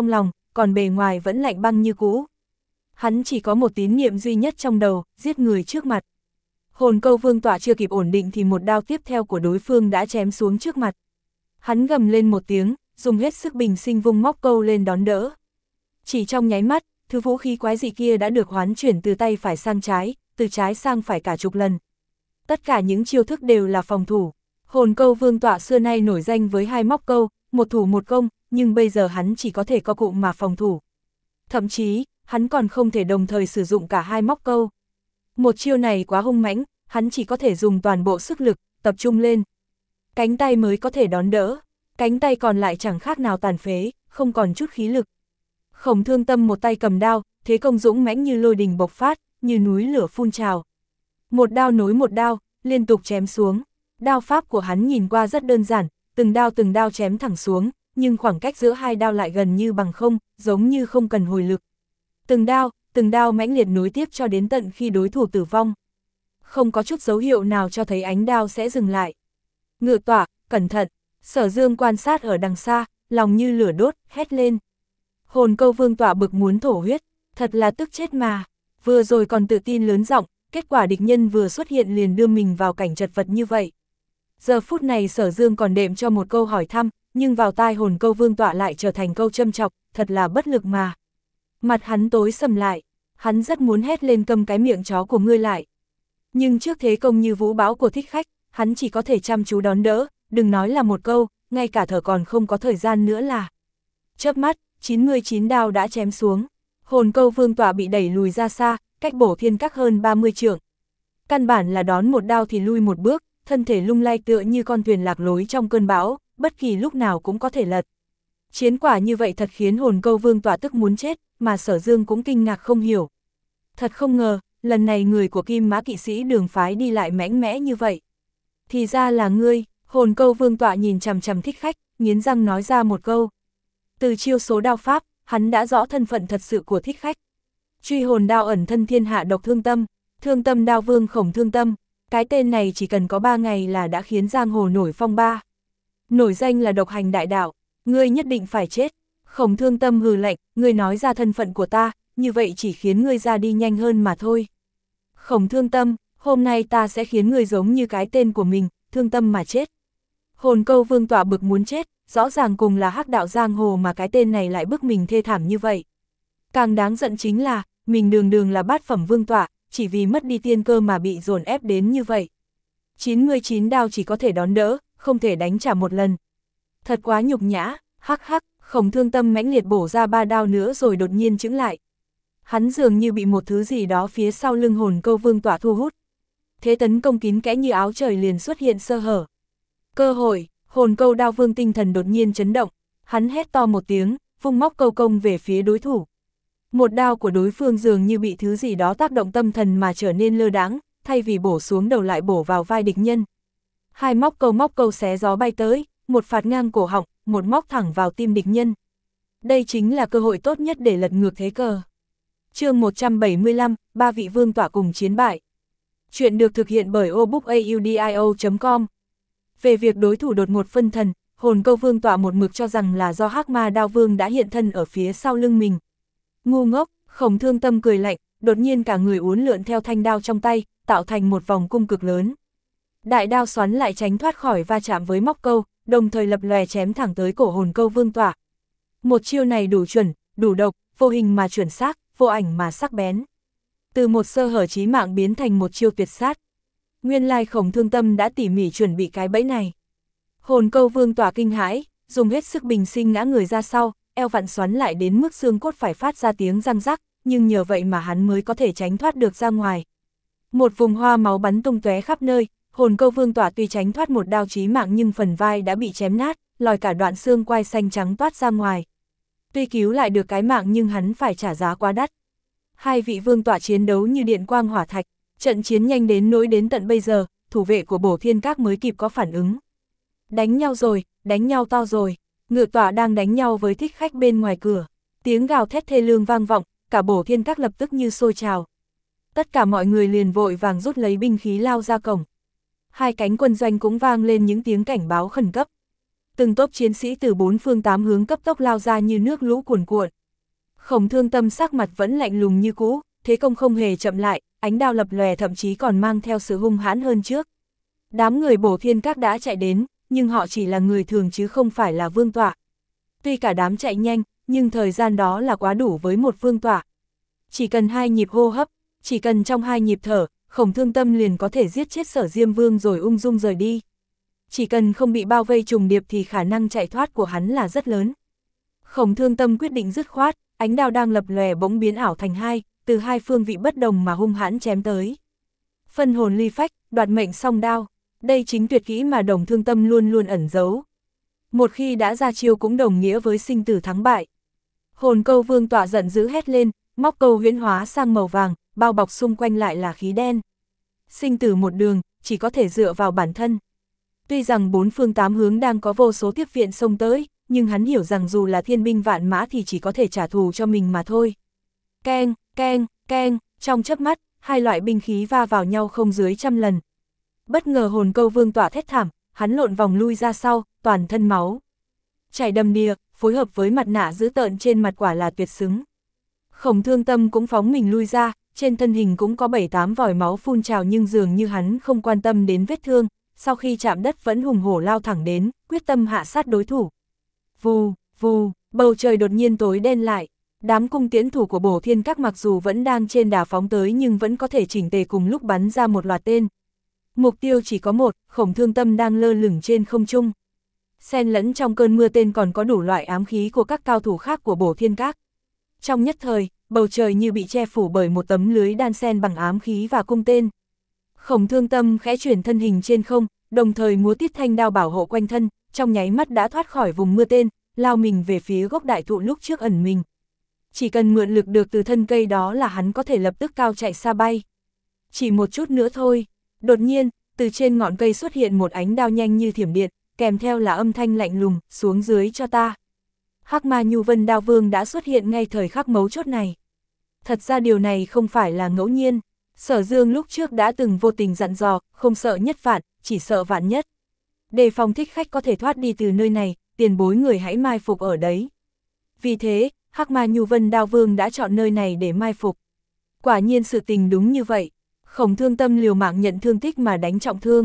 Speaker 1: còn bề ngoài vẫn lạnh băng như cũ. Hắn chỉ có một tín niệm duy nhất trong đầu, giết người trước mặt. Hồn câu vương tọa chưa kịp ổn định thì một đao tiếp theo của đối phương đã chém xuống trước mặt. Hắn gầm lên một tiếng, dùng hết sức bình sinh vung móc câu lên đón đỡ. Chỉ trong nháy mắt, thứ vũ khí quái dị kia đã được hoán chuyển từ tay phải sang trái, từ trái sang phải cả chục lần. Tất cả những chiêu thức đều là phòng thủ. Hồn câu vương tọa xưa nay nổi danh với hai móc câu, một thủ một công, nhưng bây giờ hắn chỉ có thể co cụm mà phòng thủ. Thậm chí, hắn còn không thể đồng thời sử dụng cả hai móc câu. Một chiêu này quá hung mãnh, hắn chỉ có thể dùng toàn bộ sức lực, tập trung lên. Cánh tay mới có thể đón đỡ, cánh tay còn lại chẳng khác nào tàn phế, không còn chút khí lực. Khổng Thương Tâm một tay cầm đao, thế công dũng mãnh như lôi đình bộc phát, như núi lửa phun trào. Một đao nối một đao, liên tục chém xuống. Đao pháp của hắn nhìn qua rất đơn giản, từng đao từng đao chém thẳng xuống, nhưng khoảng cách giữa hai đao lại gần như bằng không, giống như không cần hồi lực. Từng đao, từng đao mãnh liệt nối tiếp cho đến tận khi đối thủ tử vong. Không có chút dấu hiệu nào cho thấy ánh đao sẽ dừng lại. Ngự tọa, cẩn thận, Sở Dương quan sát ở đằng xa, lòng như lửa đốt, hét lên. Hồn câu vương tọa bực muốn thổ huyết, thật là tức chết mà. Vừa rồi còn tự tin lớn giọng, kết quả địch nhân vừa xuất hiện liền đưa mình vào cảnh chật vật như vậy. Giờ phút này Sở Dương còn đệm cho một câu hỏi thăm, nhưng vào tai hồn câu vương tọa lại trở thành câu châm chọc, thật là bất lực mà. Mặt hắn tối sầm lại, hắn rất muốn hét lên câm cái miệng chó của ngươi lại. Nhưng trước thế công như vũ bão của thích khách, hắn chỉ có thể chăm chú đón đỡ, đừng nói là một câu, ngay cả thở còn không có thời gian nữa là. Chớp mắt, chín mươi chín đao đã chém xuống, hồn câu vương tọa bị đẩy lùi ra xa, cách Bổ Thiên Các hơn ba mươi trượng. Căn bản là đón một đao thì lui một bước, thân thể lung lay tựa như con thuyền lạc lối trong cơn bão, bất kỳ lúc nào cũng có thể lật. Chiến quả như vậy thật khiến hồn câu vương tọa tức muốn chết, mà Sở Dương cũng kinh ngạc không hiểu. Thật không ngờ, lần này người của Kim Mã kỵ sĩ Đường phái đi lại mãnh mẽ như vậy. Thì ra là ngươi. Hồn câu vương tọa nhìn chằm chằm thích khách, nghiến răng nói ra một câu. Từ chiêu số đao pháp, hắn đã rõ thân phận thật sự của thích khách. Truy hồn đao ẩn thân thiên hạ độc thương tâm, thương tâm đao vương Khổng Thương Tâm. Cái tên này chỉ cần có ba ngày là đã khiến giang hồ nổi phong ba. Nổi danh là độc hành đại đạo, ngươi nhất định phải chết. Khổng Thương Tâm hừ lạnh, ngươi nói ra thân phận của ta, như vậy chỉ khiến ngươi ra đi nhanh hơn mà thôi. Khổng Thương Tâm, hôm nay ta sẽ khiến ngươi giống như cái tên của mình, thương tâm mà chết. Hồn câu vương tọa bực muốn chết, rõ ràng cùng là hắc đạo giang hồ mà cái tên này lại bức mình thê thảm như vậy. Càng đáng giận chính là, mình đường đường là bát phẩm vương tọa, chỉ vì mất đi tiên cơ mà bị dồn ép đến như vậy. chín mươi chín đao chỉ có thể đón đỡ, không thể đánh trả một lần. Thật quá nhục nhã, hắc hắc, Khổng Thương Tâm mãnh liệt bổ ra ba đao nữa rồi đột nhiên chững lại. Hắn dường như bị một thứ gì đó phía sau lưng hồn câu vương tọa thu hút. Thế tấn công kín kẽ như áo trời liền xuất hiện sơ hở. Cơ hội, hồn câu đao vương tinh thần đột nhiên chấn động, hắn hét to một tiếng, vung móc câu công về phía đối thủ. Một đao của đối phương dường như bị thứ gì đó tác động tâm thần mà trở nên lơ đãng, thay vì bổ xuống đầu lại bổ vào vai địch nhân. Hai móc câu móc câu xé gió bay tới, một phạt ngang cổ họng, một móc thẳng vào tim địch nhân. Đây chính là cơ hội tốt nhất để lật ngược thế cờ. Chương một trăm bảy mươi lăm, ba vị vương tọa cùng chiến bại. Chuyện được thực hiện bởi obookaudio chấm com. Về việc đối thủ đột ngột phân thần, hồn câu vương tọa một mực cho rằng là do hắc ma đao vương đã hiện thân ở phía sau lưng mình. Ngu ngốc, Khổng Thương Tâm cười lạnh, đột nhiên cả người uốn lượn theo thanh đao trong tay, tạo thành một vòng cung cực lớn. Đại đao xoắn lại tránh thoát khỏi va chạm với móc câu, đồng thời lập lòe chém thẳng tới cổ hồn câu vương tọa. Một chiêu này đủ chuẩn, đủ độc, vô hình mà chuẩn xác, vô ảnh mà sắc bén. Từ một sơ hở chí mạng biến thành một chiêu tuyệt sát. Nguyên lai Khổng Thương Tâm đã tỉ mỉ chuẩn bị cái bẫy này. Hồn câu vương tọa kinh hãi, dùng hết sức bình sinh ngã người ra sau, eo vặn xoắn lại đến mức xương cốt phải phát ra tiếng răng rắc, nhưng nhờ vậy mà hắn mới có thể tránh thoát được ra ngoài. Một vùng hoa máu bắn tung tóe khắp nơi, hồn câu vương tọa tuy tránh thoát một đao chí mạng nhưng phần vai đã bị chém nát, lòi cả đoạn xương quai xanh trắng toát ra ngoài. Tuy cứu lại được cái mạng nhưng hắn phải trả giá quá đắt. Hai vị vương tọa chiến đấu như điện quang hỏa thạch, trận chiến nhanh đến nỗi đến tận bây giờ, thủ vệ của Bổ Thiên Các mới kịp có phản ứng. Đánh nhau rồi, đánh nhau to rồi, ngự tọa đang đánh nhau với thích khách bên ngoài cửa. Tiếng gào thét thê lương vang vọng, cả Bổ Thiên Các lập tức như sôi trào. Tất cả mọi người liền vội vàng rút lấy binh khí lao ra cổng. Hai cánh quân doanh cũng vang lên những tiếng cảnh báo khẩn cấp. Từng tốp chiến sĩ từ bốn phương tám hướng cấp tốc lao ra như nước lũ cuồn cuộn. Khổng Thương Tâm sắc mặt vẫn lạnh lùng như cũ, thế công không hề chậm lại, ánh đao lập lòe thậm chí còn mang theo sự hung hãn hơn trước. Đám người Bổ Thiên Các đã chạy đến, nhưng họ chỉ là người thường chứ không phải là vương tọa. Tuy cả đám chạy nhanh, nhưng thời gian đó là quá đủ với một vương tọa. Chỉ cần hai nhịp hô hấp, chỉ cần trong hai nhịp thở, Khổng Thương Tâm liền có thể giết chết Sở Diêm Vương rồi ung dung rời đi. Chỉ cần không bị bao vây trùng điệp thì khả năng chạy thoát của hắn là rất lớn. Khổng Thương Tâm quyết định dứt khoát, ánh đao đang lập lòe bỗng biến ảo thành hai, từ hai phương vị bất đồng mà hung hãn chém tới. Phân hồn ly phách, đoạt mệnh song đao, đây chính tuyệt kỹ mà Đồng Thương Tâm luôn luôn ẩn giấu. Một khi đã ra chiêu cũng đồng nghĩa với sinh tử thắng bại. Hồn Câu Vương tọa giận dữ hét lên, móc câu huyễn hóa sang màu vàng, bao bọc xung quanh lại là khí đen. Sinh tử một đường, chỉ có thể dựa vào bản thân. Tuy rằng bốn phương tám hướng đang có vô số tiếp viện xông tới, nhưng hắn hiểu rằng dù là thiên binh vạn mã thì chỉ có thể trả thù cho mình mà thôi. Keng, keng, keng, trong chớp mắt, hai loại binh khí va vào nhau không dưới trăm lần. Bất ngờ Hồn Câu Vương tọa thét thảm, hắn lộn vòng lui ra sau, toàn thân máu chảy đầm đìa, phối hợp với mặt nạ dữ tợn trên mặt quả là tuyệt xứng. Khổng Thương Tâm cũng phóng mình lui ra, trên thân hình cũng có bảy tám vòi máu phun trào nhưng dường như hắn không quan tâm đến vết thương, sau khi chạm đất vẫn hùng hổ lao thẳng đến, quyết tâm hạ sát đối thủ. Vù, vù, bầu trời đột nhiên tối đen lại, đám cung tiễn thủ của Bổ Thiên Các mặc dù vẫn đang trên đà phóng tới nhưng vẫn có thể chỉnh tề cùng lúc bắn ra một loạt tên. Mục tiêu chỉ có một, Khổng Thương Tâm đang lơ lửng trên không trung. Xen lẫn trong cơn mưa tên còn có đủ loại ám khí của các cao thủ khác của Bổ Thiên Các. Trong nhất thời, bầu trời như bị che phủ bởi một tấm lưới đan xen bằng ám khí và cung tên. Khổng Thương Tâm khẽ chuyển thân hình trên không, đồng thời múa tiết thanh đao bảo hộ quanh thân, trong nháy mắt đã thoát khỏi vùng mưa tên, lao mình về phía gốc đại thụ lúc trước ẩn mình. Chỉ cần mượn lực được từ thân cây đó là hắn có thể lập tức cao chạy xa bay. Chỉ một chút nữa thôi, đột nhiên, từ trên ngọn cây xuất hiện một ánh đao nhanh như thiểm điện, kèm theo là âm thanh lạnh lùng, xuống dưới cho ta. Hắc Ma Nhu Vân Đao Vương đã xuất hiện ngay thời khắc mấu chốt này. Thật ra điều này không phải là ngẫu nhiên. Sở Dương lúc trước đã từng vô tình dặn dò, không sợ nhất vạn, chỉ sợ vạn nhất. Đề phòng thích khách có thể thoát đi từ nơi này, tiền bối người hãy mai phục ở đấy. Vì thế, Hắc Ma Nhu Vân Đao Vương đã chọn nơi này để mai phục. Quả nhiên sự tình đúng như vậy. Khổng Thương Tâm liều mạng nhận thương tích mà đánh trọng thương.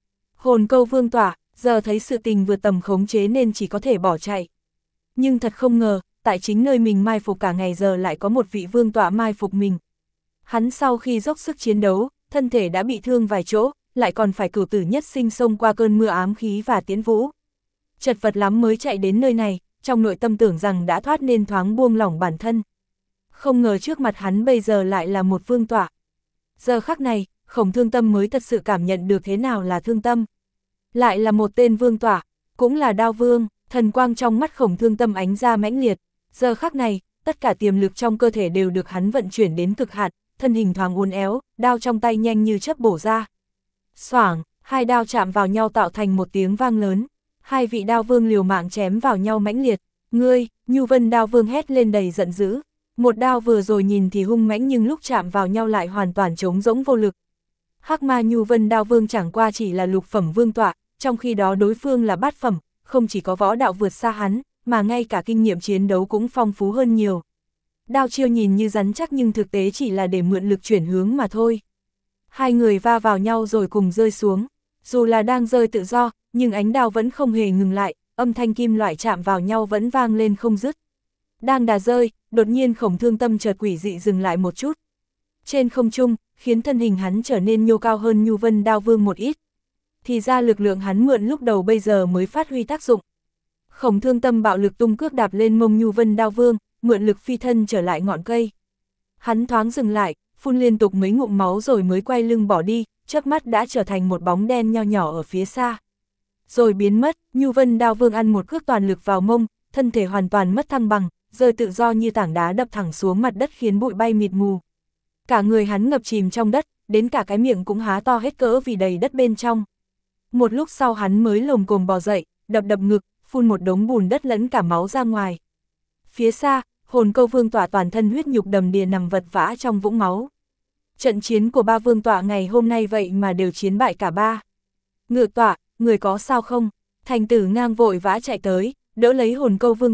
Speaker 1: Hồn Câu Vương tỏa, giờ thấy sự tình vượt tầm khống chế nên chỉ có thể bỏ chạy. Nhưng thật không ngờ, tại chính nơi mình mai phục cả ngày giờ lại có một vị vương tọa mai phục mình. Hắn sau khi dốc sức chiến đấu, thân thể đã bị thương vài chỗ, lại còn phải cửu tử nhất sinh xông qua cơn mưa ám khí và tiến vũ. Chật vật lắm mới chạy đến nơi này, trong nội tâm tưởng rằng đã thoát nên thoáng buông lỏng bản thân. Không ngờ trước mặt hắn bây giờ lại là một vương tọa. Giờ khắc này, Khổng Thương Tâm mới thật sự cảm nhận được thế nào là thương tâm. Lại là một tên vương tọa, cũng là đao vương, thần quang trong mắt Khổng Thương Tâm ánh ra mãnh liệt. Giờ khắc này, tất cả tiềm lực trong cơ thể đều được hắn vận chuyển đến cực hạn, thân hình thoáng uốn éo, đao trong tay nhanh như chớp bổ ra. Xoảng, hai đao chạm vào nhau tạo thành một tiếng vang lớn. Hai vị đao vương liều mạng chém vào nhau mãnh liệt. Ngươi, Nhu Vân Đao Vương hét lên đầy giận dữ. Một đao vừa rồi nhìn thì hung mãnh nhưng lúc chạm vào nhau lại hoàn toàn trống rỗng vô lực. Hắc Ma Nhu Vân Đao Vương chẳng qua chỉ là lục phẩm vương tọa, trong khi đó đối phương là bát phẩm, không chỉ có võ đạo vượt xa hắn, mà ngay cả kinh nghiệm chiến đấu cũng phong phú hơn nhiều. Đao chiêu nhìn như rắn chắc nhưng thực tế chỉ là để mượn lực chuyển hướng mà thôi. Hai người va vào nhau rồi cùng rơi xuống, dù là đang rơi tự do, nhưng ánh đao vẫn không hề ngừng lại, âm thanh kim loại chạm vào nhau vẫn vang lên không dứt. Đang đà rơi, đột nhiên Khổng Thương Tâm chợt quỷ dị dừng lại một chút. Trên không trung, khiến thân hình hắn trở nên nhô cao hơn Nhu Vân Đao Vương một ít. Thì ra lực lượng hắn mượn lúc đầu bây giờ mới phát huy tác dụng. Khổng Thương Tâm bạo lực tung cước đạp lên mông Nhu Vân Đao Vương, mượn lực phi thân trở lại ngọn cây. Hắn thoáng dừng lại, phun liên tục mấy ngụm máu rồi mới quay lưng bỏ đi, chớp mắt đã trở thành một bóng đen nho nhỏ ở phía xa. Rồi biến mất, Nhu Vân Đao Vương ăn một cước toàn lực vào mông, thân thể hoàn toàn mất thăng bằng, rơi tự do như tảng đá đập thẳng xuống mặt đất khiến bụi bay mịt mù. Cả người hắn ngập chìm trong đất, đến cả cái miệng cũng há to hết cỡ vì đầy đất bên trong. Một lúc sau hắn mới lồm cồm bò dậy, đập đập ngực, phun một đống bùn đất lẫn cả máu ra ngoài. Phía xa, Hồn Câu Vương tọa toàn thân huyết nhục đầm đìa nằm vật vã trong vũng máu. Trận chiến của ba vương tọa ngày hôm nay vậy mà đều chiến bại cả ba. Ngự tọa, người có sao không? Thành Tử Ngang vội vã chạy tới, đỡ lấy Hồn Câu Vương tọa,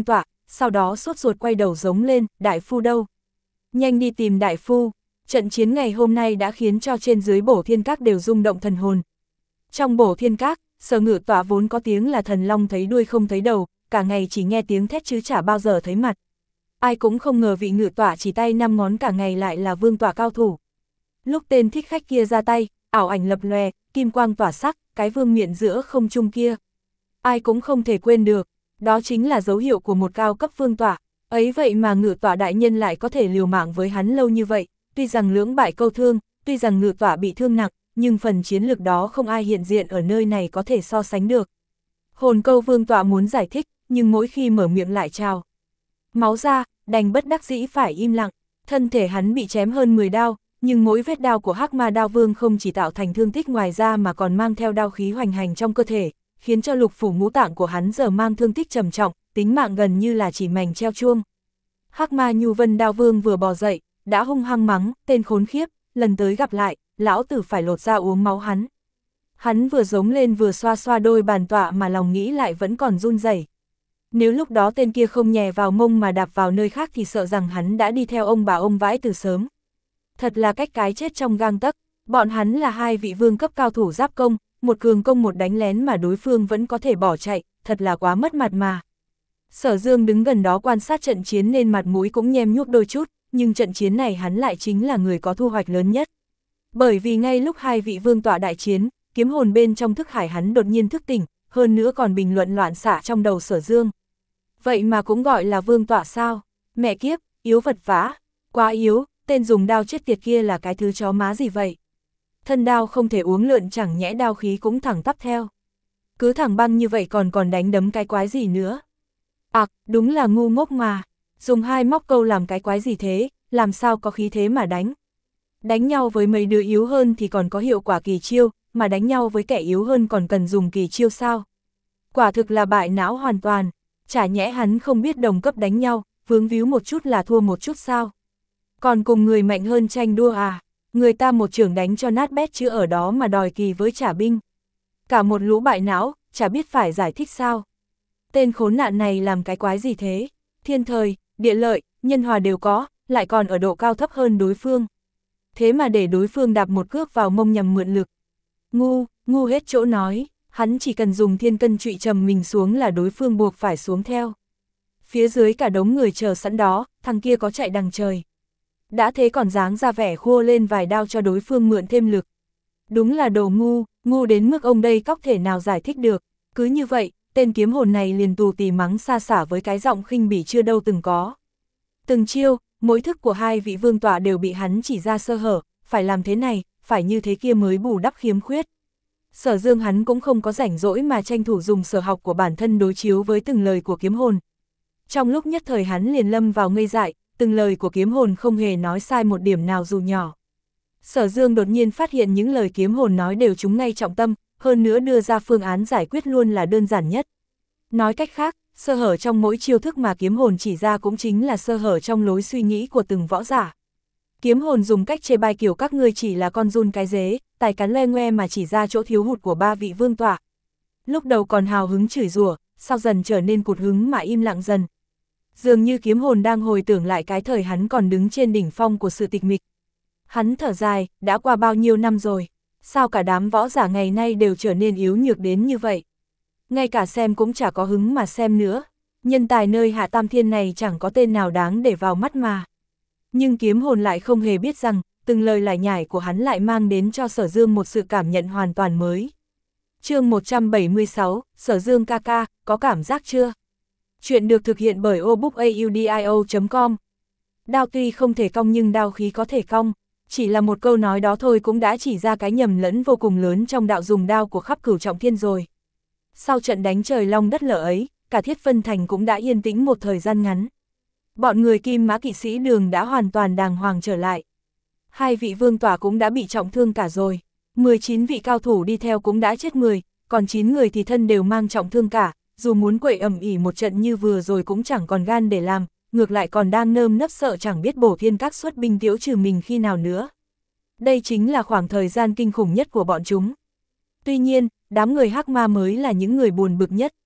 Speaker 1: sau đó sốt ruột quay đầu giống lên, đại phu đâu? Nhanh đi tìm đại phu. Trận chiến ngày hôm nay đã khiến cho trên dưới Bổ Thiên Các đều rung động thần hồn. Trong Bổ Thiên Các, Sở Ngự Tọa vốn có tiếng là thần long thấy đuôi không thấy đầu, cả ngày chỉ nghe tiếng thét chứ chả bao giờ thấy mặt. Ai cũng không ngờ vị Ngự Tọa chỉ tay năm ngón cả ngày lại là vương tọa cao thủ. Lúc tên thích khách kia ra tay, ảo ảnh lập lòe, kim quang tỏa sắc, cái vương miện giữa không trung kia. Ai cũng không thể quên được, đó chính là dấu hiệu của một cao cấp vương tọa. Ấy vậy mà Ngự Tọa đại nhân lại có thể liều mạng với hắn lâu như vậy, tuy rằng lưỡng bại câu thương, tuy rằng Ngự Tọa bị thương nặng, nhưng phần chiến lược đó không ai hiện diện ở nơi này có thể so sánh được. Hồn Câu vương tọa muốn giải thích, nhưng mỗi khi mở miệng lại trào máu ra, đành bất đắc dĩ phải im lặng. Thân thể hắn bị chém hơn mười đao, nhưng mỗi vết đao của Hắc Ma Đao Vương không chỉ tạo thành thương tích ngoài ra mà còn mang theo đao khí hoành hành trong cơ thể, khiến cho lục phủ ngũ tạng của hắn giờ mang thương tích trầm trọng, tính mạng gần như là chỉ mảnh treo chuông. Hắc Ma Nhu Vân Đao Vương vừa bò dậy, đã hung hăng mắng, tên khốn khiếp, lần tới gặp lại, lão tử phải lột ra uống máu hắn. Hắn vừa giống lên vừa xoa xoa đôi bàn tọa mà lòng nghĩ lại vẫn còn run rẩy. Nếu lúc đó tên kia không nhè vào mông mà đạp vào nơi khác thì sợ rằng hắn đã đi theo ông bà ông vãi từ sớm. Thật là cách cái chết trong gang tấc, bọn hắn là hai vị vương cấp cao thủ giáp công, một cường công một đánh lén mà đối phương vẫn có thể bỏ chạy, thật là quá mất mặt mà. Sở Dương đứng gần đó quan sát trận chiến nên mặt mũi cũng nhem nhuốc đôi chút, nhưng trận chiến này hắn lại chính là người có thu hoạch lớn nhất. Bởi vì ngay lúc hai vị vương tọa đại chiến, kiếm hồn bên trong thức hải hắn đột nhiên thức tỉnh, hơn nữa còn bình luận loạn xạ trong đầu Sở Dương. Vậy mà cũng gọi là vương tọa sao? Mẹ kiếp, yếu vật vã, quá yếu, tên dùng đao chết tiệt kia là cái thứ chó má gì vậy? Thân đao không thể uống lượn chẳng nhẽ đao khí cũng thẳng tắp theo. Cứ thẳng băng như vậy còn còn đánh đấm cái quái gì nữa? Ặc, à, đúng là ngu ngốc mà, dùng hai móc câu làm cái quái gì thế, làm sao có khí thế mà đánh? Đánh nhau với mấy đứa yếu hơn thì còn có hiệu quả kỳ chiêu, mà đánh nhau với kẻ yếu hơn còn cần dùng kỳ chiêu sao? Quả thực là bại não hoàn toàn, chả nhẽ hắn không biết đồng cấp đánh nhau, vướng víu một chút là thua một chút sao? Còn cùng người mạnh hơn tranh đua à? Người ta một trưởng đánh cho nát bét chứ ở đó mà đòi kỳ với trả binh. Cả một lũ bại não, chả biết phải giải thích sao? Tên khốn nạn này làm cái quái gì thế? Thiên thời, địa lợi, nhân hòa đều có, lại còn ở độ cao thấp hơn đối phương. Thế mà để đối phương đạp một cước vào mông nhằm mượn lực. Ngu, ngu hết chỗ nói, hắn chỉ cần dùng thiên cân trụy trầm mình xuống là đối phương buộc phải xuống theo. Phía dưới cả đống người chờ sẵn đó, thằng kia có chạy đằng trời. Đã thế còn dáng ra vẻ khua lên vài đao cho đối phương mượn thêm lực. Đúng là đồ ngu, ngu đến mức ông đây cóc thể nào giải thích được. Cứ như vậy, tên kiếm hồn này liền tù tì mắng xa xả với cái giọng khinh bỉ chưa đâu từng có. Từng chiêu, mỗi thức của hai vị vương tọa đều bị hắn chỉ ra sơ hở, phải làm thế này, phải như thế kia mới bù đắp khiếm khuyết. Sở Dương hắn cũng không có rảnh rỗi mà tranh thủ dùng sở học của bản thân đối chiếu với từng lời của kiếm hồn. Trong lúc nhất thời hắn liền lâm vào ngây dại, từng lời của kiếm hồn không hề nói sai một điểm nào dù nhỏ. Sở Dương đột nhiên phát hiện những lời kiếm hồn nói đều trúng ngay trọng tâm, hơn nữa đưa ra phương án giải quyết luôn là đơn giản nhất. Nói cách khác, sơ hở trong mỗi chiêu thức mà kiếm hồn chỉ ra cũng chính là sơ hở trong lối suy nghĩ của từng võ giả. Kiếm hồn dùng cách chê bai kiểu các ngươi chỉ là con giun cái dế, tài cắn loe ngoe mà chỉ ra chỗ thiếu hụt của ba vị vương tọa. Lúc đầu còn hào hứng chửi rủa, sau dần trở nên cụt hứng mà im lặng dần. Dường như kiếm hồn đang hồi tưởng lại cái thời hắn còn đứng trên đỉnh phong của sự tịch mịch. Hắn thở dài, đã qua bao nhiêu năm rồi, sao cả đám võ giả ngày nay đều trở nên yếu nhược đến như vậy? Ngay cả xem cũng chả có hứng mà xem nữa, nhân tài nơi Hạ Tam Thiên này chẳng có tên nào đáng để vào mắt mà. Nhưng kiếm hồn lại không hề biết rằng, từng lời lải nhải của hắn lại mang đến cho Sở Dương một sự cảm nhận hoàn toàn mới. Chương một trăm bảy mươi sáu, Sở Dương ca ca, có cảm giác chưa? Chuyện được thực hiện bởi obookaudio chấm com. Đao tuy không thể cong nhưng đao khí có thể cong, chỉ là một câu nói đó thôi cũng đã chỉ ra cái nhầm lẫn vô cùng lớn trong đạo dùng đao của khắp cửu trọng thiên rồi. Sau trận đánh trời long đất lở ấy, cả Thiết Vân Thành cũng đã yên tĩnh một thời gian ngắn. Bọn người Kim Mã kỵ sĩ Đường đã hoàn toàn đàng hoàng trở lại. Hai vị vương tọa cũng đã bị trọng thương cả rồi. mười chín vị cao thủ đi theo cũng đã chết mười, còn chín người thì thân đều mang trọng thương cả. Dù muốn quậy ầm ĩ một trận như vừa rồi cũng chẳng còn gan để làm, ngược lại còn đang nơm nấp sợ chẳng biết Bổ Thiên Các xuất binh tiễu trừ mình khi nào nữa. Đây chính là khoảng thời gian kinh khủng nhất của bọn chúng. Tuy nhiên, đám người Hắc Ma mới là những người buồn bực nhất.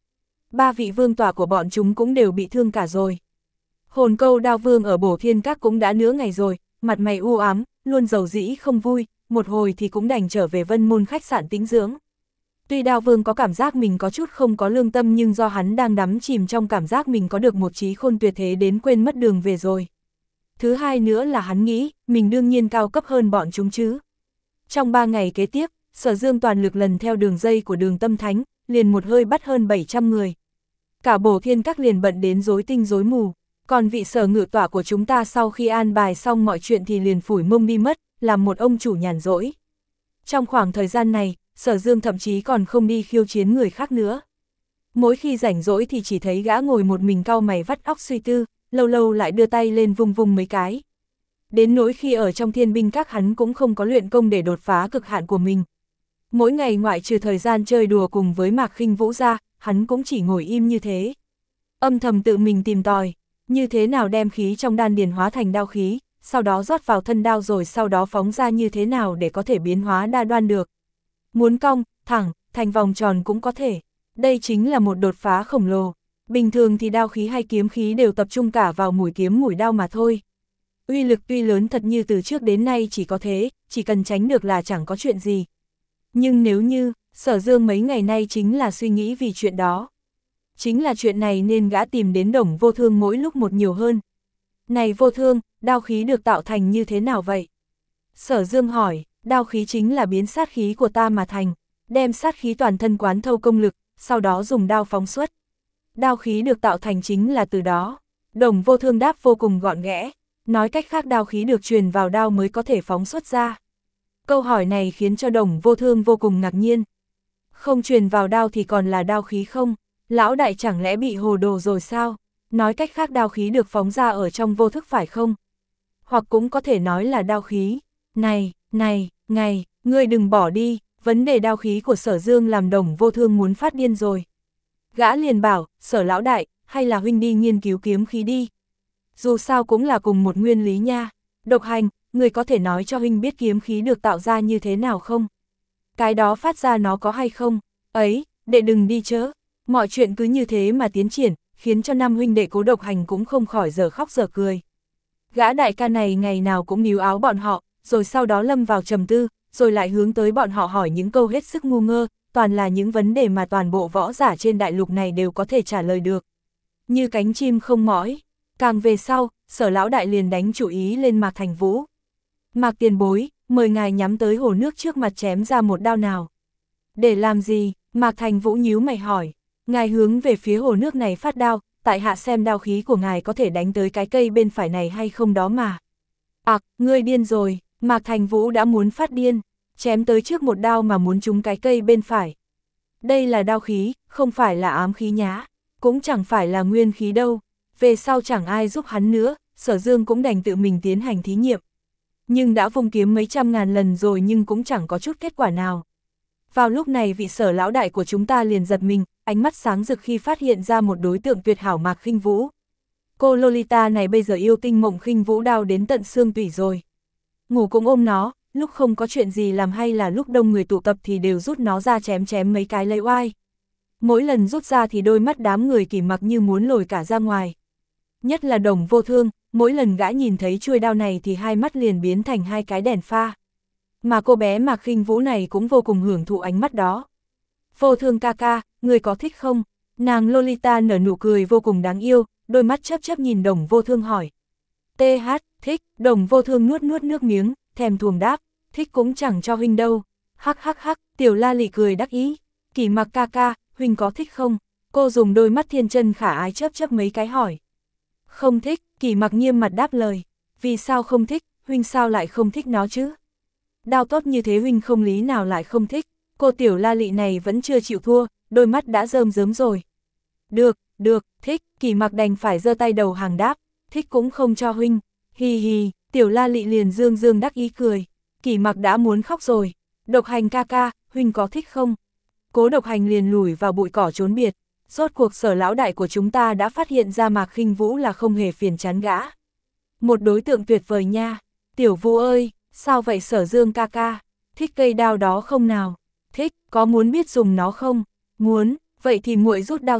Speaker 1: Ba vị vương tọa của bọn chúng cũng đều bị thương cả rồi. Hồn Câu Đao Vương ở Bổ Thiên Các cũng đã nửa ngày rồi, mặt mày u ám, luôn dầu dĩ không vui, một hồi thì cũng đành trở về Vân Môn khách sạn tĩnh dưỡng. Tuy Đao Vương có cảm giác mình có chút không có lương tâm, nhưng do hắn đang đắm chìm trong cảm giác mình có được một trí khôn tuyệt thế đến quên mất đường về rồi. Thứ hai nữa là hắn nghĩ, mình đương nhiên cao cấp hơn bọn chúng chứ. Trong ba ngày kế tiếp, Sở Dương toàn lực lần theo đường dây của Đường Tâm Thánh, liền một hơi bắt hơn bảy trăm người. Cả Bổ Thiên Các liền bận đến rối tinh rối mù, còn vị Sở Ngự Tọa của chúng ta sau khi an bài xong mọi chuyện thì liền phủi mông đi mất, làm một ông chủ nhàn rỗi. Trong khoảng thời gian này, Sở Dương thậm chí còn không đi khiêu chiến người khác nữa. Mỗi khi rảnh rỗi thì chỉ thấy gã ngồi một mình cau mày vắt óc suy tư, lâu lâu lại đưa tay lên vung vung mấy cái. Đến nỗi khi ở trong Thiên Binh Các hắn cũng không có luyện công để đột phá cực hạn của mình. Mỗi ngày ngoại trừ thời gian chơi đùa cùng với Mạc Khinh Vũ ra, hắn cũng chỉ ngồi im như thế. Âm thầm tự mình tìm tòi, như thế nào đem khí trong đan điền hóa thành đao khí, sau đó rót vào thân đao rồi sau đó phóng ra như thế nào để có thể biến hóa đa đoan được. Muốn cong, thẳng, thành vòng tròn cũng có thể. Đây chính là một đột phá khổng lồ. Bình thường thì đao khí hay kiếm khí đều tập trung cả vào mũi kiếm mũi đao mà thôi. Uy lực tuy lớn thật như từ trước đến nay chỉ có thế, chỉ cần tránh được là chẳng có chuyện gì. Nhưng nếu như, Sở Dương mấy ngày nay chính là suy nghĩ vì chuyện đó. Chính là chuyện này nên gã tìm đến Đồng Vô Thương mỗi lúc một nhiều hơn. Này Vô Thương, đao khí được tạo thành như thế nào vậy? Sở Dương hỏi, đao khí chính là biến sát khí của ta mà thành, đem sát khí toàn thân quán thâu công lực, sau đó dùng đao phóng xuất. Đao khí được tạo thành chính là từ đó. Đồng Vô Thương đáp vô cùng gọn ghẽ, nói cách khác đao khí được truyền vào đao mới có thể phóng xuất ra. Câu hỏi này khiến cho Đồng Vô Thương vô cùng ngạc nhiên. Không truyền vào đao thì còn là đao khí không? Lão đại chẳng lẽ bị hồ đồ rồi sao? Nói cách khác đao khí được phóng ra ở trong vô thức phải không? Hoặc cũng có thể nói là đao khí. Này, này, này, ngươi đừng bỏ đi, vấn đề đao khí của Sở Dương làm Đồng Vô Thương muốn phát điên rồi. Gã liền bảo, Sở lão đại, hay là huynh đi nghiên cứu kiếm khí đi. Dù sao cũng là cùng một nguyên lý nha. Độc Hành, người có thể nói cho huynh biết kiếm khí được tạo ra như thế nào không? Cái đó phát ra nó có hay không? Ấy, đệ đừng đi chớ. Mọi chuyện cứ như thế mà tiến triển, khiến cho năm huynh đệ Cố Độc Hành cũng không khỏi giờ khóc giờ cười. Gã đại ca này ngày nào cũng níu áo bọn họ, rồi sau đó lâm vào trầm tư, rồi lại hướng tới bọn họ hỏi những câu hết sức ngu ngơ, toàn là những vấn đề mà toàn bộ võ giả trên đại lục này đều có thể trả lời được. Như cánh chim không mỏi. Càng về sau, Sở lão đại liền đánh chủ ý lên Mạc Thành Vũ. Mạc tiền bối, mời ngài nhắm tới hồ nước trước mặt chém ra một đao nào. Để làm gì? Mạc Thành Vũ nhíu mày hỏi. Ngài hướng về phía hồ nước này phát đao, tại hạ xem đao khí của ngài có thể đánh tới cái cây bên phải này hay không đó mà. Ặc, à, ngươi điên rồi. Mạc Thành Vũ đã muốn phát điên, chém tới trước một đao mà muốn trúng cái cây bên phải. Đây là đao khí, không phải là ám khí nhá, cũng chẳng phải là nguyên khí đâu. Về sau chẳng ai giúp hắn nữa, Sở Dương cũng đành tự mình tiến hành thí nghiệm. Nhưng đã vung kiếm mấy trăm ngàn lần rồi nhưng cũng chẳng có chút kết quả nào. Vào lúc này vị Sở lão đại của chúng ta liền giật mình, ánh mắt sáng rực khi phát hiện ra một đối tượng tuyệt hảo Mạc Khinh Vũ. Cô Lolita này bây giờ yêu tinh Mộng Khinh Vũ đao đến tận xương tủy rồi. Ngủ cũng ôm nó, lúc không có chuyện gì làm hay là lúc đông người tụ tập thì đều rút nó ra chém chém mấy cái lấy oai. Mỗi lần rút ra thì đôi mắt đám người Kỷ Mặc như muốn lồi cả ra ngoài. Nhất là Đồng Vô Thương, mỗi lần gã nhìn thấy chuôi đao này thì hai mắt liền biến thành hai cái đèn pha. Mà cô bé Mạc Khinh Vũ này cũng vô cùng hưởng thụ ánh mắt đó. Vô Thương ca ca, người có thích không? Nàng Lolita nở nụ cười vô cùng đáng yêu, đôi mắt chớp chớp nhìn Đồng Vô Thương hỏi. tê hát, thích. Đồng Vô Thương nuốt nuốt nước miếng, thèm thuồng đáp, thích cũng chẳng cho huynh đâu. Hắc hắc hắc, Tiểu La Lị cười đắc ý. Kỷ Mặc ca ca, huynh có thích không? Cô dùng đôi mắt thiên chân khả ái chớp chớp mấy cái hỏi. Không thích, Kỷ Mặc nghiêm mặt đáp lời. Vì sao không thích, huynh sao lại không thích nó chứ? Đao tốt như thế huynh không lý nào lại không thích. Cô Tiểu La Lị này vẫn chưa chịu thua, đôi mắt đã rơm rớm rồi. Được, được, thích, Kỷ Mặc đành phải giơ tay đầu hàng đáp, thích cũng không cho huynh. Hi hi, Tiểu La Lị liền dương dương đắc ý cười. Kỷ Mặc đã muốn khóc rồi. Độc Hành ca ca, huynh có thích không? Cố Độc Hành liền lùi vào bụi cỏ trốn biệt. Rốt cuộc Sở lão đại của chúng ta đã phát hiện ra Mạc Khinh Vũ là không hề phiền chán gã. Một đối tượng tuyệt vời nha. Tiểu Vũ ơi, sao vậy Sở Dương ca ca? Thích cây đao đó không nào? Thích, có muốn biết dùng nó không? Muốn, vậy thì muội rút đao ra,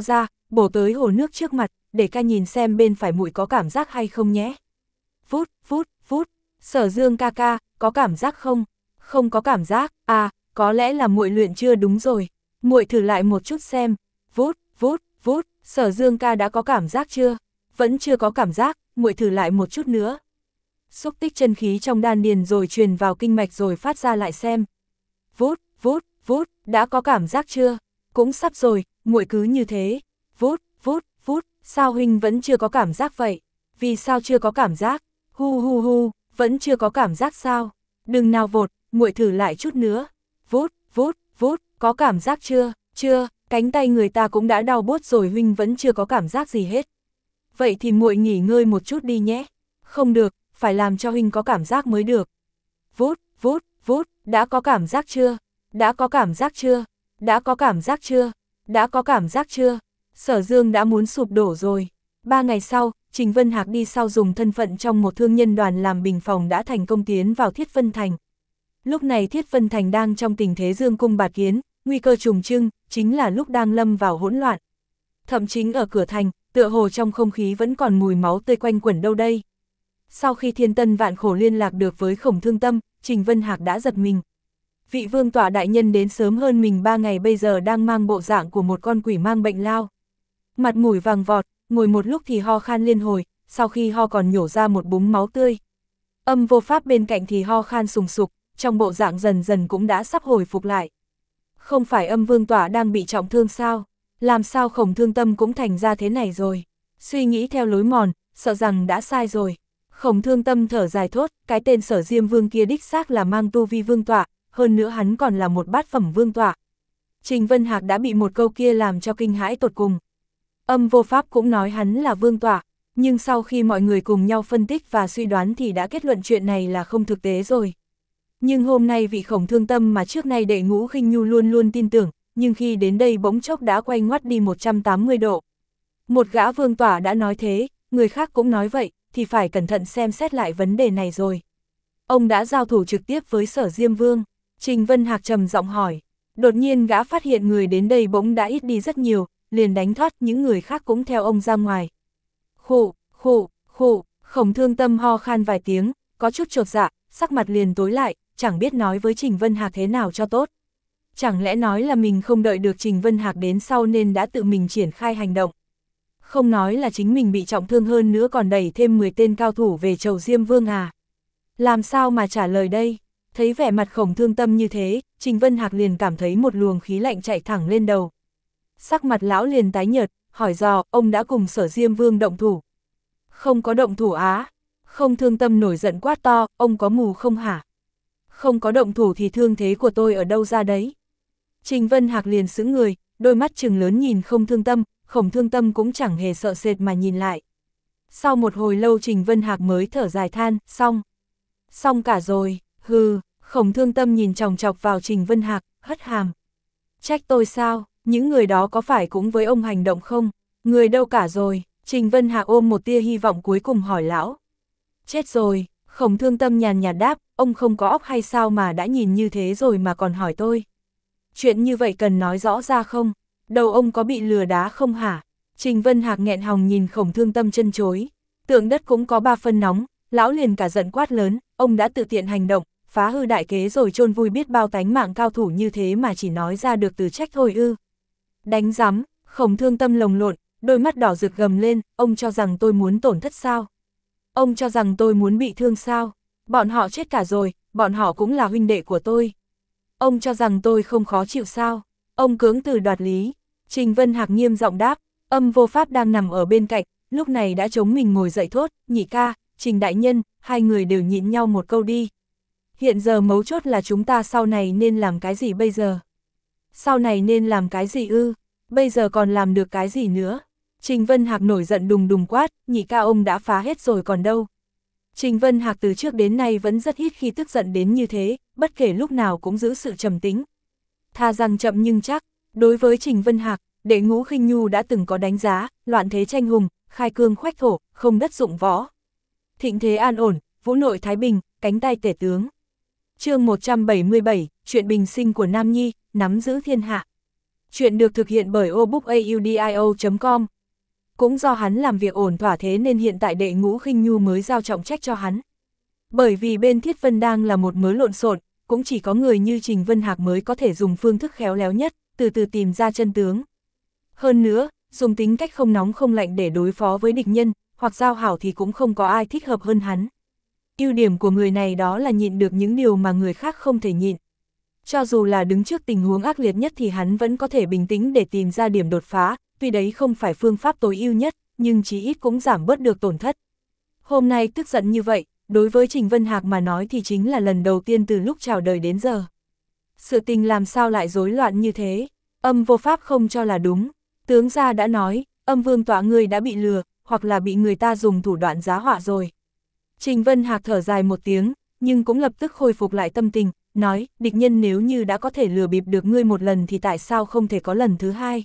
Speaker 1: bổ tới hồ nước trước mặt, để ca nhìn xem bên phải muội có cảm giác hay không nhé. Vút, vút, vút, Sở Dương ca ca, có cảm giác không? Không có cảm giác, à, có lẽ là muội luyện chưa đúng rồi. Muội thử lại một chút xem. Vút, vút, vút, Sở Dương ca đã có cảm giác chưa? Vẫn chưa có cảm giác, muội thử lại một chút nữa. Xúc tích chân khí trong đan điền rồi truyền vào kinh mạch rồi phát ra lại xem. Vút, vút, vút, đã có cảm giác chưa? Cũng sắp rồi, muội cứ như thế. Vút, vút, vút, sao huynh vẫn chưa có cảm giác vậy? Vì sao chưa có cảm giác? Hu hu hu, vẫn chưa có cảm giác sao? Đừng nào vột, muội thử lại chút nữa. Vút, vút, vút, có cảm giác chưa? Chưa, cánh tay người ta cũng đã đau buốt rồi, huynh vẫn chưa có cảm giác gì hết. Vậy thì muội nghỉ ngơi một chút đi nhé. Không được, phải làm cho huynh có cảm giác mới được. Vút, vút, vút, đã có cảm giác chưa? Đã có cảm giác chưa? Đã có cảm giác chưa? Đã có cảm giác chưa? Sở Dương đã muốn sụp đổ rồi. Ba ngày sau, Trình Vân Hạc đi sau dùng thân phận trong một thương nhân đoàn làm bình phòng đã thành công tiến vào Thiết Vân Thành. Lúc này Thiết Vân Thành đang trong tình thế dương cung bạt kiến, nguy cơ trùng trưng, chính là lúc đang lâm vào hỗn loạn. Thậm chí ở cửa thành, tựa hồ trong không khí vẫn còn mùi máu tươi quanh quẩn đâu đây. Sau khi thiên tân vạn khổ liên lạc được với Khổng Thương Tâm, Trình Vân Hạc đã giật mình. Vị vương tọa đại nhân đến sớm hơn mình ba ngày bây giờ đang mang bộ dạng của một con quỷ mang bệnh lao. Mặt mũi vàng vọt, ngồi một lúc thì ho khan liên hồi, sau khi ho còn nhổ ra một búng máu tươi. Âm Vô Pháp bên cạnh thì ho khan sùng sục, trong bộ dạng dần dần cũng đã sắp hồi phục lại. Không phải Âm vương tọa đang bị trọng thương sao? Làm sao Khổng Thương Tâm cũng thành ra thế này rồi? Suy nghĩ theo lối mòn, sợ rằng đã sai rồi. Khổng Thương Tâm thở dài thốt, cái tên Sở Diêm Vương kia đích xác là mang tu vi vương tọa, hơn nữa hắn còn là một bát phẩm vương tọa. Trình Vân Hạc đã bị một câu kia làm cho kinh hãi tột cùng. Âm Vô Pháp cũng nói hắn là vương tọa, nhưng sau khi mọi người cùng nhau phân tích và suy đoán thì đã kết luận chuyện này là không thực tế rồi. Nhưng hôm nay vị Khổng Thương Tâm mà trước nay Đệ Ngũ Khinh Nhu luôn luôn tin tưởng, nhưng khi đến đây bỗng chốc đã quay ngoắt đi một trăm tám mươi độ. Một gã vương tọa đã nói thế, người khác cũng nói vậy, thì phải cẩn thận xem xét lại vấn đề này rồi. Ông đã giao thủ trực tiếp với Sở Diêm Vương. Trình Vân Hạc trầm giọng hỏi. Đột nhiên gã phát hiện người đến đây bỗng đã ít đi rất nhiều, liền đánh thoát những người khác cũng theo ông ra ngoài. Khụ, khụ, khụ, Khổng Thương Tâm ho khan vài tiếng, có chút chột dạ, sắc mặt liền tối lại, chẳng biết nói với Trình Vân Hạc thế nào cho tốt. Chẳng lẽ nói là mình không đợi được Trình Vân Hạc đến sau nên đã tự mình triển khai hành động. Không nói là chính mình bị trọng thương hơn nữa còn đẩy thêm mười tên cao thủ về chầu Diêm Vương à. Làm sao mà trả lời đây? Thấy vẻ mặt Khổng Thương Tâm như thế, Trình Vân Hạc liền cảm thấy một luồng khí lạnh chạy thẳng lên đầu. Sắc mặt lão liền tái nhợt, hỏi dò, ông đã cùng Sở Diêm Vương động thủ? Không có động thủ á. Khổng Thương Tâm nổi giận quát to, ông có mù không hả? Không có động thủ thì thương thế của tôi ở đâu ra đấy? Trình Vân Hạc liền sững người, đôi mắt trừng lớn nhìn Khổng Thương Tâm, Khổng Thương Tâm cũng chẳng hề sợ sệt mà nhìn lại. Sau một hồi lâu Trình Vân Hạc mới thở dài than, xong. Xong cả rồi, hừ, Khổng Thương Tâm nhìn chòng chọc vào Trình Vân Hạc, hất hàm. Trách tôi sao, những người đó có phải cũng với ông hành động không? Người đâu cả rồi? Trình Vân Hạc ôm một tia hy vọng cuối cùng hỏi lão. Chết rồi, Khổng Thương Tâm nhàn nhạt đáp, ông không có óc hay sao mà đã nhìn như thế rồi mà còn hỏi tôi. Chuyện như vậy cần nói rõ ra không? Đầu ông có bị lừa đá không hả? Trình Vân Hạc nghẹn họng nhìn Khổng Thương Tâm chân chối. Tượng đất cũng có ba phân nóng, lão liền cả giận quát lớn, ông đã tự tiện hành động, phá hư đại kế rồi chôn vui biết bao tánh mạng cao thủ như thế mà chỉ nói ra được từ trách thôi ư. Đánh rắm, Khổng Thương Tâm lồng lộn, đôi mắt đỏ rực gầm lên, ông cho rằng tôi muốn tổn thất sao? Ông cho rằng tôi muốn bị thương sao? Bọn họ chết cả rồi, bọn họ cũng là huynh đệ của tôi. Ông cho rằng tôi không khó chịu sao? Ông cưỡng từ đoạt lý. Trình Vân Hạc nghiêm giọng đáp, Âm Vô Pháp đang nằm ở bên cạnh, lúc này đã chống mình ngồi dậy thốt, nhị ca, Trình đại nhân, hai người đều nhịn nhau một câu đi. Hiện giờ mấu chốt là chúng ta sau này nên làm cái gì bây giờ? Sau này nên làm cái gì ư? Bây giờ còn làm được cái gì nữa? Trình Vân Hạc nổi giận đùng đùng quát, nhị ca ông đã phá hết rồi còn đâu. Trình Vân Hạc từ trước đến nay vẫn rất ít khi tức giận đến như thế, bất kể lúc nào cũng giữ sự trầm tĩnh. Tha rằng chậm nhưng chắc, đối với Trình Vân Hạc, Đệ Ngũ Khinh Nhu đã từng có đánh giá, loạn thế tranh hùng, khai cương khoách thổ, không đất dụng võ. Thịnh thế an ổn, vũ nội thái bình, cánh tay tể tướng. Chương một trăm bảy mươi bảy, chuyện bình sinh của Nam Nhi, nắm giữ thiên hạ. Chuyện được thực hiện bởi obookaudio chấm com. Cũng do hắn làm việc ổn thỏa thế nên hiện tại đệ Ngũ Khinh Nhu mới giao trọng trách cho hắn. Bởi vì bên Thiết Vân đang là một mớ lộn xộn, cũng chỉ có người như Trình Vân Hạc mới có thể dùng phương thức khéo léo nhất, từ từ tìm ra chân tướng. Hơn nữa, dùng tính cách không nóng không lạnh để đối phó với địch nhân, hoặc giao hảo thì cũng không có ai thích hợp hơn hắn. Ưu điểm của người này đó là nhịn được những điều mà người khác không thể nhịn. Cho dù là đứng trước tình huống ác liệt nhất thì hắn vẫn có thể bình tĩnh để tìm ra điểm đột phá, tuy đấy không phải phương pháp tối ưu nhất, nhưng chí ít cũng giảm bớt được tổn thất. Hôm nay tức giận như vậy, đối với Trình Vân Hạc mà nói thì chính là lần đầu tiên từ lúc chào đời đến giờ. Sự tình làm sao lại rối loạn như thế? Âm vô pháp không cho là đúng. Tướng gia đã nói, Âm vương tọa ngươi đã bị lừa, hoặc là bị người ta dùng thủ đoạn giá họa rồi. Trình Vân Hạc thở dài một tiếng, nhưng cũng lập tức khôi phục lại tâm tình, nói, địch nhân nếu như đã có thể lừa bịp được ngươi một lần thì tại sao không thể có lần thứ hai?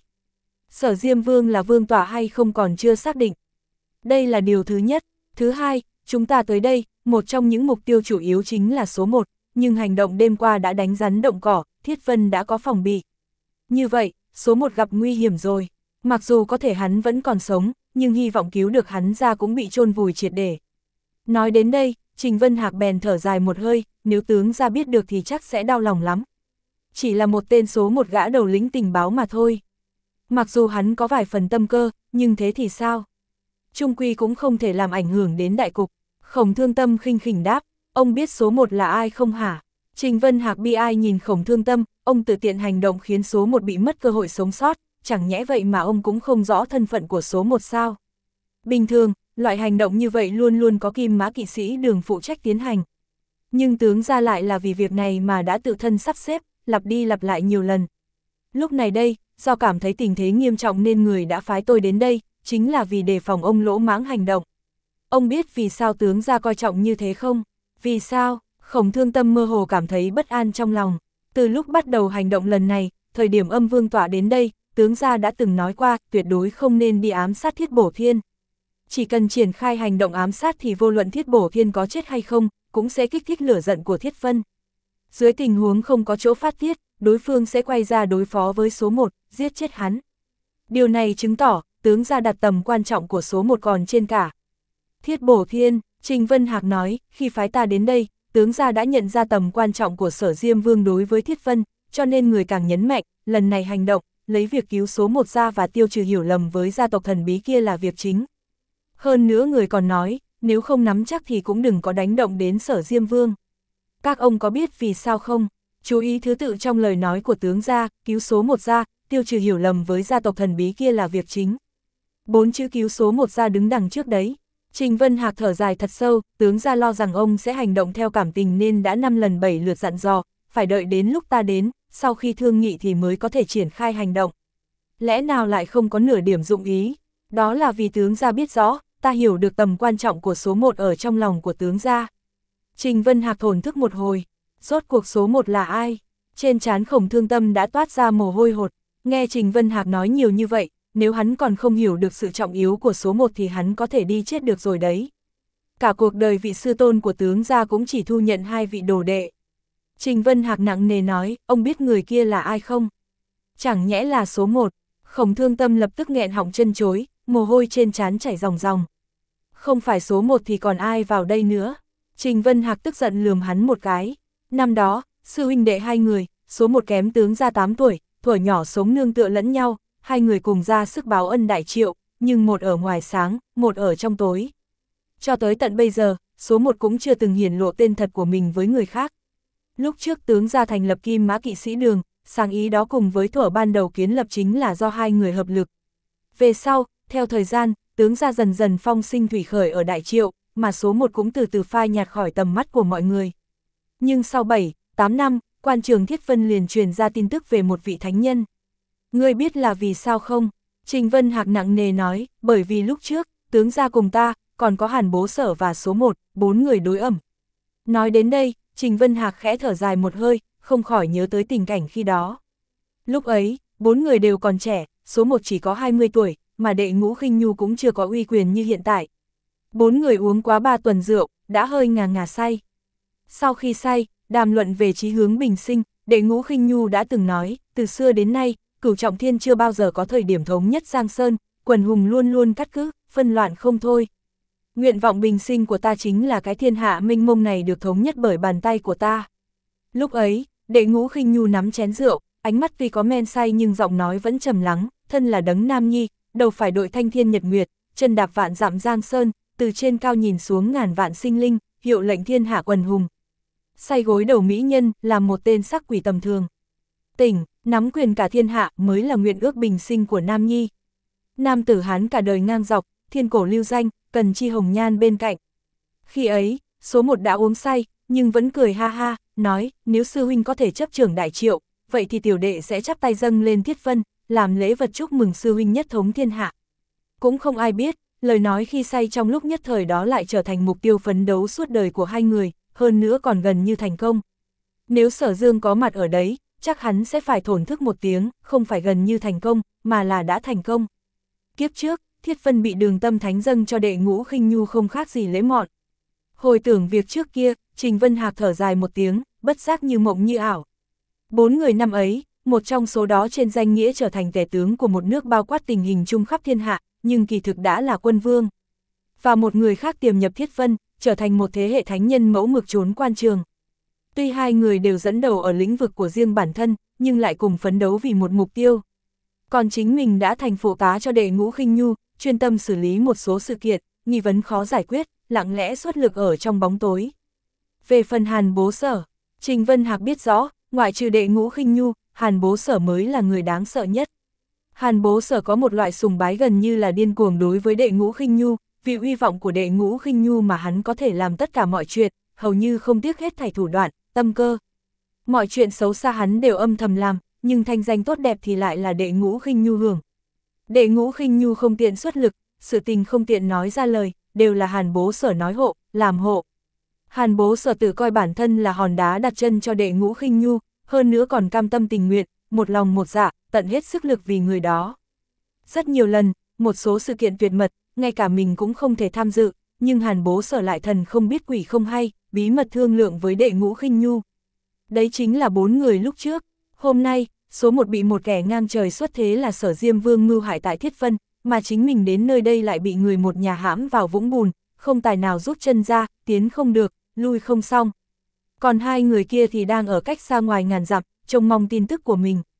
Speaker 1: Sở Diêm Vương là vương tọa hay không còn chưa xác định. Đây là điều thứ nhất. Thứ hai, chúng ta tới đây, một trong những mục tiêu chủ yếu chính là số một, nhưng hành động đêm qua đã đánh rắn động cỏ, Thiết Vân đã có phòng bị. Như vậy, số một gặp nguy hiểm rồi. Mặc dù có thể hắn vẫn còn sống, nhưng hy vọng cứu được hắn ra cũng bị chôn vùi triệt để. Nói đến đây, Trình Vân Hạc bèn thở dài một hơi, nếu tướng gia biết được thì chắc sẽ đau lòng lắm. Chỉ là một tên số một gã đầu lĩnh tình báo mà thôi. Mặc dù hắn có vài phần tâm cơ, nhưng thế thì sao? Trung quy cũng không thể làm ảnh hưởng đến đại cục. Khổng Thương Tâm khinh khỉnh đáp, ông biết số một là ai không hả? Trình Vân Hạc bi ai nhìn Khổng Thương Tâm, ông tự tiện hành động khiến số một bị mất cơ hội sống sót, chẳng nhẽ vậy mà ông cũng không rõ thân phận của số một sao? Bình thường, loại hành động như vậy luôn luôn có Kim Mã kỵ sĩ Đường phụ trách tiến hành. Nhưng tướng gia lại là vì việc này mà đã tự thân sắp xếp, lặp đi lặp lại nhiều lần. Lúc này đây, do cảm thấy tình thế nghiêm trọng nên người đã phái tôi đến đây, chính là vì đề phòng ông lỗ mãng hành động. Ông biết vì sao tướng gia coi trọng như thế không? Vì sao? Khổng Thương Tâm mơ hồ cảm thấy bất an trong lòng. Từ lúc bắt đầu hành động lần này, thời điểm Âm vương tọa đến đây, tướng gia đã từng nói qua, tuyệt đối không nên đi ám sát Thiết Bổ Thiên. Chỉ cần triển khai hành động ám sát thì vô luận Thiết Bổ Thiên có chết hay không, cũng sẽ kích thích lửa giận của Thiết Vân. Dưới tình huống không có chỗ phát tiết, đối phương sẽ quay ra đối phó với số một, giết chết hắn. Điều này chứng tỏ, tướng gia đặt tầm quan trọng của số một còn trên cả. Thiết Bổ Thiên, Trình Vân Hạc nói, khi phái ta đến đây, tướng gia đã nhận ra tầm quan trọng của Sở Diêm Vương đối với Thiết Vân, cho nên người càng nhấn mạnh, lần này hành động, lấy việc cứu số một ra và tiêu trừ hiểu lầm với gia tộc thần bí kia là việc chính. Hơn nữa người còn nói, nếu không nắm chắc thì cũng đừng có đánh động đến Sở Diêm Vương. Các ông có biết vì sao không? Chú ý thứ tự trong lời nói của tướng gia, cứu số một ra, tiêu trừ hiểu lầm với gia tộc thần bí kia là việc chính. Bốn chữ cứu số một ra đứng đằng trước đấy. Trình Vân Hạc thở dài thật sâu, tướng gia lo rằng ông sẽ hành động theo cảm tình nên đã năm lần bảy lượt dặn dò, phải đợi đến lúc ta đến, sau khi thương nghị thì mới có thể triển khai hành động. Lẽ nào lại không có nửa điểm dụng ý? Đó là vì tướng gia biết rõ, ta hiểu được tầm quan trọng của số một ở trong lòng của tướng gia. Trình Vân Hạc thổn thức một hồi, rốt cuộc số một là ai? Trên trán Khổng Thương Tâm đã toát ra mồ hôi hột, nghe Trình Vân Hạc nói nhiều như vậy, nếu hắn còn không hiểu được sự trọng yếu của số một thì hắn có thể đi chết được rồi đấy. Cả cuộc đời vị sư tôn của tướng gia cũng chỉ thu nhận hai vị đồ đệ. Trình Vân Hạc nặng nề nói, ông biết người kia là ai không? Chẳng nhẽ là số một. Khổng Thương Tâm lập tức nghẹn họng chân chối, mồ hôi trên trán chảy ròng ròng. Không phải số một thì còn ai vào đây nữa? Trình Vân Hạc tức giận lườm hắn một cái. Năm đó, sư huynh đệ hai người, số một kém tướng gia tám tuổi, thuở nhỏ sống nương tựa lẫn nhau, hai người cùng ra sức báo ân đại triệu, nhưng một ở ngoài sáng, một ở trong tối. Cho tới tận bây giờ, số một cũng chưa từng hiển lộ tên thật của mình với người khác. Lúc trước tướng gia thành lập Kim Mã kỵ sĩ Đường, sáng ý đó cùng với thuở ban đầu kiến lập chính là do hai người hợp lực. Về sau, theo thời gian, tướng gia dần dần phong sinh thủy khởi ở đại triệu, mà số một cũng từ từ phai nhạt khỏi tầm mắt của mọi người. Nhưng sau bảy, tám năm, quan trường Thiết Vân liền truyền ra tin tức về một vị thánh nhân. Ngươi biết là vì sao không? Trình Vân Hạc nặng nề nói, bởi vì lúc trước, tướng gia cùng ta, còn có Hàn Bố Sở và số một, bốn người đối ẩm. Nói đến đây, Trình Vân Hạc khẽ thở dài một hơi, không khỏi nhớ tới tình cảnh khi đó. Lúc ấy, bốn người đều còn trẻ, số một chỉ có hai mươi tuổi, mà đệ Ngũ Khinh Nhu cũng chưa có uy quyền như hiện tại. Bốn người uống quá ba tuần rượu, đã hơi ngà ngà say. Sau khi say, đàm luận về chí hướng bình sinh, đệ Ngũ Khinh Nhu đã từng nói, từ xưa đến nay, Cửu Trọng Thiên chưa bao giờ có thời điểm thống nhất Giang Sơn, quần hùng luôn luôn cắt cứ, phân loạn không thôi. Nguyện vọng bình sinh của ta chính là cái thiên hạ mênh mông này được thống nhất bởi bàn tay của ta. Lúc ấy, Đệ Ngũ Khinh Nhu nắm chén rượu, ánh mắt tuy có men say nhưng giọng nói vẫn trầm lắng, thân là đấng nam nhi, đầu phải đội thanh thiên nhật nguyệt, chân đạp vạn dặm Giang Sơn, từ trên cao nhìn xuống ngàn vạn sinh linh, hiệu lệnh thiên hạ quần hùng. Say gối đầu mỹ nhân là một tên sắc quỷ tầm thường. Tỉnh, nắm quyền cả thiên hạ mới là nguyện ước bình sinh của nam nhi. Nam tử Hán cả đời ngang dọc, thiên cổ lưu danh, cần chi hồng nhan bên cạnh. Khi ấy, số một đã uống say, nhưng vẫn cười ha ha, nói, nếu sư huynh có thể chấp trưởng đại triệu, vậy thì tiểu đệ sẽ chắp tay dâng lên Thiết Vân, làm lễ vật chúc mừng sư huynh nhất thống thiên hạ. Cũng không ai biết, lời nói khi say trong lúc nhất thời đó lại trở thành mục tiêu phấn đấu suốt đời của hai người, hơn nữa còn gần như thành công. Nếu Sở Dương có mặt ở đấy, chắc hắn sẽ phải thổn thức một tiếng, không phải gần như thành công, mà là đã thành công. Kiếp trước, Thiết Vân bị Đường Tâm Thánh dâng cho Đệ Ngũ Khinh Nhu không khác gì lễ mọn. Hồi tưởng việc trước kia, Trình Vân Hạc thở dài một tiếng, bất giác như mộng như ảo. Bốn người năm ấy, một trong số đó trên danh nghĩa trở thành tể tướng của một nước bao quát tình hình chung khắp thiên hạ, nhưng kỳ thực đã là quân vương. Và một người khác tiềm nhập Thiết Vân, trở thành một thế hệ thánh nhân mẫu mực trốn quan trường. Tuy hai người đều dẫn đầu ở lĩnh vực của riêng bản thân, nhưng lại cùng phấn đấu vì một mục tiêu. Còn chính mình đã thành phụ tá cho Đệ Ngũ Khinh Nhu, chuyên tâm xử lý một số sự kiện, nghi vấn khó giải quyết, lặng lẽ xuất lực ở trong bóng tối. Về phần Hàn Bố Sở, Trình Vân Hạc biết rõ, ngoại trừ Đệ Ngũ Khinh Nhu, Hàn Bố Sở mới là người đáng sợ nhất. Hàn Bố Sở có một loại sùng bái gần như là điên cuồng đối với Đệ Ngũ Khinh Nhu, vì uy vọng của Đệ Ngũ Khinh Nhu mà hắn có thể làm tất cả mọi chuyện, hầu như không tiếc hết thảy thủ đoạn, tâm cơ. Mọi chuyện xấu xa hắn đều âm thầm làm, nhưng thanh danh tốt đẹp thì lại là Đệ Ngũ Khinh Nhu hưởng. Đệ Ngũ Khinh Nhu không tiện xuất lực, sự tình không tiện nói ra lời, đều là Hàn Bố Sở nói hộ, làm hộ. Hàn Bố Sở tự coi bản thân là hòn đá đặt chân cho Đệ Ngũ Khinh Nhu, hơn nữa còn cam tâm tình nguyện, một lòng một dạ, tận hết sức lực vì người đó. Rất nhiều lần, một số sự kiện tuyệt mật, ngay cả mình cũng không thể tham dự, nhưng Hàn Bố Sở lại thần không biết quỷ không hay, bí mật thương lượng với Đệ Ngũ Khinh Nhu. Đấy chính là bốn người lúc trước. Hôm nay, số một bị một kẻ ngang trời xuất thế là Sở Diêm Vương mưu hại tại Thiết Vân, mà chính mình đến nơi đây lại bị người một nhà hãm vào vũng bùn, không tài nào rút chân ra, tiến không được, lui không xong. Còn hai người kia thì đang ở cách xa ngoài ngàn dặm, trông mong tin tức của mình.